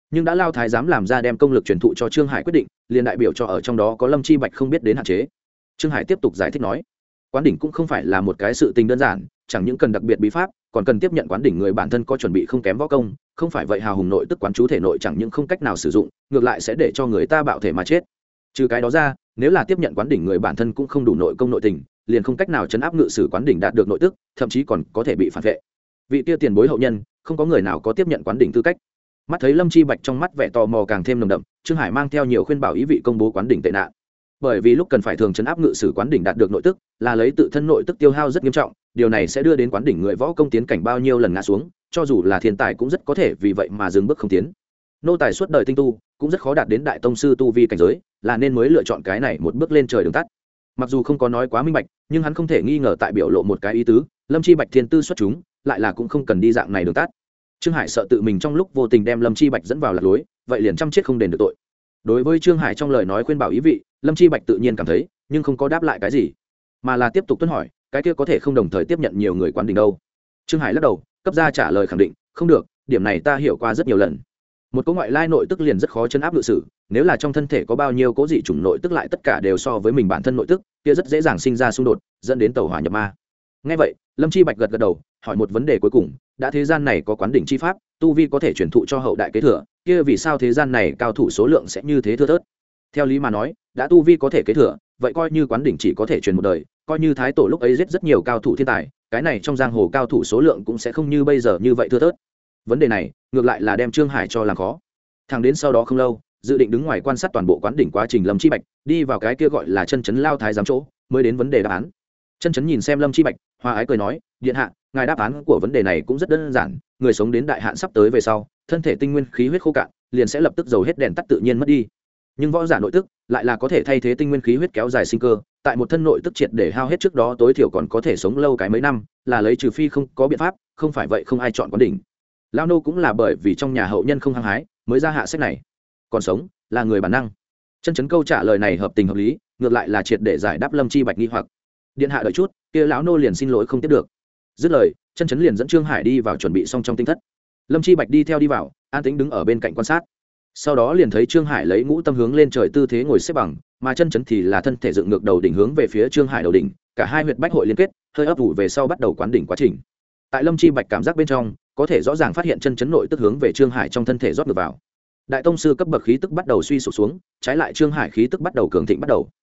nhưng đã lao thái dám làm ra đem công lực truyền thụ cho trương hải quyết định, liền đại biểu cho ở trong đó có Lâm Chi Bạch không biết đến hạn chế. Trương Hải tiếp tục giải thích nói, quán đỉnh cũng không phải là một cái sự tình đơn giản, chẳng những cần đặc biệt bí pháp, còn cần tiếp nhận quán đỉnh người bản thân có chuẩn bị không kém võ công, không phải vậy hào hùng nội tức quán chú thể nội chẳng những không cách nào sử dụng, ngược lại sẽ để cho người ta bạo thể mà chết. Trừ cái đó ra, nếu là tiếp nhận quán đỉnh người bản thân cũng không đủ nội công nội tình, liền không cách nào chấn áp ngự sử quán đỉnh đạt được nội tức, thậm chí còn có thể bị phản vệ. Vị kia tiền bối hậu nhân, không có người nào có tiếp nhận quán đỉnh tư cách. Mắt thấy Lâm Chi Bạch trong mắt vẻ tò mò càng thêm nồng đậm, Trương Hải mang theo nhiều khuyên bảo ý vị công bố quán đỉnh tệ nạn. Bởi vì lúc cần phải thường chấn áp ngự sử quán đỉnh đạt được nội tức, là lấy tự thân nội tức tiêu hao rất nghiêm trọng, điều này sẽ đưa đến quán đỉnh người võ công tiến cảnh bao nhiêu lần ngã xuống, cho dù là thiên tài cũng rất có thể vì vậy mà dừng bước không tiến. Nô tài suốt đời tinh tu, cũng rất khó đạt đến đại tông sư tu vi cảnh giới, là nên mới lựa chọn cái này một bước lên trời đường tắt. Mặc dù không có nói quá minh bạch, nhưng hắn không thể nghi ngờ tại biểu lộ một cái ý tứ, Lâm Chi Bạch thiên tư xuất chúng, lại là cũng không cần đi dạng này đường tắt. Trương Hải sợ tự mình trong lúc vô tình đem Lâm Chi Bạch dẫn vào lạc lối, vậy liền trăm chết không đền được tội. Đối với Trương Hải trong lời nói khuyên bảo ý vị, Lâm Chi Bạch tự nhiên cảm thấy, nhưng không có đáp lại cái gì, mà là tiếp tục tuân hỏi, cái kia có thể không đồng thời tiếp nhận nhiều người quán đỉnh đâu? Trương Hải lắc đầu, cấp ra trả lời khẳng định, không được, điểm này ta hiểu qua rất nhiều lần. Một cỗ ngoại lai nội tức liền rất khó chấn áp ngự sử, nếu là trong thân thể có bao nhiêu cố dị chủng nội tức lại tất cả đều so với mình bản thân nội tức, kia rất dễ dàng sinh ra xung đột, dẫn đến tẩu hỏa nhập ma. Nghe vậy, Lâm Chi Bạch gật gật đầu, hỏi một vấn đề cuối cùng, đã thế gian này có quán đỉnh chi pháp, tu vi có thể truyền thụ cho hậu đại kế thừa, kia vì sao thế gian này cao thủ số lượng sẽ như thế thưa thớt? Theo lý mà nói, đã tu vi có thể kế thừa, vậy coi như quán đỉnh chỉ có thể truyền một đời, coi như thái tổ lúc ấy giết rất nhiều cao thủ thiên tài, cái này trong giang hồ cao thủ số lượng cũng sẽ không như bây giờ như vậy thưa thớt. Vấn đề này, ngược lại là đem Trương Hải cho làm khó. Thẳng đến sau đó không lâu, dự định đứng ngoài quan sát toàn bộ quán đỉnh quá trình Lâm Chi Bạch, đi vào cái kia gọi là chân chấn lao thái giám chỗ, mới đến vấn đề đáp án. Chân chấn nhìn xem Lâm Chi Bạch, hòa ái cười nói, điện hạ, ngài đáp án của vấn đề này cũng rất đơn giản, người sống đến đại hạn sắp tới về sau, thân thể tinh nguyên khí huyết khô cạn, liền sẽ lập tức dầu hết đèn tắt tự nhiên mất đi. Nhưng võ giả nội tức lại là có thể thay thế tinh nguyên khí huyết kéo dài sinh cơ, tại một thân nội tức triệt để hao hết trước đó tối thiểu còn có thể sống lâu cái mấy năm, là lấy trừ phi không có biện pháp, không phải vậy không ai chọn quán đỉnh. Lao nô cũng là bởi vì trong nhà hậu nhân không hăng hái, mới ra hạ sách này. Còn sống là người bản năng. Chân chấn câu trả lời này hợp tình hợp lý, ngược lại là triệt để giải đáp Lâm Chi Bạch nghi hoặc. Điện hạ đợi chút, kia lão nô liền xin lỗi không tiếp được. Dứt lời, chân chấn liền dẫn Trương Hải đi vào chuẩn bị xong trong tinh thất. Lâm Chi Bạch đi theo đi vào, an tĩnh đứng ở bên cạnh quan sát. Sau đó liền thấy Trương Hải lấy ngũ tâm hướng lên trời tư thế ngồi xếp bằng, mà chân chấn thì là thân thể dựng ngược đầu đỉnh hướng về phía Trương Hải đầu đỉnh, cả hai huyệt bách hội liên kết, hơi ấp ủ về sau bắt đầu quán đỉnh quá trình. Tại Lâm Chi Bạch cảm giác bên trong, có thể rõ ràng phát hiện chân chấn nội tức hướng về Trương Hải trong thân thể rót ngược vào. Đại tông sư cấp bậc khí tức bắt đầu suy sụp xuống, trái lại Trương Hải khí tức bắt đầu cường thịnh bắt đầu.